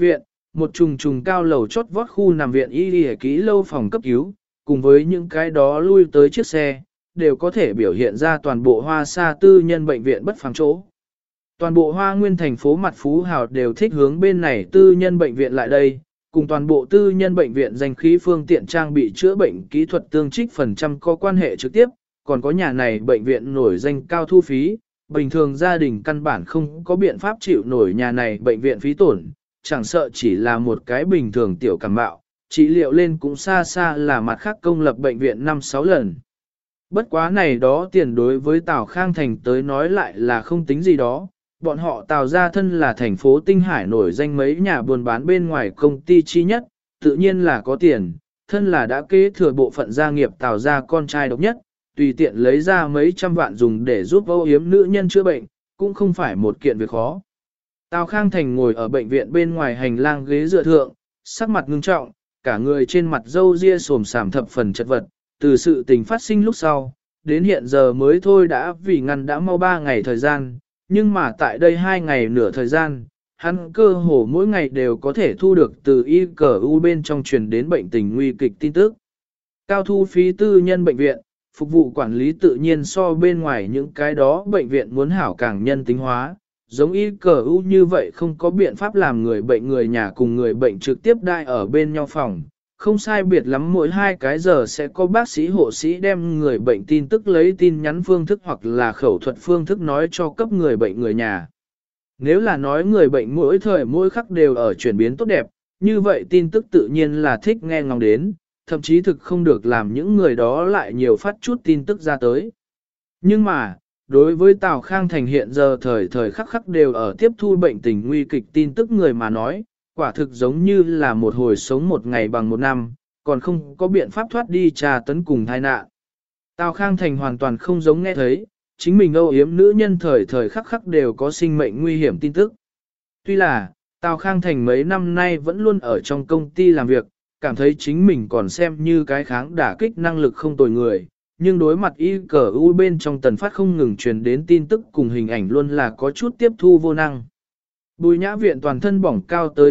một trùng cao lầu chót vót khu nằm viện y ký lâu phòng cấp cứu, cùng với những cái đó lui tới chiếc xe, đều có thể biểu hiện ra toàn bộ Hoa Sa tư nhân bệnh viện bất phàm chỗ. Toàn bộ Hoa Nguyên thành phố mặt phú hào đều thích hướng bên này tư nhân bệnh viện lại đây, cùng toàn bộ tư nhân bệnh viện danh khí phương tiện trang bị chữa bệnh kỹ thuật tương trích phần trăm có quan hệ trực tiếp, còn có nhà này bệnh viện nổi danh cao thu phí, bình thường gia đình căn bản không có biện pháp chịu nổi nhà này bệnh viện phí tổn, chẳng sợ chỉ là một cái bình thường tiểu cảm mạo, trị liệu lên cũng xa xa là mặt khác công lập bệnh viện 5-6 lần. Bất quá này đó tiền đối với Tào Khang Thành tới nói lại là không tính gì đó, bọn họ Tào gia thân là thành phố Tinh Hải nổi danh mấy nhà buôn bán bên ngoài công ty chi nhất, tự nhiên là có tiền, thân là đã kế thừa bộ phận gia nghiệp Tào gia con trai độc nhất, tùy tiện lấy ra mấy trăm vạn dùng để giúp âu yếm nữ nhân chữa bệnh, cũng không phải một kiện việc khó. Tào Khang Thành ngồi ở bệnh viện bên ngoài hành lang ghế dựa thượng, sắc mặt ngưng trọng, cả người trên mặt râu ria xồm xàm thập phần chật vật, từ sự tình phát sinh lúc sau, đến hiện giờ mới thôi đã vì ngăn đã mau 3 ngày thời gian, nhưng mà tại đây 2 ngày nửa thời gian, hắn cơ hồ mỗi ngày đều có thể thu được từ ICU bên trong truyền đến bệnh tình nguy kịch tin tức. Cao thu phí tư nhân bệnh viện, phục vụ quản lý tự nhiên so bên ngoài những cái đó bệnh viện muốn hảo càng nhân tính hóa, giống ICU như vậy không có biện pháp làm người bệnh người nhà cùng người bệnh trực tiếp đai ở bên nhau phòng. Không sai biệt lắm mỗi 2 cái giờ sẽ có bác sĩ hộ sĩ đem người bệnh tin tức lấy tin nhắn phương thức hoặc là khẩu thuật phương thức nói cho cấp người bệnh người nhà. Nếu là nói người bệnh mỗi thời mỗi khắc đều ở chuyển biến tốt đẹp, như vậy tin tức tự nhiên là thích nghe ngóng đến, thậm chí thực không được làm những người đó lại nhiều phát chút tin tức ra tới. Nhưng mà, đối với Tào Khang Thành hiện giờ thời khắc khắc đều ở tiếp thu bệnh tình nguy kịch tin tức người mà nói, quả thực giống như là một hồi sống một ngày bằng một năm, còn không có biện pháp thoát đi trà tấn cùng tai nạn. Tào Khang Thành hoàn toàn không giống nghe thấy, chính mình âu yếm nữ nhân thời khắc khắc đều có sinh mệnh nguy hiểm tin tức. Tuy là, Tào Khang Thành mấy năm nay vẫn luôn ở trong công ty làm việc, cảm thấy chính mình còn xem như cái kháng đả kích năng lực không tồi người, nhưng đối mặt ICU bên trong tần phát không ngừng truyền đến tin tức cùng hình ảnh luôn là có chút tiếp thu vô năng. Bùi nhã viện toàn thân bỏng cao tới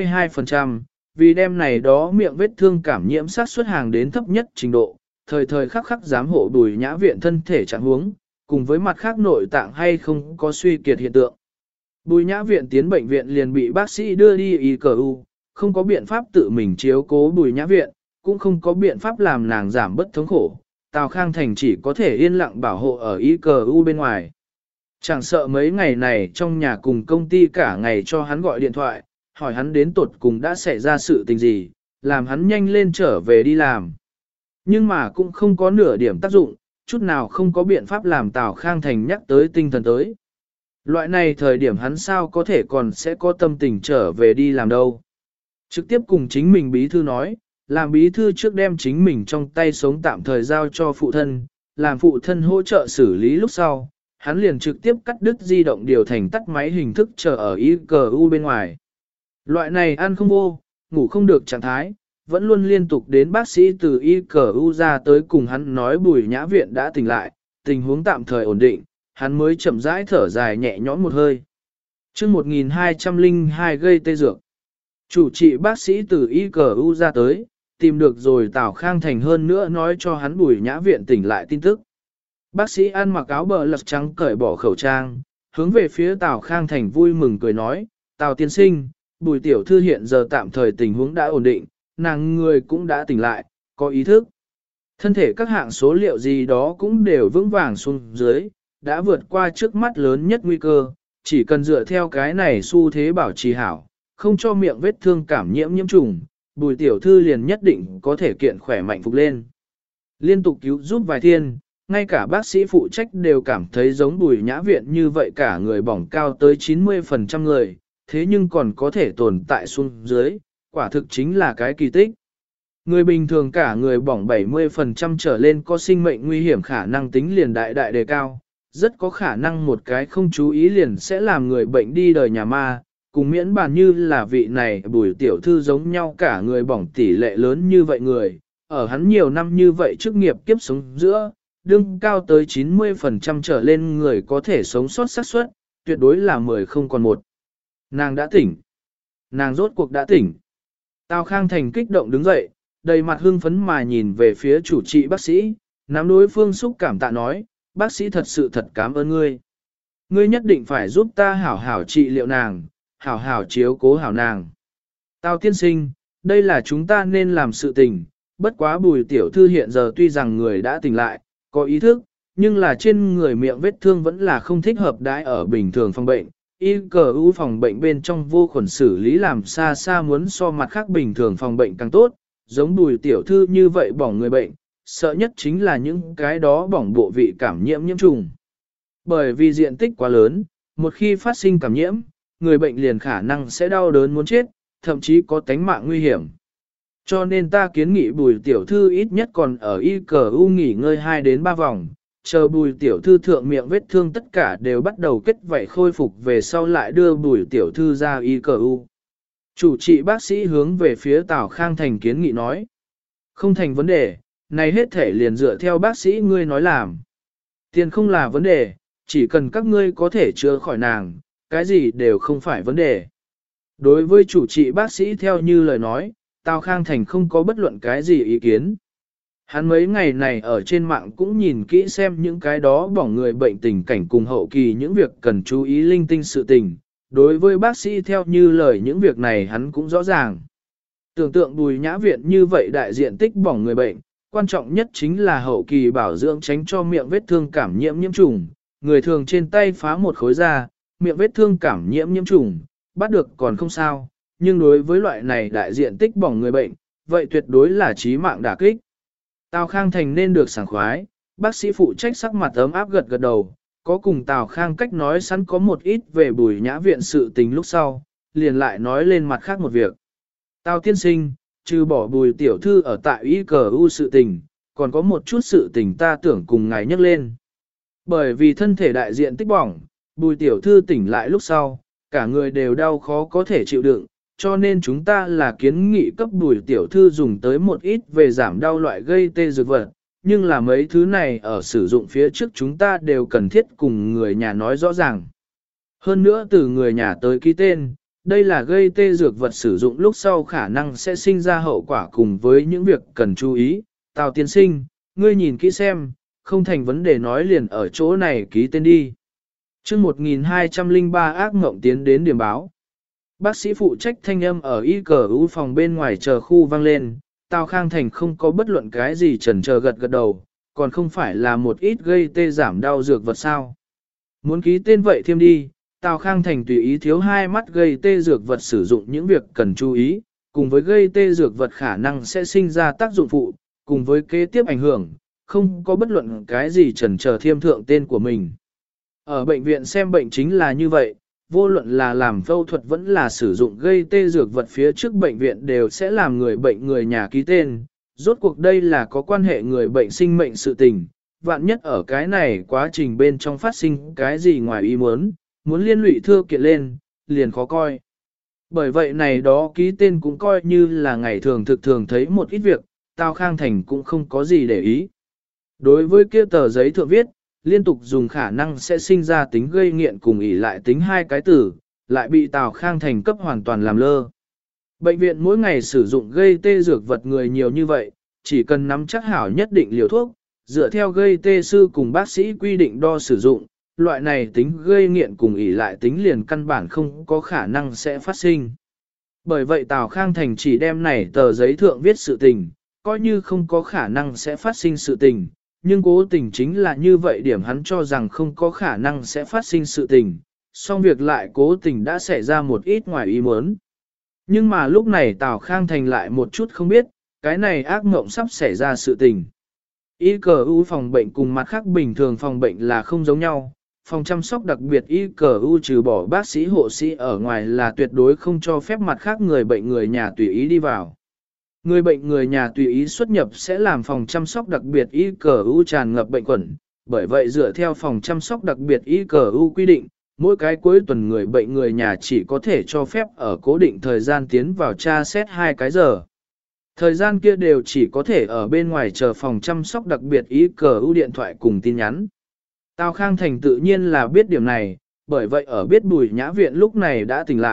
92%, vì đêm này đó miệng vết thương cảm nhiễm sát xuất hàng đến thấp nhất trình độ, thời khắc khắc giám hộ bùi nhã viện thân thể trạng huống, cùng với mặt khác nội tạng hay không có suy kiệt hiện tượng. Bùi nhã viện tiến bệnh viện liền bị bác sĩ đưa đi ICU, không có biện pháp tự mình chiếu cố bùi nhã viện, cũng không có biện pháp làm nàng giảm bất thống khổ. Tào Khang Thành chỉ có thể yên lặng bảo hộ ở ICU bên ngoài. Chẳng sợ mấy ngày này trong nhà cùng công ty cả ngày cho hắn gọi điện thoại, hỏi hắn đến tuột cùng đã xảy ra sự tình gì, làm hắn nhanh lên trở về đi làm. Nhưng mà cũng không có nửa điểm tác dụng, chút nào không có biện pháp làm Tào Khang Thành nhắc tới tinh thần tới. Loại này thời điểm hắn sao có thể còn sẽ có tâm tình trở về đi làm đâu. Trực tiếp cùng chính mình bí thư nói, làm bí thư trước đem chính mình trong tay sống tạm thời giao cho phụ thân, làm phụ thân hỗ trợ xử lý lúc sau, hắn liền trực tiếp cắt đứt di động điều thành tắt máy hình thức chờ ở ICU bên ngoài. Loại này ăn không vô, ngủ không được trạng thái, vẫn luôn liên tục đến bác sĩ từ ICU ra tới cùng hắn nói bùi nhã viện đã tỉnh lại, tình huống tạm thời ổn định, hắn mới chậm rãi thở dài nhẹ nhõm một hơi. Trước 1202 gây tê dược, chủ trị bác sĩ từ ICU ra tới, tìm được rồi Tào Khang Thành hơn nữa nói cho hắn bùi nhã viện tỉnh lại tin tức. Bác sĩ ăn mặc áo bờ lật trắng cởi bỏ khẩu trang, hướng về phía Tào Khang Thành vui mừng cười nói, Tào tiên sinh, bùi tiểu thư hiện giờ tạm thời tình huống đã ổn định, nàng người cũng đã tỉnh lại, có ý thức. Thân thể các hạng số liệu gì đó cũng đều vững vàng xuống dưới, đã vượt qua trước mắt lớn nhất nguy cơ, chỉ cần dựa theo cái này xu thế bảo trì hảo, không cho miệng vết thương cảm nhiễm trùng, bùi tiểu thư liền nhất định có thể kiện khỏe mạnh phục lên. Liên tục cứu giúp vài thiên, ngay cả bác sĩ phụ trách đều cảm thấy giống bùi nhã viện như vậy cả người bỏng cao tới 90% người, thế nhưng còn có thể tồn tại xuống dưới, quả thực chính là cái kỳ tích. Người bình thường cả người bỏng 70% trở lên có sinh mệnh nguy hiểm khả năng tính liền đại đề cao, rất có khả năng một cái không chú ý liền sẽ làm người bệnh đi đời nhà ma, cùng miễn bàn như là vị này bùi tiểu thư giống nhau cả người bỏng tỷ lệ lớn như vậy người, ở hắn nhiều năm như vậy chức nghiệp kiếp sống giữa, đương cao tới 90% trở lên người có thể sống sót xác suất, tuyệt đối là 10 không còn một. Nàng đã tỉnh. nàng rốt cuộc đã tỉnh. Tào Khang Thành kích động đứng dậy, đầy mặt hưng phấn mà nhìn về phía chủ trị bác sĩ, nắm đối phương xúc cảm tạ nói, bác sĩ thật sự thật cảm ơn ngươi. Ngươi nhất định phải giúp ta hảo hảo trị liệu nàng, hảo hảo chiếu cố hảo nàng. Tào tiên sinh, đây là chúng ta nên làm sự tình, bất quá Bùi tiểu thư hiện giờ tuy rằng người đã tỉnh lại, có ý thức, nhưng là trên người miệng vết thương vẫn là không thích hợp đãi ở bình thường phòng bệnh. ICU phòng bệnh bên trong vô khuẩn xử lý làm xa xa muốn so mặt khác bình thường phòng bệnh càng tốt, giống Bùi tiểu thư như vậy bỏng người bệnh, sợ nhất chính là những cái đó bỏng bộ vị cảm nhiễm trùng. Bởi vì diện tích quá lớn, một khi phát sinh cảm nhiễm, người bệnh liền khả năng sẽ đau đớn muốn chết, thậm chí có tánh mạng nguy hiểm. Cho nên ta kiến nghị Bùi tiểu thư ít nhất còn ở ICU nghỉ ngơi 2 đến 3 vòng, chờ Bùi tiểu thư thượng miệng vết thương tất cả đều bắt đầu kết vảy khôi phục về sau lại đưa Bùi tiểu thư ra ICU. Chủ trị bác sĩ hướng về phía Tào Khang Thành kiến nghị nói. Không thành vấn đề, này hết thể liền dựa theo bác sĩ ngươi nói làm. Tiền không là vấn đề, chỉ cần các ngươi có thể chữa khỏi nàng, cái gì đều không phải vấn đề. Đối với chủ trị bác sĩ theo như lời nói, Tào Khang Thành không có bất luận cái gì ý kiến. Hắn mấy ngày này ở trên mạng cũng nhìn kỹ xem những cái đó bỏng người bệnh tình cảnh cùng hậu kỳ những việc cần chú ý linh tinh sự tình. Đối với bác sĩ theo như lời những việc này hắn cũng rõ ràng. Tưởng tượng Bùi Nhã Viện như vậy đại diện tích bỏng người bệnh, quan trọng nhất chính là hậu kỳ bảo dưỡng tránh cho miệng vết thương cảm nhiễm trùng. Người thường trên tay phá một khối da, miệng vết thương cảm nhiễm trùng, bắt được còn không sao, nhưng đối với loại này đại diện tích bỏng người bệnh, vậy tuyệt đối là chí mạng đả kích. Tào Khang Thành nên được sảng khoái, bác sĩ phụ trách sắc mặt ấm áp gật gật đầu, có cùng Tào Khang cách nói sẵn có một ít về Bùi Nhã Viện sự tình lúc sau, liền lại nói lên mặt khác một việc. Tào tiên sinh, trừ bỏ Bùi tiểu thư ở tại ICU sự tình, còn có một chút sự tình ta tưởng cùng ngài nhắc lên. Bởi vì thân thể đại diện tích bỏng, Bùi tiểu thư tỉnh lại lúc sau, cả người đều đau khó có thể chịu đựng, cho nên chúng ta là kiến nghị cấp Bùi tiểu thư dùng tới một ít về giảm đau loại gây tê dược vật, nhưng là mấy thứ này ở sử dụng phía trước chúng ta đều cần thiết cùng người nhà nói rõ ràng. Hơn nữa từ người nhà tới ký tên, đây là gây tê dược vật sử dụng lúc sau khả năng sẽ sinh ra hậu quả cùng với những việc cần chú ý. Tào tiên sinh, ngươi nhìn kỹ xem, không thành vấn đề nói liền ở chỗ này ký tên đi. Chương 1203 ác mộng tiến đến điểm báo. Bác sĩ phụ trách thanh âm ở ICU phòng bên ngoài chờ khu vang lên, Tào Khang Thành không có bất luận cái gì chần chờ gật gật đầu, còn không phải là một ít gây tê giảm đau dược vật sao. Muốn ký tên vậy thêm đi, Tào Khang Thành tùy ý thiếu 2 mắt gây tê dược vật sử dụng những việc cần chú ý, cùng với gây tê dược vật khả năng sẽ sinh ra tác dụng phụ, cùng với kế tiếp ảnh hưởng, không có bất luận cái gì chần chờ thêm thượng tên của mình. Ở bệnh viện xem bệnh chính là như vậy, vô luận là làm phẫu thuật vẫn là sử dụng gây tê dược vật phía trước bệnh viện đều sẽ làm người bệnh người nhà ký tên. Rốt cuộc đây là có quan hệ người bệnh sinh mệnh sự tình, vạn nhất ở cái này quá trình bên trong phát sinh cái gì ngoài ý muốn liên lụy thưa kiện lên, liền khó coi. Bởi vậy này đó ký tên cũng coi như là ngày thường thực thường thấy một ít việc, Tào Khang Thành cũng không có gì để ý. Đối với kia tờ giấy thượng viết, liên tục dùng khả năng sẽ sinh ra tính gây nghiện cùng ỷ lại tính 2 cái từ, lại bị Tào Khang Thành cấp hoàn toàn làm lơ. Bệnh viện mỗi ngày sử dụng gây tê dược vật người nhiều như vậy, chỉ cần nắm chắc hảo nhất định liều thuốc, dựa theo gây tê sư cùng bác sĩ quy định đo sử dụng, loại này tính gây nghiện cùng ỷ lại tính liền căn bản không có khả năng sẽ phát sinh. Bởi vậy Tào Khang Thành chỉ đem này tờ giấy thượng viết sự tình, coi như không có khả năng sẽ phát sinh sự tình, nhưng cố tình chính là như vậy điểm hắn cho rằng không có khả năng sẽ phát sinh sự tình, song việc lại cố tình đã xảy ra một ít ngoài ý muốn. Nhưng mà lúc này Tào Khang Thành lại một chút không biết, cái này ác mộng sắp xảy ra sự tình. ICU phòng bệnh cùng mặt khác bình thường phòng bệnh là không giống nhau, phòng chăm sóc đặc biệt ICU trừ bỏ bác sĩ hộ sĩ ở ngoài là tuyệt đối không cho phép mặt khác người bệnh người nhà tùy ý đi vào. Người bệnh người nhà tùy ý xuất nhập sẽ làm phòng chăm sóc đặc biệt ICU tràn ngập bệnh khuẩn, bởi vậy dựa theo phòng chăm sóc đặc biệt ICU quy định, mỗi cái cuối tuần người bệnh người nhà chỉ có thể cho phép ở cố định thời gian tiến vào tra xét 2 cái giờ. Thời gian kia đều chỉ có thể ở bên ngoài chờ phòng chăm sóc đặc biệt ICU điện thoại cùng tin nhắn. Tào Khang Thành tự nhiên là biết điểm này, bởi vậy ở biết Bùi Nhã Viện lúc này đã tỉnh lại,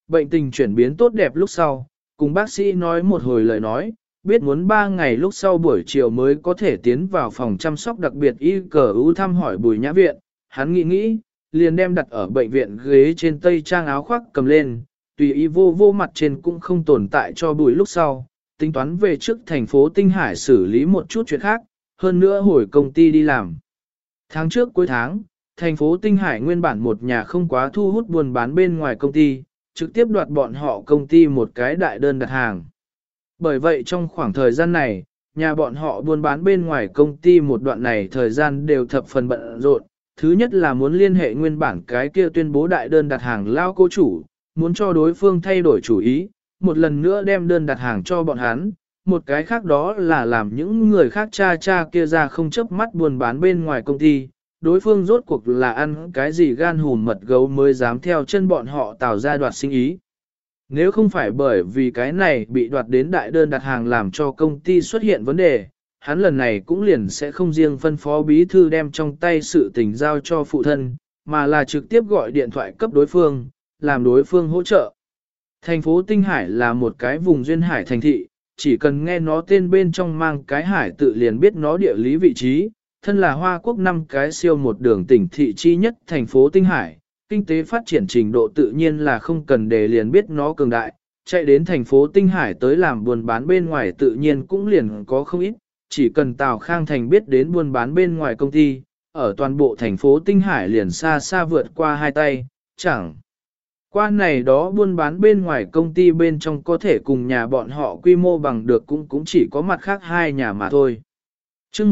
bệnh tình chuyển biến tốt đẹp lúc sau, cùng bác sĩ nói một hồi lời nói, biết muốn 3 ngày lúc sau buổi chiều mới có thể tiến vào phòng chăm sóc đặc biệt y cờ ưu thăm hỏi Bùi Nhã Viện, hắn nghĩ, liền đem đặt ở bệnh viện ghế trên tây trang áo khoác cầm lên, tùy ý vô mặt trên cũng không tồn tại cho Bùi lúc sau, tính toán về trước thành phố Tinh Hải xử lý một chút chuyện khác, hơn nữa hồi công ty đi làm. Tháng trước cuối tháng, thành phố Tinh Hải nguyên bản một nhà không quá thu hút buôn bán bên ngoài công ty, trực tiếp đoạt bọn họ công ty một cái đại đơn đặt hàng. Bởi vậy trong khoảng thời gian này, nhà bọn họ buôn bán bên ngoài công ty một đoạn này thời gian đều thập phần bận rộn. Thứ nhất là muốn liên hệ nguyên bản cái kia tuyên bố đại đơn đặt hàng lao cô chủ, muốn cho đối phương thay đổi chủ ý, một lần nữa đem đơn đặt hàng cho bọn hắn. Một cái khác đó là làm những người khác cha kia ra không chớp mắt buôn bán bên ngoài công ty. Đối phương rốt cuộc là ăn cái gì gan hùn mật gấu mới dám theo chân bọn họ tạo ra đoạt sinh ý. Nếu không phải bởi vì cái này bị đoạt đến đại đơn đặt hàng làm cho công ty xuất hiện vấn đề, hắn lần này cũng liền sẽ không riêng phân phó bí thư đem trong tay sự tình giao cho phụ thân, mà là trực tiếp gọi điện thoại cấp đối phương, làm đối phương hỗ trợ. Thành phố Tinh Hải là một cái vùng duyên hải thành thị, chỉ cần nghe nó tên bên trong mang cái hải tự liền biết nó địa lý vị trí, thân là Hoa Quốc 5 cái siêu một đường tỉnh thị chi nhất thành phố Tinh Hải. Kinh tế phát triển trình độ tự nhiên là không cần để liền biết nó cường đại, chạy đến thành phố Tinh Hải tới làm buôn bán bên ngoài tự nhiên cũng liền có không ít, chỉ cần Tào Khang Thành biết đến buôn bán bên ngoài công ty, ở toàn bộ thành phố Tinh Hải liền xa xa vượt qua hai tay, chẳng qua này đó buôn bán bên ngoài công ty bên trong có thể cùng nhà bọn họ quy mô bằng được cũng chỉ có mặt khác hai nhà mà thôi. Chương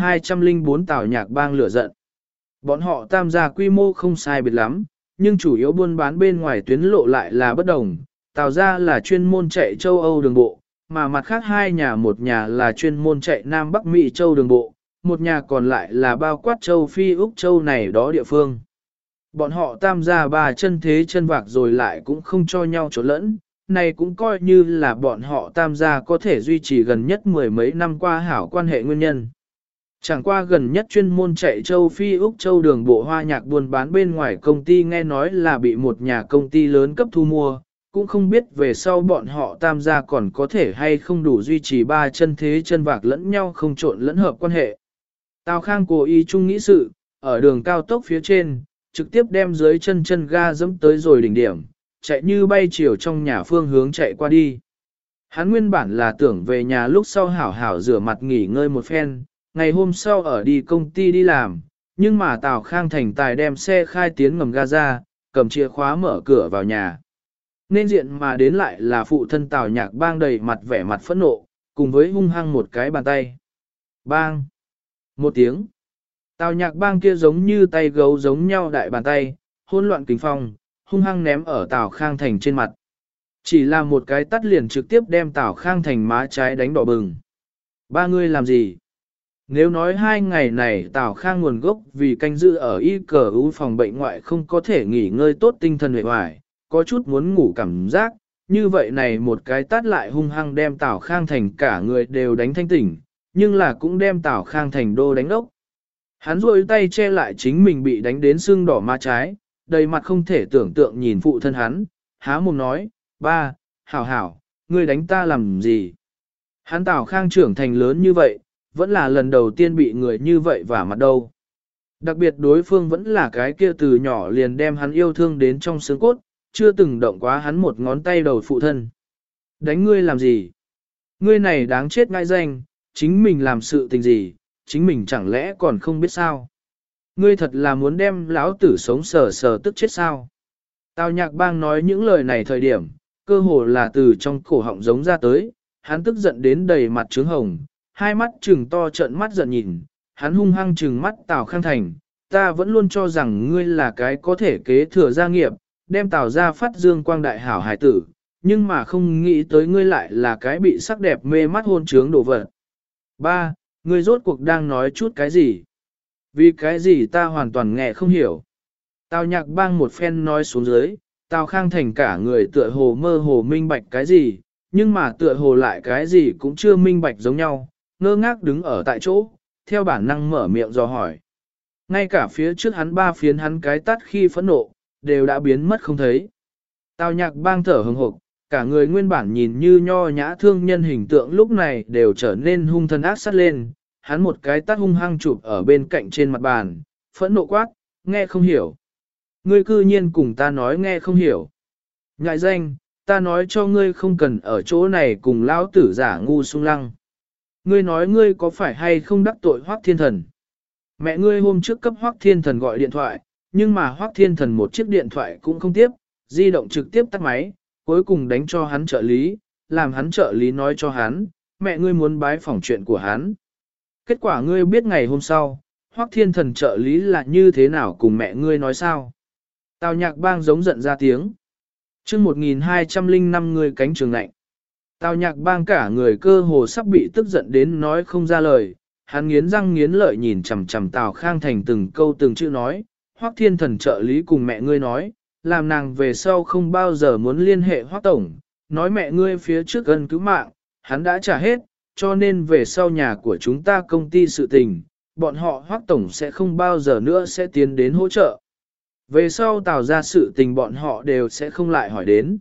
1204 Tào Nhạc Bang lửa giận. Bọn họ tam gia quy mô không sai biệt lắm, nhưng chủ yếu buôn bán bên ngoài tuyến lộ lại là bất đồng. Tào gia là chuyên môn chạy châu Âu đường bộ, mà mặt khác hai nhà, một nhà là chuyên môn chạy Nam Bắc Mỹ châu đường bộ, một nhà còn lại là bao quát châu Phi Úc châu này đó địa phương. Bọn họ tam gia ba chân thế chân vạc rồi lại cũng không cho nhau chỗ lẫn, này cũng coi như là bọn họ tam gia có thể duy trì gần nhất mười mấy năm qua hảo quan hệ nguyên nhân. Chẳng qua gần nhất chuyên môn chạy châu Phi Úc châu đường bộ hoa nhạc buôn bán bên ngoài công ty nghe nói là bị một nhà công ty lớn cấp thu mua, cũng không biết về sau bọn họ tam gia còn có thể hay không đủ duy trì ba chân thế chân vạc lẫn nhau không trộn lẫn hợp quan hệ. Tào Khang cố ý chung nghĩ sự, ở đường cao tốc phía trên, trực tiếp đem dưới chân ga dẫm tới rồi đỉnh điểm, chạy như bay chiều trong nhà phương hướng chạy qua đi. Hắn nguyên bản là tưởng về nhà lúc sau hảo hảo rửa mặt nghỉ ngơi một phen, ngày hôm sau ở đi công ty đi làm, nhưng mà Tào Khang thành tài đem xe khai tiến ngầm ga ra, cầm chìa khóa mở cửa vào nhà. Nên diện mà đến lại là phụ thân Tào Nhạc Bang đầy mặt vẻ mặt phẫn nộ, cùng với hung hăng một cái bàn tay. Bang! Một tiếng. Tào Nhạc Bang kia giống như tay gấu giống nhau đại bàn tay, hỗn loạn kinh phong, hung hăng ném ở Tào Khang thành trên mặt. Chỉ là một cái tắt liền trực tiếp đem Tào Khang thành má trái đánh đỏ bừng. Ba ngươi làm gì? Nếu nói 2 ngày này Tào Khang nguồn gốc vì canh giữ ở y cờ ưu phòng bệnh ngoại không có thể nghỉ ngơi tốt tinh thần hệ hoài, có chút muốn ngủ cảm giác, như vậy này một cái tát lại hung hăng đem Tào Khang thành cả người đều đánh thanh tỉnh, nhưng là cũng đem Tào Khang thành đô đánh ốc. Hắn rôi tay che lại chính mình bị đánh đến sưng đỏ má trái, đầy mặt không thể tưởng tượng nhìn phụ thân hắn, há mồm nói, ba, hảo hảo, ngươi đánh ta làm gì? Hắn Tào Khang trưởng thành lớn như vậy, vẫn là lần đầu tiên bị người như vậy vả mặt đâu. Đặc biệt đối phương vẫn là cái kia từ nhỏ liền đem hắn yêu thương đến trong xương cốt, chưa từng động quá hắn một ngón tay đầu phụ thân. Đánh ngươi làm gì? Ngươi này đáng chết ngại danh, chính mình làm sự tình gì, chính mình chẳng lẽ còn không biết sao? Ngươi thật là muốn đem lão tử sống sờ sờ tức chết sao? Tào Nhạc Bang nói những lời này thời điểm, cơ hồ là từ trong cổ họng giống ra tới, hắn tức giận đến đầy mặt trướng hồng, hai mắt trừng to trợn mắt giận nhìn, hắn hung hăng trừng mắt Tào Khang thành, ta vẫn luôn cho rằng ngươi là cái có thể kế thừa gia nghiệp, đem Tào ra phát dương quang đại hảo hải tử, nhưng mà không nghĩ tới ngươi lại là cái bị sắc đẹp mê mắt hôn trướng đồ vật. Ba, ngươi rốt cuộc đang nói chút cái gì? Vì cái gì ta hoàn toàn nghe không hiểu. Tào Nhạc Bang một phen nói xuống dưới, Tào Khang thành cả người tựa hồ mơ hồ minh bạch cái gì, nhưng mà tựa hồ lại cái gì cũng chưa minh bạch giống nhau, ngơ ngác đứng ở tại chỗ, theo bản năng mở miệng dò hỏi. Ngay cả phía trước hắn ba phiến hắn cái tắt khi phẫn nộ, đều đã biến mất không thấy. Tào Nhạc Bang thở hừng hực, cả người nguyên bản nhìn như nho nhã thương nhân hình tượng lúc này đều trở nên hung thân ác sát lên, hắn một cái tát hung hăng chụp ở bên cạnh trên mặt bàn, phẫn nộ quát, nghe không hiểu. Ngươi cư nhiên cùng ta nói nghe không hiểu. Ngại danh, ta nói cho ngươi không cần ở chỗ này cùng lão tử giả ngu sung lăng. Ngươi nói ngươi có phải hay không đắc tội Hoắc Thiên Thần. Mẹ ngươi hôm trước cấp Hoắc Thiên Thần gọi điện thoại, nhưng mà Hoắc Thiên Thần một chiếc điện thoại cũng không tiếp, di động trực tiếp tắt máy, cuối cùng đánh cho hắn trợ lý, làm hắn trợ lý nói cho hắn, mẹ ngươi muốn bái phỏng chuyện của hắn. Kết quả ngươi biết ngày hôm sau, Hoắc Thiên Thần trợ lý là như thế nào cùng mẹ ngươi nói sao? Tào Nhạc Bang giống giận ra tiếng. Chương 1205 người cánh trường lạnh. Tào Nhạc Bang cả người cơ hồ sắp bị tức giận đến nói không ra lời, hắn nghiến răng nghiến lợi nhìn chằm chằm Tào Khang Thành từng câu từng chữ nói, Hoắc Thiên Thần trợ lý cùng mẹ ngươi nói, làm nàng về sau không bao giờ muốn liên hệ Hoắc tổng, nói mẹ ngươi phía trước gần cứu mạng, hắn đã trả hết, cho nên về sau nhà của chúng ta công ty sự tình, bọn họ Hoắc tổng sẽ không bao giờ nữa sẽ tiến đến hỗ trợ. Về sau Tào ra sự tình bọn họ đều sẽ không lại hỏi đến.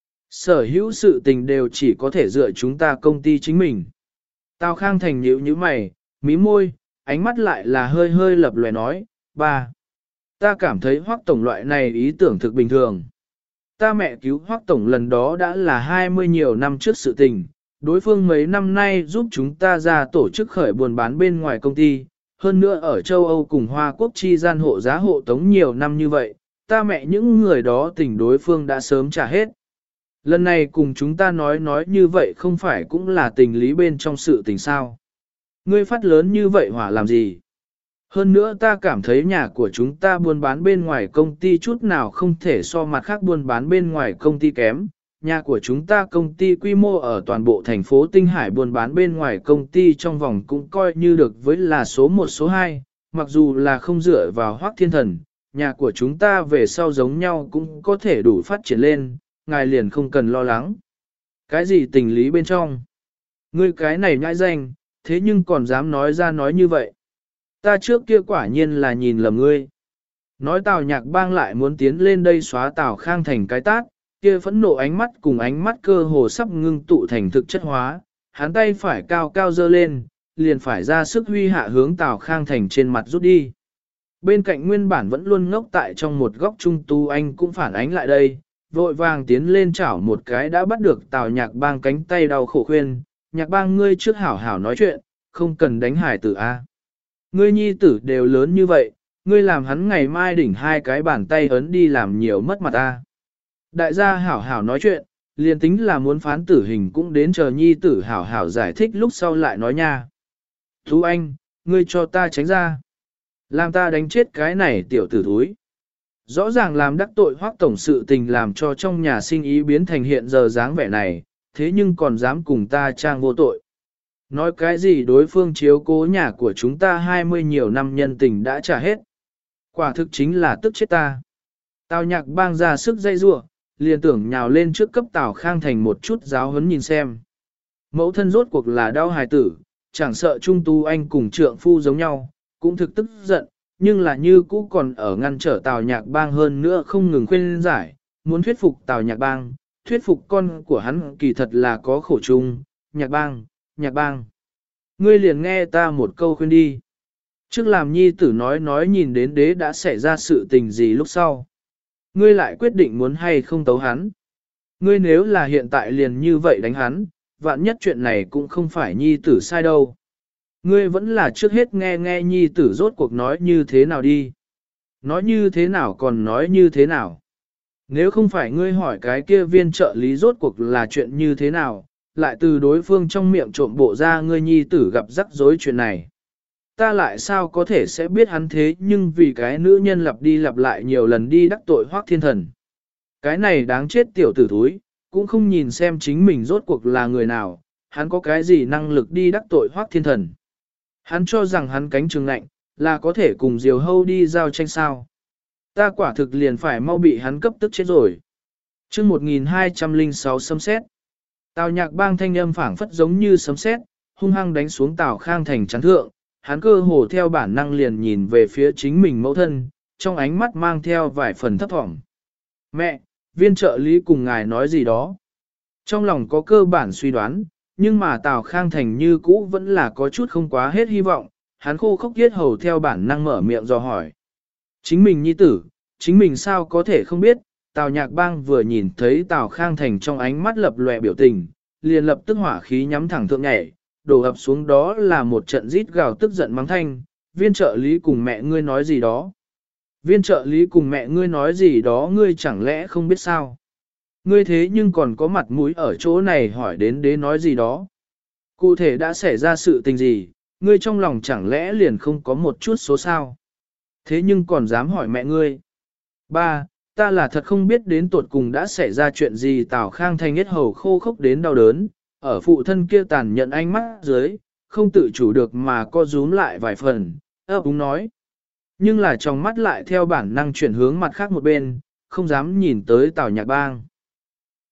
Sở hữu sự tình đều chỉ có thể dựa chúng ta công ty chính mình. Tào Khang Thành nhíu nhíu mày, mí môi, ánh mắt lại là hơi hơi lập lòe nói, ba. Ta cảm thấy Hoắc tổng loại này ý tưởng thực bình thường. Ta mẹ cứu Hoắc tổng lần đó đã là 20 nhiều năm trước sự tình, đối phương mấy năm nay giúp chúng ta ra tổ chức khởi buôn bán bên ngoài công ty, hơn nữa ở châu Âu cùng Hoa Quốc chi gian hộ giá hộ tống nhiều năm như vậy, ta mẹ những người đó tình đối phương đã sớm trả hết. Lần này cùng chúng ta nói như vậy không phải cũng là tình lý bên trong sự tình sao. Ngươi phát lớn như vậy hỏa làm gì? Hơn nữa ta cảm thấy nhà của chúng ta buôn bán bên ngoài công ty chút nào không thể so mặt khác buôn bán bên ngoài công ty kém. Nhà của chúng ta công ty quy mô ở toàn bộ thành phố Tinh Hải buôn bán bên ngoài công ty trong vòng cũng coi như được với là số 1 số 2, mặc dù là không dựa vào Hoắc Thiên Thần, nhà của chúng ta về sau giống nhau cũng có thể đủ phát triển lên, ngài liền không cần lo lắng. Cái gì tình lý bên trong? Ngươi cái này nhãi danh, thế nhưng còn dám nói ra nói như vậy. Ta trước kia quả nhiên là nhìn lầm ngươi. Nói Tào Nhạc Bang lại muốn tiến lên đây xóa Tào Khang Thành cái tát, kia phẫn nộ ánh mắt cùng ánh mắt cơ hồ sắp ngưng tụ thành thực chất hóa, hắn tay phải cao cao dơ lên, liền phải ra sức huy hạ hướng Tào Khang Thành trên mặt rút đi. Bên cạnh nguyên bản vẫn luôn ngốc tại trong một góc trung tu anh cũng phản ánh lại đây, vội vàng tiến lên chảo một cái đã bắt được Tào Nhạc Bang cánh tay đau khổ khuyên, Nhạc Bang ngươi trước hảo hảo nói chuyện, không cần đánh hải tử A. Ngươi nhi tử đều lớn như vậy, ngươi làm hắn ngày mai đỉnh hai cái bàn tay ấn đi làm nhiều mất mặt A. Đại gia hảo hảo nói chuyện, liền tính là muốn phán tử hình cũng đến chờ nhi tử hảo hảo giải thích lúc sau lại nói nha. Tú Anh, ngươi cho ta tránh ra. Làm ta đánh chết cái này tiểu tử thúi. Rõ ràng làm đắc tội Hoắc tổng sự tình làm cho trong nhà sinh ý biến thành hiện giờ dáng vẻ này, thế nhưng còn dám cùng ta trang vô tội. Nói cái gì đối phương chiếu cố nhà của chúng ta 20 nhiều năm nhân tình đã trả hết. Quả thực chính là tức chết ta. Tào Nhạc Bang ra sức dây rua, liền tưởng nhào lên trước cấp Tào Khang Thành một chút giáo huấn nhìn xem. Mẫu thân rốt cuộc là đau hài tử, chẳng sợ Trung Tu Anh cùng trượng phu giống nhau, cũng thực tức giận, nhưng là như cũ còn ở ngăn trở Tào Nhạc Bang hơn nữa không ngừng khuyên giải, muốn thuyết phục Tào Nhạc Bang, thuyết phục con của hắn kỳ thật là có khổ chung, Nhạc Bang. Ngươi liền nghe ta một câu khuyên đi. Trước làm nhi tử nói nhìn đến đế đã xảy ra sự tình gì lúc sau. Ngươi lại quyết định muốn hay không tấu hắn. Ngươi nếu là hiện tại liền như vậy đánh hắn, vạn nhất chuyện này cũng không phải nhi tử sai đâu. Ngươi vẫn là trước hết nghe nhi tử rốt cuộc nói như thế nào đi. Nói như thế nào còn nói như thế nào. Nếu không phải ngươi hỏi cái kia viên trợ lý rốt cuộc là chuyện như thế nào, lại từ đối phương trong miệng trộm bộ ra ngươi nhi tử gặp rắc rối chuyện này. Ta lại sao có thể sẽ biết hắn thế nhưng vì cái nữ nhân lặp đi lặp lại nhiều lần đi đắc tội Hoắc Thiên Thần. Cái này đáng chết tiểu tử thúi, cũng không nhìn xem chính mình rốt cuộc là người nào, hắn có cái gì năng lực đi đắc tội Hoắc Thiên Thần. Hắn cho rằng hắn cánh trường lạnh, là có thể cùng Diều Hâu đi giao tranh sao. Ta quả thực liền phải mau bị hắn cấp tức chết rồi. Chương 1206 sấm sét. Tào Nhạc Bang thanh âm phảng phất giống như sấm sét, hung hăng đánh xuống Tào Khang Thành chắn thượng, hắn cơ hồ theo bản năng liền nhìn về phía chính mình mẫu thân, trong ánh mắt mang theo vài phần thấp thỏm. Mẹ, viên trợ lý cùng ngài nói gì đó. Trong lòng có cơ bản suy đoán, nhưng mà Tào Khang Thành như cũ vẫn là có chút không quá hết hy vọng, hắn khô khốc yết hầu theo bản năng mở miệng dò hỏi. Chính mình nhi tử, chính mình sao có thể không biết, Tào Nhạc Bang vừa nhìn thấy Tào Khang Thành trong ánh mắt lập lòe biểu tình, liền lập tức hỏa khí nhắm thẳng thượng nhảy, đổ ập xuống đó là một trận rít gào tức giận mắng thanh, viên trợ lý cùng mẹ ngươi nói gì đó. Viên trợ lý cùng mẹ ngươi nói gì đó ngươi chẳng lẽ không biết sao. Ngươi thế nhưng còn có mặt mũi ở chỗ này hỏi đến đế nói gì đó. Cụ thể đã xảy ra sự tình gì, ngươi trong lòng chẳng lẽ liền không có một chút số sao. Thế nhưng còn dám hỏi mẹ ngươi. Ba, ta là thật không biết đến tuột cùng đã xảy ra chuyện gì. Tào Khang Thành hết hầu khô khốc đến đau đớn, ở phụ thân kia tàn nhận ánh mắt dưới, không tự chủ được mà co rúm lại vài phần, ấp úng nói. Nhưng là trong mắt lại theo bản năng chuyển hướng mặt khác một bên, không dám nhìn tới Tào Nhạc Bang.